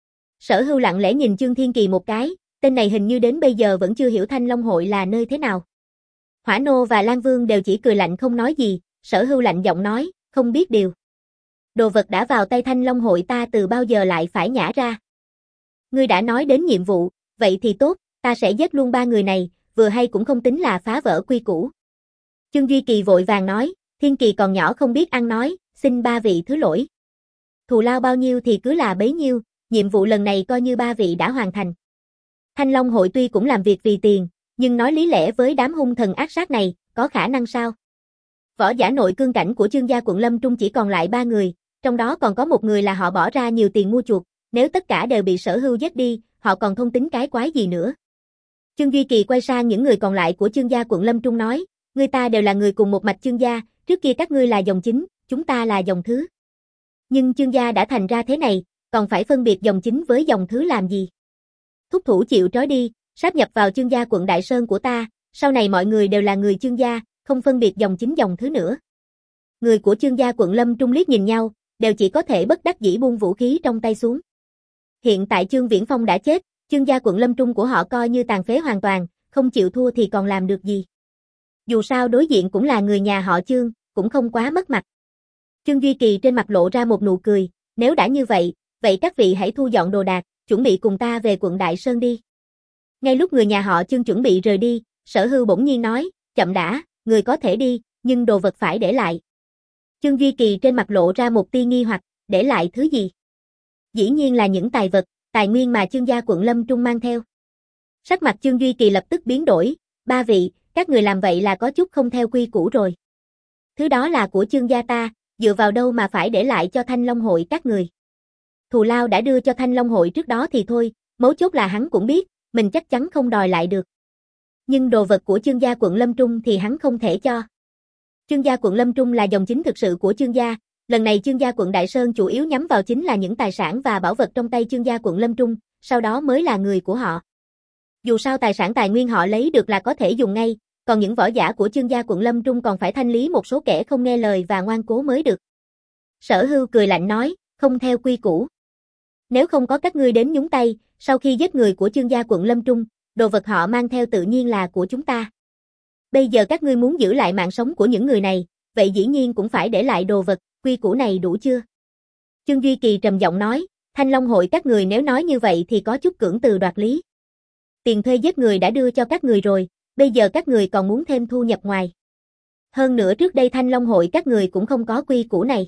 Sở Hưu lặng lẽ nhìn Chương Thiên Kỳ một cái, tên này hình như đến bây giờ vẫn chưa hiểu Thanh Long hội là nơi thế nào. Hỏa Nô và Lan Vương đều chỉ cười lạnh không nói gì, Sở Hưu lạnh giọng nói, không biết điều. Đồ vật đã vào tay Thanh Long hội ta từ bao giờ lại phải nhả ra. Ngươi đã nói đến nhiệm vụ, vậy thì tốt, ta sẽ giết luôn ba người này, vừa hay cũng không tính là phá vỡ quy củ. Chương Duy Kỳ vội vàng nói, Thiên Kỳ còn nhỏ không biết ăn nói, xin ba vị thứ lỗi. Thù lao bao nhiêu thì cứ là bấy nhiêu, nhiệm vụ lần này coi như ba vị đã hoàn thành. Thanh Long hội tuy cũng làm việc vì tiền, nhưng nói lý lẽ với đám hung thần ác sát này, có khả năng sao? Võ giả nội cương cảnh của Chương gia quận Lâm Trung chỉ còn lại ba người, trong đó còn có một người là họ bỏ ra nhiều tiền mua chuộc, nếu tất cả đều bị Sở Hưu giết đi, họ còn thông tính cái quái gì nữa. Chương Duy Kỳ quay sang những người còn lại của Chương gia quận Lâm Trung nói, người ta đều là người cùng một mạch Chương gia, trước kia các ngươi là dòng chính, chúng ta là dòng thứ. Nhưng Chương gia đã thành ra thế này, còn phải phân biệt dòng chính với dòng thứ làm gì? Thúc thủ chịu trói đi, sáp nhập vào Chương gia quận Đại Sơn của ta, sau này mọi người đều là người Chương gia, không phân biệt dòng chính dòng thứ nữa. Người của Chương gia quận Lâm Trung liếc nhìn nhau, đều chỉ có thể bất đắc dĩ buông vũ khí trong tay xuống. Hiện tại Chương Viễn Phong đã chết, Chương gia quận Lâm Trung của họ coi như tàn phế hoàn toàn, không chịu thua thì còn làm được gì. Dù sao đối diện cũng là người nhà họ Chương, cũng không quá mất mặt. Trương Duy Kỳ trên mặt lộ ra một nụ cười, nếu đã như vậy, vậy các vị hãy thu dọn đồ đạc, chuẩn bị cùng ta về quận Đại Sơn đi. Ngay lúc người nhà họ Trương chuẩn bị rời đi, Sở Hưu bỗng nhiên nói, chậm đã, người có thể đi, nhưng đồ vật phải để lại. Trương Duy Kỳ trên mặt lộ ra một tia nghi hoặc, để lại thứ gì? Dĩ nhiên là những tài vật, tài nguyên mà Trương gia quận Lâm Trung mang theo. Sắc mặt Trương Duy Kỳ lập tức biến đổi, ba vị, các người làm vậy là có chút không theo quy củ rồi. Thứ đó là của Trương gia ta, dựa vào đâu mà phải để lại cho Thanh Long hội các người. Thù lao đã đưa cho Thanh Long hội trước đó thì thôi, mấu chốt là hắn cũng biết, mình chắc chắn không đòi lại được. Nhưng đồ vật của Trương gia quận Lâm Trung thì hắn không thể cho. Trương gia quận Lâm Trung là dòng chính thực sự của Trương gia, lần này Trương gia quận Đại Sơn chủ yếu nhắm vào chính là những tài sản và bảo vật trong tay Trương gia quận Lâm Trung, sau đó mới là người của họ. Dù sao tài sản tài nguyên họ lấy được là có thể dùng ngay, còn những võ giả của Trương gia quận Lâm Trung còn phải thanh lý một số kẻ không nghe lời và ngoan cố mới được. Sở Hưu cười lạnh nói, không theo quy củ. Nếu không có các ngươi đến nhúng tay, sau khi giết người của Trương gia quận Lâm Trung, đồ vật họ mang theo tự nhiên là của chúng ta. Bây giờ các ngươi muốn giữ lại mạng sống của những người này, vậy dĩ nhiên cũng phải để lại đồ vật, quy củ này đủ chưa? Trương Duy Kỳ trầm giọng nói, Thanh Long hội các người nếu nói như vậy thì có chút cưỡng từ đoạt lý. Tiền thuê giết người đã đưa cho các người rồi, bây giờ các người còn muốn thêm thu nhập ngoài. Hơn nữa trước đây Thanh Long hội các người cũng không có quy củ này.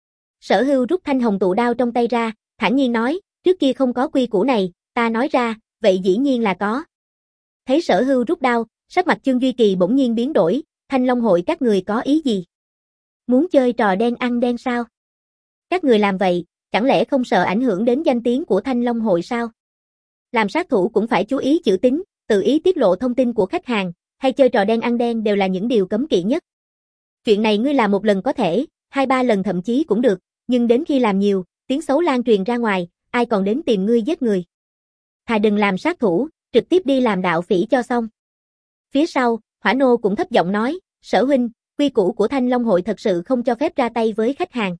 Sở Hưu rút thanh hồng tụ đao trong tay ra, thản nhiên nói, trước kia không có quy củ này, ta nói ra, vậy dĩ nhiên là có. Thấy Sở Hưu rút đao, sắc mặt Trương Duy Kỳ bỗng nhiên biến đổi, Thanh Long hội các người có ý gì? Muốn chơi trò đen ăn đen sao? Các người làm vậy, chẳng lẽ không sợ ảnh hưởng đến danh tiếng của Thanh Long hội sao? Làm sát thủ cũng phải chú ý chữ tín, tự ý tiết lộ thông tin của khách hàng, hay chơi trò đen ăn đen đều là những điều cấm kỵ nhất. Chuyện này ngươi làm một lần có thể, hai ba lần thậm chí cũng được, nhưng đến khi làm nhiều, tiếng xấu lan truyền ra ngoài, ai còn đến tìm ngươi giết người. Thà đừng làm sát thủ, trực tiếp đi làm đạo phỉ cho xong. Phía sau, Hỏa Nô cũng thấp giọng nói, Sở huynh, quy củ của Thanh Long hội thật sự không cho phép ra tay với khách hàng.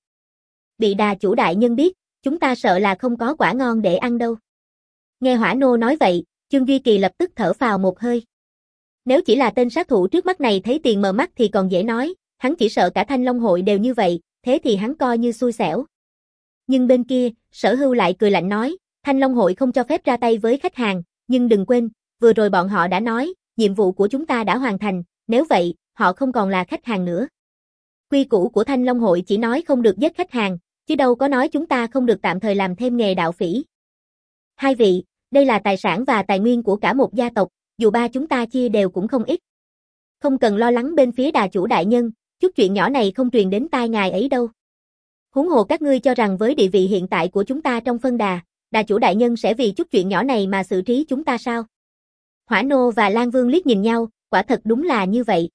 Bị đà chủ đại nhân biết, chúng ta sợ là không có quả ngon để ăn đâu. Nghe Hỏa Nô nói vậy, Trương Duy Kỳ lập tức thở phào một hơi. Nếu chỉ là tên sát thủ trước mắt này thấy tiền mờ mắt thì còn dễ nói, hắn chỉ sợ cả Thanh Long hội đều như vậy, thế thì hắn coi như xui xẻo. Nhưng bên kia, Sở Hưu lại cười lạnh nói, Thanh Long hội không cho phép ra tay với khách hàng, nhưng đừng quên, vừa rồi bọn họ đã nói, nhiệm vụ của chúng ta đã hoàn thành, nếu vậy, họ không còn là khách hàng nữa. Quy củ của Thanh Long hội chỉ nói không được giết khách hàng, chứ đâu có nói chúng ta không được tạm thời làm thêm nghề đạo phỉ. Hai vị, đây là tài sản và tài nguyên của cả một gia tộc, dù ba chúng ta chia đều cũng không ít. Không cần lo lắng bên phía đà chủ đại nhân, chút chuyện nhỏ này không truyền đến tai ngài ấy đâu. Huống hồ các ngươi cho rằng với địa vị hiện tại của chúng ta trong phân đà, đà chủ đại nhân sẽ vì chút chuyện nhỏ này mà xử trí chúng ta sao? Hỏa Nô và Lan Vương liếc nhìn nhau, quả thật đúng là như vậy.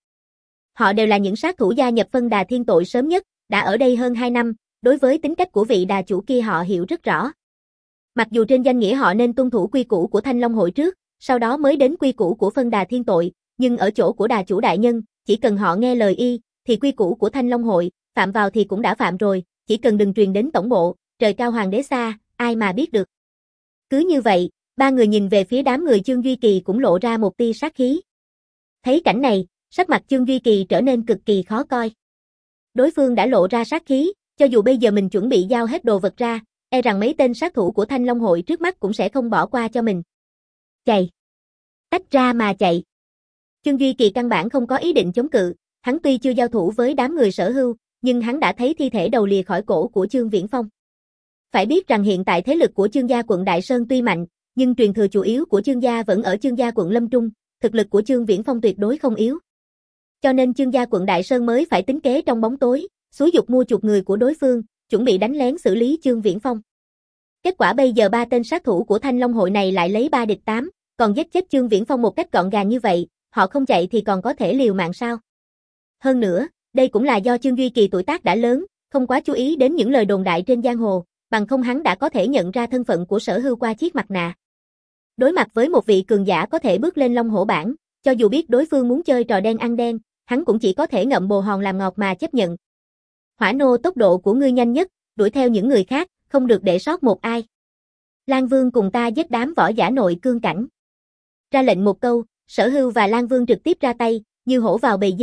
Họ đều là những sát thủ gia nhập phân đà thiên tội sớm nhất, đã ở đây hơn hai năm, đối với tính cách của vị đà chủ kia họ hiểu rất rõ. Mặc dù trên danh nghĩa họ nên tuân thủ quy củ của Thanh Long hội trước, sau đó mới đến quy củ của phân đà thiên tội, nhưng ở chỗ của đà chủ đại nhân, chỉ cần họ nghe lời y, thì quy củ của Thanh Long hội, phạm vào thì cũng đã phạm rồi, chỉ cần đừng truyền đến tổng bộ, trời cao hoàng đế xa, ai mà biết được. Cứ như vậy, ba người nhìn về phía đám người Trương Duy Kỳ cũng lộ ra một tia sát khí. Thấy cảnh này, sắc mặt Trương Duy Kỳ trở nên cực kỳ khó coi. Đối phương đã lộ ra sát khí, cho dù bây giờ mình chuẩn bị giao hết đồ vật ra, e rằng mấy tên sát thủ của Thanh Long hội trước mắt cũng sẽ không bỏ qua cho mình. Chạy! Tách ra mà chạy! Trương Duy Kỳ căn bản không có ý định chống cự, hắn tuy chưa giao thủ với đám người Sở Hưu, nhưng hắn đã thấy thi thể đầu lìa khỏi cổ của Trương Viễn Phong. Phải biết rằng hiện tại thế lực của Trương gia quận Đại Sơn tuy mạnh, nhưng truyền thừa chủ yếu của Trương gia vẫn ở Trương gia quận Lâm Trung, thực lực của Trương Viễn Phong tuyệt đối không yếu. Cho nên Trương gia quận Đại Sơn mới phải tính kế trong bóng tối, xúi giục mua chuộc người của đối phương, chuẩn bị đánh lén xử lý Trương Viễn Phong. Kết quả bây giờ ba tên sát thủ của Thanh Long hội này lại lấy ba địch tám, còn giết chết Trương Viễn Phong một cách gọn gàng như vậy, họ không chạy thì còn có thể liều mạng sao? Hơn nữa, đây cũng là do Trương Duy Kỳ tuổi tác đã lớn, không quá chú ý đến những lời đồn đại trên giang hồ, bằng không hắn đã có thể nhận ra thân phận của Sở Hưu qua chiếc mặt nạ. Đối mặt với một vị cường giả có thể bước lên Long Hổ bảng, cho dù biết đối phương muốn chơi trò đen ăn đen, hắn cũng chỉ có thể ngậm bồ hòn làm ngọt mà chấp nhận. Hỏa Nô, tốc độ của ngươi nhanh nhất, đuổi theo những người khác, không được để sót một ai. Lan Vương cùng ta giết đám võ giả nội cương cảnh. Ra lệnh một câu, Sở Hưu và Lan Vương trực tiếp ra tay, như hổ vào bầy dê,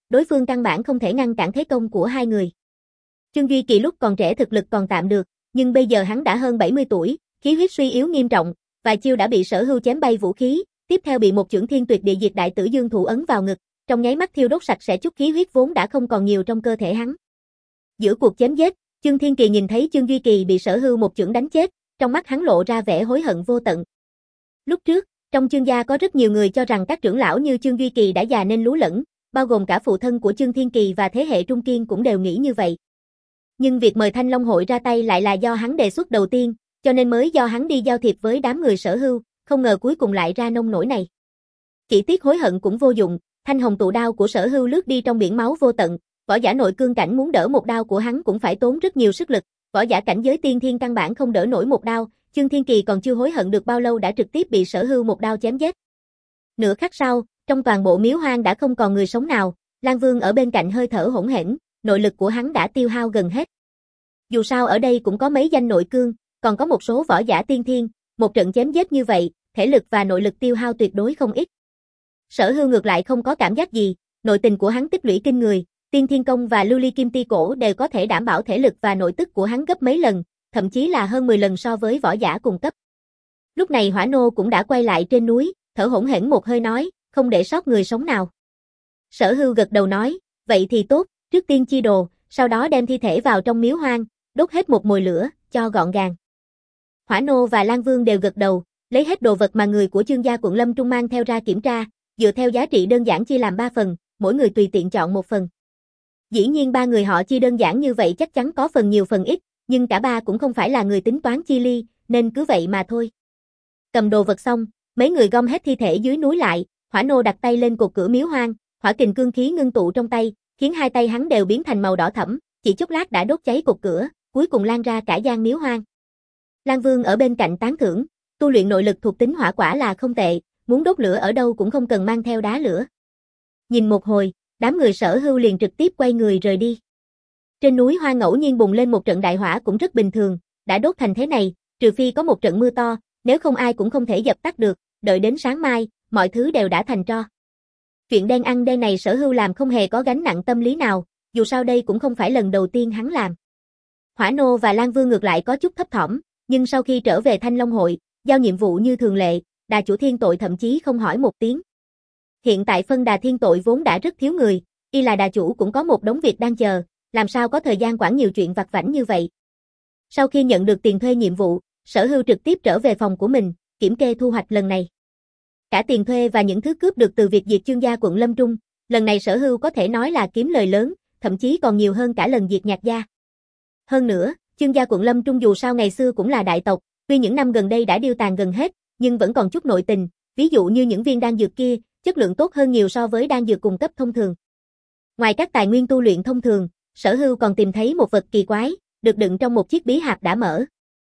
đối phương căn bản không thể ngăn cản thế công của hai người. Trương Duy Kỳ lúc còn trẻ thực lực còn tạm được, nhưng bây giờ hắn đã hơn bảy mươi tuổi, khí huyết suy yếu nghiêm trọng, vài chiêu đã bị Sở Hưu chém bay vũ khí, tiếp theo bị một chưởng thiên tuyệt địa diệt đại tử dương thủ ấn vào ngực, trong nháy mắt thiêu đốt sạch sẽ chút khí huyết vốn đã không còn nhiều trong cơ thể hắn. Giữa cuộc chém giết, Trương Thiên Kỳ nhìn thấy Trương Duy Kỳ bị Sở Hưu một chưởng đánh chết, trong mắt hắn lộ ra vẻ hối hận vô tận. Lúc trước, trong Trương gia có rất nhiều người cho rằng các trưởng lão như Trương Duy Kỳ đã già nên lú lẫn, bao gồm cả phụ thân của Trương Thiên Kỳ và thế hệ trung kiên cũng đều nghĩ như vậy. Nhưng việc mời Thanh Long hội ra tay lại là do hắn đề xuất đầu tiên, cho nên mới do hắn đi giao thiệp với đám người Sở Hưu, không ngờ cuối cùng lại ra nông nổi này. Chỉ tiếc hối hận cũng vô dụng, thanh hồng tụ đao của Sở Hưu lướt đi trong biển máu vô tận, võ giả nội cương cảnh muốn đỡ một đao của hắn cũng phải tốn rất nhiều sức lực, võ giả cảnh giới tiên thiên căn bản không đỡ nổi một đao, Trương Thiên Kỳ còn chưa hối hận được bao lâu đã trực tiếp bị Sở Hưu một đao chém giết. Nửa khắc sau, trong toàn bộ miếu hoang đã không còn người sống nào, Lan Vương ở bên cạnh hơi thở hỗn hển, nội lực của hắn đã tiêu hao gần hết. Dù sao ở đây cũng có mấy danh nội cương, còn có một số võ giả tiên thiên, một trận chém giết như vậy, thể lực và nội lực tiêu hao tuyệt đối không ít. Sở Hưu ngược lại không có cảm giác gì, nội tình của hắn tích lũy kinh người, Tiên Thiên Công và Lưu Ly Kim Ti Cổ đều có thể đảm bảo thể lực và nội tức của hắn gấp mấy lần, thậm chí là hơn mười lần so với võ giả cùng cấp. Lúc này Hỏa Nô cũng đã quay lại trên núi, thở hổn hển một hơi nói, không để sót người sống nào. Sở Hưu gật đầu nói, vậy thì tốt, trước tiên chia đồ, sau đó đem thi thể vào trong miếu hoang, đốt hết một mồi lửa, cho gọn gàng. Hỏa Nô và Lan Vương đều gật đầu, lấy hết đồ vật mà người của Trương gia quận Lâm Trung mang theo ra kiểm tra, dựa theo giá trị đơn giản chia làm ba phần, mỗi người tùy tiện chọn một phần. Dĩ nhiên ba người họ chia đơn giản như vậy chắc chắn có phần nhiều phần ít, nhưng cả ba cũng không phải là người tính toán chi ly, nên cứ vậy mà thôi. Cầm đồ vật xong, mấy người gom hết thi thể dưới núi lại, Hỏa Nô đặt tay lên cột cửa miếu hoang, hỏa kình cương khí ngưng tụ trong tay, khiến hai tay hắn đều biến thành màu đỏ thẫm, chỉ chốc lát đã đốt cháy cột cửa, cuối cùng lan ra cả gian miếu hoang. Lan Vương ở bên cạnh tán thưởng, tu luyện nội lực thuộc tính hỏa quả là không tệ, muốn đốt lửa ở đâu cũng không cần mang theo đá lửa. Nhìn một hồi, đám người Sở Hưu liền trực tiếp quay người rời đi. Trên núi hoang ngẫu nhiên bùng lên một trận đại hỏa cũng rất bình thường, đã đốt thành thế này, trừ phi có một trận mưa to, nếu không ai cũng không thể dập tắt được, đợi đến sáng mai, mọi thứ đều đã thành tro. Chuyện đen ăn đen này Sở Hưu làm không hề có gánh nặng tâm lý nào, dù sao đây cũng không phải lần đầu tiên hắn làm. Hỏa Nô và Lan Vương ngược lại có chút thấp thỏm, nhưng sau khi trở về Thanh Long hội, giao nhiệm vụ như thường lệ, đà chủ thiên tội thậm chí không hỏi một tiếng. Hiện tại phân đà thiên tội vốn đã rất thiếu người, y là đà chủ cũng có một đống việc đang chờ, làm sao có thời gian quản nhiều chuyện vặt vãnh như vậy. Sau khi nhận được tiền thuê nhiệm vụ, Sở Hưu trực tiếp trở về phòng của mình, kiểm kê thu hoạch lần này. Cả tiền thuê và những thứ cướp được từ việc diệt Trương gia quận Lâm Trung, lần này Sở Hưu có thể nói là kiếm lời lớn, thậm chí còn nhiều hơn cả lần diệt Nhạc gia. Hơn nữa, Trương gia quận Lâm Trung dù sao ngày xưa cũng là đại tộc, tuy những năm gần đây đã điêu tàn gần hết, nhưng vẫn còn chút nội tình, ví dụ như những viên đan dược kia, chất lượng tốt hơn nhiều so với đan dược cung cấp thông thường. Ngoài các tài nguyên tu luyện thông thường, Sở Hưu còn tìm thấy một vật kỳ quái, được đựng trong một chiếc bí hạp đã mở.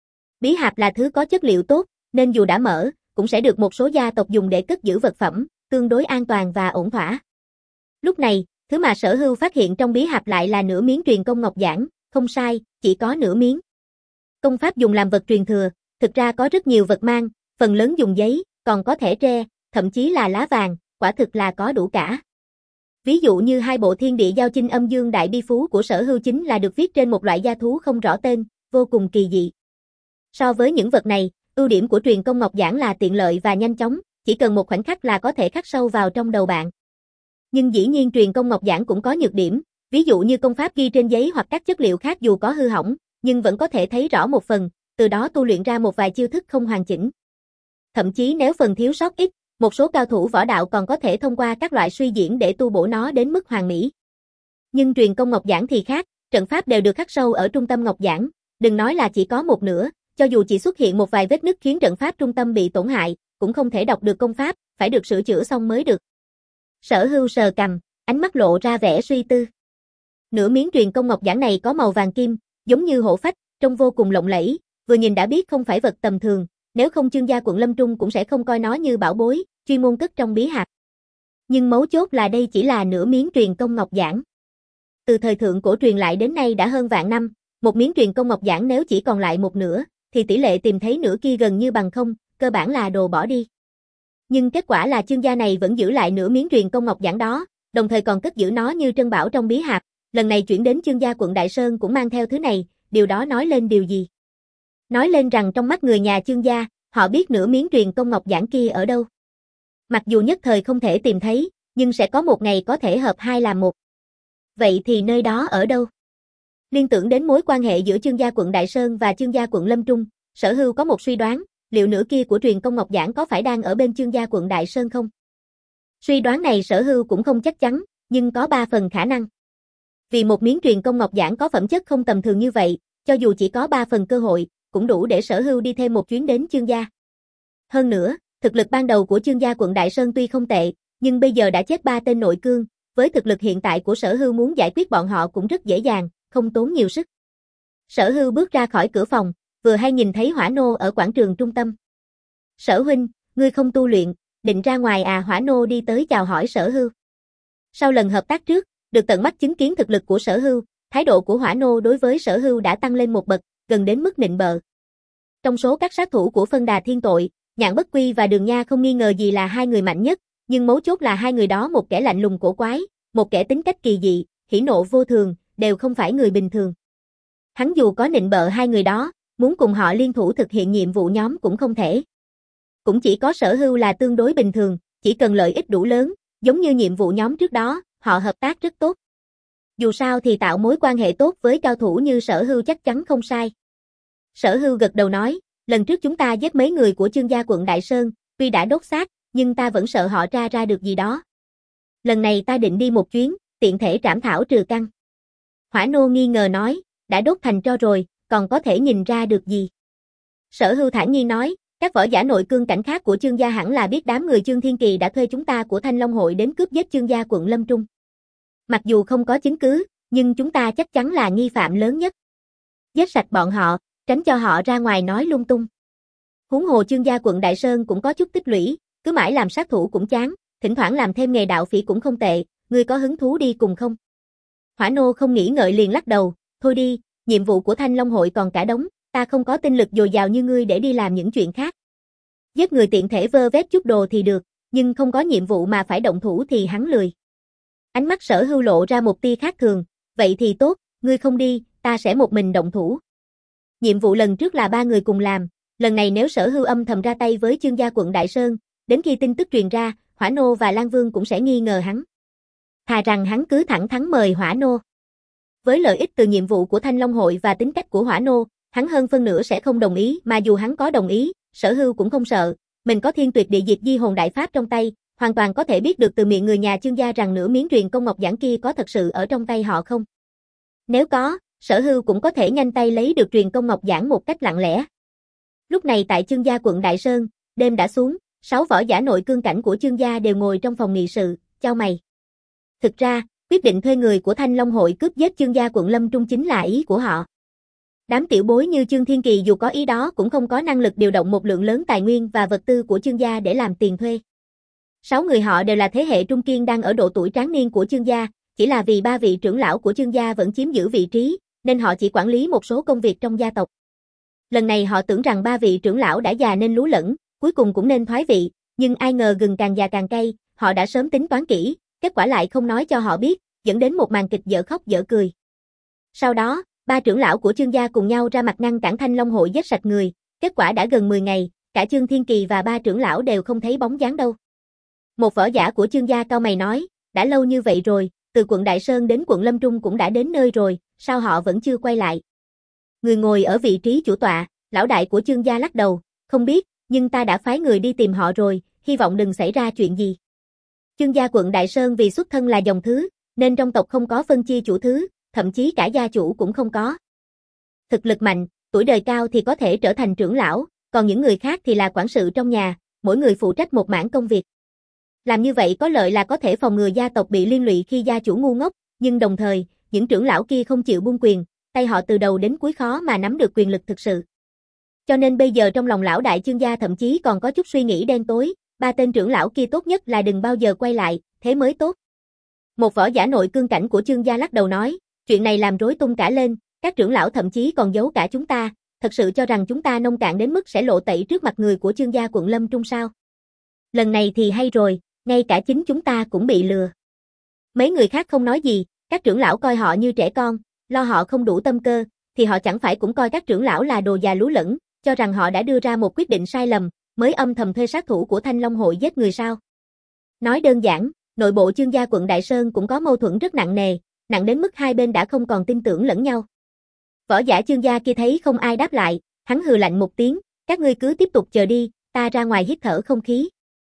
Bí hạp là thứ có chất liệu tốt, nên dù đã mở, cũng sẽ được một số gia tộc dùng để cất giữ vật phẩm, tương đối an toàn và ổn thỏa. Lúc này, thứ mà Sở Hưu phát hiện trong bí hạp lại là nửa miếng truyền công ngọc giản, không sai, chỉ có nửa miếng. Công pháp dùng làm vật truyền thừa, thực ra có rất nhiều vật mang, phần lớn dùng giấy, còn có thẻ tre, thậm chí là lá vàng, quả thực là có đủ cả. Ví dụ như hai bộ thiên địa giao chinh âm dương đại bi phú của Sở Hưu chính là được viết trên một loại gia thú không rõ tên, vô cùng kỳ dị. So với những vật này, ưu điểm của truyền công ngọc giản là tiện lợi và nhanh chóng, chỉ cần một khoảnh khắc là có thể khắc sâu vào trong đầu bạn. Nhưng dĩ nhiên truyền công ngọc giản cũng có nhược điểm, ví dụ như công pháp ghi trên giấy hoặc các chất liệu khác dù có hư hỏng, nhưng vẫn có thể thấy rõ một phần, từ đó tu luyện ra một vài chiêu thức không hoàn chỉnh. Thậm chí nếu phần thiếu sót ít, một số cao thủ võ đạo còn có thể thông qua các loại suy diễn để tu bổ nó đến mức hoàn mỹ. Nhưng truyền công ngọc giản thì khác, trận pháp đều được khắc sâu ở trung tâm ngọc giản, đừng nói là chỉ có một nửa, cho dù chỉ xuất hiện một vài vết nứt khiến trận pháp trung tâm bị tổn hại, cũng không thể đọc được công pháp, phải được sửa chữa xong mới được. Sở Hưu sờ cằm, ánh mắt lộ ra vẻ suy tư. Nửa miếng truyền công ngọc giản này có màu vàng kim, giống như hổ phách, trông vô cùng lộng lẫy, vừa nhìn đã biết không phải vật tầm thường, nếu không Trương gia quận Lâm Trung cũng sẽ không coi nó như bảo bối, chuyên môn cất trong bí hạp. Nhưng mấu chốt là đây chỉ là nửa miếng truyền công ngọc giản. Từ thời thượng cổ truyền lại đến nay đã hơn vạn năm, một miếng truyền công ngọc giản nếu chỉ còn lại một nửa, thì tỷ lệ tìm thấy nửa kia gần như bằng không, cơ bản là đồ bỏ đi. Nhưng kết quả là Trương gia này vẫn giữ lại nửa miếng truyền công ngọc giản đó, đồng thời còn cất giữ nó như trân bảo trong bí hạp, lần này chuyển đến Chương gia quận Đại Sơn cũng mang theo thứ này, điều đó nói lên điều gì? Nói lên rằng trong mắt người nhà Chương gia, họ biết nửa miếng truyền công ngọc giản kia ở đâu. Mặc dù nhất thời không thể tìm thấy, nhưng sẽ có một ngày có thể hợp hai làm một. Vậy thì nơi đó ở đâu? Liên tưởng đến mối quan hệ giữa Chương gia quận Đại Sơn và Chương gia quận Lâm Trung, Sở Hưu có một suy đoán, liệu nửa kia của truyền công ngọc giản có phải đang ở bên Chương gia quận Đại Sơn không? Suy đoán này Sở Hưu cũng không chắc chắn, nhưng có ba phần khả năng. Vì một miếng truyền công ngọc giản có phẩm chất không tầm thường như vậy, cho dù chỉ có ba phần cơ hội, cũng đủ để Sở Hưu đi thêm một chuyến đến Chương gia. Hơn nữa, thực lực ban đầu của Chương gia quận Đại Sơn tuy không tệ, nhưng bây giờ đã chết ba tên nội cương, với thực lực hiện tại của Sở Hưu muốn giải quyết bọn họ cũng rất dễ dàng, không tốn nhiều sức. Sở Hưu bước ra khỏi cửa phòng, vừa hay nhìn thấy Hỏa Nô ở quảng trường trung tâm. Sở huynh, ngươi không tu luyện, định ra ngoài à? Hỏa Nô đi tới chào hỏi Sở Hưu. Sau lần hợp tác trước, được tận mắt chứng kiến thực lực của Sở Hưu, thái độ của Hỏa Nô đối với Sở Hưu đã tăng lên một bậc, gần đến mức nịnh bợ. Trong số các sát thủ của Phân Đà Thiên Tội, Nhạn Bất Quy và Đường Nha không nghi ngờ gì là hai người mạnh nhất, nhưng mấu chốt là hai người đó một kẻ lạnh lùng cổ quái, một kẻ tính cách kỳ dị, hỉ nộ vô thường, đều không phải người bình thường. Hắn dù có nịnh bợ hai người đó, muốn cùng họ liên thủ thực hiện nhiệm vụ nhóm cũng không thể. Cũng chỉ có Sở Hưu là tương đối bình thường, chỉ cần lợi ích đủ lớn, giống như nhiệm vụ nhóm trước đó, họ hợp tác rất tốt. Dù sao thì tạo mối quan hệ tốt với cao thủ như Sở Hưu chắc chắn không sai. Sở Hưu gật đầu nói, lần trước chúng ta giết mấy người của Chương gia quận Đại Sơn, tuy đã đốt xác, nhưng ta vẫn sợ họ tra ra được gì đó. Lần này ta định đi một chuyến, tiện thể trảm thảo trừ căn. Hỏa Nô nghi ngờ nói, đã đốt thành tro rồi, còn có thể nhìn ra được gì? Sở Hưu thản nhiên nói, các võ giả nội cương cảnh khác của Chương gia hẳn là biết đám người Chương Thiên Kỳ đã thuê chúng ta của Thanh Long hội đến cướp giết Chương gia quận Lâm Trung. Mặc dù không có chứng cứ, nhưng chúng ta chắc chắn là nghi phạm lớn nhất. Giết sạch bọn họ, tránh cho họ ra ngoài nói lung tung. Huống hồ Chương gia quận Đại Sơn cũng có chút tích lũy, cứ mãi làm sát thủ cũng chán, thỉnh thoảng làm thêm nghề đạo phỉ cũng không tệ, ngươi có hứng thú đi cùng không? Hỏa Nô không nghĩ ngợi liền lắc đầu, thôi đi, nhiệm vụ của Thanh Long hội còn cả đống, ta không có tinh lực dồi dào như ngươi để đi làm những chuyện khác. Giết người tiện thể vơ vét chút đồ thì được, nhưng không có nhiệm vụ mà phải động thủ thì hắn lười. Ánh mắt Sở Hưu lộ ra một tia khác thường, vậy thì tốt, ngươi không đi, ta sẽ một mình động thủ. Nhiệm vụ lần trước là ba người cùng làm, lần này nếu Sở Hưu âm thầm ra tay với Chương gia quận Đại Sơn, đến khi tin tức truyền ra, Hỏa Nô và Lan Vương cũng sẽ nghi ngờ hắn. Thà rằng hắn cứ thẳng thắn mời Hỏa Nô. Với lợi ích từ nhiệm vụ của Thanh Long hội và tính cách của Hỏa Nô, hắn hơn phân nửa sẽ không đồng ý, mà dù hắn có đồng ý, Sở Hưu cũng không sợ, mình có Thiên Tuyệt Địa Diệt Di Hồn Đại Pháp trong tay, hoàn toàn có thể biết được từ miệng người nhà Chương gia rằng nửa miếng truyền công ngọc giản kia có thật sự ở trong tay họ không. Nếu có, Sở Hưu cũng có thể nhanh tay lấy được truyền công ngọc giản một cách lặng lẽ. Lúc này tại Chương gia quận Đại Sơn, đêm đã xuống, sáu võ giả nội cương cảnh của Chương gia đều ngồi trong phòng nghị sự, chau mày. Thực ra, quyết định thuê người của Thanh Long hội cướp giết Chương gia quận Lâm Trung chính là ý của họ. Đám tiểu bối như Chương Thiên Kỳ dù có ý đó cũng không có năng lực điều động một lượng lớn tài nguyên và vật tư của Chương gia để làm tiền thuê. Sáu người họ đều là thế hệ trung kiên đang ở độ tuổi tráng niên của Chương gia, chỉ là vì ba vị trưởng lão của Chương gia vẫn chiếm giữ vị trí, nên họ chỉ quản lý một số công việc trong gia tộc. Lần này họ tưởng rằng ba vị trưởng lão đã già nên lú lẫn, cuối cùng cũng nên thoái vị, nhưng ai ngờ gừng càng già càng cay, họ đã sớm tính toán kỹ, kết quả lại không nói cho họ biết, dẫn đến một màn kịch dở khóc dở cười. Sau đó, ba trưởng lão của Chương gia cùng nhau ra mặt ngăn cản Thanh Long hội giết sạch người, kết quả đã gần mười ngày, cả Chương Thiên Kỳ và ba trưởng lão đều không thấy bóng dáng đâu. Một võ giả của Chương gia cau mày nói, đã lâu như vậy rồi, từ quận Đại Sơn đến quận Lâm Trung cũng đã đến nơi rồi, sao họ vẫn chưa quay lại? Người ngồi ở vị trí chủ tọa, lão đại của Chương gia lắc đầu, không biết, nhưng ta đã phái người đi tìm họ rồi, hy vọng đừng xảy ra chuyện gì. Chương gia quận Đại Sơn vì xuất thân là dòng thứ, nên trong tộc không có phân chia chủ thứ, thậm chí cả gia chủ cũng không có. Thực lực mạnh, tuổi đời cao thì có thể trở thành trưởng lão, còn những người khác thì là quản sự trong nhà, mỗi người phụ trách một mảng công việc. Làm như vậy có lợi là có thể phòng ngừa gia tộc bị liên lụy khi gia chủ ngu ngốc, nhưng đồng thời, những trưởng lão kia không chịu buông quyền, tay họ từ đầu đến cuối khó mà nắm được quyền lực thực sự. Cho nên bây giờ trong lòng lão đại Chương gia thậm chí còn có chút suy nghĩ đen tối, ba tên trưởng lão kia tốt nhất là đừng bao giờ quay lại, thế mới tốt. Một võ giả nội cương cảnh của Chương gia lắc đầu nói, chuyện này làm rối tung cả lên, các trưởng lão thậm chí còn giấu cả chúng ta, thật sự cho rằng chúng ta nông cạn đến mức sẽ lộ tẩy trước mặt người của Chương gia quận Lâm Trung sao? Lần này thì hay rồi, ngay cả chính chúng ta cũng bị lừa. Mấy người khác không nói gì, các trưởng lão coi họ như trẻ con, lo họ không đủ tâm cơ, thì họ chẳng phải cũng coi các trưởng lão là đồ già lú lẫn, cho rằng họ đã đưa ra một quyết định sai lầm, mới âm thầm thuê sát thủ của Thanh Long hội giết người sao? Nói đơn giản, nội bộ Chương gia quận Đại Sơn cũng có mâu thuẫn rất nặng nề, nặng đến mức hai bên đã không còn tin tưởng lẫn nhau. Võ giả Chương gia kia thấy không ai đáp lại, hắn hừ lạnh một tiếng, các ngươi cứ tiếp tục chờ đi, ta ra ngoài hít thở không khí.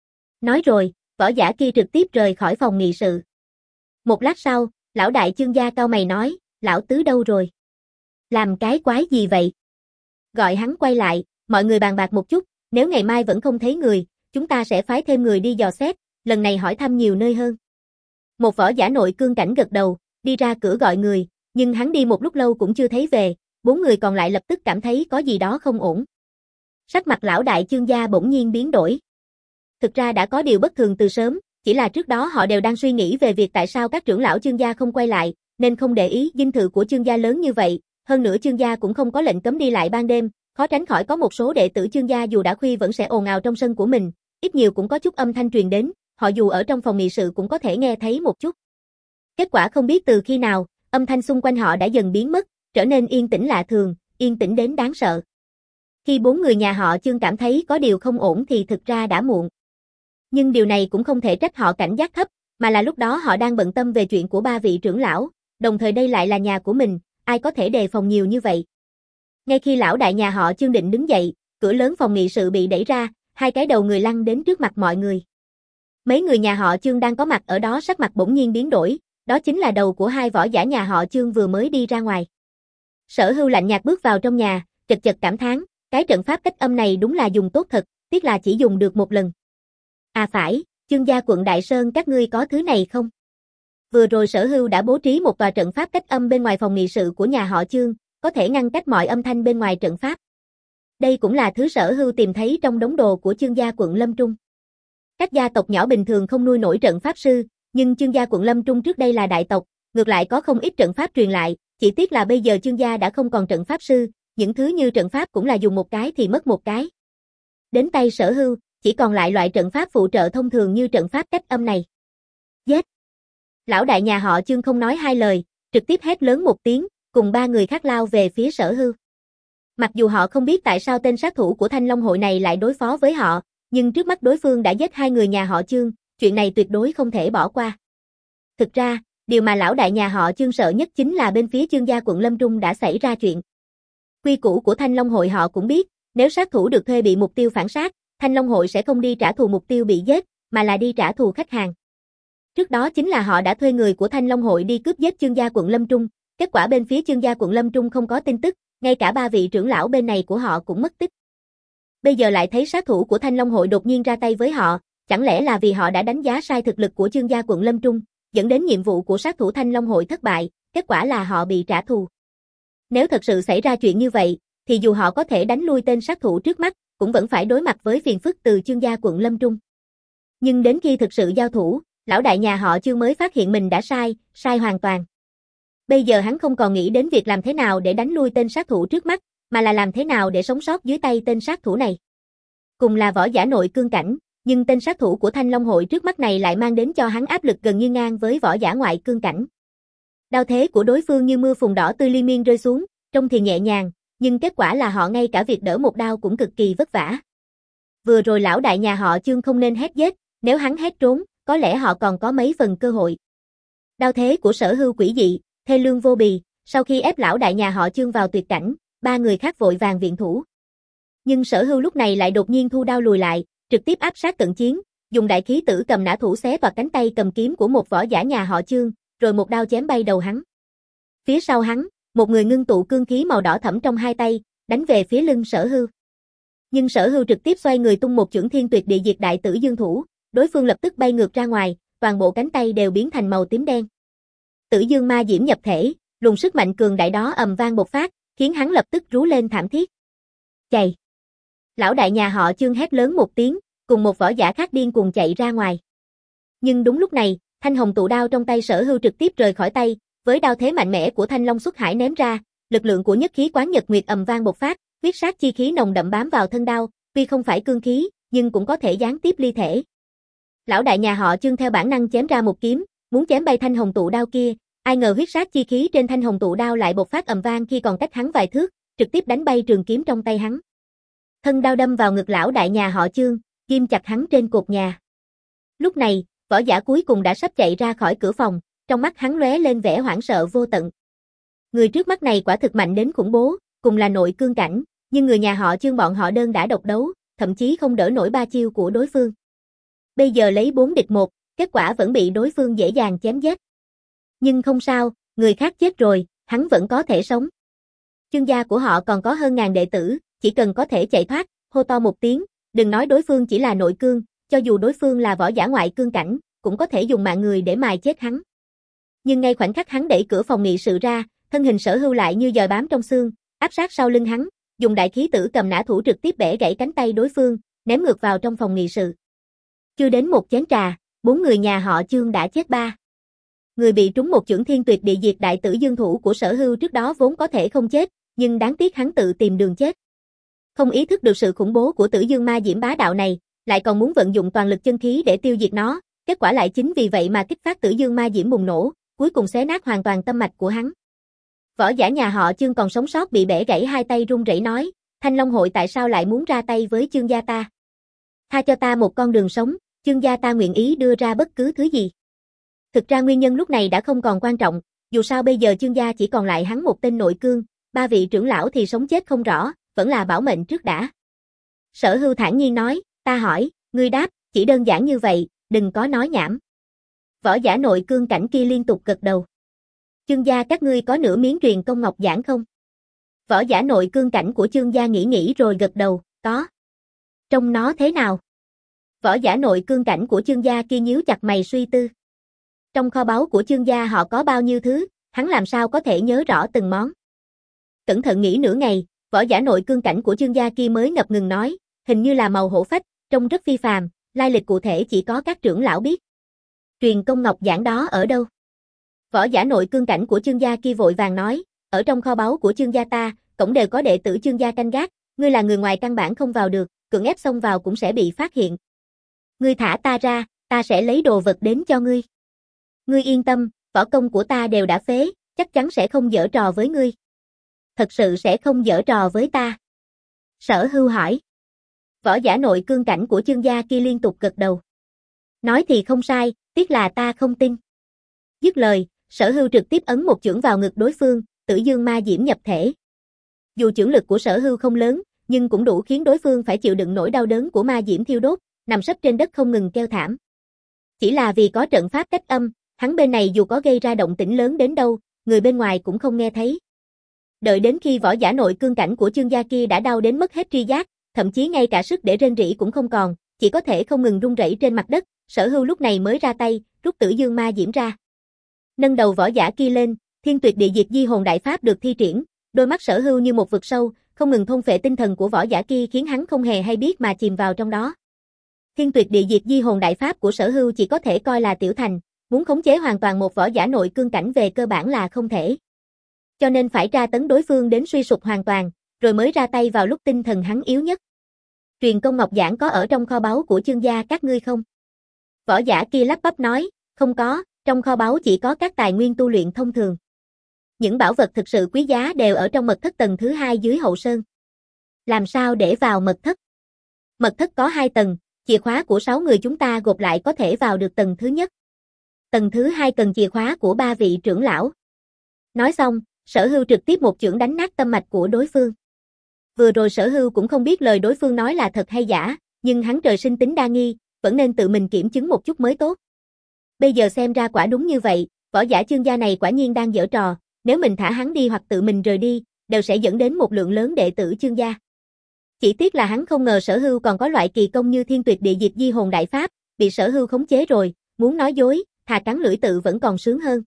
Nói rồi, võ giả kia trực tiếp rời khỏi phòng nghị sự. Một lát sau, lão đại Chương gia cau mày nói, lão tứ đâu rồi? Làm cái quái gì vậy? Gọi hắn quay lại, mọi người bàn bạc một chút, nếu ngày mai vẫn không thấy người, chúng ta sẽ phái thêm người đi dò xét, lần này hỏi thăm nhiều nơi hơn. Một võ giả nội cương cảnh gật đầu, đi ra cửa gọi người, nhưng hắn đi một lúc lâu cũng chưa thấy về, bốn người còn lại lập tức cảm thấy có gì đó không ổn. Sắc mặt lão đại Chương gia bỗng nhiên biến đổi. Thực ra đã có điều bất thường từ sớm, chỉ là trước đó họ đều đang suy nghĩ về việc tại sao các trưởng lão Chương gia không quay lại, nên không để ý dinh thự của Chương gia lớn như vậy, hơn nữa Chương gia cũng không có lệnh cấm đi lại ban đêm, khó tránh khỏi có một số đệ tử Chương gia dù đã khuya vẫn sẽ ồn ào trong sân của mình, ít nhiều cũng có chút âm thanh truyền đến, họ dù ở trong phòng nghị sự cũng có thể nghe thấy một chút. Kết quả không biết từ khi nào, âm thanh xung quanh họ đã dần biến mất, trở nên yên tĩnh lạ thường, yên tĩnh đến đáng sợ. Khi bốn người nhà họ Chương cảm thấy có điều không ổn thì thực ra đã muộn. Nhưng điều này cũng không thể trách họ cảnh giác thấp, mà là lúc đó họ đang bận tâm về chuyện của ba vị trưởng lão, đồng thời đây lại là nhà của mình, ai có thể đề phòng nhiều như vậy. Ngay khi lão đại nhà họ Chương định đứng dậy, cửa lớn phòng nghị sự bị đẩy ra, hai cái đầu người lăn đến trước mặt mọi người. Mấy người nhà họ Chương đang có mặt ở đó sắc mặt bỗng nhiên biến đổi, đó chính là đầu của hai võ giả nhà họ Chương vừa mới đi ra ngoài. Sở Hưu lạnh nhạt bước vào trong nhà, chật chật cảm thán, cái trận pháp cách âm này đúng là dùng tốt thật, tiếc là chỉ dùng được một lần. À phải, Chương gia quận Đại Sơn các ngươi có thứ này không? Vừa rồi Sở Hưu đã bố trí một tòa trận pháp cách âm bên ngoài phòng nghị sự của nhà họ Chương, có thể ngăn cách mọi âm thanh bên ngoài trận pháp. Đây cũng là thứ Sở Hưu tìm thấy trong đống đồ của Chương gia quận Lâm Trung. Các gia tộc nhỏ bình thường không nuôi nổi trận pháp sư, nhưng Chương gia quận Lâm Trung trước đây là đại tộc, ngược lại có không ít trận pháp truyền lại, chỉ tiếc là bây giờ Chương gia đã không còn trận pháp sư, những thứ như trận pháp cũng là dùng một cái thì mất một cái. Đến tay Sở Hưu, chỉ còn lại loại trận pháp phụ trợ thông thường như trận pháp cách âm này. Giết! Lão đại nhà họ Chương không nói hai lời, trực tiếp hét lớn một tiếng, cùng ba người khác lao về phía Sở Hưu. Mặc dù họ không biết tại sao tên sát thủ của Thanh Long hội này lại đối phó với họ, nhưng trước mắt đối phương đã giết hai người nhà họ Chương, chuyện này tuyệt đối không thể bỏ qua. Thực ra, điều mà lão đại nhà họ Chương sợ nhất chính là bên phía Chương gia quận Lâm Trung đã xảy ra chuyện. Quy củ của Thanh Long hội họ cũng biết, nếu sát thủ được thuê bị mục tiêu phản sát, Thanh Long hội sẽ không đi trả thù mục tiêu bị giết, mà là đi trả thù khách hàng. Trước đó chính là họ đã thuê người của Thanh Long hội đi cướp giết Chương gia quận Lâm Trung, kết quả bên phía Chương gia quận Lâm Trung không có tin tức, ngay cả ba vị trưởng lão bên này của họ cũng mất tích. Bây giờ lại thấy sát thủ của Thanh Long hội đột nhiên ra tay với họ, chẳng lẽ là vì họ đã đánh giá sai thực lực của Chương gia quận Lâm Trung, dẫn đến nhiệm vụ của sát thủ Thanh Long hội thất bại, kết quả là họ bị trả thù. Nếu thật sự xảy ra chuyện như vậy, thì dù họ có thể đánh lui tên sát thủ trước mắt, cũng vẫn phải đối mặt với phiền phức từ Chương gia quận Lâm Trung. Nhưng đến khi thực sự giao thủ, lão đại nhà họ Chương mới phát hiện mình đã sai, sai hoàn toàn. Bây giờ hắn không còn nghĩ đến việc làm thế nào để đánh lui tên sát thủ trước mắt, mà là làm thế nào để sống sót dưới tay tên sát thủ này. Cùng là võ giả nội cương cảnh, nhưng tên sát thủ của Thanh Long hội trước mắt này lại mang đến cho hắn áp lực gần như ngang với võ giả ngoại cương cảnh. Đao thế của đối phương như mưa phùn đỏ tươi liên miên rơi xuống, trông thì nhẹ nhàng, nhưng kết quả là họ ngay cả việc đỡ một đao cũng cực kỳ vất vả. Vừa rồi lão đại nhà họ Chương không nên hét giết, nếu hắn hét trốn, có lẽ họ còn có mấy phần cơ hội. Đao thế của Sở Hưu quỷ dị, thê lương vô bì, sau khi ép lão đại nhà họ Chương vào tuyệt cảnh, ba người khác vội vàng viện thủ. Nhưng Sở Hưu lúc này lại đột nhiên thu đao lùi lại, trực tiếp áp sát cận chiến, dùng đại khí tử cầm nã thủ xé toạc cánh tay cầm kiếm của một võ giả nhà họ Chương, rồi một đao chém bay đầu hắn. Phía sau hắn, một người ngưng tụ cương khí màu đỏ thẫm trong hai tay, đánh về phía lưng Sở Hưu. Nhưng Sở Hưu trực tiếp xoay người tung một chưởng thiên tuyệt địa diệt đại tử dương thủ, đối phương lập tức bay ngược ra ngoài, toàn bộ cánh tay đều biến thành màu tím đen. Tử dương ma diễm nhập thể, luồng sức mạnh cường đại đó ầm vang bộc phát, khiến hắn lập tức rú lên thảm thiết. Chạy! Lão đại nhà họ Chương hét lớn một tiếng, cùng một võ giả khác điên cuồng chạy ra ngoài. Nhưng đúng lúc này, thanh hồng tụ đao trong tay Sở Hưu trực tiếp rời khỏi tay, với đao thế mạnh mẽ của Thanh Long xuất hải ném ra, lực lượng của nhất khí quán nhật nguyệt ầm vang bộc phát, huyết sát chi khí nồng đậm bám vào thân đao, tuy không phải cương khí, nhưng cũng có thể gián tiếp ly thể. Lão đại nhà họ Chương theo bản năng chém ra một kiếm, muốn chém bay thanh hồng tụ đao kia, ai ngờ huyết sát chi khí trên thanh hồng tụ đao lại bộc phát ầm vang khi còn cách hắn vài thước, trực tiếp đánh bay trường kiếm trong tay hắn. Thân đao đâm vào ngực lão đại nhà họ Chương, ghim chặt hắn trên cột nhà. Lúc này, võ giả cuối cùng đã sắp chạy ra khỏi cửa phòng, trong mắt hắn lóe lên vẻ hoảng sợ vô tận. Người trước mắt này quả thực mạnh đến khủng bố, cùng là nội cương cảnh, nhưng người nhà họ Chương bọn họ đơn đã độc đấu, thậm chí không đỡ nổi ba chiêu của đối phương. Bây giờ lấy bốn địch một, kết quả vẫn bị đối phương dễ dàng chém giết. Nhưng không sao, người khác chết rồi, hắn vẫn có thể sống. Chương gia của họ còn có hơn ngàn đệ tử, chỉ cần có thể chạy thoát, hô to một tiếng, đừng nói đối phương chỉ là nội cương, cho dù đối phương là võ giả ngoại cương cảnh, cũng có thể dùng mạng người để mài chết hắn. Nhưng ngay khoảnh khắc hắn đẩy cửa phòng nghị sự ra, thân hình Sở Hưu lại như dời bám trong xương, áp sát sau lưng hắn, dùng đại khí tử cầm nã thủ trực tiếp bẻ gãy cánh tay đối phương, ném ngược vào trong phòng nghị sự. Chưa đến một chén trà, bốn người nhà họ Chương đã chết ba. Người bị trúng một chưởng thiên tuyệt địa diệt đại tử dương thủ của Sở Hưu trước đó vốn có thể không chết, nhưng đáng tiếc hắn tự tìm đường chết. Không ý thức được sự khủng bố của tử dương ma diễm bá đạo này, lại còn muốn vận dụng toàn lực chân khí để tiêu diệt nó, kết quả lại chính vì vậy mà kích phát tử dương ma diễm bùng nổ, cuối cùng xé nát hoàn toàn tâm mạch của hắn. Võ giả nhà họ Chương còn sống sót bị bẻ gãy hai tay run rẩy nói, Thanh Long hội tại sao lại muốn ra tay với Chương gia ta? Tha cho ta một con đường sống, Chương gia ta nguyện ý đưa ra bất cứ thứ gì. Thực ra nguyên nhân lúc này đã không còn quan trọng, dù sao bây giờ Chương gia chỉ còn lại hắn một tên nội cương, ba vị trưởng lão thì sống chết không rõ, vẫn là bảo mệnh trước đã. Sở Hưu thản nhiên nói, ta hỏi, ngươi đáp, chỉ đơn giản như vậy, đừng có nói nhảm. Võ giả nội cương cảnh kia liên tục gật đầu. Chương gia các ngươi có nửa miếng truyền công ngọc giảng không? Võ giả nội cương cảnh của Chương gia nghĩ nghĩ rồi gật đầu, có. Trông nó thế nào? Võ giả nội cương cảnh của Chương gia kia nhíu chặt mày suy tư. Trong kho báu của Chương gia họ có bao nhiêu thứ, hắn làm sao có thể nhớ rõ từng món. Cẩn thận nghĩ nửa ngày, võ giả nội cương cảnh của Chương gia kia mới ngập ngừng nói, hình như là màu hổ phách, trông rất phi phàm, lai lịch cụ thể chỉ có các trưởng lão biết. Truyền công ngọc giảng đó ở đâu? Võ giả nội cương cảnh của Chương gia kia vội vàng nói, ở trong kho báu của Chương gia ta, cổng đều có đệ tử Chương gia canh gác, ngươi là người ngoài căn bản không vào được, cưỡng ép xông vào cũng sẽ bị phát hiện. Ngươi thả ta ra, ta sẽ lấy đồ vật đến cho ngươi. Ngươi yên tâm, võ công của ta đều đã phế, chắc chắn sẽ không giở trò với ngươi. Thật sự sẽ không giở trò với ta. Sở Hưu hỏi. Võ giả nội cương cảnh của Chương gia kia liên tục gật đầu. Nói thì không sai, tiếc là ta không tin. Dứt lời, Sở Hưu trực tiếp ấn một chưởng vào ngực đối phương, tử dương ma diễm nhập thể. Dù chưởng lực của Sở Hưu không lớn, nhưng cũng đủ khiến đối phương phải chịu đựng nỗi đau đớn của ma diễm thiêu đốt, nằm sấp trên đất không ngừng kêu thảm. Chỉ là vì có trận pháp cách âm, hắn bên này dù có gây ra động tĩnh lớn đến đâu, người bên ngoài cũng không nghe thấy. Đợi đến khi võ giả nội cương cảnh của Chương gia kia đã đau đến mất hết tri giác, thậm chí ngay cả sức để rên rỉ cũng không còn, chỉ có thể không ngừng run rẩy trên mặt đất, Sở Hưu lúc này mới ra tay, rút tử dương ma diễm ra. Nâng đầu võ giả kia lên, thiên tuyệt địa diệt di hồn đại pháp được thi triển, đôi mắt Sở Hưu như một vực sâu, không ngừng thôn phệ tinh thần của võ giả kia khiến hắn không hề hay biết mà chìm vào trong đó. Thiên tuyệt địa diệt di hồn đại pháp của Sở Hưu chỉ có thể coi là tiểu thành, muốn khống chế hoàn toàn một võ giả nội cương cảnh về cơ bản là không thể. Cho nên phải tra tấn đối phương đến suy sụp hoàn toàn, rồi mới ra tay vào lúc tinh thần hắn yếu nhất. Truyền công ngọc giảng có ở trong kho báu của Chương gia các ngươi không? Võ giả kia lắp bắp nói, không có, trong kho báu chỉ có các tài nguyên tu luyện thông thường. Những bảo vật thực sự quý giá đều ở trong mật thất tầng thứ hai dưới hậu sơn. Làm sao để vào mật thất? Mật thất có hai tầng, chìa khóa của sáu người chúng ta gộp lại có thể vào được tầng thứ nhất. Tầng thứ hai cần chìa khóa của ba vị trưởng lão. Nói xong, Sở Hưu trực tiếp một chưởng đánh nát tâm mạch của đối phương. Vừa rồi Sở Hưu cũng không biết lời đối phương nói là thật hay giả, nhưng hắn trời sinh tính đa nghi, vẫn nên tự mình kiểm chứng một chút mới tốt. Bây giờ xem ra quả đúng như vậy, võ giả Chương gia này quả nhiên đang giở trò, nếu mình thả hắn đi hoặc tự mình rời đi, đều sẽ dẫn đến một lượng lớn đệ tử Chương gia. Chỉ tiếc là hắn không ngờ Sở Hưu còn có loại kỳ công như thiên tuyệt địa diệt di hồn đại pháp, bị Sở Hưu khống chế rồi, muốn nói dối, thà cắn lưỡi tự vẫn còn sướng hơn.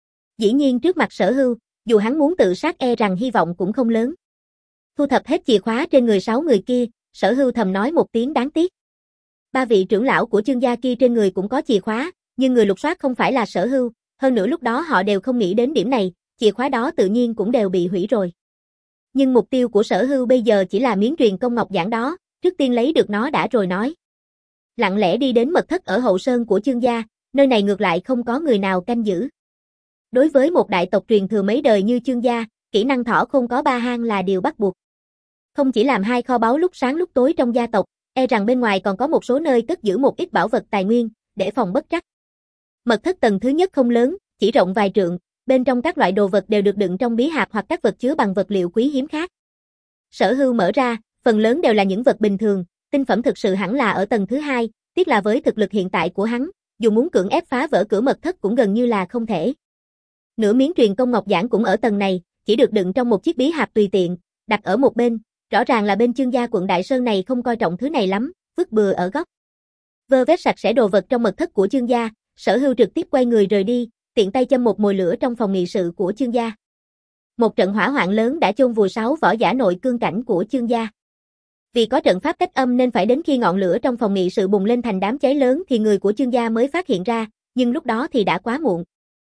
Dĩ nhiên trước mặt Sở Hưu, dù hắn muốn tự sát e rằng hy vọng cũng không lớn. Thu thập hết chìa khóa trên người sáu người kia, Sở Hưu thầm nói một tiếng đáng tiếc. Ba vị trưởng lão của Chương gia kia trên người cũng có chìa khóa, nhưng người lục soát không phải là Sở Hưu, hơn nữa lúc đó họ đều không nghĩ đến điểm này, chìa khóa đó tự nhiên cũng đều bị hủy rồi. Nhưng mục tiêu của Sở Hưu bây giờ chỉ là miếng truyền công ngọc giảng đó, trước tiên lấy được nó đã rồi nói. Lặng lẽ đi đến mật thất ở hậu sơn của Chương gia, nơi này ngược lại không có người nào canh giữ. Đối với một đại tộc truyền thừa mấy đời như Chương gia, kỹ năng thỏ khôn có ba hang là điều bắt buộc. Không chỉ làm hai kho báu lúc sáng lúc tối trong gia tộc, e rằng bên ngoài còn có một số nơi cất giữ một ít bảo vật tài nguyên, để phòng bất trắc. Mật thất tầng thứ nhất không lớn, chỉ rộng vài trượng, bên trong các loại đồ vật đều được đựng trong bí hạp hoặc các vật chứa bằng vật liệu quý hiếm khác. Sở Hưu mở ra, phần lớn đều là những vật bình thường, tinh phẩm thực sự hẳn là ở tầng thứ hai, tiếc là với thực lực hiện tại của hắn, dù muốn cưỡng ép phá vỡ cửa mật thất cũng gần như là không thể. Nửa miếng truyền công ngọc giản cũng ở tầng này, chỉ được đựng trong một chiếc bí hạp tùy tiện, đặt ở một bên, rõ ràng là bên Chương gia quận Đại Sơn này không coi trọng thứ này lắm, vứt bừa ở góc. Vơ vét sạch sẽ đồ vật trong mật thất của Chương gia, Sở Hưu trực tiếp quay người rời đi, tiện tay châm một mồi lửa trong phòng nghị sự của Chương gia. Một trận hỏa hoạn lớn đã chôn vùi sáu võ giả nội cương cảnh của Chương gia. Vì có trận pháp cách âm nên phải đến khi ngọn lửa trong phòng nghị sự bùng lên thành đám cháy lớn thì người của Chương gia mới phát hiện ra, nhưng lúc đó thì đã quá muộn.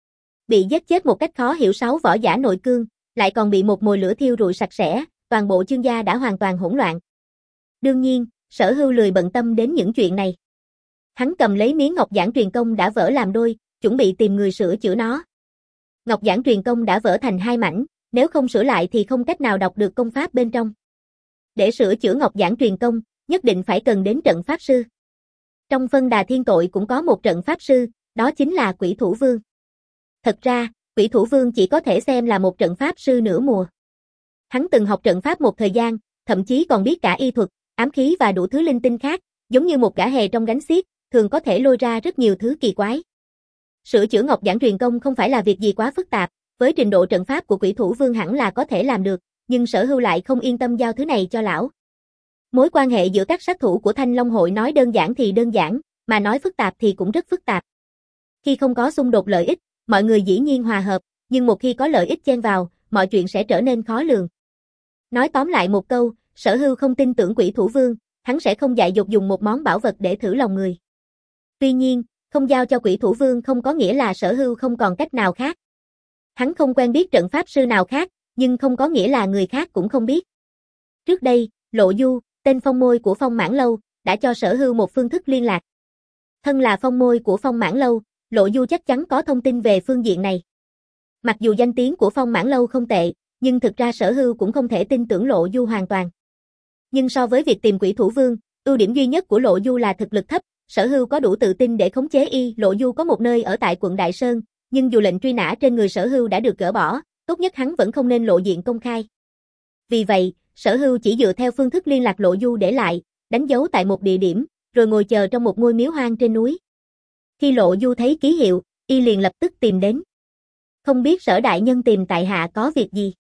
Bị giết chết một cách khó hiểu sáu võ giả nội cương, lại còn bị một mồi lửa thiêu rụi sạch sẽ, toàn bộ Chương gia đã hoàn toàn hỗn loạn. Đương nhiên, Sở Hưu lười bận tâm đến những chuyện này. Hắn cầm lấy miếng ngọc giản truyền công đã vỡ làm đôi, chuẩn bị tìm người sửa chữa nó. Ngọc giản truyền công đã vỡ thành hai mảnh, nếu không sửa lại thì không cách nào đọc được công pháp bên trong. Để sửa chữa ngọc giản truyền công, nhất định phải cần đến trận pháp sư. Trong phân đà thiên tội cũng có một trận pháp sư, đó chính là Quỷ Thủ Vương. Thật ra, Quỷ Thủ Vương chỉ có thể xem là một trận pháp sư nửa mùa. Hắn từng học trận pháp một thời gian, thậm chí còn biết cả y thuật, ám khí và đủ thứ linh tinh khác, giống như một gã hề trong gánh xiếc, thường có thể lôi ra rất nhiều thứ kỳ quái. Sửa chữa ngọc giản truyền công không phải là việc gì quá phức tạp, với trình độ trận pháp của Quỷ Thủ Vương hẳn là có thể làm được, nhưng Sở Hưu lại không yên tâm giao thứ này cho lão. Mối quan hệ giữa các sát thủ của Thanh Long hội nói đơn giản thì đơn giản, mà nói phức tạp thì cũng rất phức tạp. Khi không có xung đột lợi ích, mọi người dĩ nhiên hòa hợp, nhưng một khi có lợi ích chen vào, mọi chuyện sẽ trở nên khó lường. Nói tóm lại một câu, Sở Hưu không tin tưởng Quỷ Thủ Vương, hắn sẽ không dại dột dùng một món bảo vật để thử lòng người. Tuy nhiên, không giao cho Quỷ Thủ Vương không có nghĩa là Sở Hưu không còn cách nào khác. Hắn không quen biết trận pháp sư nào khác, nhưng không có nghĩa là người khác cũng không biết. Trước đây, Lộ Du, tên phong môi của Phong Mãn Lâu, đã cho Sở Hưu một phương thức liên lạc. Thân là phong môi của Phong Mãn Lâu, Lộ Du chắc chắn có thông tin về phương diện này. Mặc dù danh tiếng của Phong Mãn Lâu không tệ, nhưng thực ra Sở Hưu cũng không thể tin tưởng Lộ Du hoàn toàn. Nhưng so với việc tìm Quỷ Thủ Vương, ưu điểm duy nhất của Lộ Du là thực lực thấp, Sở Hưu có đủ tự tin để khống chế y. Lộ Du có một nơi ở tại quận Đại Sơn, nhưng dù lệnh truy nã trên người Sở Hưu đã được gỡ bỏ, tốt nhất hắn vẫn không nên lộ diện công khai. Vì vậy, Sở Hưu chỉ dựa theo phương thức liên lạc Lộ Du để lại, đánh dấu tại một địa điểm, rồi ngồi chờ trong một ngôi miếu hoang trên núi. Khi Lộ Du thấy ký hiệu, y liền lập tức tìm đến. Không biết Sở đại nhân tìm tại hạ có việc gì?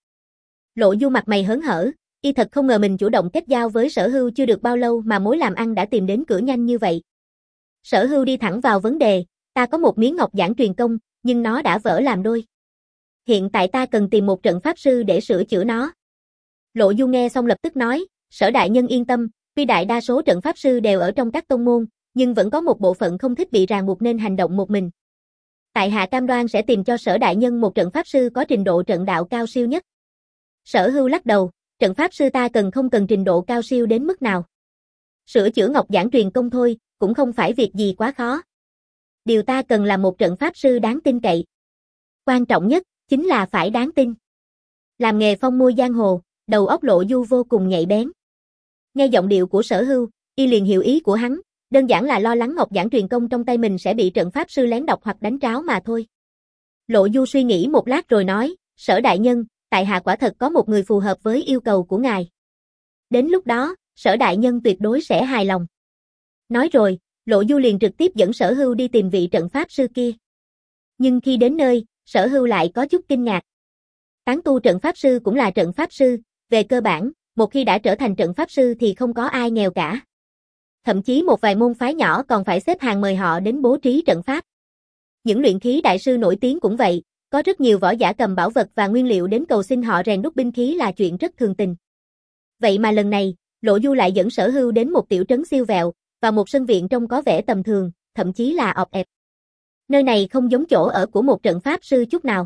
Lộ Du mặt mày hớn hở, y thật không ngờ mình chủ động kết giao với Sở Hưu chưa được bao lâu mà mối làm ăn đã tìm đến cửa nhanh như vậy. Sở Hưu đi thẳng vào vấn đề, ta có một miếng ngọc giản truyền công, nhưng nó đã vỡ làm đôi. Hiện tại ta cần tìm một trận pháp sư để sửa chữa nó. Lộ Du nghe xong lập tức nói, Sở đại nhân yên tâm, tuy đại đa số trận pháp sư đều ở trong các tông môn, nhưng vẫn có một bộ phận không thích bị ràng buộc nên hành động một mình. Tại hạ cam đoan sẽ tìm cho Sở đại nhân một trận pháp sư có trình độ trận đạo cao siêu nhất. Sở Hưu lắc đầu, trận pháp sư ta cần không cần trình độ cao siêu đến mức nào. Sửa chữa ngọc giản truyền công thôi, cũng không phải việc gì quá khó. Điều ta cần là một trận pháp sư đáng tin cậy. Quan trọng nhất, chính là phải đáng tin. Làm nghề phong môi giang hồ, đầu óc Lộ Du vô cùng nhạy bén. Nghe giọng điệu của Sở Hưu, y liền hiểu ý của hắn, đơn giản là lo lắng ngọc giản truyền công trong tay mình sẽ bị trận pháp sư lén đọc hoặc đánh tráo mà thôi. Lộ Du suy nghĩ một lát rồi nói, Sở đại nhân, tại hạ quả thật có một người phù hợp với yêu cầu của ngài. Đến lúc đó, Sở đại nhân tuyệt đối sẽ hài lòng. Nói rồi, Lộ Du liền trực tiếp dẫn Sở Hưu đi tìm vị trận pháp sư kia. Nhưng khi đến nơi, Sở Hưu lại có chút kinh ngạc. Tán tu trận pháp sư cũng là trận pháp sư, về cơ bản, một khi đã trở thành trận pháp sư thì không có ai nghèo cả. Thậm chí một vài môn phái nhỏ còn phải xếp hàng mời họ đến bố trí trận pháp. Những luyện khí đại sư nổi tiếng cũng vậy, có rất nhiều võ giả cầm bảo vật và nguyên liệu đến cầu xin họ rèn đúc binh khí là chuyện rất thường tình. Vậy mà lần này, Lộ Du lại dẫn Sở Hưu đến một tiểu trấn siêu vẹo, và một sân viện trông có vẻ tầm thường, thậm chí là ọp ẹp. Nơi này không giống chỗ ở của một trận pháp sư chút nào.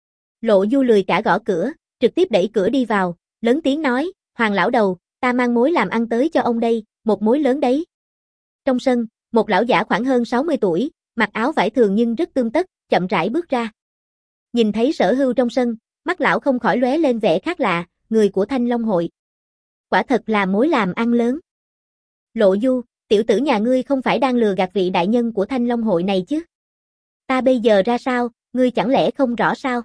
Lộ Du lười cả gõ cửa, trực tiếp đẩy cửa đi vào, lớn tiếng nói, Hoàng lão đầu, ta mang mối làm ăn tới cho ông đây, một mối lớn đấy. Trong sân, một lão giả khoảng hơn sáu mươi tuổi, mặc áo vải thường nhưng rất tươm tất, chậm rãi bước ra. Nhìn thấy Sở Hưu trong sân, mắt lão không khỏi lóe lên vẻ khác lạ, người của Thanh Long hội. Quả thật là mối làm ăn lớn. Lộ Du, tiểu tử nhà ngươi không phải đang lừa gạt vị đại nhân của Thanh Long hội này chứ? Ta bây giờ ra sao, ngươi chẳng lẽ không rõ sao?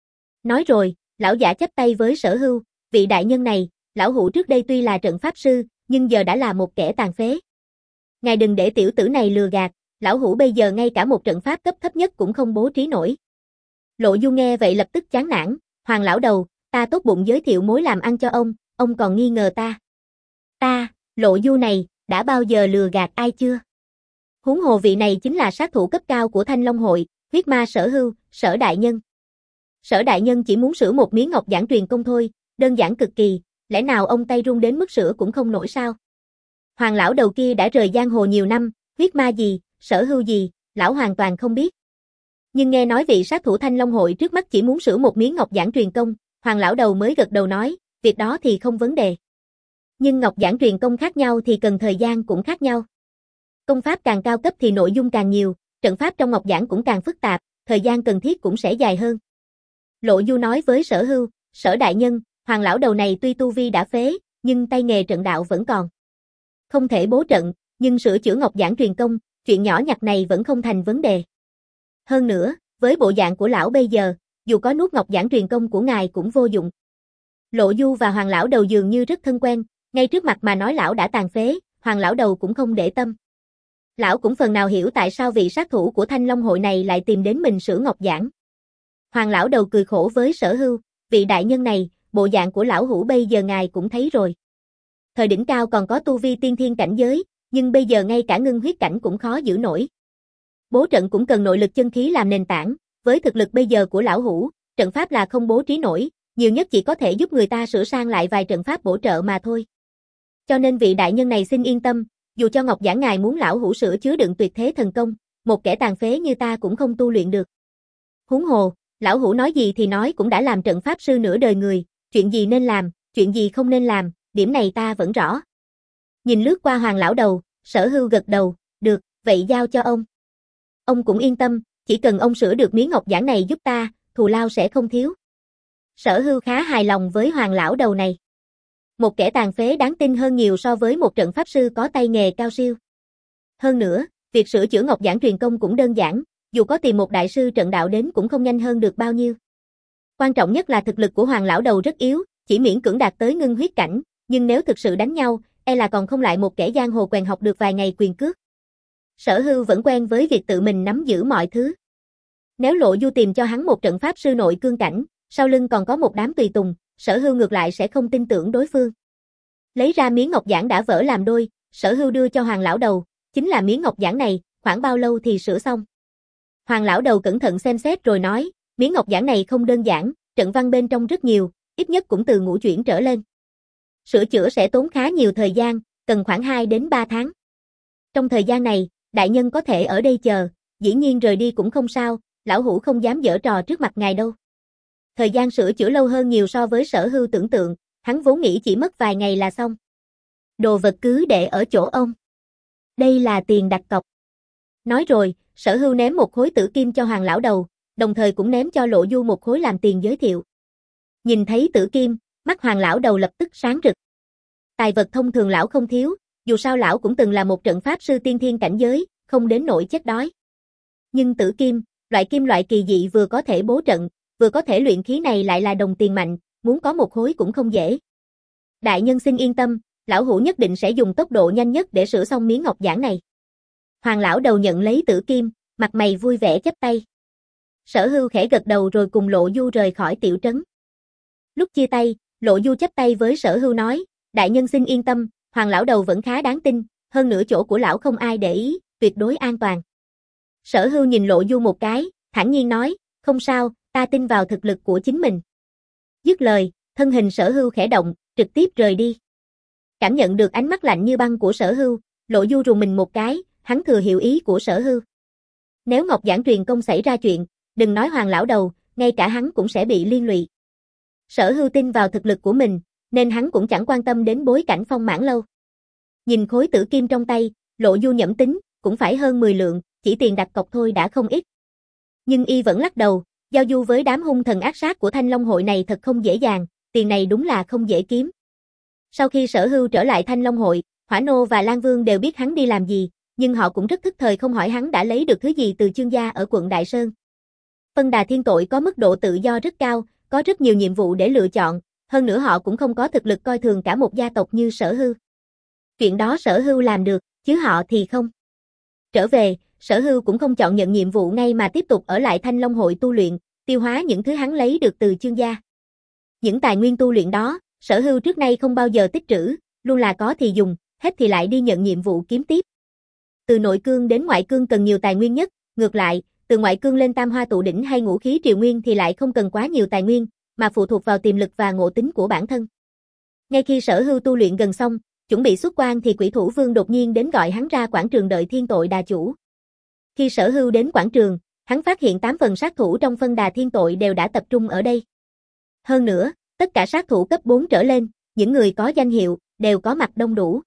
Nói rồi, lão giả chắp tay với Sở Hưu, vị đại nhân này, lão hủ trước đây tuy là trận pháp sư, nhưng giờ đã là một kẻ tàn phế. Ngài đừng để tiểu tử này lừa gạt, lão hủ bây giờ ngay cả một trận pháp cấp thấp nhất cũng không bố trí nổi. Lộ Du nghe vậy lập tức chán nản, Hoàng lão đầu, ta tốt bụng giới thiệu mối làm ăn cho ông, ông còn nghi ngờ ta. Ta, Lộ Du này, đã bao giờ lừa gạt ai chưa? Huống hồ vị này chính là sát thủ cấp cao của Thanh Long hội, huyết ma Sở Hưu, Sở đại nhân. Sở đại nhân chỉ muốn sửa một miếng ngọc giản truyền công thôi, đơn giản cực kỳ, lẽ nào ông tay run đến mức sửa cũng không nổi sao? Hoàng lão đầu kia đã rời giang hồ nhiều năm, huyết ma gì, Sở Hưu gì, lão hoàn toàn không biết. Nhưng nghe nói vị sát thủ Thanh Long hội trước mắt chỉ muốn sửa một miếng ngọc giản truyền công, Hoàng lão đầu mới gật đầu nói, việc đó thì không vấn đề. Nhưng ngọc giản truyền công khác nhau thì cần thời gian cũng khác nhau. Công pháp càng cao cấp thì nội dung càng nhiều, trận pháp trong ngọc giản cũng càng phức tạp, thời gian cần thiết cũng sẽ dài hơn. Lộ Du nói với Sở Hưu, Sở đại nhân, Hoàng lão đầu này tuy tu vi đã phế, nhưng tay nghề trận đạo vẫn còn. Không thể bố trận, nhưng sửa chữa ngọc giản truyền công, chuyện nhỏ nhặt này vẫn không thành vấn đề. Hơn nữa, với bộ dạng của lão bây giờ, dù có nuốt ngọc giản truyền công của ngài cũng vô dụng. Lộ Du và Hoàng lão đầu dường như rất thân quen, ngay trước mặt mà nói lão đã tàn phế, Hoàng lão đầu cũng không để tâm. Lão cũng phần nào hiểu tại sao vị sát thủ của Thanh Long hội này lại tìm đến mình sửa ngọc giản. Hoàng lão đầu cười khổ với Sở Hưu, vị đại nhân này, bộ dạng của lão hủ bây giờ ngài cũng thấy rồi. Thời đỉnh cao còn có tu vi tiên thiên cảnh giới, nhưng bây giờ ngay cả ngưng huyết cảnh cũng khó giữ nổi. Bố trận cũng cần nội lực chân khí làm nền tảng, với thực lực bây giờ của lão hủ, trận pháp là không bố trí nổi, nhiều nhất chỉ có thể giúp người ta sửa sang lại vài trận pháp bổ trợ mà thôi. Cho nên vị đại nhân này xin yên tâm, dù cho ngọc giản ngài muốn lão hủ sửa chứa đựng tuyệt thế thần công, một kẻ tàn phế như ta cũng không tu luyện được. Huống hồ, lão hủ nói gì thì nói cũng đã làm trận pháp sư nửa đời người, chuyện gì nên làm, chuyện gì không nên làm, điểm này ta vẫn rõ. Nhìn lướt qua Hoàng lão đầu, Sở Hưu gật đầu, được, vậy giao cho ông. Ông cũng yên tâm, chỉ cần ông sửa được miếng ngọc giản này giúp ta, thù lao sẽ không thiếu. Sở Hưu khá hài lòng với Hoàng lão đầu này. Một kẻ tàn phế đáng tin hơn nhiều so với một trận pháp sư có tay nghề cao siêu. Hơn nữa, việc sửa chữa ngọc giản truyền công cũng đơn giản, dù có tìm một đại sư trận đạo đến cũng không nhanh hơn được bao nhiêu. Quan trọng nhất là thực lực của Hoàng lão đầu rất yếu, chỉ miễn cưỡng đạt tới ngưng huyết cảnh, nhưng nếu thực sự đánh nhau, e là còn không lại một kẻ giang hồ quèn học được vài ngày quyền cước. Sở Hưu vẫn quen với việc tự mình nắm giữ mọi thứ. Nếu Lộ Du tìm cho hắn một trận pháp sư nội cương cảnh, sau lưng còn có một đám tùy tùng, Sở Hưu ngược lại sẽ không tin tưởng đối phương. Lấy ra miếng ngọc giản đã vỡ làm đôi, Sở Hưu đưa cho Hoàng lão đầu, chính là miếng ngọc giản này, khoảng bao lâu thì sửa xong. Hoàng lão đầu cẩn thận xem xét rồi nói, miếng ngọc giản này không đơn giản, trận văn bên trong rất nhiều, ít nhất cũng từ ngũ chuyển trở lên. Sửa chữa sẽ tốn khá nhiều thời gian, cần khoảng hai đến ba tháng. Trong thời gian này, đại nhân có thể ở đây chờ, dĩ nhiên rời đi cũng không sao, lão hủ không dám giở trò trước mặt ngài đâu. Thời gian sửa chữa lâu hơn nhiều so với Sở Hưu tưởng tượng, hắn vốn nghĩ chỉ mất vài ngày là xong. Đồ vật cứ để ở chỗ ông. Đây là tiền đặt cọc. Nói rồi, Sở Hưu ném một khối tử kim cho Hoàng lão đầu, đồng thời cũng ném cho Lộ Du một khối làm tiền giới thiệu. Nhìn thấy tử kim, mắt Hoàng lão đầu lập tức sáng rực. Tài vật thông thường lão không thiếu, dù sao lão cũng từng là một trận pháp sư tiên thiên cảnh giới, không đến nỗi chết đói. Nhưng tử kim, loại kim loại kỳ dị vừa có thể bố trận, vừa có thể luyện khí này lại là đồng tiền mạnh, muốn có một khối cũng không dễ. Đại nhân xin yên tâm, lão hủ nhất định sẽ dùng tốc độ nhanh nhất để sửa xong miếng ngọc giản này. Hoàng lão đầu nhận lấy tử kim, mặt mày vui vẻ chắp tay. Sở Hưu khẽ gật đầu rồi cùng Lộ Du rời khỏi tiểu trấn. Lúc chia tay, Lộ Du chắp tay với Sở Hưu nói, đại nhân xin yên tâm, Hoàng lão đầu vẫn khá đáng tin, hơn nữa chỗ của lão không ai để ý, tuyệt đối an toàn. Sở Hưu nhìn Lộ Du một cái, thản nhiên nói, không sao, ta tin vào thực lực của chính mình. Dứt lời, thân hình Sở Hưu khẽ động, trực tiếp rời đi. Cảm nhận được ánh mắt lạnh như băng của Sở Hưu, Lộ Du rùng mình một cái, hắn thừa hiểu ý của Sở Hưu. Nếu ngọc giản truyền công xảy ra chuyện, đừng nói Hoàng lão đầu, ngay cả hắn cũng sẽ bị liên lụy. Sở Hưu tin vào thực lực của mình, nên hắn cũng chẳng quan tâm đến bối cảnh Phong Mãn Lâu. Nhìn khối tử kim trong tay, Lộ Du nhẩm tính, cũng phải hơn mười lượng, chỉ tiền đặt cọc thôi đã không ít. Nhưng y vẫn lắc đầu, giao du với đám hung thần ác sát của Thanh Long hội này thật không dễ dàng, tiền này đúng là không dễ kiếm. Sau khi Sở Hưu trở lại Thanh Long hội, Hỏa Nô và Lan Vương đều biết hắn đi làm gì, nhưng họ cũng rất thức thời không hỏi hắn đã lấy được thứ gì từ Chương gia ở quận Đại Sơn. Phân Đà Thiên Tội có mức độ tự do rất cao, có rất nhiều nhiệm vụ để lựa chọn, hơn nữa họ cũng không có thực lực coi thường cả một gia tộc như Sở Hưu. Chuyện đó Sở Hưu làm được, chứ họ thì không. Trở về, Sở Hưu cũng không chọn nhận nhiệm vụ ngay mà tiếp tục ở lại Thanh Long hội tu luyện, tiêu hóa những thứ hắn lấy được từ Chương gia. Những tài nguyên tu luyện đó, Sở Hưu trước nay không bao giờ tích trữ, luôn là có thì dùng, hết thì lại đi nhận nhiệm vụ kiếm tiếp. Từ nội cương đến ngoại cương cần nhiều tài nguyên nhất, ngược lại, từ ngoại cương lên tam hoa tụ đỉnh hay ngũ khí triều nguyên thì lại không cần quá nhiều tài nguyên, mà phụ thuộc vào tiềm lực và ngộ tính của bản thân. Ngay khi Sở Hưu tu luyện gần xong, chuẩn bị xuất quan thì Quỷ Thủ Vương đột nhiên đến gọi hắn ra quảng trường đợi Thiên Tội Đà chủ. Khi Sở Hưu đến quảng trường, hắn phát hiện tám phần sát thủ trong Phân Đà Thiên Tội đều đã tập trung ở đây. Hơn nữa, tất cả sát thủ cấp bốn trở lên, những người có danh hiệu, đều có mặt đông đủ.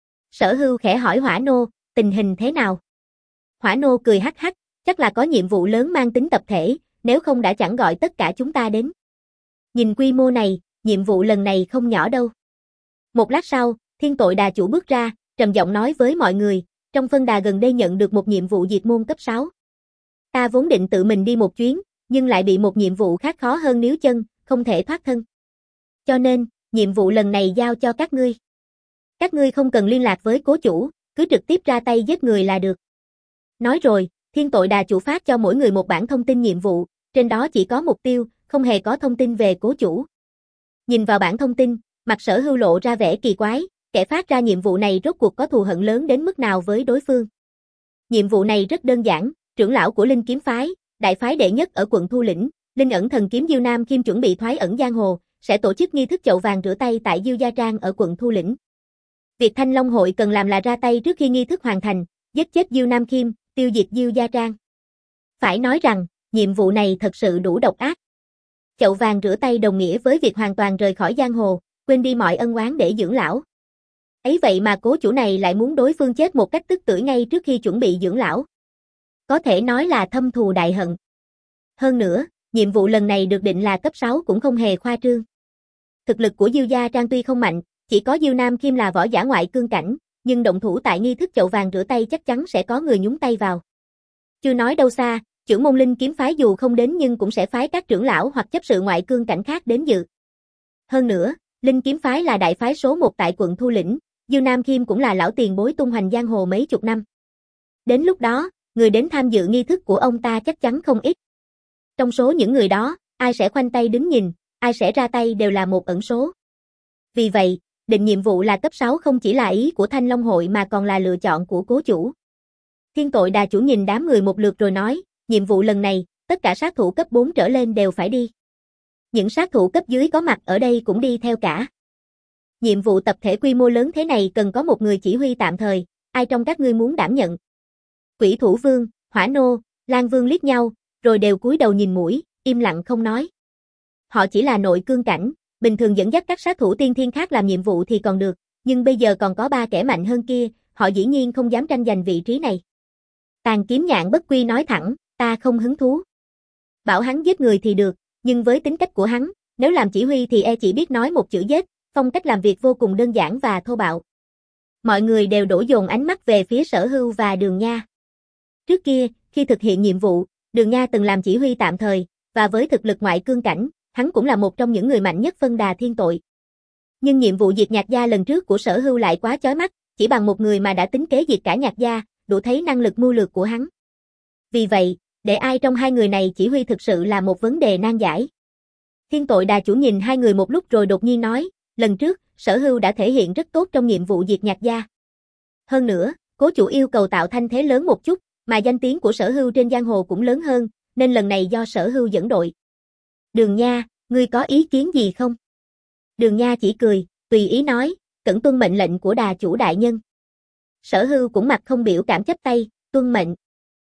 Sở Hưu khẽ hỏi Hỏa Nô, tình hình thế nào? Hỏa Nô cười hắc hắc, chắc là có nhiệm vụ lớn mang tính tập thể, nếu không đã chẳng gọi tất cả chúng ta đến. Nhìn quy mô này, nhiệm vụ lần này không nhỏ đâu. Một lát sau, Thiên Tội Đà chủ bước ra, trầm giọng nói với mọi người, trong Phân Đà gần đây nhận được một nhiệm vụ diệt môn cấp sáu. Ta vốn định tự mình đi một chuyến, nhưng lại bị một nhiệm vụ khác khó hơn níu chân, không thể thoát thân. Cho nên, nhiệm vụ lần này giao cho các ngươi. Các ngươi không cần liên lạc với cố chủ, cứ trực tiếp ra tay giết người là được. Nói rồi, Thiên Tội Đà chủ phát cho mỗi người một bản thông tin nhiệm vụ, trên đó chỉ có mục tiêu, không hề có thông tin về cố chủ. Nhìn vào bản thông tin, mặt Sở Hưu lộ ra vẻ kỳ quái, kẻ phát ra nhiệm vụ này rốt cuộc có thù hận lớn đến mức nào với đối phương. Nhiệm vụ này rất đơn giản, trưởng lão của Linh Kiếm Phái, đại phái đệ nhất ở quận Thu Lĩnh, Linh ẩn thần kiếm Diêu Nam Kim chuẩn bị thoái ẩn giang hồ, sẽ tổ chức nghi thức chậu vàng rửa tay tại Diêu Gia Trang ở quận Thu Lĩnh. Việc Thanh Long hội cần làm là ra tay trước khi nghi thức hoàn thành, giết chết Diêu Nam Kim, tiêu diệt Diêu Gia Trang. Phải nói rằng, nhiệm vụ này thật sự đủ độc ác. Chậu vàng rửa tay đồng nghĩa với việc hoàn toàn rời khỏi giang hồ, quên đi mọi ân oán để dưỡng lão. Ấy vậy mà cố chủ này lại muốn đối phương chết một cách tức tưởi ngay trước khi chuẩn bị dưỡng lão. Có thể nói là thâm thù đại hận. Hơn nữa, nhiệm vụ lần này được định là cấp sáu cũng không hề khoa trương. Thực lực của Diêu Gia Trang tuy không mạnh, chỉ có Diêu Nam Kim là võ giả ngoại cương cảnh, nhưng động thủ tại nghi thức chậu vàng rửa tay chắc chắn sẽ có người nhúng tay vào. Chưa nói đâu xa, trưởng môn Linh Kiếm Phái dù không đến nhưng cũng sẽ phái các trưởng lão hoặc chấp sự ngoại cương cảnh khác đến dự. Hơn nữa, Linh Kiếm Phái là đại phái số một tại quận Thu Lĩnh, Diêu Nam Kim cũng là lão tiền bối tung hoành giang hồ mấy chục năm. Đến lúc đó, người đến tham dự nghi thức của ông ta chắc chắn không ít. Trong số những người đó, ai sẽ khoanh tay đứng nhìn, ai sẽ ra tay đều là một ẩn số. Vì vậy, định nhiệm vụ là cấp sáu không chỉ là ý của Thanh Long hội mà còn là lựa chọn của cố chủ. Thiên Tội Đà chủ nhìn đám người một lượt rồi nói, nhiệm vụ lần này, tất cả sát thủ cấp bốn trở lên đều phải đi. Những sát thủ cấp dưới có mặt ở đây cũng đi theo cả. Nhiệm vụ tập thể quy mô lớn thế này cần có một người chỉ huy tạm thời, ai trong các ngươi muốn đảm nhận? Quỷ Thủ Vương, Hỏa Nô, Lan Vương liếc nhau, rồi đều cúi đầu nhìn mũi, im lặng không nói. Họ chỉ là nội cương cảnh, bình thường dẫn dắt các sát thủ tiên thiên khác làm nhiệm vụ thì còn được, nhưng bây giờ còn có ba kẻ mạnh hơn kia, họ dĩ nhiên không dám tranh giành vị trí này. Tàn Kiếm Nhạn bất quy nói thẳng, ta không hứng thú. Bảo hắn giết người thì được, nhưng với tính cách của hắn, nếu làm chỉ huy thì e chỉ biết nói một chữ giết, phong cách làm việc vô cùng đơn giản và thô bạo. Mọi người đều đổ dồn ánh mắt về phía Sở Hưu và Đường Nha. Trước kia, khi thực hiện nhiệm vụ, Đường Nha từng làm chỉ huy tạm thời, và với thực lực ngoại cương cảnh, hắn cũng là một trong những người mạnh nhất Phân Đà Thiên Tội. Nhưng nhiệm vụ diệt Nhạc gia lần trước của Sở Hưu lại quá chói mắt, chỉ bằng một người mà đã tính kế diệt cả Nhạc gia, đủ thấy năng lực mưu lược của hắn. Vì vậy, để ai trong hai người này chỉ huy thực sự là một vấn đề nan giải. Thiên Tội Đà chủ nhìn hai người một lúc rồi đột nhiên nói, lần trước, Sở Hưu đã thể hiện rất tốt trong nhiệm vụ diệt Nhạc gia. Hơn nữa, cố chủ yêu cầu tạo thanh thế lớn một chút, mà danh tiếng của Sở Hưu trên giang hồ cũng lớn hơn, nên lần này do Sở Hưu dẫn đội. Đường Nha, ngươi có ý kiến gì không? Đường Nha chỉ cười, tùy ý nói, cẩn tuân mệnh lệnh của Đà chủ đại nhân. Sở Hưu cũng mặt không biểu cảm chấp tay, tuân mệnh.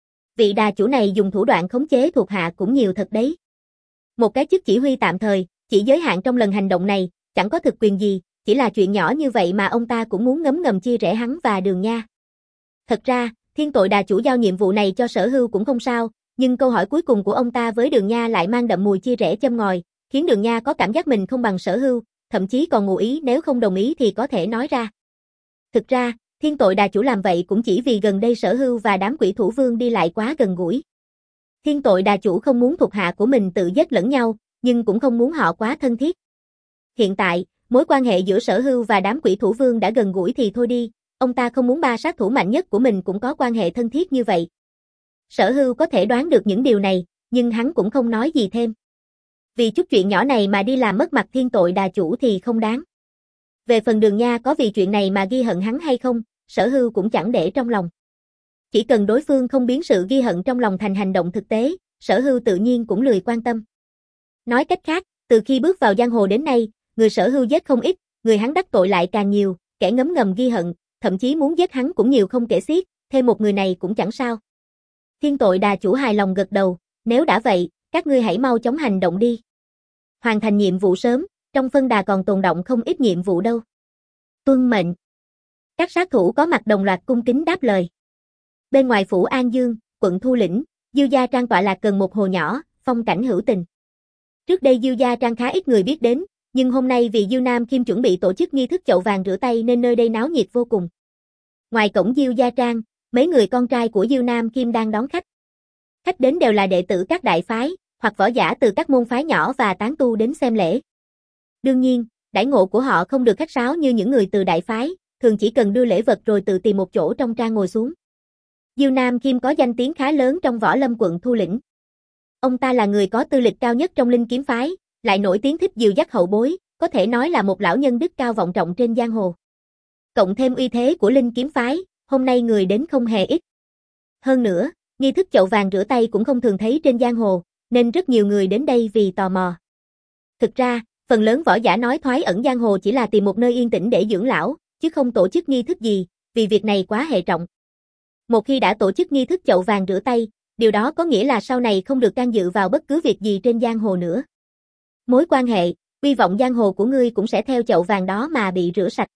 Vị đà chủ này dùng thủ đoạn khống chế thuộc hạ cũng nhiều thật đấy. Một cái chức chỉ huy tạm thời, chỉ giới hạn trong lần hành động này, chẳng có thực quyền gì, chỉ là chuyện nhỏ như vậy mà ông ta cũng muốn ngấm ngầm chia rẽ hắn và Đường Nha. Thật ra, Thiên Tội Đà chủ giao nhiệm vụ này cho Sở Hưu cũng không sao, nhưng câu hỏi cuối cùng của ông ta với Đường Nha lại mang đậm mùi chia rẽ châm ngòi, khiến Đường Nha có cảm giác mình không bằng Sở Hưu, thậm chí còn ngụ ý nếu không đồng ý thì có thể nói ra. Thực ra, Thiên Tội Đà chủ làm vậy cũng chỉ vì gần đây Sở Hưu và đám quỷ thủ vương đi lại quá gần gũi. Thiên Tội Đà chủ không muốn thuộc hạ của mình tự giết lẫn nhau, nhưng cũng không muốn họ quá thân thiết. Hiện tại, mối quan hệ giữa Sở Hưu và đám quỷ thủ vương đã gần gũi thì thôi đi, ông ta không muốn ba sát thủ mạnh nhất của mình cũng có quan hệ thân thiết như vậy. Sở Hưu có thể đoán được những điều này, nhưng hắn cũng không nói gì thêm. Vì chút chuyện nhỏ này mà đi làm mất mặt Thiên Tội Đà chủ thì không đáng. Về phần Đường Nha có vì chuyện này mà ghi hận hắn hay không, Sở Hưu cũng chẳng để trong lòng. Chỉ cần đối phương không biến sự ghi hận trong lòng thành hành động thực tế, Sở Hưu tự nhiên cũng lười quan tâm. Nói cách khác, từ khi bước vào giang hồ đến nay, người Sở Hưu giết không ít, người hắn đắc tội lại càng nhiều, kẻ ngấm ngầm ghi hận, thậm chí muốn giết hắn cũng nhiều không kể xiết, thêm một người này cũng chẳng sao. Thiên Tội Đà chủ hài lòng gật đầu, nếu đã vậy, các ngươi hãy mau chóng hành động đi. Hoàn thành nhiệm vụ sớm, trong phân đà còn tồn động không ít nhiệm vụ đâu. Tuân mệnh. Các sát thủ có mặt đồng loạt cung kính đáp lời. Bên ngoài phủ An Dương, quận Thu Lĩnh, Diêu Gia Trang tọa lạc gần một hồ nhỏ, phong cảnh hữu tình. Trước đây Diêu Gia Trang khá ít người biết đến, nhưng hôm nay vì Diêu Nam Kim chuẩn bị tổ chức nghi thức chậu vàng rửa tay nên nơi đây náo nhiệt vô cùng. Ngoài cổng Diêu Gia Trang, mấy người con trai của Diêu Nam Kim đang đón khách. Khách đến đều là đệ tử các đại phái, hoặc võ giả từ các môn phái nhỏ và tán tu đến xem lễ. Đương nhiên, đãi ngộ của họ không được khách sáo như những người từ đại phái, thường chỉ cần đưa lễ vật rồi tự tìm một chỗ trong trang ngồi xuống. Diêu Nam Kim có danh tiếng khá lớn trong võ lâm quận Thu Lĩnh. Ông ta là người có tư lịch cao nhất trong linh kiếm phái, lại nổi tiếng thích dìu dắt hậu bối, có thể nói là một lão nhân đức cao vọng trọng trên giang hồ. Cộng thêm uy thế của linh kiếm phái, hôm nay người đến không hề ít. Hơn nữa, nghi thức chậu vàng rửa tay cũng không thường thấy trên giang hồ, nên rất nhiều người đến đây vì tò mò. Thực ra, phần lớn võ giả nói thoái ẩn giang hồ chỉ là tìm một nơi yên tĩnh để dưỡng lão, chứ không tổ chức nghi thức gì, vì việc này quá hệ trọng. Một khi đã tổ chức nghi thức chậu vàng rửa tay, điều đó có nghĩa là sau này không được can dự vào bất cứ việc gì trên giang hồ nữa. Mối quan hệ, uy vọng giang hồ của ngươi cũng sẽ theo chậu vàng đó mà bị rửa sạch.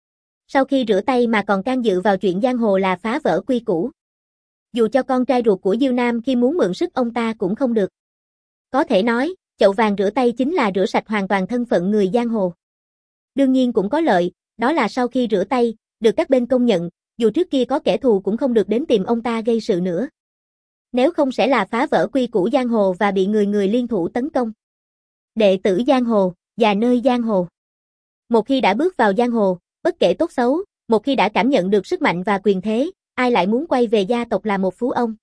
Sau khi rửa tay mà còn can dự vào chuyện giang hồ là phá vỡ quy củ. Dù cho con trai ruột của Diêu Nam khi muốn mượn sức ông ta cũng không được. Có thể nói, chậu vàng rửa tay chính là rửa sạch hoàn toàn thân phận người giang hồ. Đương nhiên cũng có lợi, đó là sau khi rửa tay, được các bên công nhận, dù trước kia có kẻ thù cũng không được đến tìm ông ta gây sự nữa. Nếu không sẽ là phá vỡ quy củ giang hồ và bị người người liên thủ tấn công. Đệ tử giang hồ, và nơi giang hồ. Một khi đã bước vào giang hồ, bất kể tốt xấu, một khi đã cảm nhận được sức mạnh và quyền thế, ai lại muốn quay về gia tộc là một phú ông?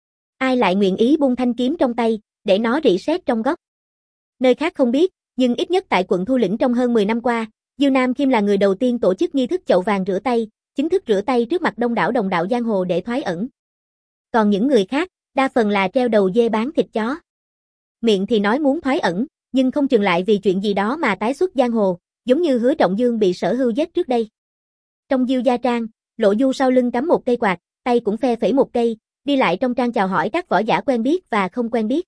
Ai lại nguyện ý buông thanh kiếm trong tay, để nó rỉ sét trong góc? Nơi khác không biết, nhưng ít nhất tại quận Thu Lĩnh trong hơn mười năm qua, Diêu Nam Kim là người đầu tiên tổ chức nghi thức chậu vàng rửa tay, chính thức rửa tay trước mặt đông đảo đồng đạo giang hồ để thoái ẩn. Còn những người khác, đa phần là treo đầu dê bán thịt chó. Miệng thì nói muốn thoái ẩn, nhưng không chừng lại vì chuyện gì đó mà tái xuất giang hồ, giống như Hứa Trọng Dương bị Sở Hưu giết trước đây. Trong Diêu Gia Trang, Lộ Du sau lưng cắm một cây quạt, tay cũng phe phẩy một cây, đi lại trong trang chào hỏi các võ giả quen biết và không quen biết.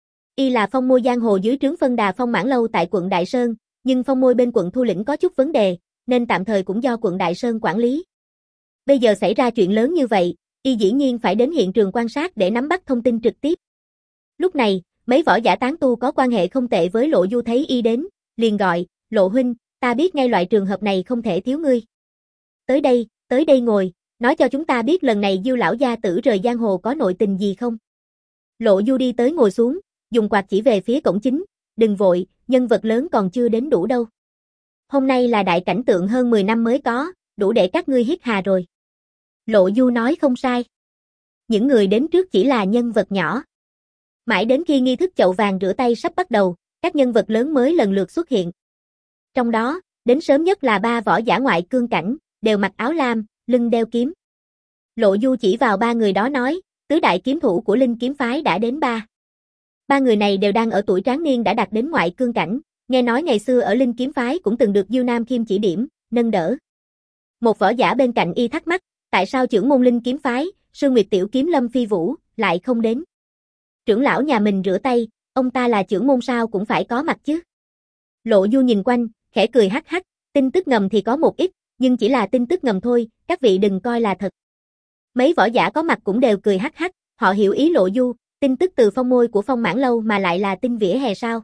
Y là phong môi giang hồ dưới trướng phân đà Phong Mãn Lâu tại quận Đại Sơn, nhưng phong môi bên quận Thu Lĩnh có chút vấn đề, nên tạm thời cũng do quận Đại Sơn quản lý. Bây giờ xảy ra chuyện lớn như vậy, Y dĩ nhiên phải đến hiện trường quan sát để nắm bắt thông tin trực tiếp. Lúc này, mấy võ giả tán tu có quan hệ không tệ với Lộ Du thấy Y đến, liền gọi, Lộ huynh, ta biết ngay loại trường hợp này không thể thiếu ngươi. Tới đây, tới đây ngồi, nói cho chúng ta biết lần này Diêu lão gia tử rời giang hồ có nội tình gì không? Lộ Du đi tới ngồi xuống, dùng quạt chỉ về phía cổng chính, đừng vội, nhân vật lớn còn chưa đến đủ đâu. Hôm nay là đại cảnh tượng hơn mười năm mới có, đủ để các ngươi hít hà rồi. Lộ Du nói không sai. Những người đến trước chỉ là nhân vật nhỏ. Mãi đến khi nghi thức chậu vàng rửa tay sắp bắt đầu, các nhân vật lớn mới lần lượt xuất hiện. Trong đó, đến sớm nhất là ba võ giả ngoại cương cảnh, đều mặc áo lam, lưng đeo kiếm. Lộ Du chỉ vào ba người đó nói, tứ đại kiếm thủ của linh kiếm phái đã đến ba. Ba người này đều đang ở tuổi tráng niên đã đạt đến ngoại cương cảnh, nghe nói ngày xưa ở linh kiếm phái cũng từng được Diêu Nam Kim chỉ điểm, nâng đỡ. Một võ giả bên cạnh Y thắc mắc, tại sao trưởng môn linh kiếm phái, Sương Nguyệt tiểu kiếm Lâm Phi Vũ, lại không đến? Trưởng lão nhà mình rửa tay, ông ta là trưởng môn sao cũng phải có mặt chứ. Lộ Du nhìn quanh, khẽ cười hắc hắc, tin tức ngầm thì có một ít, nhưng chỉ là tin tức ngầm thôi, các vị đừng coi là thật. Mấy võ giả có mặt cũng đều cười hắc hắc, họ hiểu ý Lộ Du, tin tức từ phong môi của Phong Mãn Lâu mà lại là tin vỉa hè sao.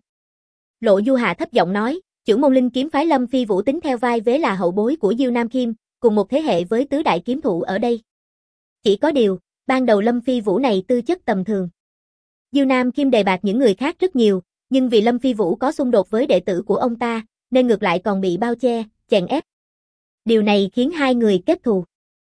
Lộ Du hạ thấp giọng nói, trưởng môn linh kiếm phái Lâm Phi Vũ tính theo vai vế là hậu bối của Diêu Nam Kim, cùng một thế hệ với tứ đại kiếm thủ ở đây. Chỉ có điều, ban đầu Lâm Phi Vũ này tư chất tầm thường. Diêu Nam Kim đề bạt những người khác rất nhiều, nhưng vì Lâm Phi Vũ có xung đột với đệ tử của ông ta, nên ngược lại còn bị bao che, chèn ép. Điều này khiến hai người kết thù.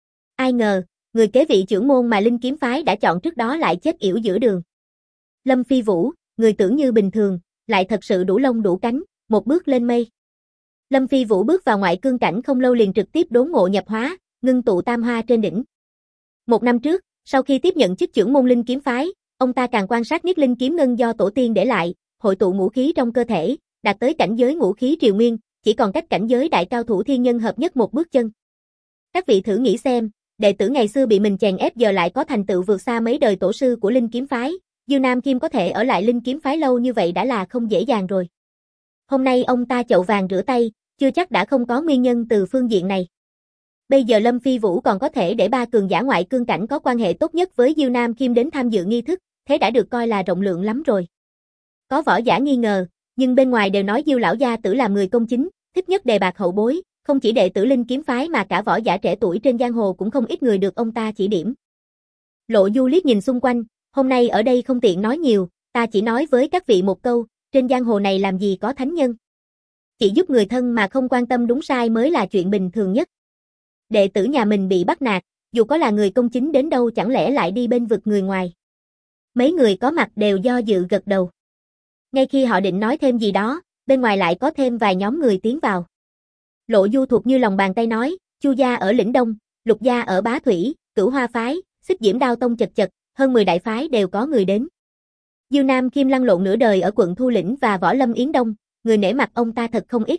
Ai ngờ, người kế vị trưởng môn mà linh kiếm phái đã chọn trước đó lại chết yểu giữa đường. Lâm Phi Vũ, người tưởng như bình thường, lại thật sự đủ lông đủ cánh, một bước lên mây. Lâm Phi Vũ bước vào ngoại cương cảnh không lâu liền trực tiếp đốn ngộ nhập hóa, ngưng tụ tam hoa trên đỉnh. Một năm trước, sau khi tiếp nhận chức trưởng môn linh kiếm phái, ông ta càng quan sát nhất linh kiếm ngân do tổ tiên để lại, hội tụ ngũ khí trong cơ thể, đạt tới cảnh giới ngũ khí triều nguyên, chỉ còn cách cảnh giới đại cao thủ thiên nhân hợp nhất một bước chân. Các vị thử nghĩ xem, đệ tử ngày xưa bị mình chèn ép giờ lại có thành tựu vượt xa mấy đời tổ sư của linh kiếm phái, Diêu Nam Kim có thể ở lại linh kiếm phái lâu như vậy đã là không dễ dàng rồi. Hôm nay ông ta chậu vàng rửa tay, chưa chắc đã không có nguyên nhân từ phương diện này. Bây giờ Lâm Phi Vũ còn có thể để ba cường giả ngoại cương cảnh có quan hệ tốt nhất với Diêu Nam Kim đến tham dự nghi thức, thế đã được coi là rộng lượng lắm rồi. Có võ giả nghi ngờ, nhưng bên ngoài đều nói Diêu lão gia tử làm người công chính, thích nhất đề bạt hậu bối, không chỉ đệ tử linh kiếm phái mà cả võ giả trẻ tuổi trên giang hồ cũng không ít người được ông ta chỉ điểm. Lộ Du liếc nhìn xung quanh, hôm nay ở đây không tiện nói nhiều, ta chỉ nói với các vị một câu, trên giang hồ này làm gì có thánh nhân. Chỉ giúp người thân mà không quan tâm đúng sai mới là chuyện bình thường nhất. Đệ tử nhà mình bị bắt nạt, dù có là người công chính đến đâu chẳng lẽ lại đi bên vực người ngoài. Mấy người có mặt đều do dự gật đầu. Ngay khi họ định nói thêm gì đó, bên ngoài lại có thêm vài nhóm người tiến vào. Lộ Du thuộc như lòng bàn tay nói, Chu gia ở Lĩnh Đông, Lục gia ở Bá Thủy, Cửu Hoa phái, Xích Diễm Đao tông chật chật, hơn mười đại phái đều có người đến. Diêu Nam Kim lăn lộn nửa đời ở quận Thu Lĩnh và Võ Lâm Yến Đông, người nể mặt ông ta thật không ít.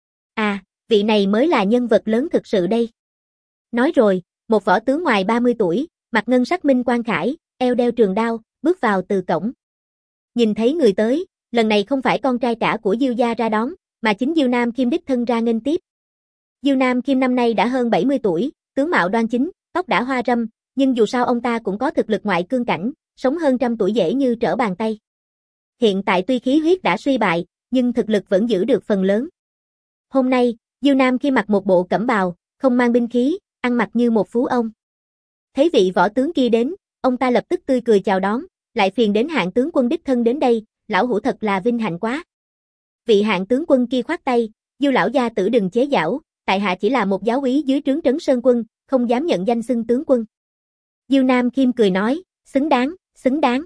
À, vị này mới là nhân vật lớn thực sự đây. Nói rồi, một võ tướng ngoài ba mươi tuổi, mặt ngân sắc minh quang khải, eo đeo trường đao, bước vào từ cổng. Nhìn thấy người tới, lần này không phải con trai cả của Diêu gia ra đón, mà chính Diêu Nam Kim đích thân ra nghênh tiếp. Diêu Nam Kim năm nay đã hơn bảy mươi tuổi, tướng mạo đoan chính, tóc đã hoa râm, nhưng dù sao ông ta cũng có thực lực ngoại cương cảnh, sống hơn trăm tuổi dễ như trở bàn tay. Hiện tại tuy khí huyết đã suy bại, nhưng thực lực vẫn giữ được phần lớn. Hôm nay, Diêu Nam Kim mặc một bộ cẩm bào, không mang binh khí, ăn mặc như một phú ông. Thấy vị võ tướng kia đến, ông ta lập tức tươi cười chào đón, lại phiền đến hạng tướng quân đích thân đến đây, lão hủ thật là vinh hạnh quá. Vị hạng tướng quân kia khoát tay, Diêu lão gia tử đừng chế giảo, tại hạ chỉ là một giáo úy dưới trướng Trấn Sơn quân, không dám nhận danh xưng tướng quân. Diêu Nam Kim cười nói, xứng đáng, xứng đáng.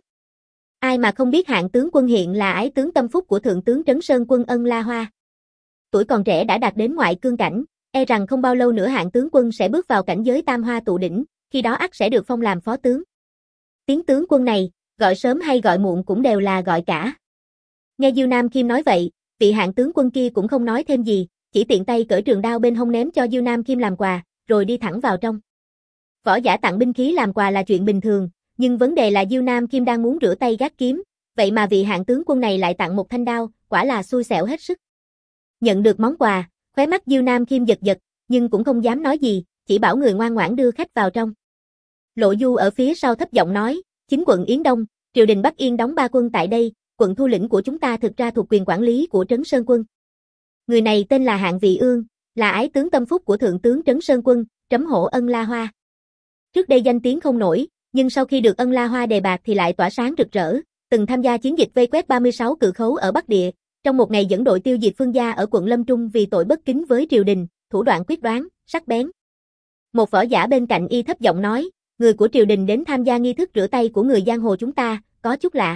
Ai mà không biết hạng tướng quân hiện là ái tướng tâm phúc của thượng tướng Trấn Sơn quân Ân La Hoa. Tuổi còn trẻ đã đạt đến ngoại cương cảnh, e rằng không bao lâu nữa hạng tướng quân sẽ bước vào cảnh giới tam hoa tụ đỉnh, khi đó ắt sẽ được phong làm phó tướng. Tiếng tướng quân này, gọi sớm hay gọi muộn cũng đều là gọi cả. Nghe Diêu Nam Kim nói vậy, vị hạng tướng quân kia cũng không nói thêm gì, chỉ tiện tay cởi trường đao bên hông ném cho Diêu Nam Kim làm quà, rồi đi thẳng vào trong. Võ giả tặng binh khí làm quà là chuyện bình thường, nhưng vấn đề là Diêu Nam Kim đang muốn rửa tay gác kiếm, vậy mà vị hạng tướng quân này lại tặng một thanh đao, quả là xui xẻo hết sức. Nhận được món quà, khóe mắt Diêu Nam Kim giật giật, nhưng cũng không dám nói gì, chỉ bảo người ngoan ngoãn đưa khách vào trong. Lộ Du ở phía sau thấp giọng nói, chính quận Yến Đông, triều đình Bắc Yên đóng ba quân tại đây, quận Thu Lĩnh của chúng ta thực ra thuộc quyền quản lý của Trấn Sơn quân. Người này tên là Hạng Vị Ương, là ái tướng tâm phúc của thượng tướng Trấn Sơn quân, trẫm hổ Ân La Hoa. Trước đây danh tiếng không nổi, nhưng sau khi được Ân La Hoa đề bạt thì lại tỏa sáng rực rỡ, từng tham gia chiến dịch vây quét ba mươi sáu cự khấu ở Bắc Địa, trong một ngày dẫn đội tiêu diệt Phương gia ở quận Lâm Trung vì tội bất kính với triều đình, thủ đoạn quyết đoán, sắc bén. Một võ giả bên cạnh y thấp giọng nói, người của triều đình đến tham gia nghi thức rửa tay của người giang hồ chúng ta, có chút lạ.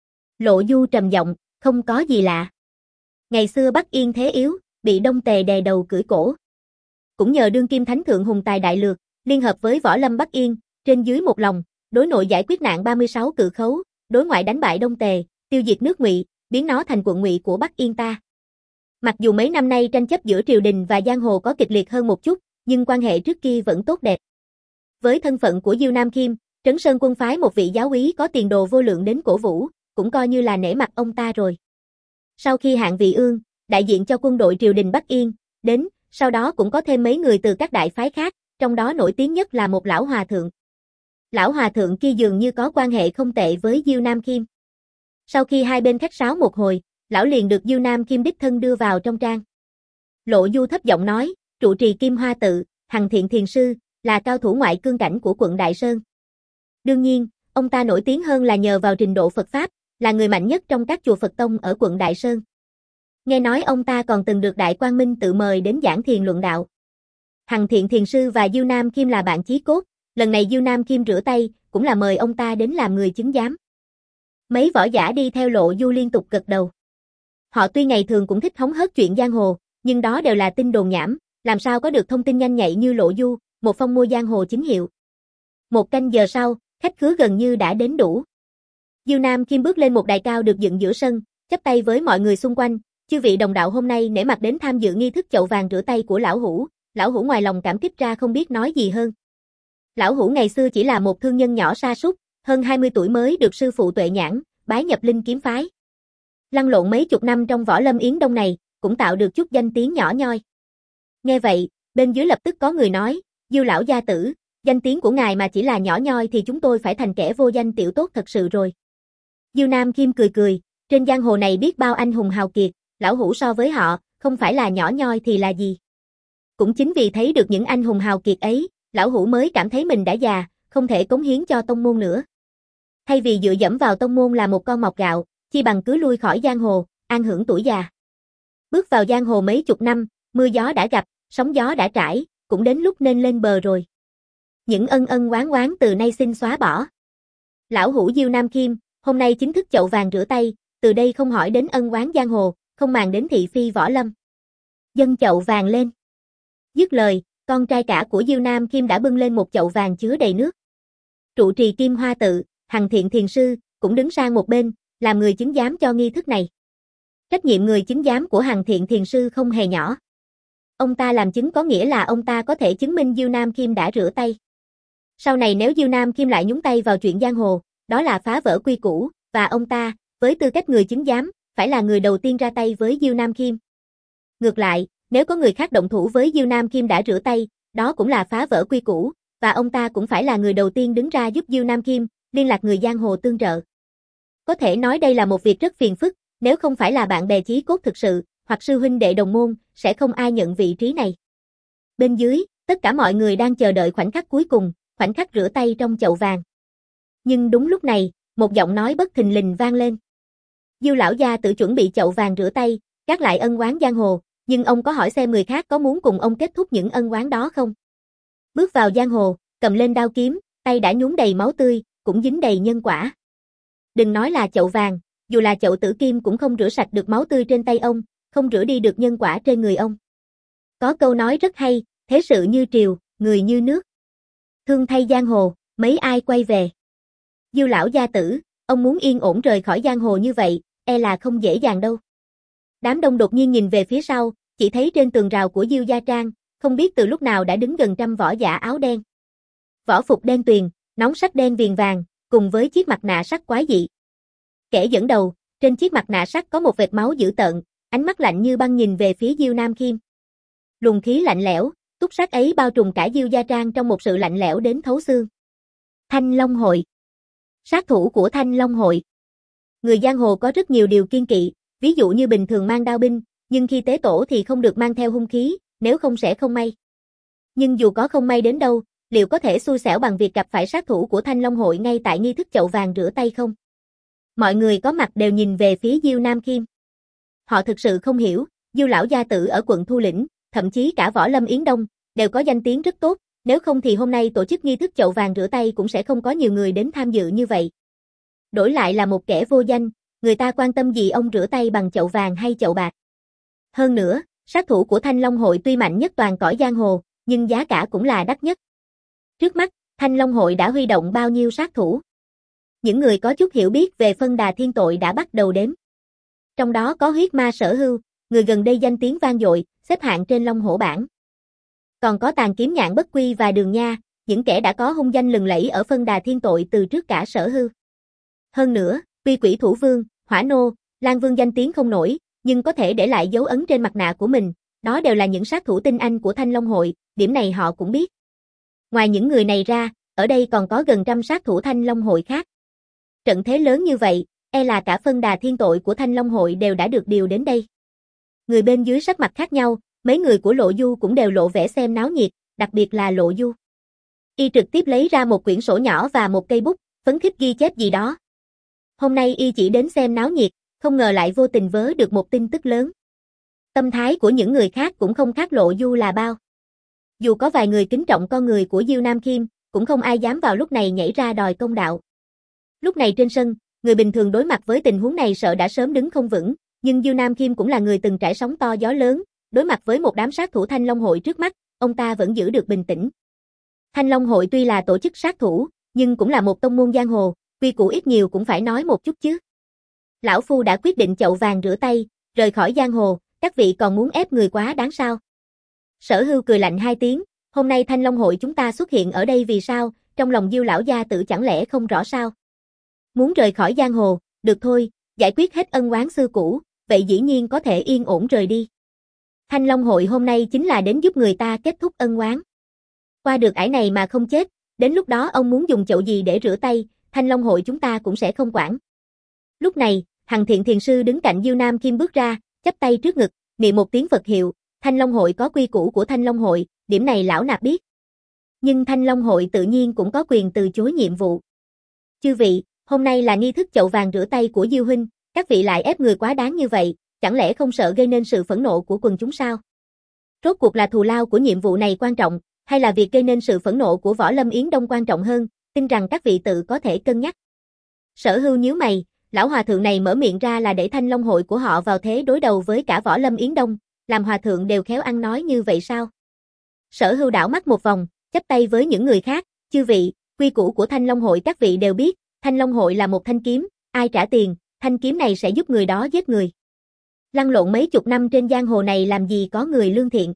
Lộ Du trầm giọng, không có gì lạ. Ngày xưa Bắc Yên thế yếu, bị Đông Tề đè đầu cưỡi cổ. Cũng nhờ đương kim thánh thượng hùng tài đại lược, liên hợp với võ lâm Bắc Yên, trên dưới một lòng, đối nội giải quyết nạn ba mươi sáu cự khấu, đối ngoại đánh bại Đông Tề, tiêu diệt nước Ngụy, biến nó thành quận Ngụy của Bắc Yên ta. Mặc dù mấy năm nay tranh chấp giữa triều đình và giang hồ có kịch liệt hơn một chút, nhưng quan hệ trước kia vẫn tốt đẹp. Với thân phận của Diêu Nam Kim, Trấn Sơn quân phái một vị giáo úy có tiền đồ vô lượng đến cổ vũ, cũng coi như là nể mặt ông ta rồi. Sau khi Hạng Vị Ương, đại diện cho quân đội triều đình Bắc Yên, đến, sau đó cũng có thêm mấy người từ các đại phái khác, trong đó nổi tiếng nhất là một lão hòa thượng. Lão hòa thượng kia dường như có quan hệ không tệ với Diêu Nam Kim. Sau khi hai bên khách sáo một hồi, lão liền được Diêu Nam Kim đích thân đưa vào trong trang. Lộ Du thấp giọng nói, trụ trì Kim Hoa tự, Hằng Thiện Thiền sư, là cao thủ ngoại cương cảnh của quận Đại Sơn. Đương nhiên, ông ta nổi tiếng hơn là nhờ vào trình độ Phật Pháp, là người mạnh nhất trong các chùa Phật Tông ở quận Đại Sơn. Nghe nói ông ta còn từng được Đại Quang Minh tự mời đến giảng thiền luận đạo. Hằng Thiện Thiền sư và Diêu Nam Kim là bạn chí cốt, lần này Diêu Nam Kim rửa tay, cũng là mời ông ta đến làm người chứng giám. Mấy võ giả đi theo Lộ Du liên tục gật đầu. Họ tuy ngày thường cũng thích hóng hớt chuyện giang hồ, nhưng đó đều là tin đồn nhảm, làm sao có được thông tin nhanh nhạy như Lộ Du, một phong mua giang hồ chính hiệu. Một canh giờ sau, khách khứa gần như đã đến đủ. Diêu Nam Kim bước lên một đài cao được dựng giữa sân, chắp tay với mọi người xung quanh, chư vị đồng đạo hôm nay nể mặt đến tham dự nghi thức chậu vàng rửa tay của lão hủ, lão hủ ngoài lòng cảm kích ra không biết nói gì hơn. Lão hủ ngày xưa chỉ là một thương nhân nhỏ sa sút, hơn hai mươi tuổi mới được sư phụ Tuệ Nhãn bái nhập Linh Kiếm phái. Lăn lộn mấy chục năm trong võ lâm Yến Đông này, cũng tạo được chút danh tiếng nhỏ nhoi. Nghe vậy, bên dưới lập tức có người nói, Diêu lão gia tử, danh tiếng của ngài mà chỉ là nhỏ nhoi thì chúng tôi phải thành kẻ vô danh tiểu tốt thật sự rồi. Diêu Nam Kim cười cười, trên giang hồ này biết bao anh hùng hào kiệt, lão hủ so với họ, không phải là nhỏ nhoi thì là gì. Cũng chính vì thấy được những anh hùng hào kiệt ấy, lão hủ mới cảm thấy mình đã già, không thể cống hiến cho tông môn nữa. Thay vì dựa dẫm vào tông môn là một con mọc gạo, chi bằng cứ lui khỏi giang hồ, an hưởng tuổi già. Bước vào giang hồ mấy chục năm, mưa gió đã gặp, sóng gió đã trải, cũng đến lúc nên lên bờ rồi. Những ân ân oán oán từ nay xin xóa bỏ. Lão hủ Diêu Nam Kim, hôm nay chính thức chậu vàng rửa tay, từ đây không hỏi đến ân oán giang hồ, không màng đến thị phi võ lâm. Dâng chậu vàng lên. Dứt lời, con trai cả của Diêu Nam Kim đã bưng lên một chậu vàng chứa đầy nước. Trụ trì Kim Hoa tự, Hằng Thiện Thiền sư, cũng đứng sang một bên, làm người chứng giám cho nghi thức này. Trách nhiệm người chứng giám của Hằng Thiện Thiền sư không hề nhỏ. Ông ta làm chứng có nghĩa là ông ta có thể chứng minh Diêu Nam Kim đã rửa tay. Sau này nếu Diêu Nam Kim lại nhúng tay vào chuyện giang hồ, đó là phá vỡ quy củ, và ông ta, với tư cách người chứng giám, phải là người đầu tiên ra tay với Diêu Nam Kim. Ngược lại, nếu có người khác động thủ với Diêu Nam Kim đã rửa tay, đó cũng là phá vỡ quy củ, và ông ta cũng phải là người đầu tiên đứng ra giúp Diêu Nam Kim, liên lạc người giang hồ tương trợ. Có thể nói đây là một việc rất phiền phức, nếu không phải là bạn bè chí cốt thực sự, hoặc sư huynh đệ đồng môn, sẽ không ai nhận vị trí này. Bên dưới, tất cả mọi người đang chờ đợi khoảnh khắc cuối cùng, khoảnh khắc rửa tay trong chậu vàng. Nhưng đúng lúc này, một giọng nói bất thình lình vang lên. Diêu lão gia tự chuẩn bị chậu vàng rửa tay, gác lại ân oán giang hồ, nhưng ông có hỏi xem người khác có muốn cùng ông kết thúc những ân oán đó không? Bước vào giang hồ, cầm lên đao kiếm, tay đã nhuốm đầy máu tươi, cũng dính đầy nhân quả. Đừng nói là chậu vàng, dù là chậu tử kim cũng không rửa sạch được máu tươi trên tay ông, không rửa đi được nhân quả trên người ông. Có câu nói rất hay, thế sự như triều, người như nước. Thương thay giang hồ, mấy ai quay về. Diêu lão gia tử, ông muốn yên ổn rời khỏi giang hồ như vậy, e là không dễ dàng đâu. Đám đông đột nhiên nhìn về phía sau, chỉ thấy trên tường rào của Diêu gia trang, không biết từ lúc nào đã đứng gần trăm võ giả áo đen. Võ phục đen tuyền, nón sắt đen viền vàng, cùng với chiếc mặt nạ sắt quái dị. Kẻ dẫn đầu, trên chiếc mặt nạ sắt có một vệt máu dữ tợn, ánh mắt lạnh như băng nhìn về phía Diêu Nam Kim. Luồng khí lạnh lẽo, túc sát ấy bao trùm cả Diêu gia trang trong một sự lạnh lẽo đến thấu xương. Thanh Long hội. Sát thủ của Thanh Long hội. Người giang hồ có rất nhiều điều kiêng kỵ, ví dụ như bình thường mang đao binh, nhưng khi tế tổ thì không được mang theo hung khí, nếu không sẽ không may. Nhưng dù có không may đến đâu, liệu có thể xui xẻo bằng việc gặp phải sát thủ của Thanh Long hội ngay tại nghi thức chậu vàng rửa tay không? Mọi người có mặt đều nhìn về phía Diêu Nam Kim. Họ thực sự không hiểu, Diêu lão gia tử ở quận Thu Lĩnh, thậm chí cả võ lâm Yến Đông, đều có danh tiếng rất tốt, nếu không thì hôm nay tổ chức nghi thức chậu vàng rửa tay cũng sẽ không có nhiều người đến tham dự như vậy. Đổi lại là một kẻ vô danh, người ta quan tâm gì ông rửa tay bằng chậu vàng hay chậu bạc. Hơn nữa, sát thủ của Thanh Long hội tuy mạnh nhất toàn cõi giang hồ, nhưng giá cả cũng là đắt nhất. Trước mắt, Thanh Long hội đã huy động bao nhiêu sát thủ? Những người có chút hiểu biết về phân đà thiên tội đã bắt đầu đếm. Trong đó có huyết ma Sở Hưu, người gần đây danh tiếng vang dội, xếp hạng trên Long Hổ bảng. Còn có Tàn Kiếm Nhạn Bất Quy và Đường Nha, những kẻ đã có hung danh lừng lẫy ở phân đà thiên tội từ trước cả Sở Hưu. Hơn nữa, Uy Quỷ Thủ Vương, Hỏa Nô, Lan Vương danh tiếng không nổi, nhưng có thể để lại dấu ấn trên mặt nạ của mình, đó đều là những sát thủ tinh anh của Thanh Long hội, điểm này họ cũng biết. Ngoài những người này ra, ở đây còn có gần trăm sát thủ Thanh Long hội khác. Trận thế lớn như vậy, e là cả phân đà thiên tội của Thanh Long hội đều đã được điều đến đây. Người bên dưới sắc mặt khác nhau, mấy người của Lộ Du cũng đều lộ vẻ xem náo nhiệt, đặc biệt là Lộ Du. Y trực tiếp lấy ra một quyển sổ nhỏ và một cây bút, phấn khích ghi chép gì đó. Hôm nay y chỉ đến xem náo nhiệt, không ngờ lại vô tình vớ được một tin tức lớn. Tâm thái của những người khác cũng không khác Lộ Du là bao. Dù có vài người kính trọng con người của Diêu Nam Kim, cũng không ai dám vào lúc này nhảy ra đòi công đạo. Lúc này trên sân, người bình thường đối mặt với tình huống này sợ đã sớm đứng không vững, nhưng Diêu Nam Kim cũng là người từng trải sóng to gió lớn, đối mặt với một đám sát thủ Thanh Long hội trước mắt, ông ta vẫn giữ được bình tĩnh. Thanh Long hội tuy là tổ chức sát thủ, nhưng cũng là một tông môn giang hồ, quy củ ít nhiều cũng phải nói một chút chứ. Lão phu đã quyết định chậu vàng rửa tay, rời khỏi giang hồ, các vị còn muốn ép người quá đáng sao? Sở Hưu cười lạnh hai tiếng, hôm nay Thanh Long hội chúng ta xuất hiện ở đây vì sao, trong lòng Diêu lão gia tử chẳng lẽ không rõ sao? Muốn rời khỏi giang hồ, được thôi, giải quyết hết ân oán xưa cũ, vậy dĩ nhiên có thể yên ổn rời đi. Thanh Long hội hôm nay chính là đến giúp người ta kết thúc ân oán. Qua được ải này mà không chết, đến lúc đó ông muốn dùng chậu gì để rửa tay, Thanh Long hội chúng ta cũng sẽ không quản. Lúc này, Hằng Thiện Thiền sư đứng cạnh Diêu Nam Kim bước ra, chắp tay trước ngực, niệm một tiếng Phật hiệu, Thanh Long hội có quy củ của Thanh Long hội, điểm này lão nạp biết. Nhưng Thanh Long hội tự nhiên cũng có quyền từ chối nhiệm vụ. Chư vị, hôm nay là nghi thức chậu vàng rửa tay của Diêu huynh, các vị lại ép người quá đáng như vậy, chẳng lẽ không sợ gây nên sự phẫn nộ của quần chúng sao? Rốt cuộc là thù lao của nhiệm vụ này quan trọng, hay là việc gây nên sự phẫn nộ của Võ Lâm Yến Đông quan trọng hơn, tin rằng các vị tự có thể cân nhắc. Sở Hưu nhíu mày, lão hòa thượng này mở miệng ra là để Thanh Long hội của họ vào thế đối đầu với cả Võ Lâm Yến Đông, làm hòa thượng đều khéo ăn nói như vậy sao? Sở Hưu đảo mắt một vòng, chắp tay với những người khác, chư vị, quy củ của Thanh Long hội các vị đều biết, Thanh Long hội là một thanh kiếm, ai trả tiền, thanh kiếm này sẽ giúp người đó giết người. Lăn lộn mấy chục năm trên giang hồ này làm gì có người lương thiện.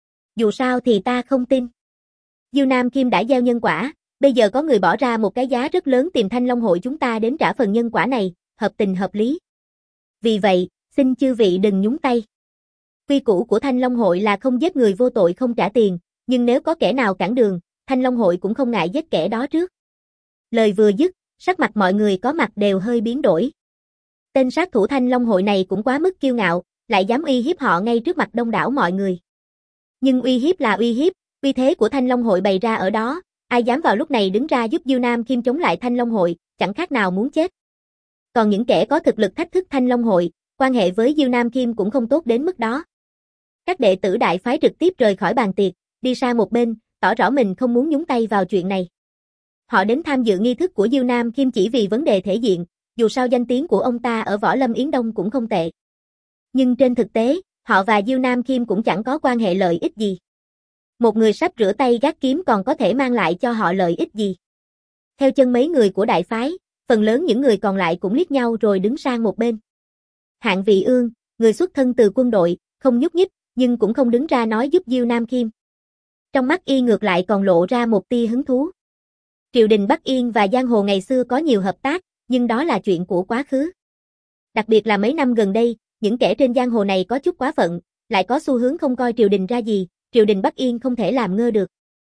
Dù sao thì ta không tin. Diêu Nam Kim đã gieo nhân quả, bây giờ có người bỏ ra một cái giá rất lớn tìm Thanh Long hội chúng ta đến trả phần nhân quả này, hợp tình hợp lý. Vì vậy, xin chư vị đừng nhúng tay. Quy củ của Thanh Long hội là không giết người vô tội không trả tiền, nhưng nếu có kẻ nào cản đường, Thanh Long hội cũng không ngại giết kẻ đó trước. Lời vừa dứt, sắc mặt mọi người có mặt đều hơi biến đổi. Tên sát thủ Thanh Long hội này cũng quá mức kiêu ngạo, lại dám uy hiếp họ ngay trước mặt đông đảo mọi người. Nhưng uy hiếp là uy hiếp, uy thế của Thanh Long hội bày ra ở đó, ai dám vào lúc này đứng ra giúp Diêu Nam Kim chống lại Thanh Long hội, chẳng khác nào muốn chết. Còn những kẻ có thực lực thách thức Thanh Long hội, quan hệ với Diêu Nam Kim cũng không tốt đến mức đó. Các đệ tử đại phái trực tiếp rời khỏi bàn tiệc, đi sang một bên, tỏ rõ mình không muốn nhúng tay vào chuyện này. Họ đến tham dự nghi thức của Diêu Nam Kim chỉ vì vấn đề thể diện, dù sao danh tiếng của ông ta ở Võ Lâm Yến Đông cũng không tệ. Nhưng trên thực tế, họ và Diêu Nam Kim cũng chẳng có quan hệ lợi ích gì. Một người sắp rửa tay gác kiếm còn có thể mang lại cho họ lợi ích gì? Theo chân mấy người của đại phái, phần lớn những người còn lại cũng liếc nhau rồi đứng sang một bên. Hạng Vị Ương, người xuất thân từ quân đội, không nhúc nhích, nhưng cũng không đứng ra nói giúp Diêu Nam Kim. Trong mắt y ngược lại còn lộ ra một tia hứng thú. Triều đình Bắc Yên và giang hồ ngày xưa có nhiều hợp tác, nhưng đó là chuyện của quá khứ. Đặc biệt là mấy năm gần đây, những kẻ trên giang hồ này có chút quá phận, lại có xu hướng không coi triều đình ra gì, triều đình Bắc Yên không thể làm ngơ được.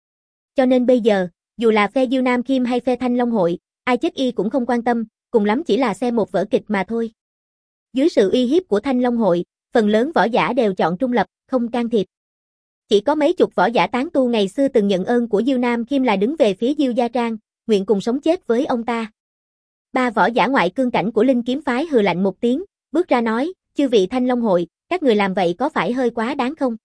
Cho nên bây giờ, dù là phe Diêu Nam Kim hay phe Thanh Long hội, ai chết y cũng không quan tâm, cùng lắm chỉ là xem một vở kịch mà thôi. Dưới sự uy hiếp của Thanh Long hội, phần lớn võ giả đều chọn trung lập, không can thiệp. Chỉ có mấy chục võ giả tán tu ngày xưa từng nhận ơn của Diêu Nam Kim là đứng về phía Diêu Gia Trang, nguyện cùng sống chết với ông ta. Ba võ giả ngoại cương cảnh của Linh Kiếm phái hừ lạnh một tiếng, bước ra nói, chư vị Thanh Long hội, các người làm vậy có phải hơi quá đáng không?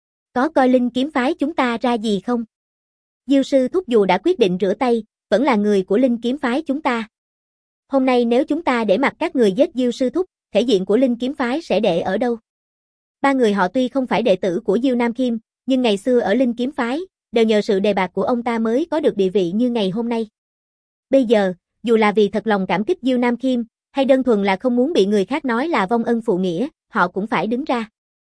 Có coi Linh Kiếm phái chúng ta ra gì không? Diêu sư thúc dù đã quyết định rửa tay, vẫn là người của Linh Kiếm phái chúng ta. Hôm nay nếu chúng ta để mặc các người giết Diêu sư thúc, thể diện của Linh Kiếm phái sẽ để ở đâu? Ba người họ tuy không phải đệ tử của Diêu Nam Kim, nhưng ngày xưa ở Linh Kiếm phái, đều nhờ sự đề bạt của ông ta mới có được địa vị như ngày hôm nay. Bây giờ, dù là vì thật lòng cảm kích Diêu Nam Kim, hay đơn thuần là không muốn bị người khác nói là vong ân phụ nghĩa, họ cũng phải đứng ra.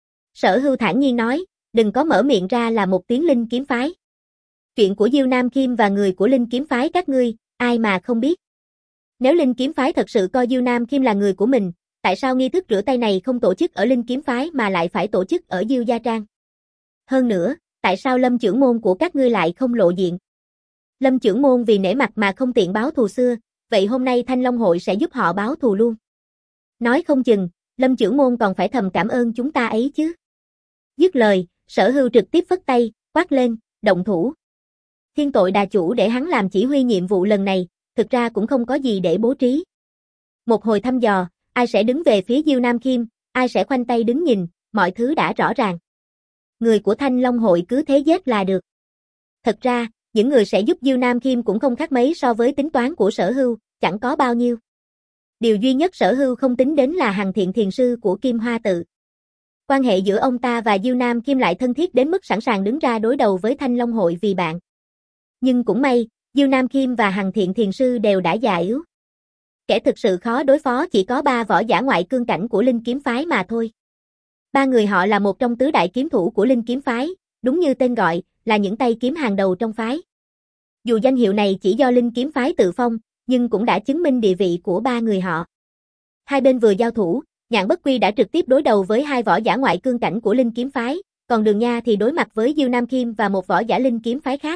Sở Hưu thản nhiên nói, đừng có mở miệng ra là một tiếng Linh Kiếm phái. Chuyện của Diêu Nam Kim và người của Linh Kiếm phái các ngươi, ai mà không biết. Nếu Linh Kiếm phái thật sự coi Diêu Nam Kim là người của mình, tại sao nghi thức rửa tay này không tổ chức ở Linh Kiếm phái mà lại phải tổ chức ở Diêu Gia Trang? Hơn nữa, tại sao Lâm trưởng môn của các ngươi lại không lộ diện? Lâm trưởng môn vì nể mặt mà không tiện báo thù xưa, vậy hôm nay Thanh Long hội sẽ giúp họ báo thù luôn. Nói không chừng, Lâm trưởng môn còn phải thầm cảm ơn chúng ta ấy chứ. Dứt lời, Sở Hưu trực tiếp phất tay, quát lên, động thủ. Thiên tội đà chủ để hắn làm chỉ huy nhiệm vụ lần này, thực ra cũng không có gì để bố trí. Một hồi thăm dò, ai sẽ đứng về phía Diêu Nam Khiêm, ai sẽ khoanh tay đứng nhìn, mọi thứ đã rõ ràng. Người của Thanh Long hội cứ thế giết là được. Thật ra, những người sẽ giúp Diêu Nam Khiêm cũng không khác mấy so với tính toán của Sở Hưu, chẳng có bao nhiêu. Điều duy nhất Sở Hưu không tính đến là Hằng Thiện Thiền sư của Kim Hoa Tự. Quan hệ giữa ông ta và Diêu Nam Khiêm lại thân thiết đến mức sẵn sàng đứng ra đối đầu với Thanh Long hội vì bạn. Nhưng cũng may, Diêu Nam Khiêm và Hằng Thiện Thiền sư đều đã già yếu. Kẻ thực sự khó đối phó chỉ có ba võ giả ngoại cương cảnh của Linh Kiếm phái mà thôi. Ba người họ là một trong tứ đại kiếm thủ của Linh Kiếm phái, đúng như tên gọi, là những tay kiếm hàng đầu trong phái. Dù danh hiệu này chỉ do Linh Kiếm phái tự phong, nhưng cũng đã chứng minh địa vị của ba người họ. Hai bên vừa giao thủ, Nhạn Bất Quy đã trực tiếp đối đầu với hai võ giả ngoại cương cảnh của Linh Kiếm phái, còn Đường Nha thì đối mặt với Diêu Nam Khiêm và một võ giả Linh Kiếm phái khác.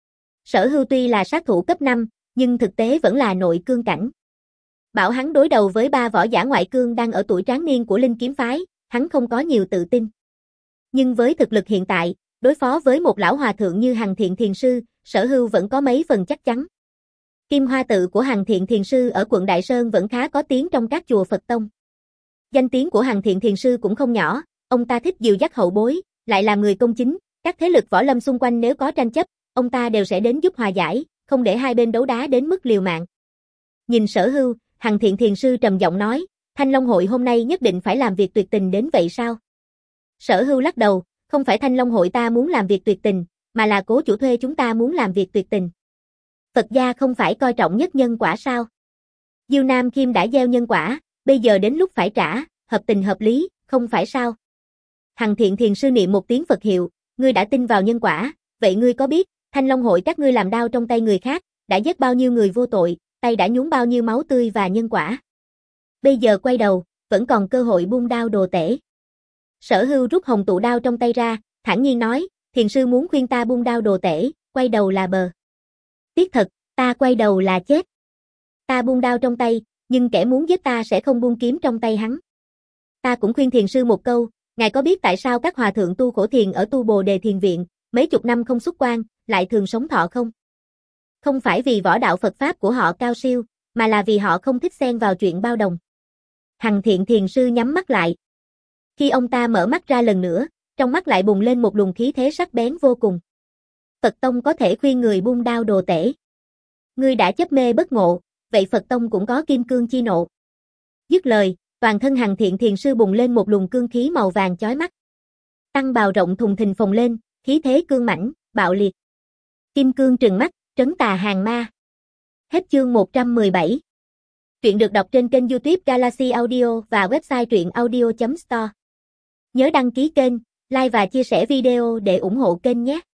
Sở Hưu tuy là sát thủ cấp năm, nhưng thực tế vẫn là nội cương cảnh. Bảo hắn đối đầu với ba võ giả ngoại cương đang ở tuổi tráng niên của Linh Kiếm phái, hắn không có nhiều tự tin. Nhưng với thực lực hiện tại, đối phó với một lão hòa thượng như Hằng Thiện Thiền sư, Sở Hưu vẫn có mấy phần chắc chắn. Kim Hoa Tự của Hằng Thiện Thiền sư ở quận Đại Sơn vẫn khá có tiếng trong các chùa Phật tông. Danh tiếng của Hằng Thiện Thiền sư cũng không nhỏ, ông ta thích dìu dắt hậu bối, lại làm người công chính, các thế lực võ lâm xung quanh nếu có tranh chấp, ông ta đều sẽ đến giúp hòa giải, không để hai bên đấu đá đến mức liều mạng. Nhìn Sở Hưu, Hằng Thiện Thiền sư trầm giọng nói, Thanh Long hội hôm nay nhất định phải làm việc tuyệt tình đến vậy sao? Sở Hưu lắc đầu, không phải Thanh Long hội ta muốn làm việc tuyệt tình, mà là Cố chủ thuê chúng ta muốn làm việc tuyệt tình. Phật gia không phải coi trọng nhất nhân quả sao? Diêu Nam Khiêm đã gieo nhân quả, bây giờ đến lúc phải trả, hợp tình hợp lý, không phải sao? Hằng Thiện Thiền sư niệm một tiếng Phật hiệu, ngươi đã tin vào nhân quả, vậy ngươi có biết, Thanh Long hội các ngươi làm đao trong tay người khác, đã giết bao nhiêu người vô tội, tay đã nhuốm bao nhiêu máu tươi và nhân quả. Bây giờ quay đầu, vẫn còn cơ hội buông đao đồ tể. Sở Hưu rút hồng tụ đao trong tay ra, thản nhiên nói, thiền sư muốn khuyên ta buông đao đồ tể, quay đầu là bờ. Tiếc thật, ta quay đầu là chết. Ta buông đao trong tay, nhưng kẻ muốn giết ta sẽ không buông kiếm trong tay hắn. Ta cũng khuyên thiền sư một câu, ngài có biết tại sao các hòa thượng tu khổ thiền ở tu Bồ Đề Thiền Viện, mấy chục năm không xuất quan, lại thường sống thọ không? Không phải vì võ đạo Phật Pháp của họ cao siêu, mà là vì họ không thích xen vào chuyện bao đồng. Hằng Thiện Thiền sư nhắm mắt lại. Khi ông ta mở mắt ra lần nữa, trong mắt lại bùng lên một luồng khí thế sắc bén vô cùng. Phật Tông có thể khuyên người buông đao đồ tể. Ngươi đã chấp mê bất ngộ, vậy Phật Tông cũng có kim cương chi nộ. Dứt lời, toàn thân Hằng Thiện Thiền sư bùng lên một luồng cương khí màu vàng chói mắt. Tăng bào rộng thùng thình phồng lên, khí thế cương mãnh, bạo liệt. Kim cương trừng mắt, trấn tà hàng ma. Hết chương một trăm mười bảy. Truyện được đọc trên kênh YouTube Galaxy Audio và website truyện audio chấm store. Nhớ đăng ký kênh, like và chia sẻ video để ủng hộ kênh nhé.